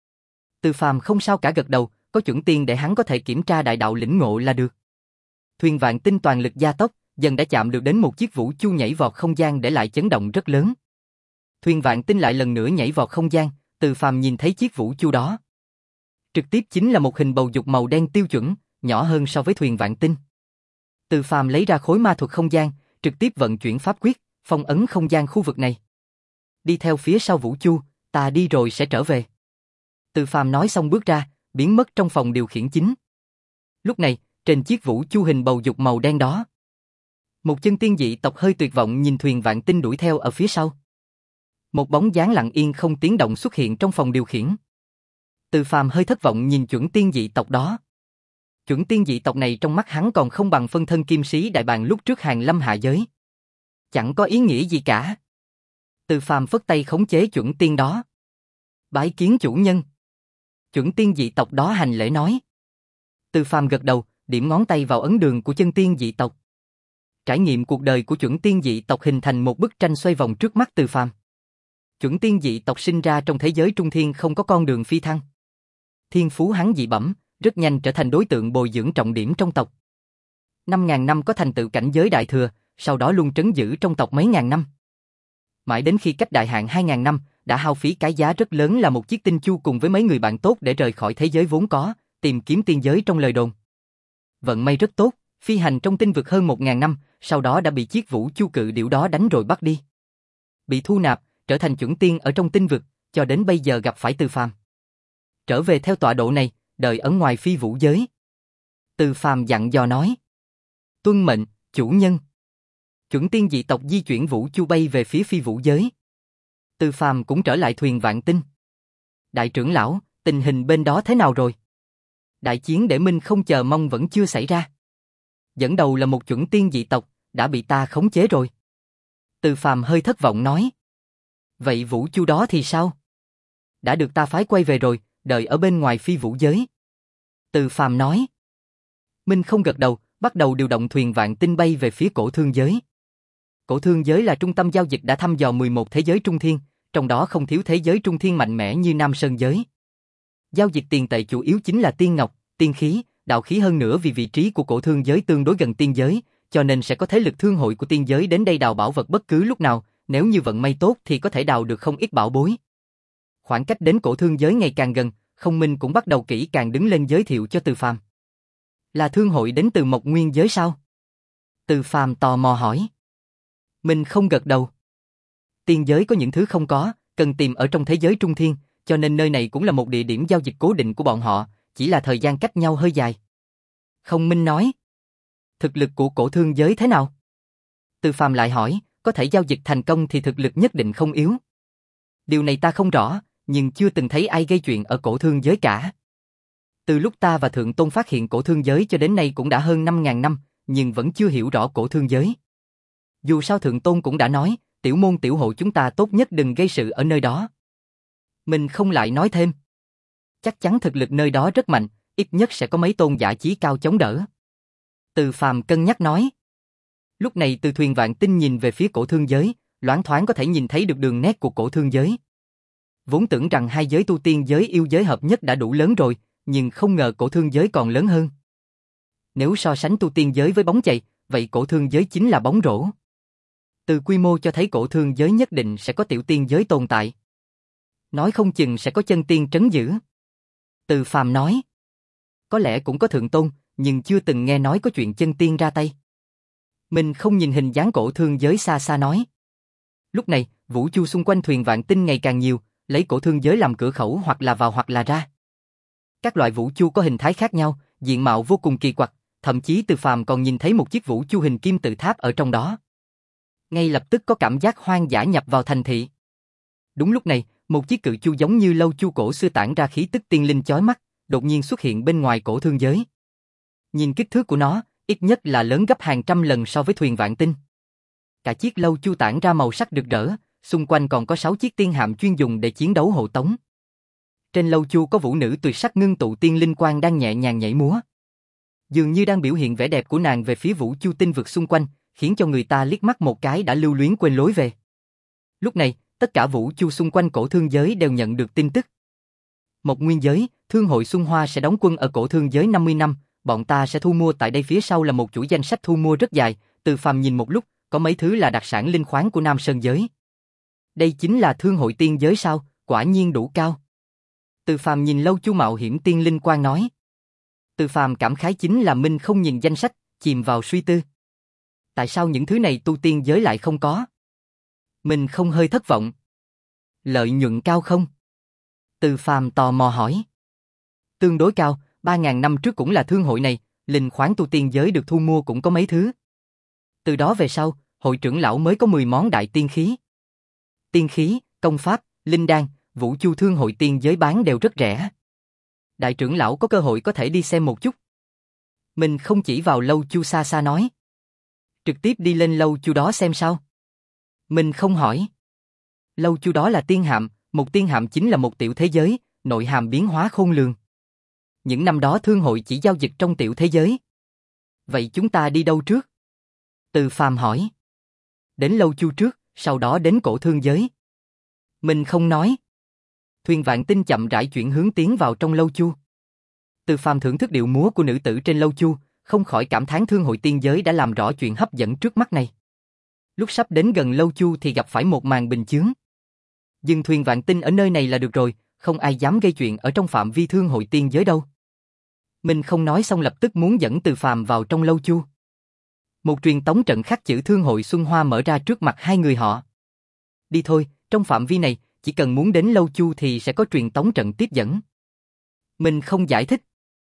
Từ Phàm không sao cả gật đầu, có chuẩn tiên để hắn có thể kiểm tra đại đạo lĩnh ngộ là được. Thuyền vạn tinh toàn lực gia tốc, dần đã chạm được đến một chiếc Vũ Chu nhảy vọt không gian để lại chấn động rất lớn. Thuyền vạn tinh lại lần nữa nhảy vọt không gian, Từ Phàm nhìn thấy chiếc Vũ Chu đó. Trực tiếp chính là một hình bầu dục màu đen tiêu chuẩn, nhỏ hơn so với thuyền vạn tinh. Từ Phàm lấy ra khối ma thuật không gian, trực tiếp vận chuyển pháp quyết, phong ấn không gian khu vực này. Đi theo phía sau Vũ Chu, ta đi rồi sẽ trở về. Từ Phàm nói xong bước ra, biến mất trong phòng điều khiển chính. Lúc này, trên chiếc Vũ Chu hình bầu dục màu đen đó, một chân tiên dị tộc hơi tuyệt vọng nhìn thuyền vạn tinh đuổi theo ở phía sau. Một bóng dáng lặng yên không tiếng động xuất hiện trong phòng điều khiển. Từ Phàm hơi thất vọng nhìn chuẩn tiên dị tộc đó. Chuẩn tiên dị tộc này trong mắt hắn còn không bằng phân thân kim sĩ đại bàng lúc trước hàng lâm hạ giới. Chẳng có ý nghĩa gì cả. Từ Phàm phất tay khống chế chuẩn tiên đó. Bái kiến chủ nhân. Chuẩn tiên dị tộc đó hành lễ nói. Từ Phàm gật đầu, điểm ngón tay vào ấn đường của chân tiên dị tộc. Trải nghiệm cuộc đời của chuẩn tiên dị tộc hình thành một bức tranh xoay vòng trước mắt Từ Phàm. Chuẩn tiên dị tộc sinh ra trong thế giới trung thiên không có con đường phi thăng. Thiên phú hắn dị bẩm, rất nhanh trở thành đối tượng bồi dưỡng trọng điểm trong tộc. Năm ngàn năm có thành tựu cảnh giới đại thừa, sau đó luôn trấn giữ trong tộc mấy ngàn năm. Mãi đến khi cách đại hạn hai ngàn năm, đã hao phí cái giá rất lớn là một chiếc tinh chu cùng với mấy người bạn tốt để rời khỏi thế giới vốn có, tìm kiếm tiên giới trong lời đồn. Vận may rất tốt, phi hành trong tinh vực hơn một ngàn năm, sau đó đã bị chiếc Vũ Chu cự điểu đó đánh rồi bắt đi. Bị thu nạp, trở thành chuẩn tiên ở trong tinh vực, cho đến bây giờ gặp phải Từ Phàm. Trở về theo tọa độ này, đợi ở ngoài phi vũ giới. Từ Phàm dặn dò nói. Tuân mệnh, chủ nhân. Chuẩn tiên dị tộc di chuyển Vũ Chu bay về phía phi vũ giới. Từ Phàm cũng trở lại thuyền vạn tinh. Đại trưởng lão, tình hình bên đó thế nào rồi? Đại chiến để minh không chờ mong vẫn chưa xảy ra. Dẫn đầu là một chuẩn tiên dị tộc, đã bị ta khống chế rồi. Từ Phàm hơi thất vọng nói. Vậy Vũ Chu đó thì sao? Đã được ta phái quay về rồi, đợi ở bên ngoài phi vũ giới. Từ Phàm nói. Minh không gật đầu, bắt đầu điều động thuyền vạn tinh bay về phía cổ thương giới. Cổ thương giới là trung tâm giao dịch đã thăm dò mười một thế giới trung thiên, trong đó không thiếu thế giới trung thiên mạnh mẽ như Nam Sơn giới. Giao dịch tiền tệ chủ yếu chính là tiên ngọc, tiên khí, đạo khí hơn nữa vì vị trí của cổ thương giới tương đối gần tiên giới, cho nên sẽ có thế lực thương hội của tiên giới đến đây đào bảo vật bất cứ lúc nào, nếu như vận may tốt thì có thể đào được không ít bảo bối. Khoảng cách đến cổ thương giới ngày càng gần, Không Minh cũng bắt đầu kỹ càng đứng lên giới thiệu cho Từ Phàm. Là thương hội đến từ Mộc Nguyên giới sao? Từ Phàm tò mò hỏi. Minh không gật đầu. Tiên giới có những thứ không có, cần tìm ở trong thế giới trung thiên, cho nên nơi này cũng là một địa điểm giao dịch cố định của bọn họ, chỉ là thời gian cách nhau hơi dài. Không Minh nói. Thực lực của cổ thương giới thế nào? Từ Phàm lại hỏi, có thể giao dịch thành công thì thực lực nhất định không yếu. Điều này ta không rõ, nhưng chưa từng thấy ai gây chuyện ở cổ thương giới cả. Từ lúc ta và Thượng Tôn phát hiện cổ thương giới cho đến nay cũng đã hơn năm ngàn năm, nhưng vẫn chưa hiểu rõ cổ thương giới. Dù sao Thượng Tôn cũng đã nói, tiểu môn tiểu hộ chúng ta tốt nhất đừng gây sự ở nơi đó. Mình không lại nói thêm. Chắc chắn thực lực nơi đó rất mạnh, ít nhất sẽ có mấy tôn giả chí cao chống đỡ. Từ Phàm cân nhắc nói. Lúc này từ thuyền vạn tinh nhìn về phía cổ thương giới, loáng thoáng có thể nhìn thấy được đường nét của cổ thương giới. Vốn tưởng rằng hai giới tu tiên giới yêu giới hợp nhất đã đủ lớn rồi, nhưng không ngờ cổ thương giới còn lớn hơn. Nếu so sánh tu tiên giới với bóng chày, vậy cổ thương giới chính là bóng rổ. Từ quy mô cho thấy cổ thương giới nhất định sẽ có tiểu tiên giới tồn tại. Nói không chừng sẽ có chân tiên trấn giữ. Từ Phàm nói. Có lẽ cũng có Thượng Tôn, nhưng chưa từng nghe nói có chuyện chân tiên ra tay. Mình không nhìn hình dáng cổ thương giới xa xa nói. Lúc này, vũ chu xung quanh thuyền vạn tinh ngày càng nhiều, lấy cổ thương giới làm cửa khẩu hoặc là vào hoặc là ra. Các loại vũ chu có hình thái khác nhau, diện mạo vô cùng kỳ quặc, thậm chí Từ Phàm còn nhìn thấy một chiếc vũ chu hình kim tự tháp ở trong đó. Ngay lập tức có cảm giác hoang dã nhập vào thành thị. Đúng lúc này, một chiếc cự chu giống như lâu chu cổ xưa tản ra khí tức tiên linh chói mắt, đột nhiên xuất hiện bên ngoài cổ thương giới. Nhìn kích thước của nó, ít nhất là lớn gấp hàng trăm lần so với thuyền vạn tinh. Cả chiếc lâu chu tản ra màu sắc rực rỡ, xung quanh còn có sáu chiếc tiên hạm chuyên dùng để chiến đấu hộ tống. Trên lâu chu có vũ nữ tuyệt sắc ngưng tụ tiên linh quang đang nhẹ nhàng nhảy múa. Dường như đang biểu hiện vẻ đẹp của nàng về phía vũ chu tinh vực xung quanh, khiến cho người ta liếc mắt một cái đã lưu luyến quên lối về. Lúc này, tất cả vũ chu xung quanh cổ thương giới đều nhận được tin tức. Một nguyên giới, thương hội Xuân Hoa sẽ đóng quân ở cổ thương giới năm mươi năm, bọn ta sẽ thu mua tại đây, phía sau là một chuỗi danh sách thu mua rất dài. Từ Phàm nhìn một lúc, có mấy thứ là đặc sản linh khoáng của Nam Sơn giới. Đây chính là thương hội tiên giới sao, quả nhiên đủ cao. Từ Phàm nhìn Lâu Chu mạo hiểm tiên linh quan nói. Từ Phàm cảm khái chính là Minh không nhìn danh sách, chìm vào suy tư. Tại sao những thứ này tu tiên giới lại không có? Mình không hơi thất vọng. Lợi nhuận cao không? Từ Phàm tò mò hỏi. Tương đối cao, ba ngàn năm trước cũng là thương hội này, linh khoáng tu tiên giới được thu mua cũng có mấy thứ. Từ đó về sau, hội trưởng lão mới có mười món đại tiên khí. Tiên khí, công pháp, linh đan, vũ chu thương hội tiên giới bán đều rất rẻ. Đại trưởng lão có cơ hội có thể đi xem một chút. Mình không chỉ vào Lâu Chu xa xa nói. Trực tiếp đi lên Lâu Chu đó xem sao. Mình không hỏi. Lâu Chu đó là tiên hạm, một tiên hạm chính là một tiểu thế giới, nội hàm biến hóa khôn lường. Những năm đó thương hội chỉ giao dịch trong tiểu thế giới. Vậy chúng ta đi đâu trước? Từ Phàm hỏi. Đến Lâu Chu trước, sau đó đến cổ thương giới. Mình không nói. Thuyền Vạn Tinh chậm rãi chuyển hướng tiến vào trong Lâu Chu. Từ Phàm thưởng thức điệu múa của nữ tử trên Lâu Chu, không khỏi cảm thán thương hội tiên giới đã làm rõ chuyện hấp dẫn trước mắt này. Lúc sắp đến gần Lâu Chu thì gặp phải một màn bình chướng. Dừng thuyền Vạn Tinh ở nơi này là được rồi, không ai dám gây chuyện ở trong phạm vi thương hội tiên giới đâu. Mình không nói xong lập tức muốn dẫn Từ Phàm vào trong Lâu Chu. Một truyền tống trận khắc chữ Thương hội Xuân Hoa mở ra trước mặt hai người họ. Đi thôi, trong phạm vi này, chỉ cần muốn đến Lâu Chu thì sẽ có truyền tống trận tiếp dẫn. Mình không giải thích.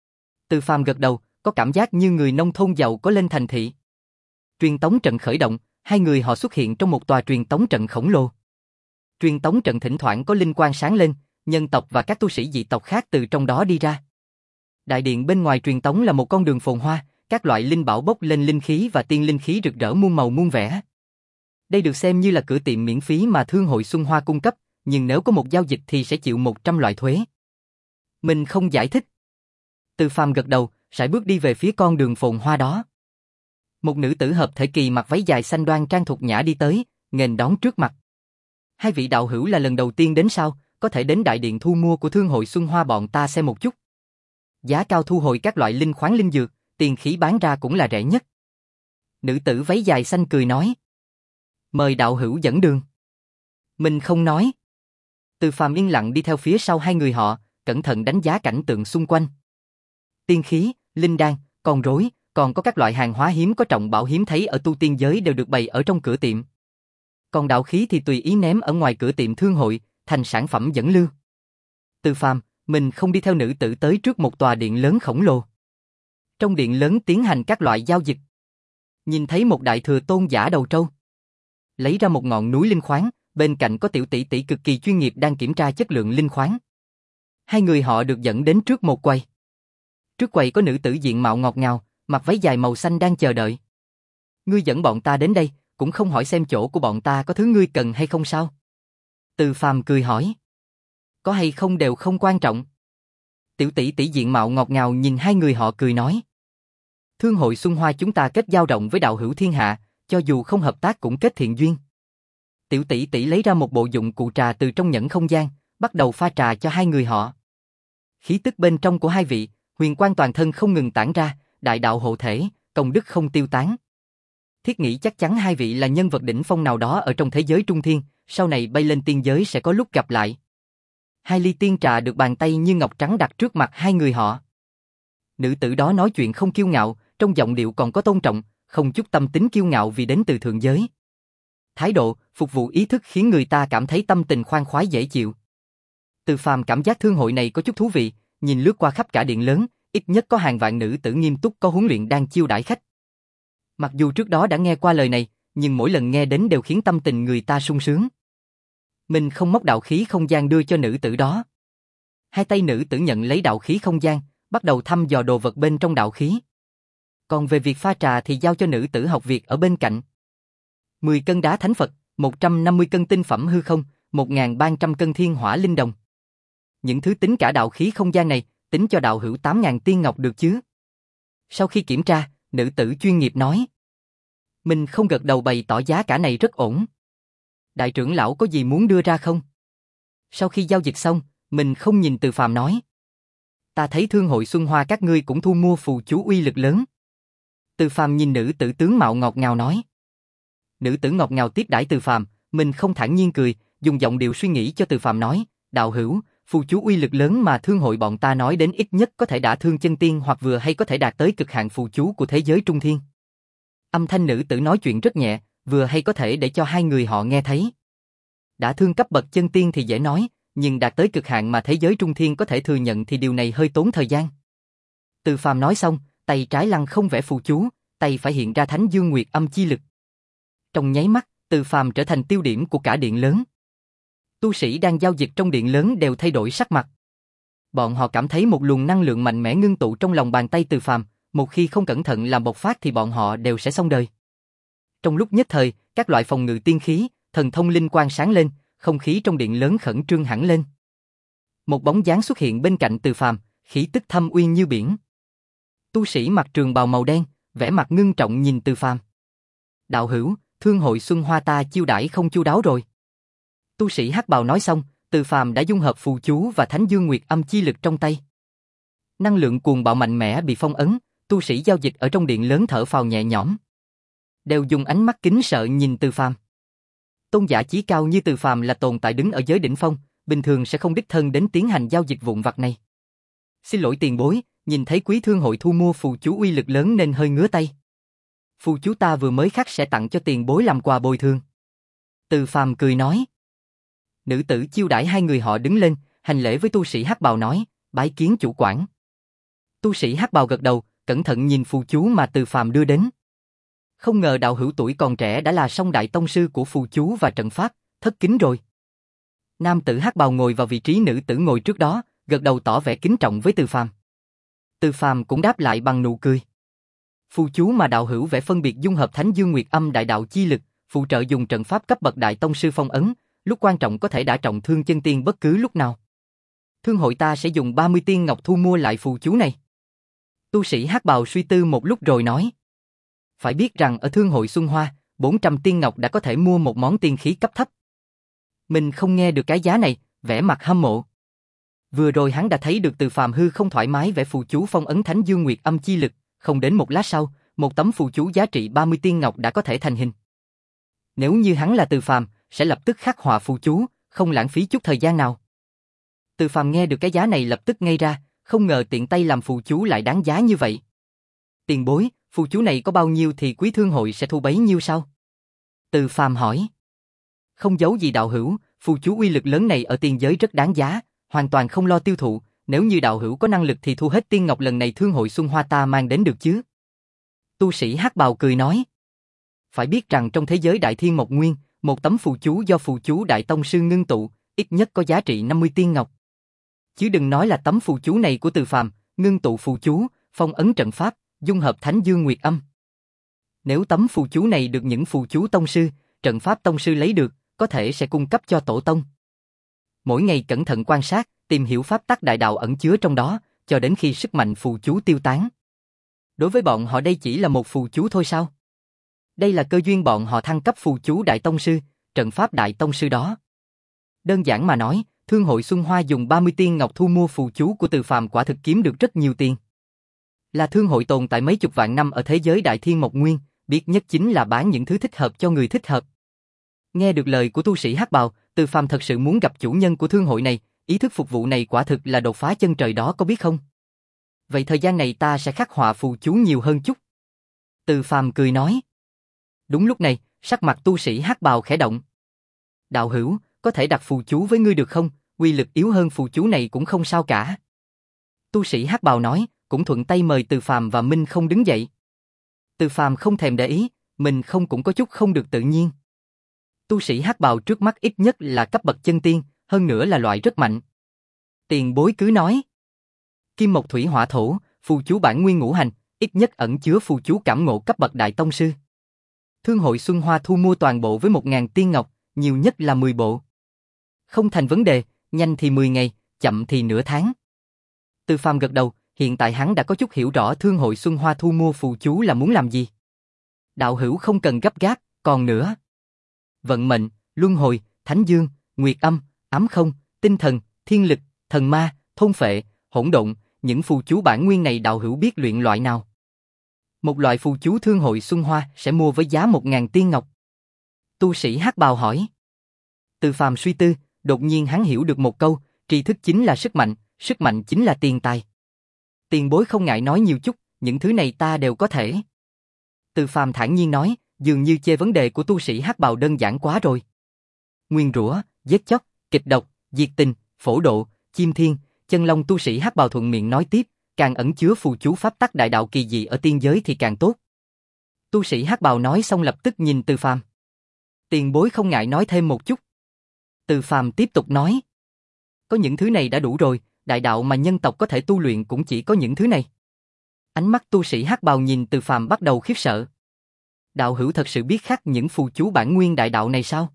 Từ Phàm gật đầu, có cảm giác như người nông thôn giàu có lên thành thị. Truyền tống trận khởi động, hai người họ xuất hiện trong một tòa truyền tống trận khổng lồ. Truyền tống trận thỉnh thoảng có linh quang sáng lên, nhân tộc và các tu sĩ dị tộc khác từ trong đó đi ra. Đại điện bên ngoài truyền tống là một con đường phồn hoa, các loại linh bảo bốc lên linh khí và tiên linh khí rực rỡ muôn màu muôn vẻ. Đây được xem như là cửa tiệm miễn phí mà Thương hội Xuân Hoa cung cấp, nhưng nếu có một giao dịch thì sẽ chịu một trăm loại thuế. Mình không giải thích. Từ Phàm gật đầu, sải bước đi về phía con đường phồn hoa đó. Một nữ tử hợp thể kỳ mặc váy dài xanh đoan trang thuộc nhã đi tới, nghênh đón trước mặt. Hai vị đạo hữu là lần đầu tiên đến sao, có thể đến đại điện thu mua của Thương hội Xuân Hoa bọn ta xem một chút. Giá cao thu hồi các loại linh khoáng linh dược, tiền khí bán ra cũng là rẻ nhất. Nữ tử váy dài xanh cười nói. Mời đạo hữu dẫn đường. Mình không nói. Từ Phàm yên lặng đi theo phía sau hai người họ, cẩn thận đánh giá cảnh tượng xung quanh. Tiên khí, linh đan, con rối, còn có các loại hàng hóa hiếm có trọng bảo hiếm thấy ở tu tiên giới đều được bày ở trong cửa tiệm. Còn đạo khí thì tùy ý ném ở ngoài cửa tiệm thương hội, thành sản phẩm dẫn lưu. Từ Phàm, mình không đi theo nữ tử tới trước một tòa điện lớn khổng lồ. Trong điện lớn tiến hành các loại giao dịch. Nhìn thấy một đại thừa tôn giả đầu trâu. Lấy ra một ngọn núi linh khoáng, bên cạnh có tiểu tỷ tỷ cực kỳ chuyên nghiệp đang kiểm tra chất lượng linh khoáng. Hai người họ được dẫn đến trước một quầy. Trước quầy có nữ tử diện mạo ngọt ngào, mặc váy dài màu xanh đang chờ đợi. Ngươi dẫn bọn ta đến đây, cũng không hỏi xem chỗ của bọn ta có thứ ngươi cần hay không sao? Từ Phàm cười hỏi. Có hay không đều không quan trọng. Tiểu tỷ tỷ diện mạo ngọt ngào nhìn hai người họ cười nói. Thương hội Xuân Hoa chúng ta kết giao rộng với đạo hữu thiên hạ, cho dù không hợp tác cũng kết thiện duyên. Tiểu tỷ tỷ lấy ra một bộ dụng cụ trà từ trong nhẫn không gian, bắt đầu pha trà cho hai người họ. Khí tức bên trong của hai vị, huyền quang toàn thân không ngừng tản ra, đại đạo hộ thể, công đức không tiêu tán. Thiết nghĩ chắc chắn hai vị là nhân vật đỉnh phong nào đó ở trong thế giới trung thiên, sau này bay lên tiên giới sẽ có lúc gặp lại. Hai ly tiên trà được bàn tay như ngọc trắng đặt trước mặt hai người họ. Nữ tử đó nói chuyện không kiêu ngạo, trong giọng điệu còn có tôn trọng, không chút tâm tính kiêu ngạo vì đến từ thượng giới. Thái độ, phục vụ ý thức khiến người ta cảm thấy tâm tình khoan khoái dễ chịu. Từ Phàm cảm giác thương hội này có chút thú vị, nhìn lướt qua khắp cả điện lớn, ít nhất có hàng vạn nữ tử nghiêm túc có huấn luyện đang chiêu đãi khách. Mặc dù trước đó đã nghe qua lời này, nhưng mỗi lần nghe đến đều khiến tâm tình người ta sung sướng. Mình không móc đạo khí không gian đưa cho nữ tử đó. Hai tay nữ tử nhận lấy đạo khí không gian, bắt đầu thăm dò đồ vật bên trong đạo khí. Còn về việc pha trà thì giao cho nữ tử học việc ở bên cạnh. mười cân đá thánh Phật, một trăm năm mươi cân tinh phẩm hư không, một nghìn ba trăm cân thiên hỏa linh đồng. Những thứ tính cả đạo khí không gian này, tính cho đạo hữu tám nghìn tiên ngọc được chứ? Sau khi kiểm tra, nữ tử chuyên nghiệp nói. Mình không gật đầu bày tỏ giá cả này rất ổn. Đại trưởng lão có gì muốn đưa ra không? Sau khi giao dịch xong, mình không nhìn Từ Phàm nói. Ta thấy thương hội Xuân Hoa các ngươi cũng thu mua phù chú uy lực lớn. Từ Phàm nhìn nữ tử tướng mạo ngọt ngào nói. Nữ tử ngọt ngào tiếp đãi Từ Phàm, mình không thản nhiên cười, dùng giọng điệu suy nghĩ cho Từ Phàm nói, đạo hữu, phù chú uy lực lớn mà thương hội bọn ta nói đến ít nhất có thể đả thương chân tiên hoặc vừa hay có thể đạt tới cực hạn phù chú của thế giới trung thiên. Âm thanh nữ tử nói chuyện rất nhẹ, vừa hay có thể để cho hai người họ nghe thấy. Đả thương cấp bậc chân tiên thì dễ nói, nhưng đạt tới cực hạn mà thế giới trung thiên có thể thừa nhận thì điều này hơi tốn thời gian. Từ Phàm nói xong, tay trái lăng không vẽ phù chú, tay phải hiện ra Thánh Dương Nguyệt Âm chi lực. Trong nháy mắt, Từ Phàm trở thành tiêu điểm của cả điện lớn. Tu sĩ đang giao dịch trong điện lớn đều thay đổi sắc mặt. Bọn họ cảm thấy một luồng năng lượng mạnh mẽ ngưng tụ trong lòng bàn tay Từ Phàm, một khi không cẩn thận làm bộc phát thì bọn họ đều sẽ xong đời. Trong lúc nhất thời, các loại phòng ngự tiên khí, thần thông linh quang sáng lên, không khí trong điện lớn khẩn trương hẳn lên. Một bóng dáng xuất hiện bên cạnh Từ Phàm, khí tức thâm uyên như biển. Tu sĩ mặc trường bào màu đen, vẻ mặt ngưng trọng nhìn Từ Phàm. Đạo hữu, thương hội Xuân Hoa ta chiêu đãi không chu đáo rồi. Tu sĩ hắc bào nói xong, Từ Phàm đã dung hợp phù chú và Thánh Dương Nguyệt Âm chi lực trong tay. Năng lượng cuồng bạo mạnh mẽ bị phong ấn, tu sĩ giao dịch ở trong điện lớn thở phào nhẹ nhõm. Đều dùng ánh mắt kính sợ nhìn Từ Phàm. Tôn giả chí cao như Từ Phàm là tồn tại đứng ở giới đỉnh phong, bình thường sẽ không đích thân đến tiến hành giao dịch vụn vặt này. Xin lỗi tiền bối, nhìn thấy quý thương hội thu mua phù chú uy lực lớn nên hơi ngứa tay. Phù chú ta vừa mới khắc sẽ tặng cho tiền bối làm quà bồi thường. Từ Phàm cười nói. Nữ tử chiêu đãi hai người họ đứng lên, hành lễ với tu sĩ hắc bào nói, bái kiến chủ quản. Tu sĩ hắc bào gật đầu, cẩn thận nhìn phù chú mà Từ Phàm đưa đến. Không ngờ đạo hữu tuổi còn trẻ đã là song đại tông sư của phù chú và trận pháp, thất kính rồi. Nam tử hắc bào ngồi vào vị trí nữ tử ngồi trước đó, gật đầu tỏ vẻ kính trọng với Từ Phàm. Từ Phàm cũng đáp lại bằng nụ cười. Phù chú mà đạo hữu vẽ phân biệt dung hợp Thánh Dương Nguyệt Âm đại đạo chi lực, phụ trợ dùng trận pháp cấp bậc đại tông sư phong ấn, lúc quan trọng có thể đả trọng thương chân tiên bất cứ lúc nào. Thương hội ta sẽ dùng ba mươi tiên ngọc thu mua lại phù chú này. Tu sĩ hắc bào suy tư một lúc rồi nói. Phải biết rằng ở thương hội Xuân Hoa, bốn trăm tiên ngọc đã có thể mua một món tiên khí cấp thấp. Mình không nghe được cái giá này, vẻ mặt hâm mộ. Vừa rồi hắn đã thấy được Từ Phàm hư không thoải mái vẽ phù chú phong ấn Thánh Dương Nguyệt Âm chi lực, không đến một lát sau, một tấm phù chú giá trị ba mươi tiên ngọc đã có thể thành hình. Nếu như hắn là Từ Phàm, sẽ lập tức khắc họa phù chú, không lãng phí chút thời gian nào. Từ Phàm nghe được cái giá này lập tức ngây ra, không ngờ tiện tay làm phù chú lại đáng giá như vậy. Tiền bối, phù chú này có bao nhiêu thì quý thương hội sẽ thu bấy nhiêu sao? Từ Phàm hỏi. Không giấu gì đạo hữu, phù chú uy lực lớn này ở tiên giới rất đáng giá, hoàn toàn không lo tiêu thụ, nếu như đạo hữu có năng lực thì thu hết tiên ngọc lần này thương hội Xuân Hoa ta mang đến được chứ? Tu sĩ hắc bào cười nói. Phải biết rằng trong thế giới Đại Thiên Mộc Nguyên, một tấm phù chú do phù chú Đại Tông Sư ngưng tụ, ít nhất có giá trị năm mươi tiên ngọc. Chứ đừng nói là tấm phù chú này của Từ Phàm, ngưng tụ phù chú, phong ấn trận pháp, dung hợp Thánh Dương Nguyệt Âm. Nếu tấm phù chú này được những phù chú tông sư, trận pháp tông sư lấy được, có thể sẽ cung cấp cho tổ tông. Mỗi ngày cẩn thận quan sát, tìm hiểu pháp tắc đại đạo ẩn chứa trong đó, cho đến khi sức mạnh phù chú tiêu tán. Đối với bọn họ đây chỉ là một phù chú thôi sao? Đây là cơ duyên bọn họ thăng cấp phù chú đại tông sư, trận pháp đại tông sư đó. Đơn giản mà nói, thương hội Xuân Hoa dùng ba mươi tiên ngọc thu mua phù chú của Từ Phàm quả thực kiếm được rất nhiều tiền. Là thương hội tồn tại mấy chục vạn năm ở thế giới Đại Thiên Mộc Nguyên, biết nhất chính là bán những thứ thích hợp cho người thích hợp. Nghe được lời của tu sĩ hắc bào, Từ Phàm thật sự muốn gặp chủ nhân của thương hội này, ý thức phục vụ này quả thực là đột phá chân trời đó có biết không? Vậy thời gian này ta sẽ khắc họa phù chú nhiều hơn chút. Từ Phàm cười nói. Đúng lúc này, sắc mặt tu sĩ hắc bào khẽ động. Đạo hữu, có thể đặt phù chú với ngươi được không? Uy lực yếu hơn phù chú này cũng không sao cả. Tu sĩ hắc bào nói, cũng thuận tay mời Từ Phàm và Minh Không đứng dậy. Từ Phàm không thèm để ý, Minh Không cũng có chút không được tự nhiên. Tu sĩ hắc bào trước mắt ít nhất là cấp bậc chân tiên, hơn nữa là loại rất mạnh. Tiền bối cứ nói. Kim Mộc Thủy Hỏa Thổ, phù chú bản nguyên ngũ hành, ít nhất ẩn chứa phù chú cảm ngộ cấp bậc đại tông sư. Thương hội Xuân Hoa thu mua toàn bộ với một ngàn tiên ngọc, nhiều nhất là mười bộ. Không thành vấn đề, nhanh thì mười ngày, chậm thì nửa tháng. Từ Phàm gật đầu, hiện tại hắn đã có chút hiểu rõ Thương hội Xuân Hoa thu mua phù chú là muốn làm gì. Đạo hữu không cần gấp gáp, còn nữa. Vận mệnh, luân hồi, thánh dương, nguyệt âm, ám không, tinh thần, thiên lực, thần ma, thôn phệ, hỗn độn, những phù chú bản nguyên này đạo hữu biết luyện loại nào? Một loại phù chú Thương hội Xuân Hoa sẽ mua với giá một ngàn tiên ngọc. Tu sĩ hắc bào hỏi. Từ Phàm suy tư, đột nhiên hắn hiểu được một câu, tri thức chính là sức mạnh, sức mạnh chính là tiền tài. Tiền bối không ngại nói nhiều chút, những thứ này ta đều có thể. Từ Phàm thản nhiên nói, dường như chê vấn đề của tu sĩ hắc bào đơn giản quá rồi. Nguyên rủa, giết chóc, kịch độc, diệt tình, phổ độ, chim thiên, chân long tu sĩ hắc bào thuận miệng nói tiếp, càng ẩn chứa phù chú pháp tắc đại đạo kỳ dị ở tiên giới thì càng tốt. Tu sĩ hắc bào nói xong lập tức nhìn Từ Phàm. Tiền bối không ngại nói thêm một chút. Từ Phàm tiếp tục nói. Có những thứ này đã đủ rồi, đại đạo mà nhân tộc có thể tu luyện cũng chỉ có những thứ này. Ánh mắt tu sĩ hắc bào nhìn Từ Phàm bắt đầu khiếp sợ. Đạo hữu thật sự biết khắc những phù chú bản nguyên đại đạo này sao?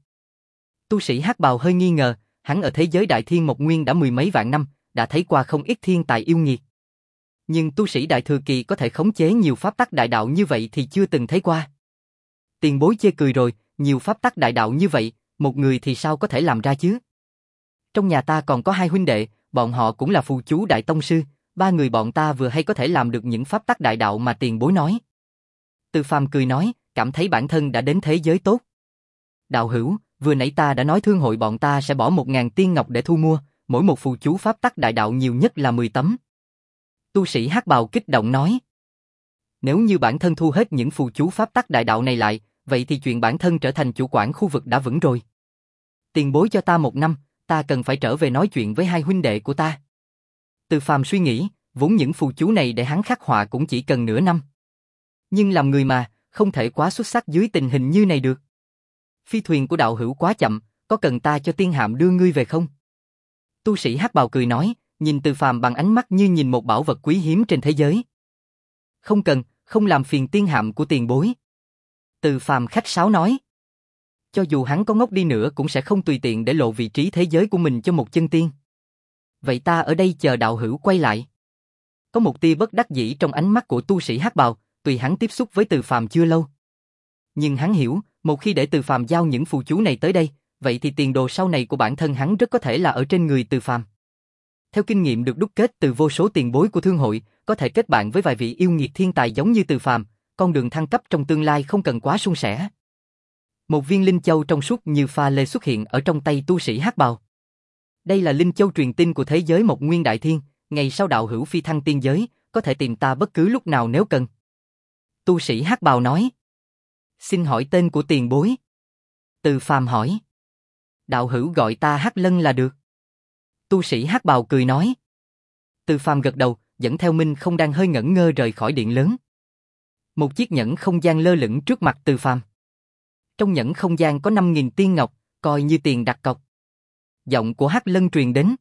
Tu sĩ hắc bào hơi nghi ngờ, hắn ở thế giới đại thiên một nguyên đã mười mấy vạn năm, đã thấy qua không ít thiên tài yêu nghiệt. Nhưng tu sĩ đại thừa kỳ có thể khống chế nhiều pháp tắc đại đạo như vậy thì chưa từng thấy qua. Tiền bối chê cười rồi, nhiều pháp tắc đại đạo như vậy, một người thì sao có thể làm ra chứ? Trong nhà ta còn có hai huynh đệ, bọn họ cũng là phù chú đại tông sư, ba người bọn ta vừa hay có thể làm được những pháp tắc đại đạo mà tiền bối nói. Từ Phàm cười nói, cảm thấy bản thân đã đến thế giới tốt. Đạo hữu, vừa nãy ta đã nói thương hội bọn ta sẽ bỏ một ngàn tiên ngọc để thu mua, mỗi một phù chú pháp tắc đại đạo nhiều nhất là mười tấm. Tu sĩ hắc bào kích động nói. Nếu như bản thân thu hết những phù chú pháp tắc đại đạo này lại, vậy thì chuyện bản thân trở thành chủ quản khu vực đã vững rồi. Tiền bối cho ta một năm, ta cần phải trở về nói chuyện với hai huynh đệ của ta. Từ Phàm suy nghĩ, vốn những phù chú này để hắn khắc họa cũng chỉ cần nửa năm. Nhưng làm người mà, không thể quá xuất sắc dưới tình hình như này được. Phi thuyền của đạo hữu quá chậm, có cần ta cho tiên hạm đưa ngươi về không? Tu sĩ hắc bào cười nói, nhìn Từ Phàm bằng ánh mắt như nhìn một bảo vật quý hiếm trên thế giới. Không cần, không làm phiền tiên hạm của tiền bối. Từ Phàm khách sáo nói. Cho dù hắn có ngốc đi nữa cũng sẽ không tùy tiện để lộ vị trí thế giới của mình cho một chân tiên. Vậy ta ở đây chờ đạo hữu quay lại. Có một tia bất đắc dĩ trong ánh mắt của tu sĩ hắc bào, tuy hắn tiếp xúc với Từ Phàm chưa lâu. Nhưng hắn hiểu, một khi để Từ Phàm giao những phù chú này tới đây, vậy thì tiền đồ sau này của bản thân hắn rất có thể là ở trên người Từ Phàm. Theo kinh nghiệm được đúc kết từ vô số tiền bối của thương hội, có thể kết bạn với vài vị yêu nghiệt thiên tài giống như Từ Phàm, con đường thăng cấp trong tương lai không cần quá suôn sẻ. Một viên linh châu trong suốt như pha lê xuất hiện ở trong tay tu sĩ hắc bào. Đây là linh châu truyền tin của thế giới một nguyên đại thiên, ngày sau đạo hữu phi thăng tiên giới, có thể tìm ta bất cứ lúc nào nếu cần. Tu sĩ hắc bào nói. Xin hỏi tên của tiền bối. Từ Phàm hỏi. Đạo hữu gọi ta Hắc Lân là được. Tu sĩ hắc bào cười nói. Từ Phàm gật đầu, dẫn theo Minh Không đang hơi ngẩn ngơ rời khỏi điện lớn. Một chiếc nhẫn không gian lơ lửng trước mặt Từ Phàm. Trong nhẫn không gian có năm nghìn tiên ngọc, coi như tiền đặt cọc. Giọng của Hắc Lân truyền đến.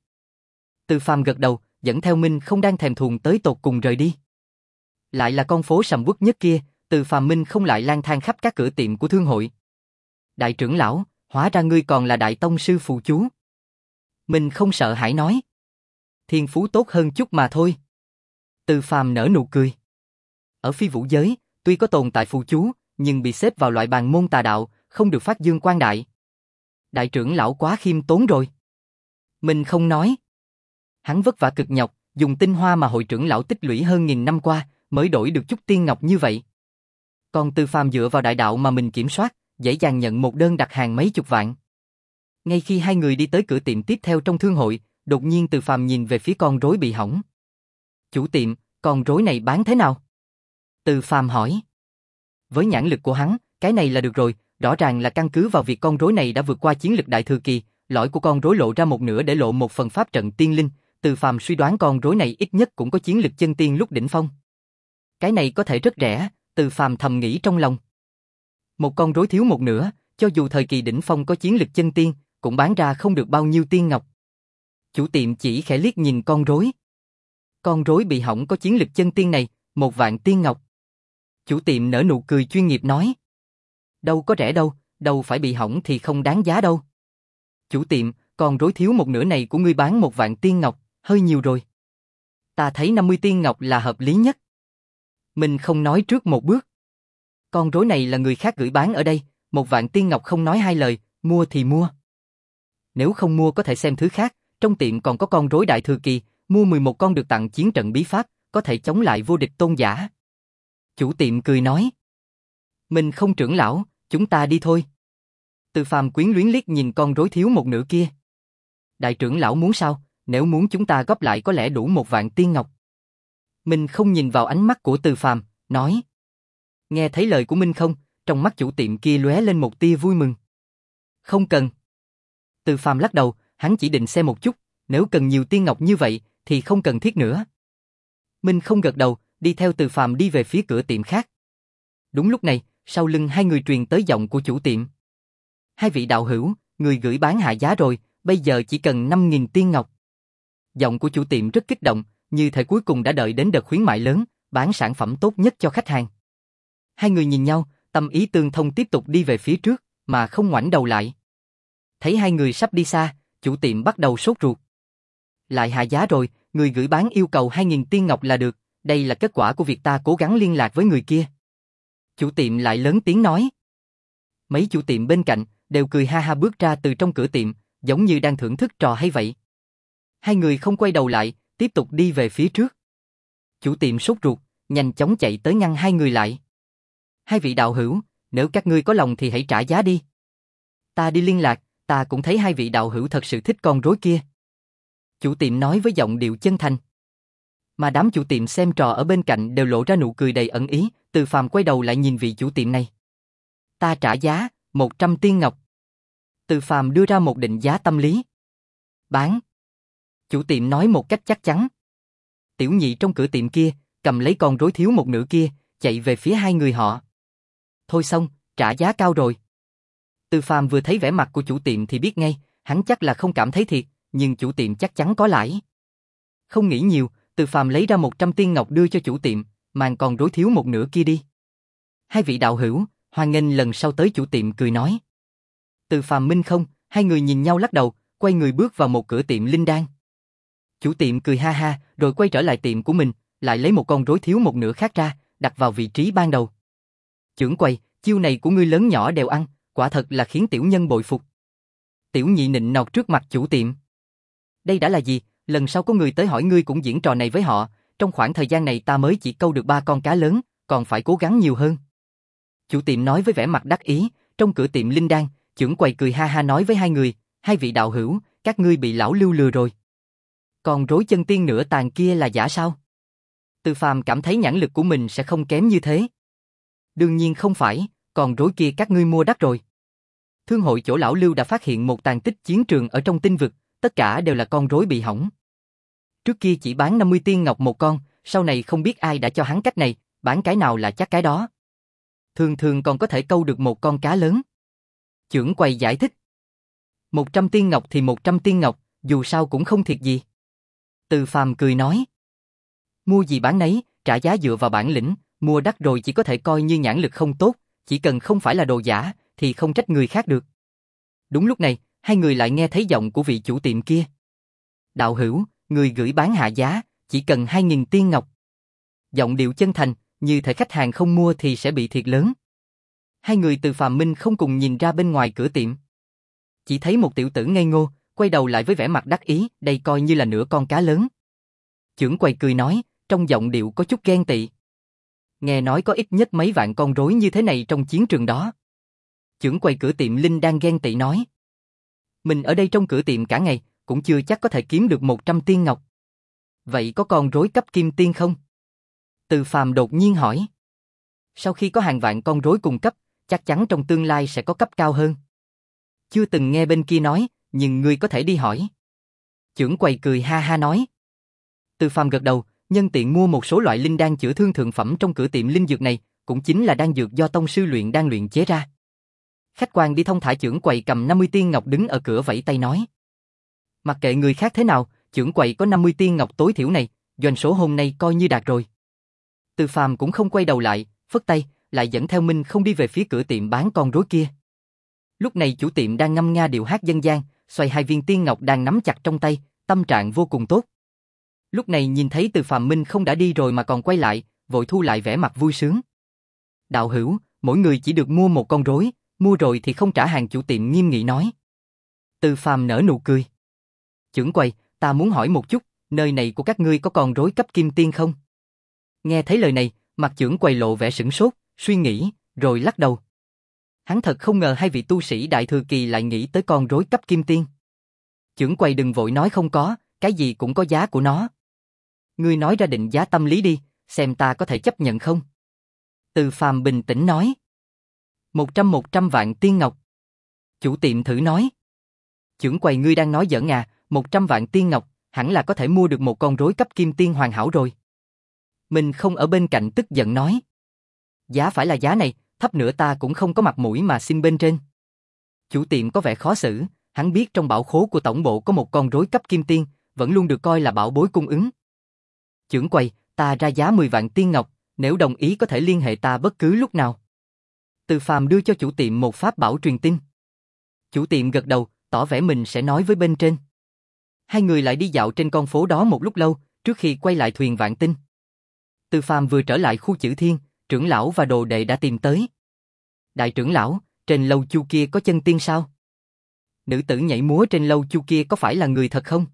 Từ Phàm gật đầu, dẫn theo Minh Không đang thèm thuồng tới tột cùng rời đi. Lại là con phố sầm uất nhất kia, Từ Phàm Minh không lại lang thang khắp các cửa tiệm của thương hội. Đại trưởng lão, hóa ra ngươi còn là đại tông sư phù chú. Mình không sợ hãi nói. Thiên phú tốt hơn chút mà thôi. Từ Phàm nở nụ cười. Ở phi vũ giới, tuy có tồn tại phù chú, nhưng bị xếp vào loại bàn môn tà đạo, không được phát dương quang đại. Đại trưởng lão quá khiêm tốn rồi. Mình không nói. Hắn vất vả cực nhọc, dùng tinh hoa mà hội trưởng lão tích lũy hơn nghìn năm qua, mới đổi được chút tiên ngọc như vậy. Còn Từ Phàm dựa vào đại đạo mà mình kiểm soát, dễ dàng nhận một đơn đặt hàng mấy chục vạn. Ngay khi hai người đi tới cửa tiệm tiếp theo trong thương hội, đột nhiên Từ Phàm nhìn về phía con rối bị hỏng. Chủ tiệm, con rối này bán thế nào? Từ Phàm hỏi. Với nhãn lực của hắn, cái này là được rồi, rõ ràng là căn cứ vào việc con rối này đã vượt qua chiến lực đại thừa kỳ, lõi của con rối lộ ra một nửa để lộ một phần pháp trận tiên linh, Từ Phàm suy đoán con rối này ít nhất cũng có chiến lực chân tiên lúc đỉnh phong. Cái này có thể rất rẻ, Từ Phàm thầm nghĩ trong lòng. Một con rối thiếu một nửa, cho dù thời kỳ đỉnh phong có chiến lực chân tiên, cũng bán ra không được bao nhiêu tiên ngọc. Chủ tiệm chỉ khẽ liếc nhìn con rối. Con rối bị hỏng có chiến lực chân tiên này, một vạn tiên ngọc. Chủ tiệm nở nụ cười chuyên nghiệp nói. Đâu có rẻ đâu, đâu phải bị hỏng thì không đáng giá đâu. Chủ tiệm, con rối thiếu một nửa này của ngươi bán một vạn tiên ngọc, hơi nhiều rồi. Ta thấy năm mươi tiên ngọc là hợp lý nhất. Mình không nói trước một bước. Con rối này là người khác gửi bán ở đây, một vạn tiên ngọc không nói hai lời, mua thì mua. Nếu không mua có thể xem thứ khác, trong tiệm còn có con rối đại thừa kỳ, mua mười một con được tặng chiến trận bí pháp, có thể chống lại vô địch tôn giả. Chủ tiệm cười nói. Mình không trưởng lão, chúng ta đi thôi. Từ Phàm quyến luyến liếc nhìn con rối thiếu một nửa kia. Đại trưởng lão muốn sao, nếu muốn chúng ta góp lại có lẽ đủ một vạn tiên ngọc. Minh không nhìn vào ánh mắt của Từ Phàm, nói. Nghe thấy lời của Minh không, trong mắt chủ tiệm kia lóe lên một tia vui mừng. Không cần. Từ Phàm lắc đầu, hắn chỉ định xem một chút, nếu cần nhiều tiên ngọc như vậy thì không cần thiết nữa. Minh không gật đầu, đi theo Từ Phàm đi về phía cửa tiệm khác. Đúng lúc này, sau lưng hai người truyền tới giọng của chủ tiệm. Hai vị đạo hữu, người gửi bán hạ giá rồi, bây giờ chỉ cần năm nghìn tiên ngọc. Giọng của chủ tiệm rất kích động, như thể cuối cùng đã đợi đến đợt khuyến mại lớn, bán sản phẩm tốt nhất cho khách hàng. Hai người nhìn nhau, tâm ý tương thông tiếp tục đi về phía trước, mà không ngoảnh đầu lại. Thấy hai người sắp đi xa, chủ tiệm bắt đầu sốt ruột. Lại hạ giá rồi, người gửi bán yêu cầu hai nghìn tiên ngọc là được, đây là kết quả của việc ta cố gắng liên lạc với người kia. Chủ tiệm lại lớn tiếng nói. Mấy chủ tiệm bên cạnh đều cười ha ha bước ra từ trong cửa tiệm, giống như đang thưởng thức trò hay vậy. Hai người không quay đầu lại, tiếp tục đi về phía trước. Chủ tiệm sốt ruột, nhanh chóng chạy tới ngăn hai người lại. Hai vị đạo hữu, nếu các ngươi có lòng thì hãy trả giá đi. Ta đi liên lạc, ta cũng thấy hai vị đạo hữu thật sự thích con rối kia. Chủ tiệm nói với giọng điệu chân thành. Mà đám chủ tiệm xem trò ở bên cạnh đều lộ ra nụ cười đầy ẩn ý, Từ Phàm quay đầu lại nhìn vị chủ tiệm này. Ta trả giá, một trăm tiên ngọc. Từ Phàm đưa ra một định giá tâm lý. Bán. Chủ tiệm nói một cách chắc chắn. Tiểu nhị trong cửa tiệm kia, cầm lấy con rối thiếu một nửa kia, chạy về phía hai người họ. Thôi xong, trả giá cao rồi. Từ Phàm vừa thấy vẻ mặt của chủ tiệm thì biết ngay, hắn chắc là không cảm thấy thiệt, nhưng chủ tiệm chắc chắn có lãi. Không nghĩ nhiều, Từ Phàm lấy ra một trăm tiên ngọc đưa cho chủ tiệm, mang con rối thiếu một nửa kia đi. Hai vị đạo hữu, hoan nghênh lần sau tới, chủ tiệm cười nói. Từ Phàm Minh không, hai người nhìn nhau lắc đầu, quay người bước vào một cửa tiệm linh đan. Chủ tiệm cười ha ha, rồi quay trở lại tiệm của mình, lại lấy một con rối thiếu một nửa khác ra, đặt vào vị trí ban đầu. Chưởng quầy, chiêu này của ngươi lớn nhỏ đều ăn, quả thật là khiến tiểu nhân bội phục. Tiểu nhị nịnh nọt trước mặt chủ tiệm. Đây đã là gì, lần sau có người tới hỏi ngươi cũng diễn trò này với họ, trong khoảng thời gian này ta mới chỉ câu được ba con cá lớn, còn phải cố gắng nhiều hơn. Chủ tiệm nói với vẻ mặt đắc ý, trong cửa tiệm linh đan, chưởng quầy cười ha ha nói với hai người, hai vị đạo hữu, các ngươi bị lão Lưu lừa rồi. Còn rối chân tiên nửa tàn kia là giả sao? Từ Phàm cảm thấy nhãn lực của mình sẽ không kém như thế. Đương nhiên không phải, còn rối kia các ngươi mua đắt rồi. Thương hội chỗ lão Lưu đã phát hiện một tàn tích chiến trường ở trong tinh vực, tất cả đều là con rối bị hỏng. Trước kia chỉ bán năm mươi tiên ngọc một con, sau này không biết ai đã cho hắn cách này, bán cái nào là chắc cái đó. Thường thường còn có thể câu được một con cá lớn. Chưởng quầy giải thích. một trăm tiên ngọc thì một trăm tiên ngọc, dù sao cũng không thiệt gì. Từ Phàm cười nói. Mua gì bán nấy, trả giá dựa vào bản lĩnh, mua đắt rồi chỉ có thể coi như nhãn lực không tốt, chỉ cần không phải là đồ giả, thì không trách người khác được. Đúng lúc này, hai người lại nghe thấy giọng của vị chủ tiệm kia. Đạo hữu, người gửi bán hạ giá, chỉ cần hai nghìn tiên ngọc. Giọng điệu chân thành, như thể khách hàng không mua thì sẽ bị thiệt lớn. Hai người Từ Phàm Minh không cùng nhìn ra bên ngoài cửa tiệm. Chỉ thấy một tiểu tử ngây ngô, quay đầu lại với vẻ mặt đắc ý, đây coi như là nửa con cá lớn. Chưởng quầy cười nói, trong giọng điệu có chút ghen tị. Nghe nói có ít nhất mấy vạn con rối như thế này trong chiến trường đó. Chưởng quầy cửa tiệm linh đang ghen tị nói. Mình ở đây trong cửa tiệm cả ngày, cũng chưa chắc có thể kiếm được một trăm tiên ngọc. Vậy có con rối cấp kim tiên không? Từ Phàm đột nhiên hỏi. Sau khi có hàng vạn con rối cùng cấp, chắc chắn trong tương lai sẽ có cấp cao hơn. Chưa từng nghe bên kia nói, nhưng ngươi có thể đi hỏi. Chưởng quầy cười ha ha nói. Từ Phàm gật đầu, nhân tiện mua một số loại linh đan chữa thương thượng phẩm trong cửa tiệm linh dược này, cũng chính là đan dược do tông sư luyện đan luyện chế ra. Khách quan đi thông thả. Chưởng quầy cầm năm mươi tiên ngọc đứng ở cửa vẫy tay nói. Mặc kệ người khác thế nào, chưởng quầy có năm mươi tiên ngọc tối thiểu này, doanh số hôm nay coi như đạt rồi. Từ Phàm cũng không quay đầu lại, phất tay, lại dẫn theo Minh không đi về phía cửa tiệm bán con rối kia. Lúc này chủ tiệm đang ngâm nga điệu hát dân gian, xoay hai viên tiên ngọc đang nắm chặt trong tay, tâm trạng vô cùng tốt. Lúc này nhìn thấy Từ Phàm Minh không đã đi rồi mà còn quay lại, vội thu lại vẻ mặt vui sướng. Đạo hữu, mỗi người chỉ được mua một con rối, mua rồi thì không trả hàng. Chủ tiệm nghiêm nghị nói. Từ Phàm nở nụ cười. Chưởng quầy, ta muốn hỏi một chút, nơi này của các ngươi có con rối cấp kim tiên không? Nghe thấy lời này, mặt chưởng quầy lộ vẻ sửng sốt, suy nghĩ, rồi lắc đầu. Hắn thật không ngờ hai vị tu sĩ đại thừa kỳ lại nghĩ tới con rối cấp kim tiên. Chưởng quầy đừng vội nói không có, cái gì cũng có giá của nó. Ngươi nói ra định giá tâm lý đi, xem ta có thể chấp nhận không? Từ Phàm bình tĩnh nói. Một trăm một trăm vạn tiên ngọc. Chủ tiệm thử nói. Chưởng quầy ngươi đang nói giỡn à, một trăm vạn tiên ngọc, hẳn là có thể mua được một con rối cấp kim tiên hoàn hảo rồi. Mình không ở bên cạnh tức giận nói. Giá phải là giá này, thấp nữa ta cũng không có mặt mũi mà xin bên trên. Chủ tiệm có vẻ khó xử, hắn biết trong bảo khố của tổng bộ có một con rối cấp kim tiên, vẫn luôn được coi là bảo bối cung ứng. Chưởng quầy, ta ra giá mười vạn tiên ngọc, nếu đồng ý có thể liên hệ ta bất cứ lúc nào. Từ Phàm đưa cho chủ tiệm một pháp bảo truyền tin. Chủ tiệm gật đầu, tỏ vẻ mình sẽ nói với bên trên. Hai người lại đi dạo trên con phố đó một lúc lâu, trước khi quay lại thuyền Vạn Tinh. Từ Phàm vừa trở lại khu Chữ Thiên, trưởng lão và đồ đệ đã tìm tới. Đại trưởng lão, trên lâu chu kia có chân tiên sao? Nữ tử nhảy múa trên lâu chu kia có phải là người thật không?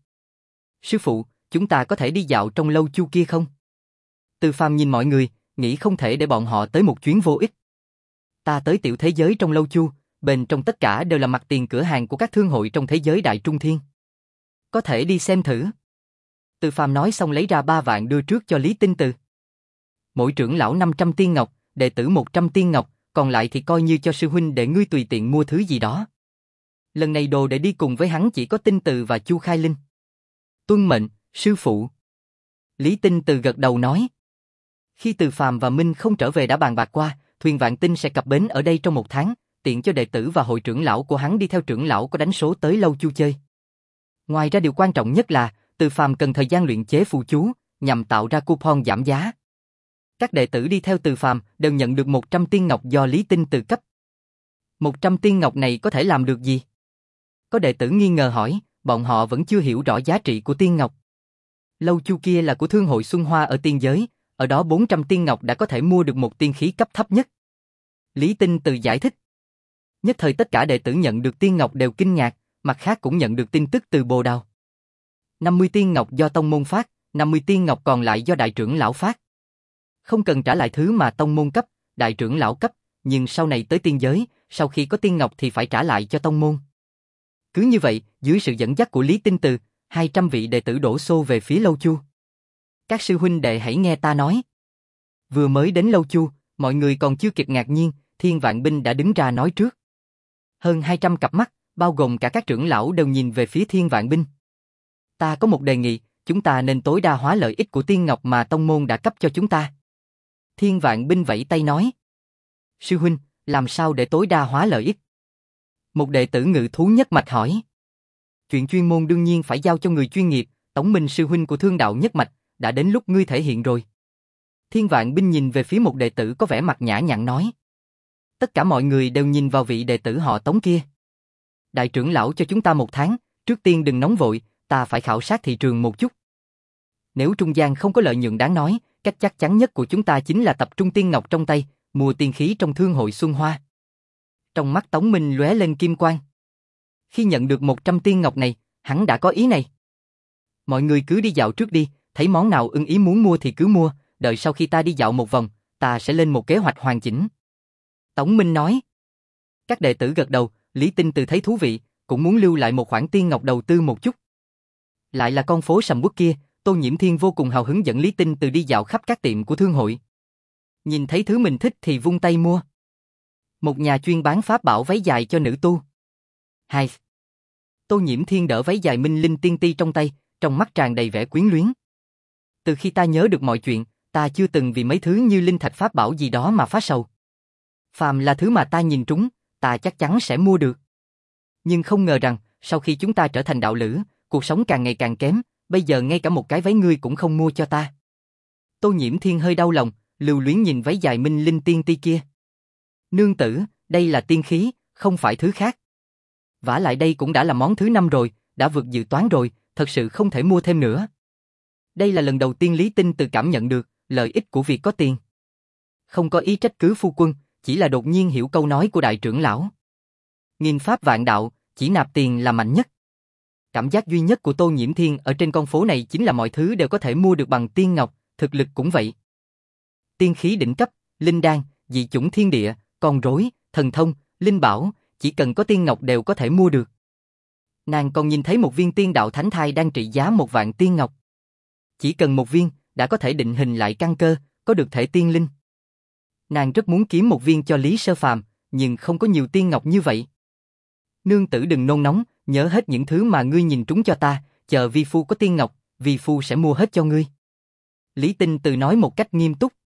Sư phụ, chúng ta có thể đi dạo trong lâu chu kia không? Từ Phàm nhìn mọi người, nghĩ không thể để bọn họ tới một chuyến vô ích. Ta tới tiểu thế giới trong lâu chu, bên trong tất cả đều là mặt tiền cửa hàng của các thương hội trong thế giới Đại Trung Thiên. Có thể đi xem thử. Từ Phàm nói xong lấy ra ba vạn đưa trước cho Lý Tinh Từ. Mỗi trưởng lão năm trăm tiên ngọc, đệ tử một trăm tiên ngọc, còn lại thì coi như cho sư huynh để ngươi tùy tiện mua thứ gì đó. Lần này đồ để đi cùng với hắn chỉ có Tinh Từ và Chu Khai Linh. Tuân mệnh, sư phụ. Lý Tinh Từ gật đầu nói. Khi Từ Phàm và Minh không trở về đã bàn bạc qua, thuyền Vạn Tinh sẽ cập bến ở đây trong một tháng, tiện cho đệ tử và hội trưởng lão của hắn đi theo trưởng lão có đánh số tới lâu chu chơi. Ngoài ra điều quan trọng nhất là, Từ Phàm cần thời gian luyện chế phù chú, nhằm tạo ra coupon giảm giá. Các đệ tử đi theo Từ Phàm đều nhận được một trăm tiên ngọc do Lý Tinh Từ cấp. một trăm tiên ngọc này có thể làm được gì? Có đệ tử nghi ngờ hỏi, bọn họ vẫn chưa hiểu rõ giá trị của tiên ngọc. Lâu chu kia là của Thương hội Xuân Hoa ở tiên giới, ở đó bốn trăm tiên ngọc đã có thể mua được một tiên khí cấp thấp nhất. Lý Tinh Từ giải thích. Nhất thời tất cả đệ tử nhận được tiên ngọc đều kinh ngạc, mặt khác cũng nhận được tin tức từ Bồ Đào. năm mươi tiên ngọc do tông môn phát, năm mươi tiên ngọc còn lại do đại trưởng lão phát. Không cần trả lại thứ mà tông môn cấp, đại trưởng lão cấp, nhưng sau này tới tiên giới, sau khi có tiên ngọc thì phải trả lại cho tông môn. Cứ như vậy, dưới sự dẫn dắt của Lý Tinh Từ, hai trăm vị đệ tử đổ xô về phía Lâu Chu. Các sư huynh đệ hãy nghe ta nói. Vừa mới đến Lâu Chu, mọi người còn chưa kịp ngạc nhiên, Thiên Vạn Binh đã đứng ra nói trước. Hơn hai trăm cặp mắt, bao gồm cả các trưởng lão đều nhìn về phía Thiên Vạn Binh. Ta có một đề nghị, chúng ta nên tối đa hóa lợi ích của tiên ngọc mà tông môn đã cấp cho chúng ta. Thiên Vạn Binh vẫy tay nói. Sư huynh, làm sao để tối đa hóa lợi ích? Một đệ tử Ngự Thú Nhất Mạch hỏi. Chuyện chuyên môn đương nhiên phải giao cho người chuyên nghiệp, Tống Minh sư huynh của Thương Đạo Nhất Mạch, đã đến lúc ngươi thể hiện rồi. Thiên Vạn Binh nhìn về phía một đệ tử có vẻ mặt nhã nhặn nói. Tất cả mọi người đều nhìn vào vị đệ tử họ Tống kia. Đại trưởng lão cho chúng ta một tháng, trước tiên đừng nóng vội, ta phải khảo sát thị trường một chút. Nếu trung gian không có lợi nhuận đáng nói, cách chắc chắn nhất của chúng ta chính là tập trung tiên ngọc trong tay, mua tiên khí trong Thương hội Xuân Hoa. Trong mắt Tống Minh lóe lên kim quang. Khi nhận được một trăm tiên ngọc này, hắn đã có ý này. Mọi người cứ đi dạo trước đi, thấy món nào ưng ý muốn mua thì cứ mua, đợi sau khi ta đi dạo một vòng, ta sẽ lên một kế hoạch hoàn chỉnh. Tống Minh nói. Các đệ tử gật đầu, Lý Tinh Từ thấy thú vị, cũng muốn lưu lại một khoản tiên ngọc đầu tư một chút. Lại là con phố sầm uất kia, Tô Nhiễm Thiên vô cùng hào hứng dẫn Lý Tinh Từ đi dạo khắp các tiệm của thương hội. Nhìn thấy thứ mình thích thì vung tay mua. Một nhà chuyên bán pháp bảo váy dài cho nữ tu. Hai. Tô Nhiễm Thiên đỡ váy dài minh linh tiên ti trong tay, trong mắt tràn đầy vẻ quyến luyến. Từ khi ta nhớ được mọi chuyện, ta chưa từng vì mấy thứ như linh thạch pháp bảo gì đó mà phát sầu. Phàm là thứ mà ta nhìn trúng, ta chắc chắn sẽ mua được. Nhưng không ngờ rằng, sau khi chúng ta trở thành đạo lữ, cuộc sống càng ngày càng kém, bây giờ ngay cả một cái váy ngươi cũng không mua cho ta. Tô Nhiễm Thiên hơi đau lòng, lưu luyến nhìn váy dài minh linh tiên ti kia. Nương tử, đây là tiên khí, không phải thứ khác. Vả lại đây cũng đã là món thứ năm rồi, đã vượt dự toán rồi, thật sự không thể mua thêm nữa. Đây là lần đầu tiên Lý Tinh Từ cảm nhận được lợi ích của việc có tiền. Không có ý trách cứ phu quân, chỉ là đột nhiên hiểu câu nói của đại trưởng lão. Nghìn pháp vạn đạo, chỉ nạp tiền là mạnh nhất. Cảm giác duy nhất của Tô Nhiễm Thiên ở trên con phố này chính là mọi thứ đều có thể mua được bằng tiên ngọc, thực lực cũng vậy. Tiên khí đỉnh cấp, linh đan, dị chủng thiên địa, con rối, thần thông, linh bảo, chỉ cần có tiên ngọc đều có thể mua được. Nàng còn nhìn thấy một viên tiên đạo thánh thai đang trị giá một vạn tiên ngọc. Chỉ cần một viên, đã có thể định hình lại căn cơ, có được thể tiên linh. Nàng rất muốn kiếm một viên cho Lý Sơ Phàm, nhưng không có nhiều tiên ngọc như vậy. Nương tử đừng nôn nóng, nhớ hết những thứ mà ngươi nhìn trúng cho ta, chờ vi phu có tiên ngọc, vi phu sẽ mua hết cho ngươi. Lý Tinh Từ nói một cách nghiêm túc.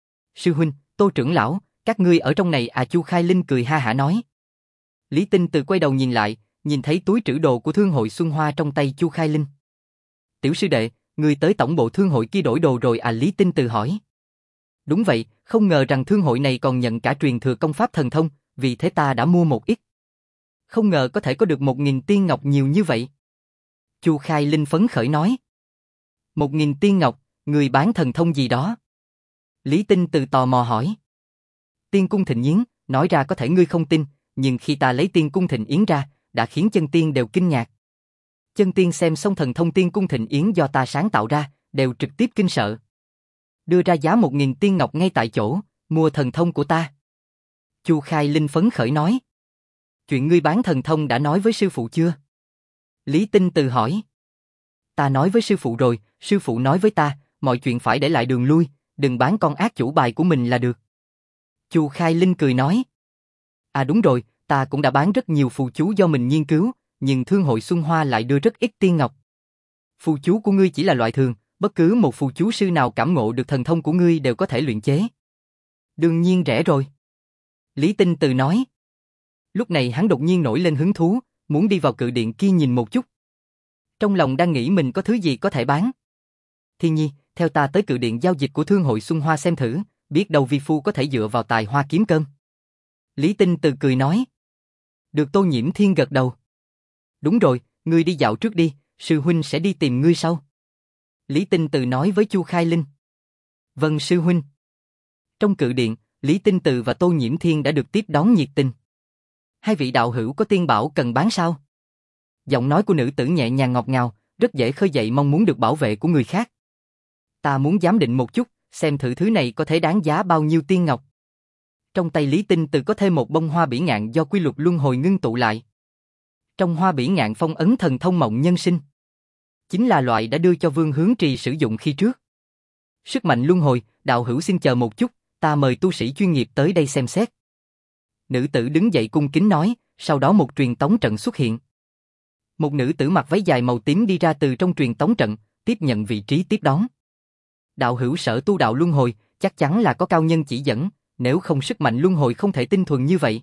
Sư huynh, Tô trưởng lão, các ngươi ở trong này à? Chu Khai Linh cười ha hả nói. Lý Tinh Từ quay đầu nhìn lại, nhìn thấy túi trữ đồ của Thương hội Xuân Hoa trong tay Chu Khai Linh. Tiểu sư đệ, ngươi tới tổng bộ thương hội kia đổi đồ rồi à? Lý Tinh Từ hỏi. Đúng vậy, không ngờ rằng thương hội này còn nhận cả truyền thừa công pháp thần thông, vì thế ta đã mua một ít. Không ngờ có thể có được một nghìn tiên ngọc nhiều như vậy. Chu Khai Linh phấn khởi nói. Một nghìn tiên ngọc, người bán thần thông gì đó? Lý Tinh Từ tò mò hỏi. Tiên cung thịnh yến, nói ra có thể ngươi không tin, nhưng khi ta lấy tiên cung thịnh yến ra, đã khiến chân tiên đều kinh ngạc. Chân tiên xem xong thần thông tiên cung thịnh yến do ta sáng tạo ra, đều trực tiếp kinh sợ. Đưa ra giá một nghìn tiên ngọc ngay tại chỗ, mua thần thông của ta. Chu Khai Linh phấn khởi nói. Chuyện ngươi bán thần thông đã nói với sư phụ chưa? Lý Tinh Từ hỏi. Ta nói với sư phụ rồi, sư phụ nói với ta, mọi chuyện phải để lại đường lui, đừng bán con ác chủ bài của mình là được. Chu Khai Linh cười nói. À đúng rồi, ta cũng đã bán rất nhiều phù chú do mình nghiên cứu, nhưng Thương hội Xuân Hoa lại đưa rất ít tiên ngọc. Phù chú của ngươi chỉ là loại thường, bất cứ một phù chú sư nào cảm ngộ được thần thông của ngươi đều có thể luyện chế. Đương nhiên rẻ rồi. Lý Tinh Từ nói. Lúc này hắn đột nhiên nổi lên hứng thú, muốn đi vào cự điện kia nhìn một chút. Trong lòng đang nghĩ mình có thứ gì có thể bán. Thiên Nhi, theo ta tới cự điện giao dịch của Thương hội Xuân Hoa xem thử, biết đâu vi phu có thể dựa vào tài hoa kiếm cơm. Lý Tinh Từ cười nói. Được. Tô Nhiễm Thiên gật đầu. Đúng rồi, ngươi đi dạo trước đi, sư huynh sẽ đi tìm ngươi sau. Lý Tinh Từ nói với Chu Khai Linh. Vâng sư huynh. Trong cự điện, Lý Tinh Từ và Tô Nhiễm Thiên đã được tiếp đón nhiệt tình. Hai vị đạo hữu có tiên bảo cần bán sao? Giọng nói của nữ tử nhẹ nhàng ngọt ngào, rất dễ khơi dậy mong muốn được bảo vệ của người khác. Ta muốn giám định một chút, xem thử thứ này có thể đáng giá bao nhiêu tiên ngọc. Trong tay Lý Tinh Từ có thêm một bông hoa bỉ ngạn do quy luật luân hồi ngưng tụ lại. Trong hoa bỉ ngạn phong ấn thần thông mộng nhân sinh. Chính là loại đã đưa cho Vương Hướng Trì sử dụng khi trước. Sức mạnh luân hồi, đạo hữu xin chờ một chút, ta mời tu sĩ chuyên nghiệp tới đây xem xét. Nữ tử đứng dậy cung kính nói, sau đó một truyền tống trận xuất hiện. Một nữ tử mặc váy dài màu tím đi ra từ trong truyền tống trận, tiếp nhận vị trí tiếp đón. Đạo hữu sở tu đạo luân hồi, chắc chắn là có cao nhân chỉ dẫn, nếu không sức mạnh luân hồi không thể tinh thuần như vậy.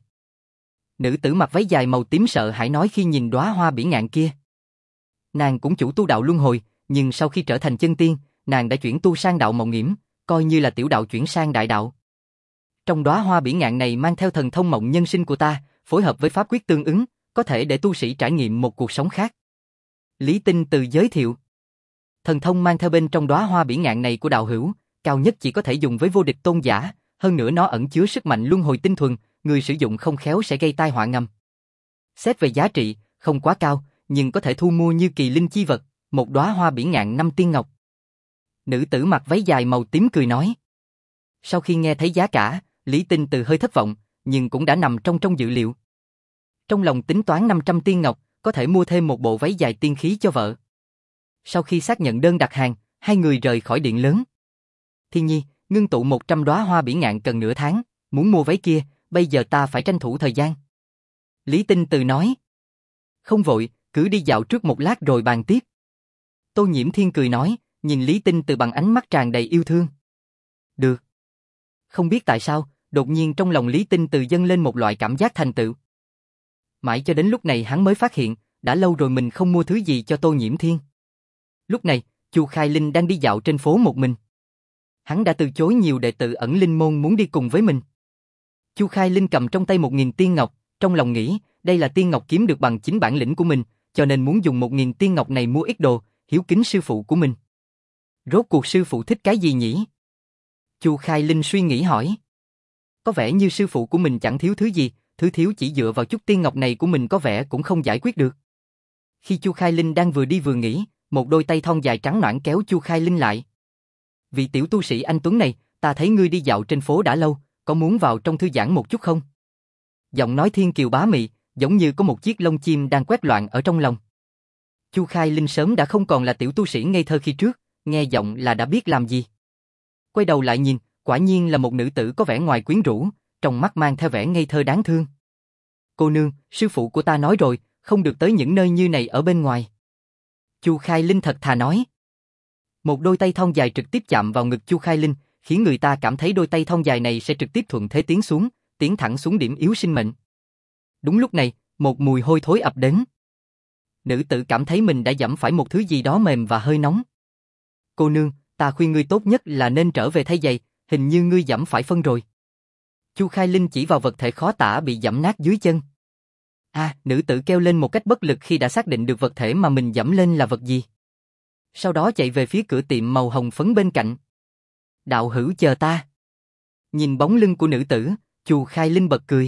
Nữ tử mặc váy dài màu tím sợ hãi nói khi nhìn đóa hoa bỉ ngạn kia. Nàng cũng chủ tu đạo luân hồi, nhưng sau khi trở thành chân tiên, nàng đã chuyển tu sang đạo mộng nghiễm, coi như là tiểu đạo chuyển sang đại đạo. Trong đóa hoa bỉ ngạn này mang theo thần thông mộng nhân sinh của ta, phối hợp với pháp quyết tương ứng, có thể để tu sĩ trải nghiệm một cuộc sống khác. Lý Tinh Từ giới thiệu. Thần thông mang theo bên trong đóa hoa bỉ ngạn này của đạo hữu, cao nhất chỉ có thể dùng với vô địch tôn giả, hơn nữa nó ẩn chứa sức mạnh luân hồi tinh thuần, người sử dụng không khéo sẽ gây tai họa ngầm. Xét về giá trị, không quá cao, nhưng có thể thu mua như kỳ linh chi vật, một đóa hoa bỉ ngạn năm tiên ngọc. Nữ tử mặc váy dài màu tím cười nói. Sau khi nghe thấy giá cả, Lý Tinh Từ hơi thất vọng, nhưng cũng đã nằm trong trong dự liệu. Trong lòng tính toán năm trăm tiên ngọc, có thể mua thêm một bộ váy dài tiên khí cho vợ. Sau khi xác nhận đơn đặt hàng, hai người rời khỏi điện lớn. Thiên Nhi, ngưng tụ một trăm đóa hoa bỉ ngạn cần nửa tháng, muốn mua váy kia, bây giờ ta phải tranh thủ thời gian. Lý Tinh Từ nói. Không vội, cứ đi dạo trước một lát rồi bàn tiếp. Tô Nhiễm Thiên cười nói, nhìn Lý Tinh Từ bằng ánh mắt tràn đầy yêu thương. Được. Không biết tại sao, đột nhiên trong lòng Lý Tinh Từ dâng lên một loại cảm giác thành tựu. Mãi cho đến lúc này hắn mới phát hiện, đã lâu rồi mình không mua thứ gì cho Tô Nhiễm Thiên. Lúc này, Chu Khai Linh đang đi dạo trên phố một mình. Hắn đã từ chối nhiều đệ tử ẩn linh môn muốn đi cùng với mình. Chu Khai Linh cầm trong tay một nghìn tiên ngọc, trong lòng nghĩ, đây là tiên ngọc kiếm được bằng chính bản lĩnh của mình, cho nên muốn dùng một nghìn tiên ngọc này mua ít đồ, hiếu kính sư phụ của mình. Rốt cuộc sư phụ thích cái gì nhỉ? Chu Khai Linh suy nghĩ hỏi. Có vẻ như sư phụ của mình chẳng thiếu thứ gì, thứ thiếu chỉ dựa vào chút tiên ngọc này của mình có vẻ cũng không giải quyết được. Khi Chu Khai Linh đang vừa đi vừa nghĩ, một đôi tay thon dài trắng nõn kéo Chu Khai Linh lại. Vị tiểu tu sĩ anh tuấn này, ta thấy ngươi đi dạo trên phố đã lâu, có muốn vào trong thư giãn một chút không? Giọng nói thiên kiều bá mị, giống như có một chiếc lông chim đang quét loạn ở trong lòng. Chu Khai Linh sớm đã không còn là tiểu tu sĩ ngây thơ khi trước, nghe giọng là đã biết làm gì. Quay đầu lại nhìn, quả nhiên là một nữ tử có vẻ ngoài quyến rũ, trong mắt mang theo vẻ ngây thơ đáng thương. Cô nương, sư phụ của ta nói rồi, không được tới những nơi như này ở bên ngoài. Chu Khai Linh thật thà nói. Một đôi tay thon dài trực tiếp chạm vào ngực Chu Khai Linh, khiến người ta cảm thấy đôi tay thon dài này sẽ trực tiếp thuận thế tiến xuống, tiến thẳng xuống điểm yếu sinh mệnh. Đúng lúc này, một mùi hôi thối ập đến. Nữ tử cảm thấy mình đã dẫm phải một thứ gì đó mềm và hơi nóng. Cô nương, ta khuyên ngươi tốt nhất là nên trở về thay giày, hình như ngươi dẫm phải phân rồi. Chu Khai Linh chỉ vào vật thể khó tả bị dẫm nát dưới chân. À, nữ tử kêu lên một cách bất lực khi đã xác định được vật thể mà mình dẫm lên là vật gì. Sau đó chạy về phía cửa tiệm màu hồng phấn bên cạnh. Đạo hữu chờ ta. Nhìn bóng lưng của nữ tử, Chu Khai Linh bật cười.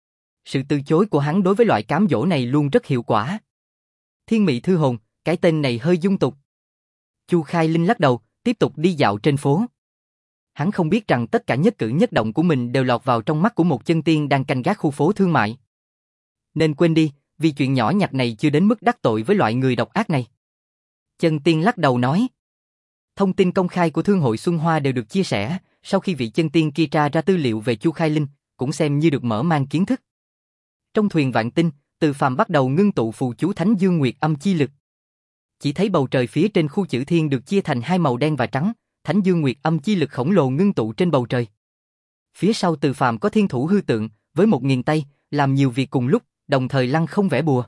Sự từ chối của hắn đối với loại cám dỗ này luôn rất hiệu quả. Thiên Mị Thư Hồn, cái tên này hơi dung tục. Chu Khai Linh lắc đầu, tiếp tục đi dạo trên phố. Hắn không biết rằng tất cả nhất cử nhất động của mình đều lọt vào trong mắt của một chân tiên đang canh gác khu phố thương mại. Nên quên đi, vì chuyện nhỏ nhặt này chưa đến mức đắc tội với loại người độc ác này. Chân tiên lắc đầu nói. Thông tin công khai của Thương hội Xuân Hoa đều được chia sẻ, sau khi vị chân tiên kia tra ra tư liệu về Chu Khai Linh, cũng xem như được mở mang kiến thức. Trong thuyền vạn tinh, Từ Phàm bắt đầu ngưng tụ phù chú Thánh Dương Nguyệt Âm chi lực. Chỉ thấy bầu trời phía trên khu chữ thiên được chia thành hai màu đen và trắng, Thánh Dương Nguyệt Âm chi lực khổng lồ ngưng tụ trên bầu trời. Phía sau Từ Phàm có thiên thủ hư tượng, với một nghìn tay, làm nhiều việc cùng lúc, đồng thời lăng không vẽ bùa.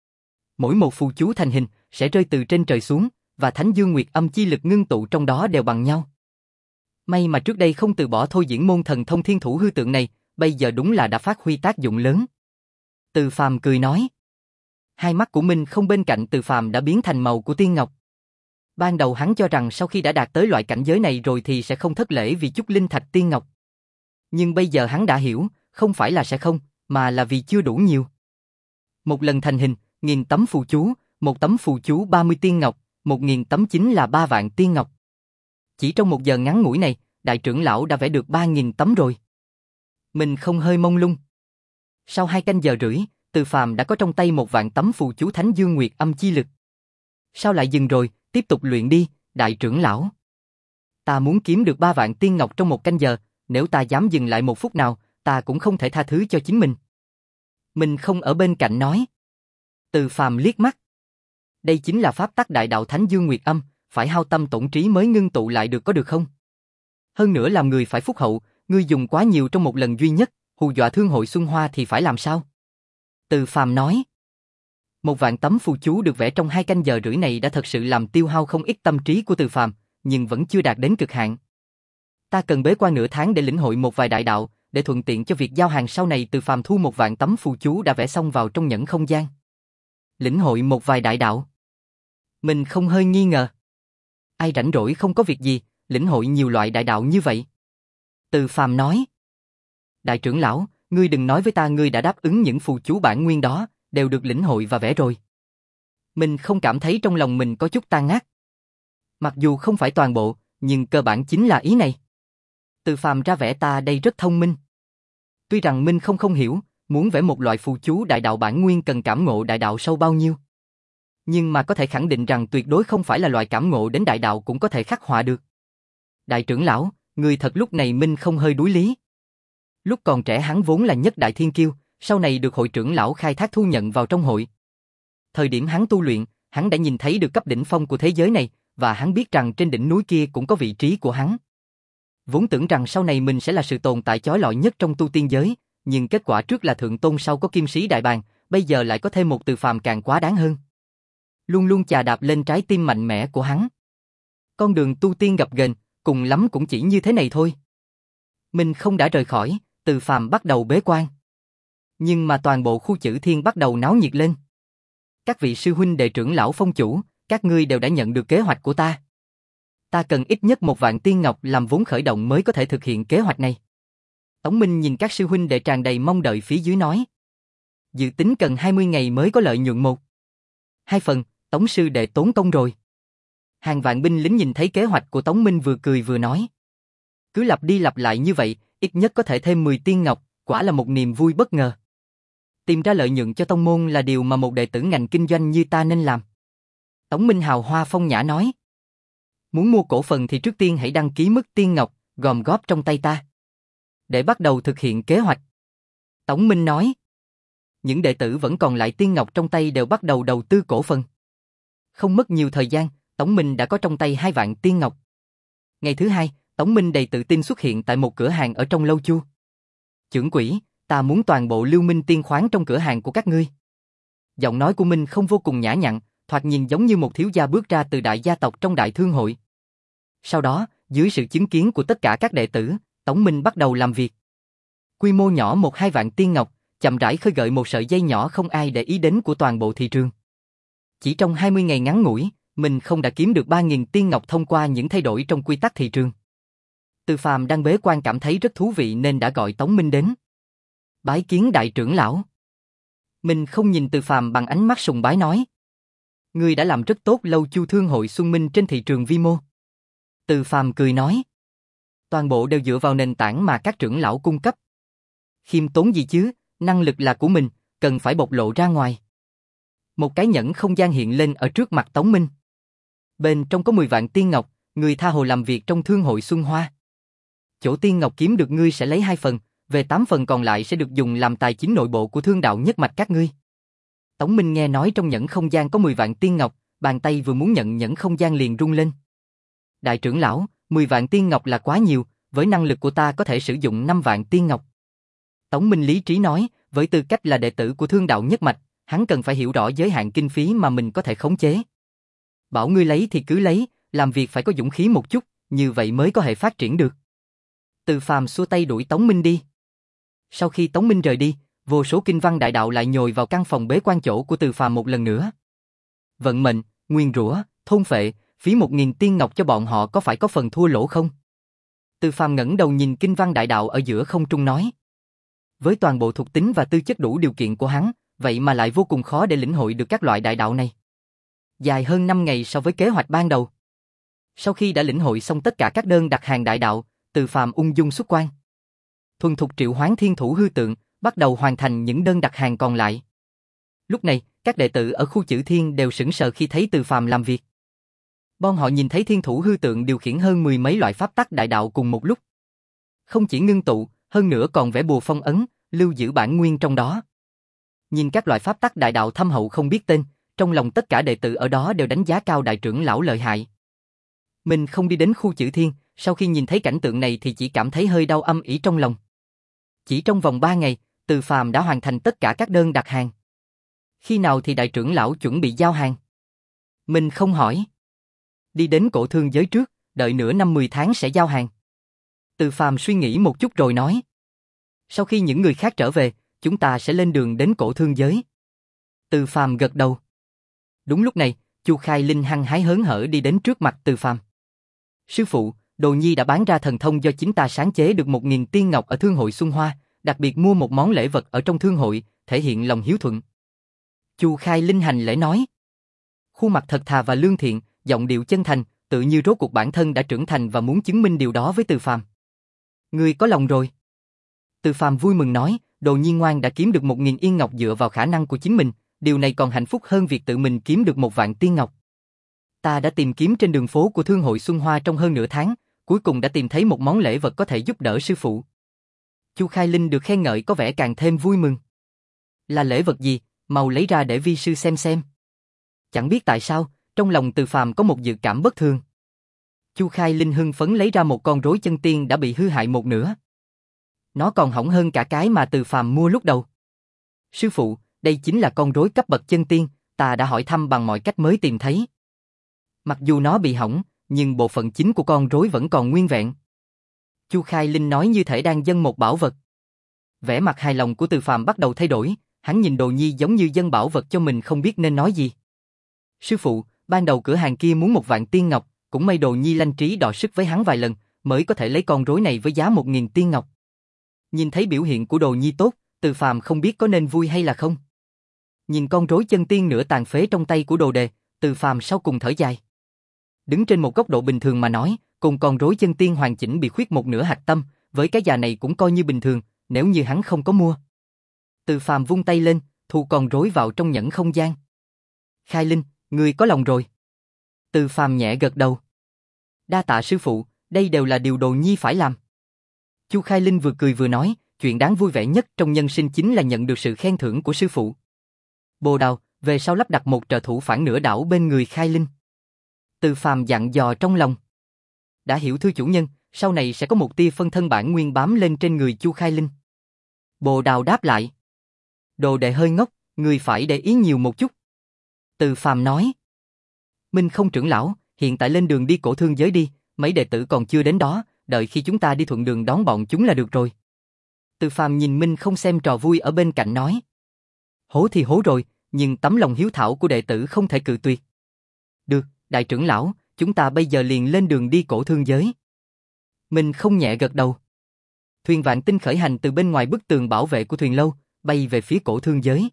Mỗi một phù chú thành hình sẽ rơi từ trên trời xuống, và Thánh Dương Nguyệt Âm chi lực ngưng tụ trong đó đều bằng nhau. May mà trước đây không từ bỏ thôi diễn môn thần thông thiên thủ hư tượng này, bây giờ đúng là đã phát huy tác dụng lớn. Từ Phàm cười nói. Hai mắt của Minh không bên cạnh Từ Phàm đã biến thành màu của tiên ngọc. Ban đầu hắn cho rằng sau khi đã đạt tới loại cảnh giới này rồi thì sẽ không thất lễ vì chút linh thạch tiên ngọc. Nhưng bây giờ hắn đã hiểu, không phải là sẽ không, mà là vì chưa đủ nhiều. Một lần thành hình, nghìn tấm phù chú, một tấm phù chú ba mươi tiên ngọc, một nghìn tấm chính là ba vạn tiên ngọc. Chỉ trong một giờ ngắn ngủi này, đại trưởng lão đã vẽ được ba nghìn tấm rồi. Mình không hơi mông lung. Sau hai canh giờ rưỡi, Từ Phàm đã có trong tay một vạn tấm phù chú Thánh Dương Nguyệt Âm chi lực. Sao lại dừng rồi, tiếp tục luyện đi, đại trưởng lão. Ta muốn kiếm được ba vạn tiên ngọc trong một canh giờ, nếu ta dám dừng lại một phút nào, ta cũng không thể tha thứ cho chính mình. Mình không ở bên cạnh nói. Từ Phàm liếc mắt. Đây chính là pháp tắc đại đạo Thánh Dương Nguyệt Âm, phải hao tâm tổn trí mới ngưng tụ lại được có được không? Hơn nữa làm người phải phúc hậu, ngươi dùng quá nhiều trong một lần duy nhất, hù dọa Thương hội Xuân Hoa thì phải làm sao? Từ Phàm nói. Một vạn tấm phù chú được vẽ trong hai canh giờ rưỡi này đã thật sự làm tiêu hao không ít tâm trí của Từ Phàm, nhưng vẫn chưa đạt đến cực hạn. Ta cần bế quan nửa tháng để lĩnh hội một vài đại đạo, để thuận tiện cho việc giao hàng sau này. Từ Phàm thu một vạn tấm phù chú đã vẽ xong vào trong nhẫn không gian. Lĩnh hội một vài đại đạo. Mình không hơi nghi ngờ. Ai rảnh rỗi không có việc gì, lĩnh hội nhiều loại đại đạo như vậy? Từ Phàm nói. Đại trưởng lão, ngươi đừng nói với ta ngươi đã đáp ứng những phù chú bản nguyên đó, đều được lĩnh hội và vẽ rồi. Mình không cảm thấy trong lòng mình có chút tan nát. Mặc dù không phải toàn bộ, nhưng cơ bản chính là ý này. Từ Phàm ra vẻ ta đây rất thông minh. Tuy rằng Minh không không hiểu, muốn vẽ một loại phù chú đại đạo bản nguyên cần cảm ngộ đại đạo sâu bao nhiêu. Nhưng mà có thể khẳng định rằng tuyệt đối không phải là loại cảm ngộ đến đại đạo cũng có thể khắc họa được. Đại trưởng lão, người thật lúc này Minh không hơi đuối lý. Lúc còn trẻ hắn vốn là nhất đại thiên kiêu, sau này được hội trưởng lão khai thác thu nhận vào trong hội. Thời điểm hắn tu luyện, hắn đã nhìn thấy được cấp đỉnh phong của thế giới này, và hắn biết rằng trên đỉnh núi kia cũng có vị trí của hắn. Vốn tưởng rằng sau này mình sẽ là sự tồn tại chói lọi nhất trong tu tiên giới, nhưng kết quả trước là thượng tôn sau có kim sĩ đại bàng, bây giờ lại có thêm một Từ Phàm càng quá đáng hơn. Luôn luôn chà đạp lên trái tim mạnh mẽ của hắn. Con đường tu tiên gập ghềnh, cùng lắm cũng chỉ như thế này thôi. Mình không đã rời khỏi, Từ Phàm bắt đầu bế quan. Nhưng mà toàn bộ khu chữ thiên bắt đầu náo nhiệt lên. Các vị sư huynh đệ trưởng lão phong chủ, các ngươi đều đã nhận được kế hoạch của ta. Ta cần ít nhất một vạn tiên ngọc làm vốn khởi động mới có thể thực hiện kế hoạch này. Tống Minh nhìn các sư huynh đệ tràn đầy mong đợi phía dưới nói. Dự tính cần hai mươi ngày mới có lợi nhuận một. Hai phần, Tống sư đệ tốn công rồi. Hàng vạn binh lính nhìn thấy kế hoạch của Tống Minh vừa cười vừa nói. Cứ lặp đi lặp lại như vậy, ít nhất có thể thêm mười tiên ngọc, quả là một niềm vui bất ngờ. Tìm ra lợi nhuận cho tông môn là điều mà một đệ tử ngành kinh doanh như ta nên làm. Tống Minh hào hoa phong nhã nói. Muốn mua cổ phần thì trước tiên hãy đăng ký mức tiên ngọc, gom góp trong tay ta. Để bắt đầu thực hiện kế hoạch. Tống Minh nói. Những đệ tử vẫn còn lại tiên ngọc trong tay đều bắt đầu đầu tư cổ phần. Không mất nhiều thời gian, Tống Minh đã có trong tay hai vạn tiên ngọc. Ngày thứ hai, Tống Minh đầy tự tin xuất hiện tại một cửa hàng ở trong lâu Chu. Chưởng quỹ, ta muốn toàn bộ lưu minh tiên khoáng trong cửa hàng của các ngươi. Giọng nói của Minh không vô cùng nhã nhặn, thoạt nhìn giống như một thiếu gia bước ra từ đại gia tộc trong đại thương hội. Sau đó, dưới sự chứng kiến của tất cả các đệ tử, Tống Minh bắt đầu làm việc. Quy mô nhỏ một hai vạn tiên ngọc, chậm rãi khơi gợi một sợi dây nhỏ không ai để ý đến của toàn bộ thị trường. Chỉ trong hai mươi ngày ngắn ngủi, mình không đã kiếm được ba nghìn tiên ngọc thông qua những thay đổi trong quy tắc thị trường. Từ Phàm đang bế quan cảm thấy rất thú vị nên đã gọi Tống Minh đến. Bái kiến đại trưởng lão. Mình không nhìn Từ Phàm bằng ánh mắt sùng bái nói. Ngươi đã làm rất tốt lâu Chu thương hội Xuân Minh trên thị trường vi mô. Từ Phàm cười nói. Toàn bộ đều dựa vào nền tảng mà các trưởng lão cung cấp. Khiêm tốn gì chứ, năng lực là của mình, cần phải bộc lộ ra ngoài. Một cái nhẫn không gian hiện lên ở trước mặt Tống Minh. Bên trong có mười vạn tiên ngọc, người tha hồ làm việc trong thương hội Xuân Hoa. Chỗ tiên ngọc kiếm được ngươi sẽ lấy hai phần, về tám phần còn lại sẽ được dùng làm tài chính nội bộ của thương đạo nhất mạch các ngươi. Tống Minh nghe nói trong nhẫn không gian có mười vạn tiên ngọc, bàn tay vừa muốn nhận nhẫn không gian liền rung lên. Đại trưởng lão, mười vạn tiên ngọc là quá nhiều, với năng lực của ta có thể sử dụng năm vạn tiên ngọc. Tống Minh lý trí nói, với tư cách là đệ tử của thương đạo nhất mạch, hắn cần phải hiểu rõ giới hạn kinh phí mà mình có thể khống chế. Bảo ngươi lấy thì cứ lấy, làm việc phải có dũng khí một chút, như vậy mới có thể phát triển được. Từ Phàm xua tay đuổi Tống Minh đi. Sau khi Tống Minh rời đi, vô số kinh văn đại đạo lại nhồi vào căn phòng bế quan chỗ của Từ Phàm một lần nữa. Vận mệnh, nguyên rủa, thôn phệ, phí một nghìn tiên ngọc cho bọn họ có phải có phần thua lỗ không? Từ Phàm ngẩng đầu nhìn kinh văn đại đạo ở giữa không trung nói. Với toàn bộ thuộc tính và tư chất đủ điều kiện của hắn, vậy mà lại vô cùng khó để lĩnh hội được các loại đại đạo này. Dài hơn năm ngày so với kế hoạch ban đầu. Sau khi đã lĩnh hội xong tất cả các đơn đặt hàng đại đạo, Từ Phàm ung dung xuất quan. Thuần thục triệu hoán thiên thủ hư tượng, bắt đầu hoàn thành những đơn đặt hàng còn lại. Lúc này, các đệ tử ở khu Chữ Thiên đều sững sờ khi thấy Từ Phàm làm việc. Bọn họ nhìn thấy thiên thủ hư tượng điều khiển hơn mười mấy loại pháp tắc đại đạo cùng một lúc. Không chỉ ngưng tụ, hơn nữa còn vẽ bùa phong ấn, lưu giữ bản nguyên trong đó. Nhìn các loại pháp tắc đại đạo thâm hậu không biết tên, trong lòng tất cả đệ tử ở đó đều đánh giá cao đại trưởng lão lợi hại. Mình không đi đến khu Chữ Thiên, sau khi nhìn thấy cảnh tượng này thì chỉ cảm thấy hơi đau âm ỉ trong lòng. Chỉ trong vòng ba ngày, Từ Phàm đã hoàn thành tất cả các đơn đặt hàng. Khi nào thì đại trưởng lão chuẩn bị giao hàng? Mình không hỏi. Đi đến cổ thương giới trước, đợi nửa năm mười tháng sẽ giao hàng. Từ Phàm suy nghĩ một chút rồi nói. Sau khi những người khác trở về, chúng ta sẽ lên đường đến cổ thương giới. Từ Phàm gật đầu. Đúng lúc này, Chu Khai Linh hăng hái hớn hở đi đến trước mặt Từ Phàm. Sư phụ, Đồ Nhi đã bán ra thần thông do chính ta sáng chế được một nghìn tiên ngọc ở thương hội Xuân Hoa, đặc biệt mua một món lễ vật ở trong thương hội, thể hiện lòng hiếu thuận. Chu Khai Linh hành lễ nói. Khuôn mặt thật thà và lương thiện, giọng điệu chân thành, tự như rốt cuộc bản thân đã trưởng thành và muốn chứng minh điều đó với Từ Phàm. Ngươi có lòng rồi. Từ Phàm vui mừng nói, Đồ Nhi ngoan đã kiếm được một nghìn yên ngọc dựa vào khả năng của chính mình, điều này còn hạnh phúc hơn việc tự mình kiếm được một vạn tiên ngọc. Ta đã tìm kiếm trên đường phố của thương hội Xuân Hoa trong hơn nửa tháng, cuối cùng đã tìm thấy một món lễ vật có thể giúp đỡ sư phụ. Chu Khai Linh được khen ngợi có vẻ càng thêm vui mừng. Là lễ vật gì, mau lấy ra để vi sư xem xem. Chẳng biết tại sao, trong lòng Từ Phàm có một dự cảm bất thường. Chu Khai Linh hưng phấn lấy ra một con rối chân tiên đã bị hư hại một nửa. Nó còn hỏng hơn cả cái mà Từ Phàm mua lúc đầu. Sư phụ, đây chính là con rối cấp bậc chân tiên, ta đã hỏi thăm bằng mọi cách mới tìm thấy. Mặc dù nó bị hỏng, nhưng bộ phận chính của con rối vẫn còn nguyên vẹn. Chu Khai Linh nói như thể đang dâng một bảo vật. Vẻ mặt hài lòng của Từ Phàm bắt đầu thay đổi, hắn nhìn Đồ Nhi giống như dâng bảo vật cho mình không biết nên nói gì. Sư phụ, ban đầu cửa hàng kia muốn một vạn tiên ngọc, cũng may Đồ Nhi lanh trí đọ sức với hắn vài lần, mới có thể lấy con rối này với giá một nghìn tiên ngọc. Nhìn thấy biểu hiện của Đồ Nhi tốt, Từ Phàm không biết có nên vui hay là không. Nhìn con rối chân tiên nửa tàn phế trong tay của Đồ Đề, Từ Phàm sau cùng thở dài. Đứng trên một góc độ bình thường mà nói, cùng con rối chân tiên hoàn chỉnh bị khuyết một nửa hạch tâm, với cái giá này cũng coi như bình thường, nếu như hắn không có mua. Từ Phàm vung tay lên, thu con rối vào trong nhẫn không gian. Khai Linh, ngươi có lòng rồi. Từ Phàm nhẹ gật đầu. Đa tạ sư phụ, đây đều là điều Đồ Nhi phải làm. Chu Khai Linh vừa cười vừa nói, chuyện đáng vui vẻ nhất trong nhân sinh chính là nhận được sự khen thưởng của sư phụ. Bồ Đào, về sau lắp đặt một trợ thủ phản nửa đảo bên người Khai Linh. Từ Phàm dặn dò trong lòng. Đã hiểu thưa chủ nhân, sau này sẽ có một tia phân thân bản nguyên bám lên trên người Chu Khai Linh. Bồ Đào đáp lại. Đồ đệ hơi ngốc, người phải để ý nhiều một chút. Từ Phàm nói. Minh Không trưởng lão, hiện tại lên đường đi cổ thương giới đi, mấy đệ tử còn chưa đến đó, đợi khi chúng ta đi thuận đường đón bọn chúng là được rồi. Từ Phàm nhìn Minh Không xem trò vui ở bên cạnh nói. Hố thì hố rồi, nhưng tấm lòng hiếu thảo của đệ tử không thể cự tuyệt. Được, đại trưởng lão, chúng ta bây giờ liền lên đường đi cổ thương giới. Minh Không nhẹ gật đầu. Thuyền Vạn Tinh khởi hành từ bên ngoài bức tường bảo vệ của thuyền lâu, bay về phía cổ thương giới.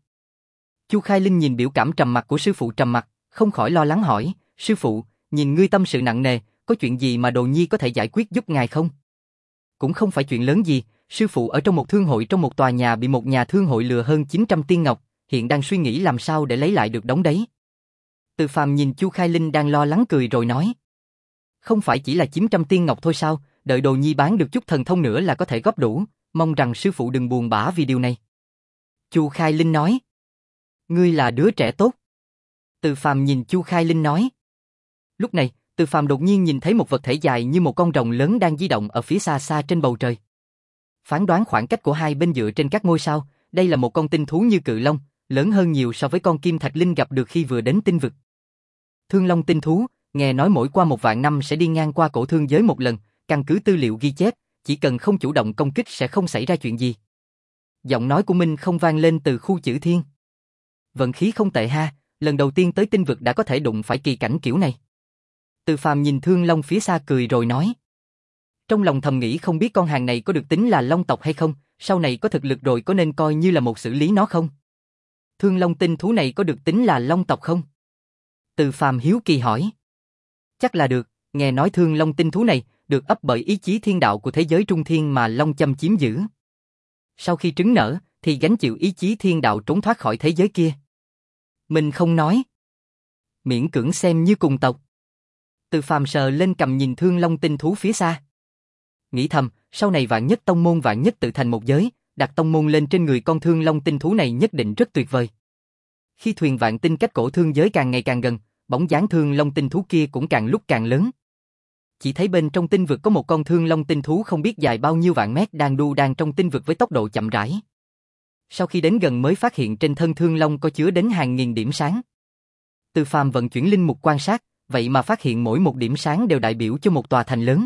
Chu Khai Linh nhìn biểu cảm trầm mặc của sư phụ trầm mặc, không khỏi lo lắng hỏi, sư phụ, nhìn ngươi tâm sự nặng nề, có chuyện gì mà Đồ Nhi có thể giải quyết giúp ngài không? Cũng không phải chuyện lớn gì, sư phụ ở trong một thương hội trong một tòa nhà bị một nhà thương hội lừa hơn chín trăm tiên ngọc, hiện đang suy nghĩ làm sao để lấy lại được đống đấy. Từ Phàm nhìn Chu Khai Linh đang lo lắng cười rồi nói. Không phải chỉ là chín trăm tiên ngọc thôi sao, đợi Đồ Nhi bán được chút thần thông nữa là có thể góp đủ, mong rằng sư phụ đừng buồn bã vì điều này. Chu Khai Linh nói. Ngươi là đứa trẻ tốt. Từ Phàm nhìn Chu Khai Linh nói. Lúc này, Từ Phàm đột nhiên nhìn thấy một vật thể dài như một con rồng lớn đang di động ở phía xa xa trên bầu trời. Phán đoán khoảng cách của hai bên dựa trên các ngôi sao, đây là một con tinh thú như cự long, lớn hơn nhiều so với con kim thạch linh gặp được khi vừa đến tinh vực. Thương Long tinh thú, nghe nói mỗi qua một vạn năm sẽ đi ngang qua cổ thương giới một lần, căn cứ tư liệu ghi chép, chỉ cần không chủ động công kích sẽ không xảy ra chuyện gì. Giọng nói của Minh Không vang lên từ khu chữ thiên. Vận khí không tệ ha, lần đầu tiên tới tinh vực đã có thể đụng phải kỳ cảnh kiểu này. Từ Phàm nhìn Thương Long phía xa cười rồi nói. Trong lòng thầm nghĩ không biết con hàng này có được tính là long tộc hay không, sau này có thực lực rồi có nên coi như là một xử lý nó không? Thương Long tinh thú này có được tính là long tộc không? Từ Phàm hiếu kỳ hỏi. Chắc là được, nghe nói Thương Long tinh thú này được ấp bởi ý chí thiên đạo của thế giới trung thiên mà Long Châm chiếm giữ. Sau khi trứng nở, thì gánh chịu ý chí thiên đạo trốn thoát khỏi thế giới kia. Mình không nói. Miễn cưỡng xem như cùng tộc. Từ Phàm sờ lên cầm nhìn Thương Long tinh thú phía xa. Nghĩ thầm, sau này Vạn Nhất tông môn Vạn Nhất tự thành một giới, đặt tông môn lên trên người con Thương Long tinh thú này nhất định rất tuyệt vời. Khi thuyền Vạn Tinh cách cổ thương giới càng ngày càng gần, bóng dáng Thương Long tinh thú kia cũng càng lúc càng lớn. Chỉ thấy bên trong tinh vực có một con Thương Long tinh thú không biết dài bao nhiêu vạn mét đang đu đang trong tinh vực với tốc độ chậm rãi. Sau khi đến gần mới phát hiện trên thân Thương Long có chứa đến hàng nghìn điểm sáng. Từ Phàm vận chuyển linh mục quan sát, vậy mà phát hiện mỗi một điểm sáng đều đại biểu cho một tòa thành lớn.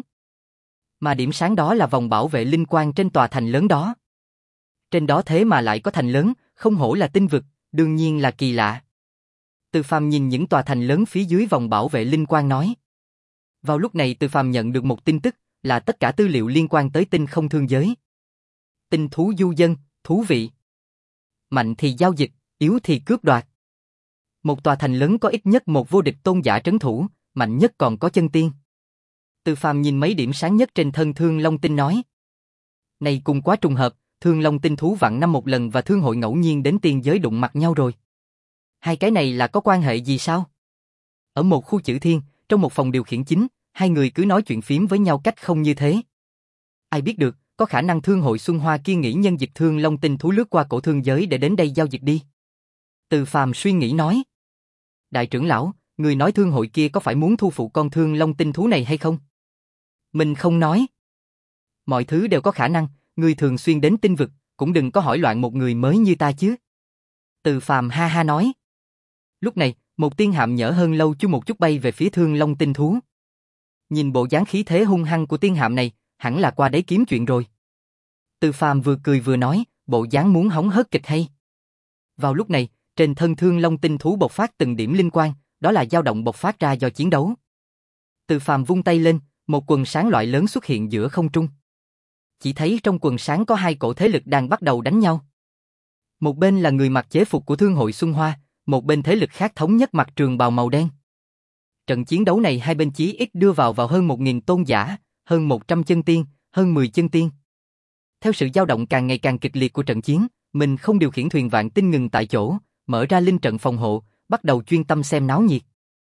Mà điểm sáng đó là vòng bảo vệ linh quang trên tòa thành lớn đó. Trên đó thế mà lại có thành lớn, không hổ là tinh vực, đương nhiên là kỳ lạ. Từ Phàm nhìn những tòa thành lớn phía dưới vòng bảo vệ linh quang nói. Vào lúc này Từ Phàm nhận được một tin tức, là tất cả tư liệu liên quan tới tinh không thương giới. Tinh thú du dân, thú vị. Mạnh thì giao dịch, yếu thì cướp đoạt. Một tòa thành lớn có ít nhất một vô địch tôn giả trấn thủ, mạnh nhất còn có chân tiên. Từ Phàm nhìn mấy điểm sáng nhất trên thân Thương Long tinh nói. Này cùng quá trùng hợp, Thương Long tinh thú vạn năm một lần và thương hội ngẫu nhiên đến tiên giới đụng mặt nhau rồi. Hai cái này là có quan hệ gì sao? Ở một khu chữ thiên, trong một phòng điều khiển chính, hai người cứ nói chuyện phím với nhau cách không như thế. Ai biết được, có khả năng thương hội Xuân Hoa kia nghĩ nhân dịp Thương Long tinh thú lướt qua cổ thương giới để đến đây giao dịch đi. Từ Phàm suy nghĩ nói. Đại trưởng lão, người nói thương hội kia có phải muốn thu phụ con Thương Long tinh thú này hay không? Mình không nói. Mọi thứ đều có khả năng, người thường xuyên đến tinh vực, cũng đừng có hỏi loạn một người mới như ta chứ. Từ Phàm ha ha nói. Lúc này, một tiên hạm nhỡ hơn lâu chu một chút bay về phía Thương Long tinh thú. Nhìn bộ dáng khí thế hung hăng của tiên hạm này, hẳn là qua đấy kiếm chuyện rồi. Từ Phàm vừa cười vừa nói, bộ dáng muốn hóng hớt kịch hay. Vào lúc này, trên thân Thương Long tinh thú bộc phát từng điểm linh quang, đó là dao động bộc phát ra do chiến đấu. Từ Phàm vung tay lên, một quần sáng loại lớn xuất hiện giữa không trung. Chỉ thấy trong quần sáng có hai cổ thế lực đang bắt đầu đánh nhau. Một bên là người mặc chế phục của Thương hội Xuân Hoa, một bên thế lực khác thống nhất mặc trường bào màu đen. Trận chiến đấu này hai bên chí ít đưa vào vào hơn một nghìn tôn giả, hơn một trăm chân tiên, hơn mười chân tiên. Theo sự dao động càng ngày càng kịch liệt của trận chiến, mình không điều khiển thuyền Vạn Tinh ngừng tại chỗ, mở ra linh trận phòng hộ, bắt đầu chuyên tâm xem náo nhiệt.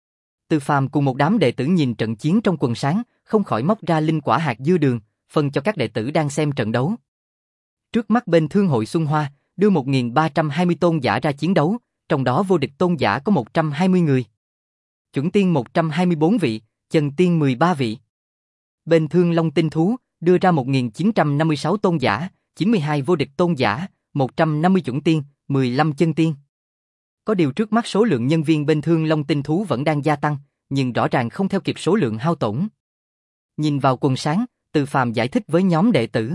Từ Phàm cùng một đám đệ tử nhìn trận chiến trong quần sáng, không khỏi móc ra linh quả hạt dưa đường, phân cho các đệ tử đang xem trận đấu. Trước mắt bên Thương hội Xuân Hoa, đưa một nghìn ba trăm hai mươi tôn giả ra chiến đấu, trong đó vô địch tôn giả có một trăm hai mươi người. Chuẩn tiên một trăm hai mươi tư vị, chân tiên mười ba vị. Bên Thương Long Tinh Thú, đưa ra một nghìn chín trăm năm mươi sáu tôn giả, chín mươi hai vô địch tôn giả, một trăm năm mươi chuẩn tiên, mười lăm chân tiên. Có điều trước mắt số lượng nhân viên bên Thương Long Tinh Thú vẫn đang gia tăng, nhưng rõ ràng không theo kịp số lượng hao tổn. Nhìn vào quần sáng, Từ Phàm giải thích với nhóm đệ tử.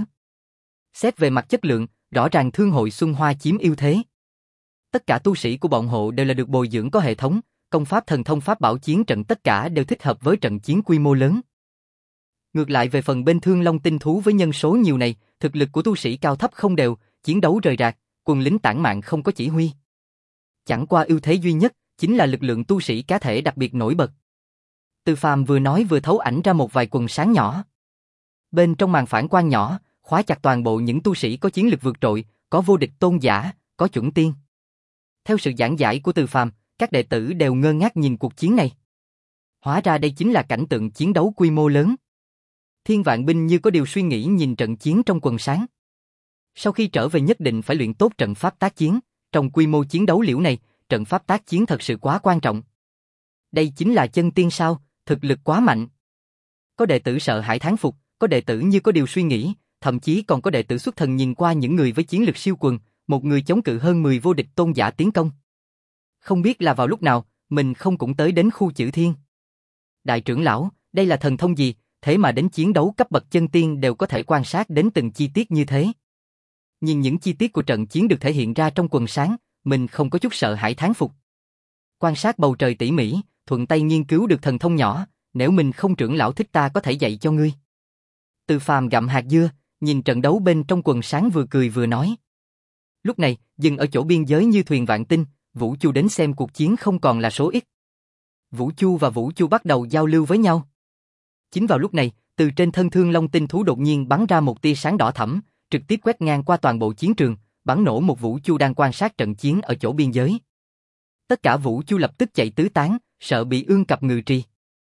Xét về mặt chất lượng, rõ ràng Thương hội Xuân Hoa chiếm ưu thế. Tất cả tu sĩ của bọn họ đều là được bồi dưỡng có hệ thống, công pháp thần thông pháp bảo chiến trận tất cả đều thích hợp với trận chiến quy mô lớn. Ngược lại về phần bên Thương Long Tinh Thú với nhân số nhiều này, thực lực của tu sĩ cao thấp không đều, chiến đấu rời rạc, quân lính tản mạn không có chỉ huy. Chẳng qua ưu thế duy nhất chính là lực lượng tu sĩ cá thể đặc biệt nổi bật. Từ Phàm vừa nói vừa thấu ảnh ra một vài quần sáng nhỏ. Bên trong màn phản quang nhỏ, khóa chặt toàn bộ những tu sĩ có chiến lực vượt trội, có vô địch tôn giả, có chuẩn tiên. Theo sự giảng giải của Từ Phàm, các đệ tử đều ngơ ngác nhìn cuộc chiến này. Hóa ra đây chính là cảnh tượng chiến đấu quy mô lớn. Thiên Vạn Binh như có điều suy nghĩ nhìn trận chiến trong quần sáng. Sau khi trở về nhất định phải luyện tốt trận pháp tác chiến, trong quy mô chiến đấu liễu này, trận pháp tác chiến thật sự quá quan trọng. Đây chính là chân tiên sao, thực lực quá mạnh. Có đệ tử sợ hãi thán phục, có đệ tử như có điều suy nghĩ, thậm chí còn có đệ tử xuất thần nhìn qua những người với chiến lực siêu quần, một người chống cự hơn mười vô địch tôn giả tiến công. Không biết là vào lúc nào, mình không cũng tới đến khu Chữ Thiên. Đại trưởng lão, đây là thần thông gì, thế mà đến chiến đấu cấp bậc chân tiên đều có thể quan sát đến từng chi tiết như thế. Nhìn những chi tiết của trận chiến được thể hiện ra trong quần sáng, mình không có chút sợ hãi thán phục. Quan sát bầu trời tỉ mỉ, thuận tay nghiên cứu được thần thông nhỏ, nếu mình không trưởng lão thích ta có thể dạy cho ngươi. Từ Phàm gặm hạt dưa, nhìn trận đấu bên trong quần sáng vừa cười vừa nói. Lúc này, dừng ở chỗ biên giới như thuyền vạn tinh, Vũ Chu đến xem cuộc chiến không còn là số ít. Vũ Chu và Vũ Chu bắt đầu giao lưu với nhau. Chính vào lúc này, từ trên thân Thương Long Tinh Thú đột nhiên bắn ra một tia sáng đỏ thẫm, trực tiếp quét ngang qua toàn bộ chiến trường, bắn nổ một Vũ Chu đang quan sát trận chiến ở chỗ biên giới. Tất cả Vũ Chu lập tức chạy tứ tán, sợ bị ương cập ngừ trì.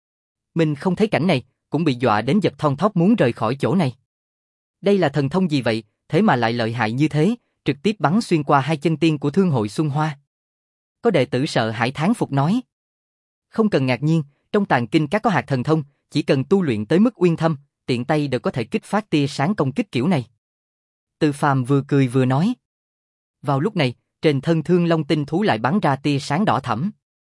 Mình không thấy cảnh này, cũng bị dọa đến giật thon thóp muốn rời khỏi chỗ này. Đây là thần thông gì vậy, thế mà lại lợi hại như thế, trực tiếp bắn xuyên qua hai chân tiên của Thương hội Xuân Hoa. Có đệ tử sợ hãi thán phục nói. Không cần ngạc nhiên, trong tàng kinh các có hạt thần thông, chỉ cần tu luyện tới mức uyên thâm, tiện tay đều có thể kích phát tia sáng công kích kiểu này. Từ Phàm vừa cười vừa nói. Vào lúc này, trên thân Thương Long Tinh Thú lại bắn ra tia sáng đỏ thẫm.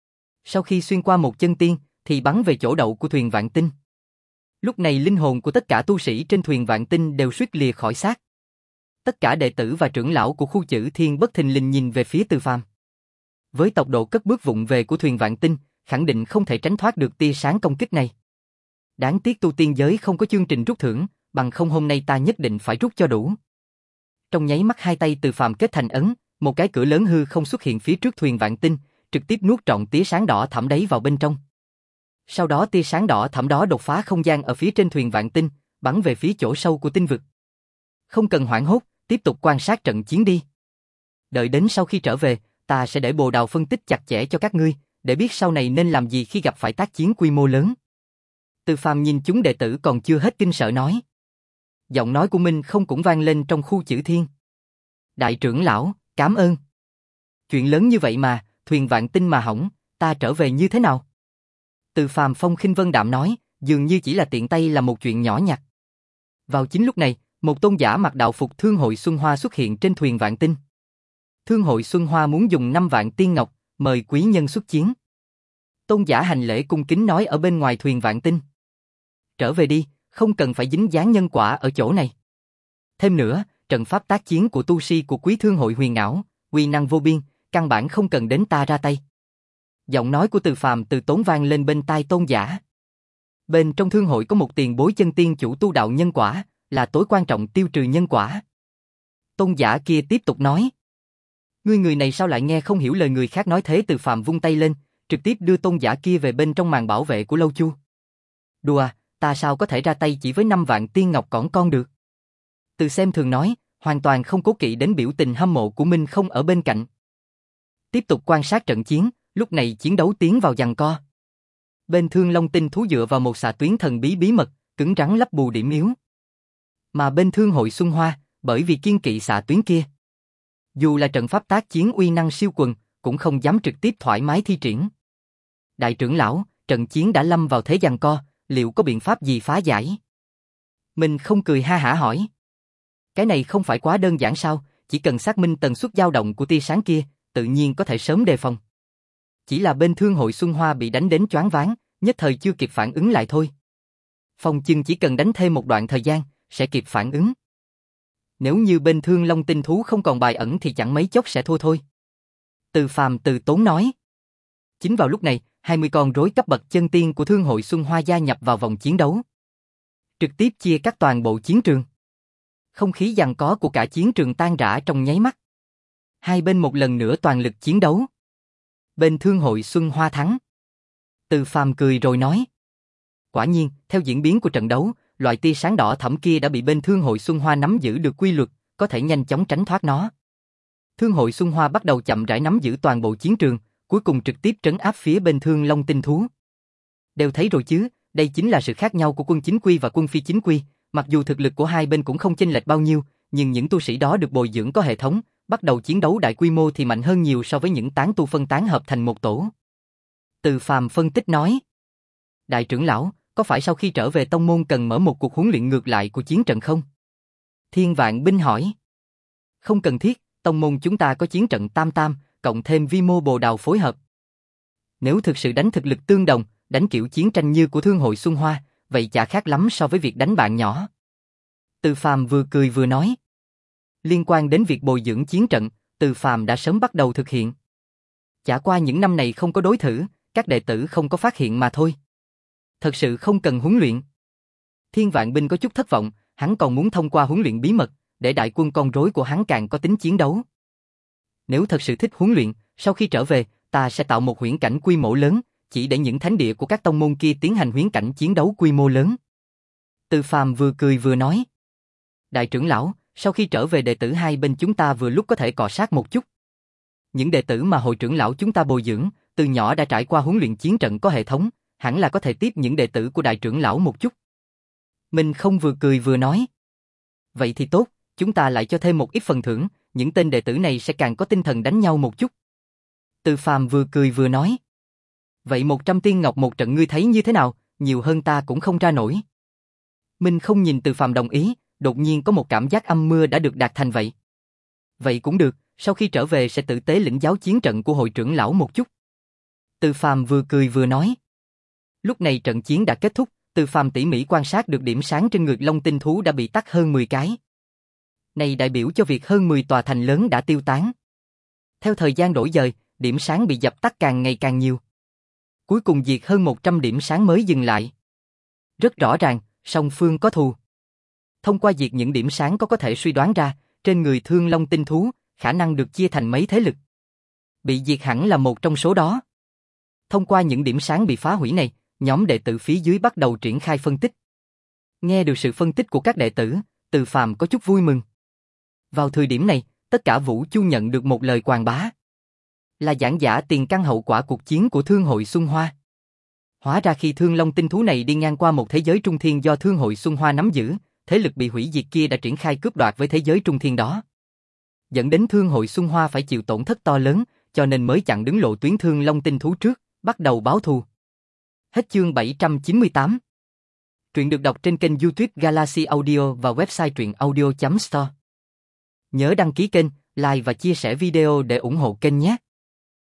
Sau khi xuyên qua một chân tiên, thì bắn về chỗ đậu của thuyền Vạn Tinh. Lúc này linh hồn của tất cả tu sĩ trên thuyền Vạn Tinh đều suýt lìa khỏi xác. Tất cả đệ tử và trưởng lão của khu Chữ Thiên bất thình lình nhìn về phía Từ Phàm. Với tốc độ cất bước vụng về của thuyền Vạn Tinh, khẳng định không thể tránh thoát được tia sáng công kích này. Đáng tiếc tu tiên giới không có chương trình rút thưởng, bằng không hôm nay ta nhất định phải rút cho đủ. Trong nháy mắt hai tay Từ Phàm kết thành ấn, một cái cửa lớn hư không xuất hiện phía trước thuyền Vạn Tinh, trực tiếp nuốt trọn tia sáng đỏ thẫm đấy vào bên trong. Sau đó tia sáng đỏ thẫm đó đột phá không gian ở phía trên thuyền Vạn Tinh, bắn về phía chỗ sâu của tinh vực. Không cần hoảng hốt, tiếp tục quan sát trận chiến đi. Đợi đến sau khi trở về, ta sẽ để Bồ Đào phân tích chặt chẽ cho các ngươi, để biết sau này nên làm gì khi gặp phải tác chiến quy mô lớn. Từ Phàm nhìn chúng đệ tử còn chưa hết kinh sợ nói. Giọng nói của Minh không cũng vang lên trong khu Chữ Thiên. Đại trưởng lão, cảm ơn. Chuyện lớn như vậy mà, thuyền Vạn Tinh mà hỏng, ta trở về như thế nào? Từ Phàm phong khinh vân đạm nói, dường như chỉ là tiện tay là một chuyện nhỏ nhặt. Vào chính lúc này, một tôn giả mặc đạo phục Thương hội Xuân Hoa xuất hiện trên thuyền Vạn Tinh. Thương hội Xuân Hoa muốn dùng năm vạn tiên ngọc, mời quý nhân xuất chiến. Tôn giả hành lễ cung kính nói ở bên ngoài thuyền Vạn Tinh. Trở về đi, không cần phải dính dáng nhân quả ở chỗ này. Thêm nữa, trận pháp tác chiến của tu sĩ của quý thương hội huyền ảo, uy năng vô biên, căn bản không cần đến ta ra tay. Giọng nói của Từ Phàm từ tốn vang lên bên tai tôn giả. Bên trong thương hội có một tiền bối chân tiên chủ tu đạo nhân quả, là tối quan trọng tiêu trừ nhân quả. Tôn giả kia tiếp tục nói. Ngươi người này sao lại nghe không hiểu lời người khác nói thế? Từ Phàm vung tay lên, trực tiếp đưa tôn giả kia về bên trong màn bảo vệ của Lâu Chu. Đùa, ta sao có thể ra tay chỉ với năm vạn tiên ngọc cỏn con được? Từ xem thường nói, hoàn toàn không cố kỵ đến biểu tình hâm mộ của Minh không ở bên cạnh. Tiếp tục quan sát trận chiến, lúc này chiến đấu tiến vào giằng co. Bên Thương Long Tinh Thú dựa vào một xạ tuyến thần bí bí mật, cứng rắn lấp bù điểm yếu. Mà bên Thương Hội Xuân Hoa, bởi vì kiên kỵ xạ tuyến kia, dù là trận pháp tác chiến uy năng siêu quần, cũng không dám trực tiếp thoải mái thi triển. Đại trưởng lão, trận chiến đã lâm vào thế giằng co, liệu có biện pháp gì phá giải? Mình không cười ha hả hỏi. Cái này không phải quá đơn giản sao, chỉ cần xác minh tần suất dao động của tia sáng kia, tự nhiên có thể sớm đề phòng. Chỉ là bên Thương Hội Xuân Hoa bị đánh đến choáng váng, nhất thời chưa kịp phản ứng lại thôi. Phòng chừng chỉ cần đánh thêm một đoạn thời gian, sẽ kịp phản ứng. Nếu như bên Thương Long Tinh Thú không còn bài ẩn thì chẳng mấy chốc sẽ thua thôi. Từ Phàm từ tốn nói. Chính vào lúc này, hai mươi con rối cấp bậc chân tiên của Thương Hội Xuân Hoa gia nhập vào vòng chiến đấu. Trực tiếp chia cắt toàn bộ chiến trường. Không khí giằng co của cả chiến trường tan rã trong nháy mắt. Hai bên một lần nữa toàn lực chiến đấu. Bên Thương Hội Xuân Hoa thắng. Từ Phàm cười rồi nói. Quả nhiên, theo diễn biến của trận đấu, loại tia sáng đỏ thẫm kia đã bị bên Thương Hội Xuân Hoa nắm giữ được quy luật, có thể nhanh chóng tránh thoát nó. Thương Hội Xuân Hoa bắt đầu chậm rãi nắm giữ toàn bộ chiến trường, cuối cùng trực tiếp trấn áp phía bên Thương Long Tinh Thú. Đều thấy rồi chứ, đây chính là sự khác nhau của quân chính quy và quân phi chính quy, mặc dù thực lực của hai bên cũng không chênh lệch bao nhiêu, nhưng những tu sĩ đó được bồi dưỡng có hệ thống, bắt đầu chiến đấu đại quy mô thì mạnh hơn nhiều so với những tán tu phân tán hợp thành một tổ. Từ Phàm phân tích nói. Đại trưởng lão, có phải sau khi trở về tông môn cần mở một cuộc huấn luyện ngược lại của chiến trận không? Thiên Vạn Binh hỏi. Không cần thiết, tông môn chúng ta có chiến trận tam tam, cộng thêm vi mô bồ đào phối hợp. Nếu thực sự đánh thực lực tương đồng, đánh kiểu chiến tranh như của Thương Hội Xuân Hoa, vậy chả khác lắm so với việc đánh bạn nhỏ. Từ Phàm vừa cười vừa nói. Liên quan đến việc bồi dưỡng chiến trận, Từ Phàm đã sớm bắt đầu thực hiện. Chả qua những năm này không có đối thử, các đệ tử không có phát hiện mà thôi. Thật sự không cần huấn luyện. Thiên Vạn Binh có chút thất vọng, hắn còn muốn thông qua huấn luyện bí mật, để đại quân con rối của hắn càng có tính chiến đấu. Nếu thật sự thích huấn luyện, sau khi trở về, ta sẽ tạo một huyễn cảnh quy mô lớn, chỉ để những thánh địa của các tông môn kia tiến hành huyễn cảnh chiến đấu quy mô lớn. Từ Phàm vừa cười vừa nói. Đại trưởng lão, sau khi trở về đệ tử hai bên chúng ta vừa lúc có thể cọ sát một chút. Những đệ tử mà hội trưởng lão chúng ta bồi dưỡng, từ nhỏ đã trải qua huấn luyện chiến trận có hệ thống, hẳn là có thể tiếp những đệ tử của đại trưởng lão một chút. Mình không vừa cười vừa nói. Vậy thì tốt, chúng ta lại cho thêm một ít phần thưởng, những tên đệ tử này sẽ càng có tinh thần đánh nhau một chút. Từ Phàm vừa cười vừa nói. Vậy một trăm tiên ngọc một trận ngươi thấy như thế nào, nhiều hơn ta cũng không ra nổi. Mình không nhìn Từ Phàm đồng ý, đột nhiên có một cảm giác âm mưa đã được đạt thành vậy. Vậy cũng được, sau khi trở về sẽ tự tế lĩnh giáo chiến trận của hội trưởng lão một chút. Từ Phàm vừa cười vừa nói. Lúc này trận chiến đã kết thúc, Từ Phàm tỉ mỉ quan sát được điểm sáng trên ngực Long Tinh Thú đã bị tắt hơn mười cái. Này đại biểu cho việc hơn mười tòa thành lớn đã tiêu tán. Theo thời gian đổi dời, điểm sáng bị dập tắt càng ngày càng nhiều. Cuối cùng diệt hơn một trăm điểm sáng mới dừng lại. Rất rõ ràng, song phương có thù. Thông qua diệt những điểm sáng có có thể suy đoán ra, trên người Thương Long Tinh Thú, khả năng được chia thành mấy thế lực. Bị diệt hẳn là một trong số đó. Thông qua những điểm sáng bị phá hủy này, nhóm đệ tử phía dưới bắt đầu triển khai phân tích. Nghe được sự phân tích của các đệ tử, Từ Phàm có chút vui mừng. Vào thời điểm này, tất cả Vũ Chu nhận được một lời quàng bá. Là giảng giả tiền căn hậu quả cuộc chiến của Thương Hội Xuân Hoa. Hóa ra khi Thương Long Tinh Thú này đi ngang qua một thế giới trung thiên do Thương Hội Xuân Hoa nắm giữ, thế lực bị hủy diệt kia đã triển khai cướp đoạt với thế giới trung thiên đó. Dẫn đến Thương Hội Xuân Hoa phải chịu tổn thất to lớn, cho nên mới chặn đứng lộ tuyến Thương Long Tinh Thú trước, bắt đầu báo thù. Hết chương bảy trăm chín mươi tám. Truyện được đọc trên kênh YouTube Galaxy Audio và website truyện audio chấm store. Nhớ đăng ký kênh, like và chia sẻ video để ủng hộ kênh nhé.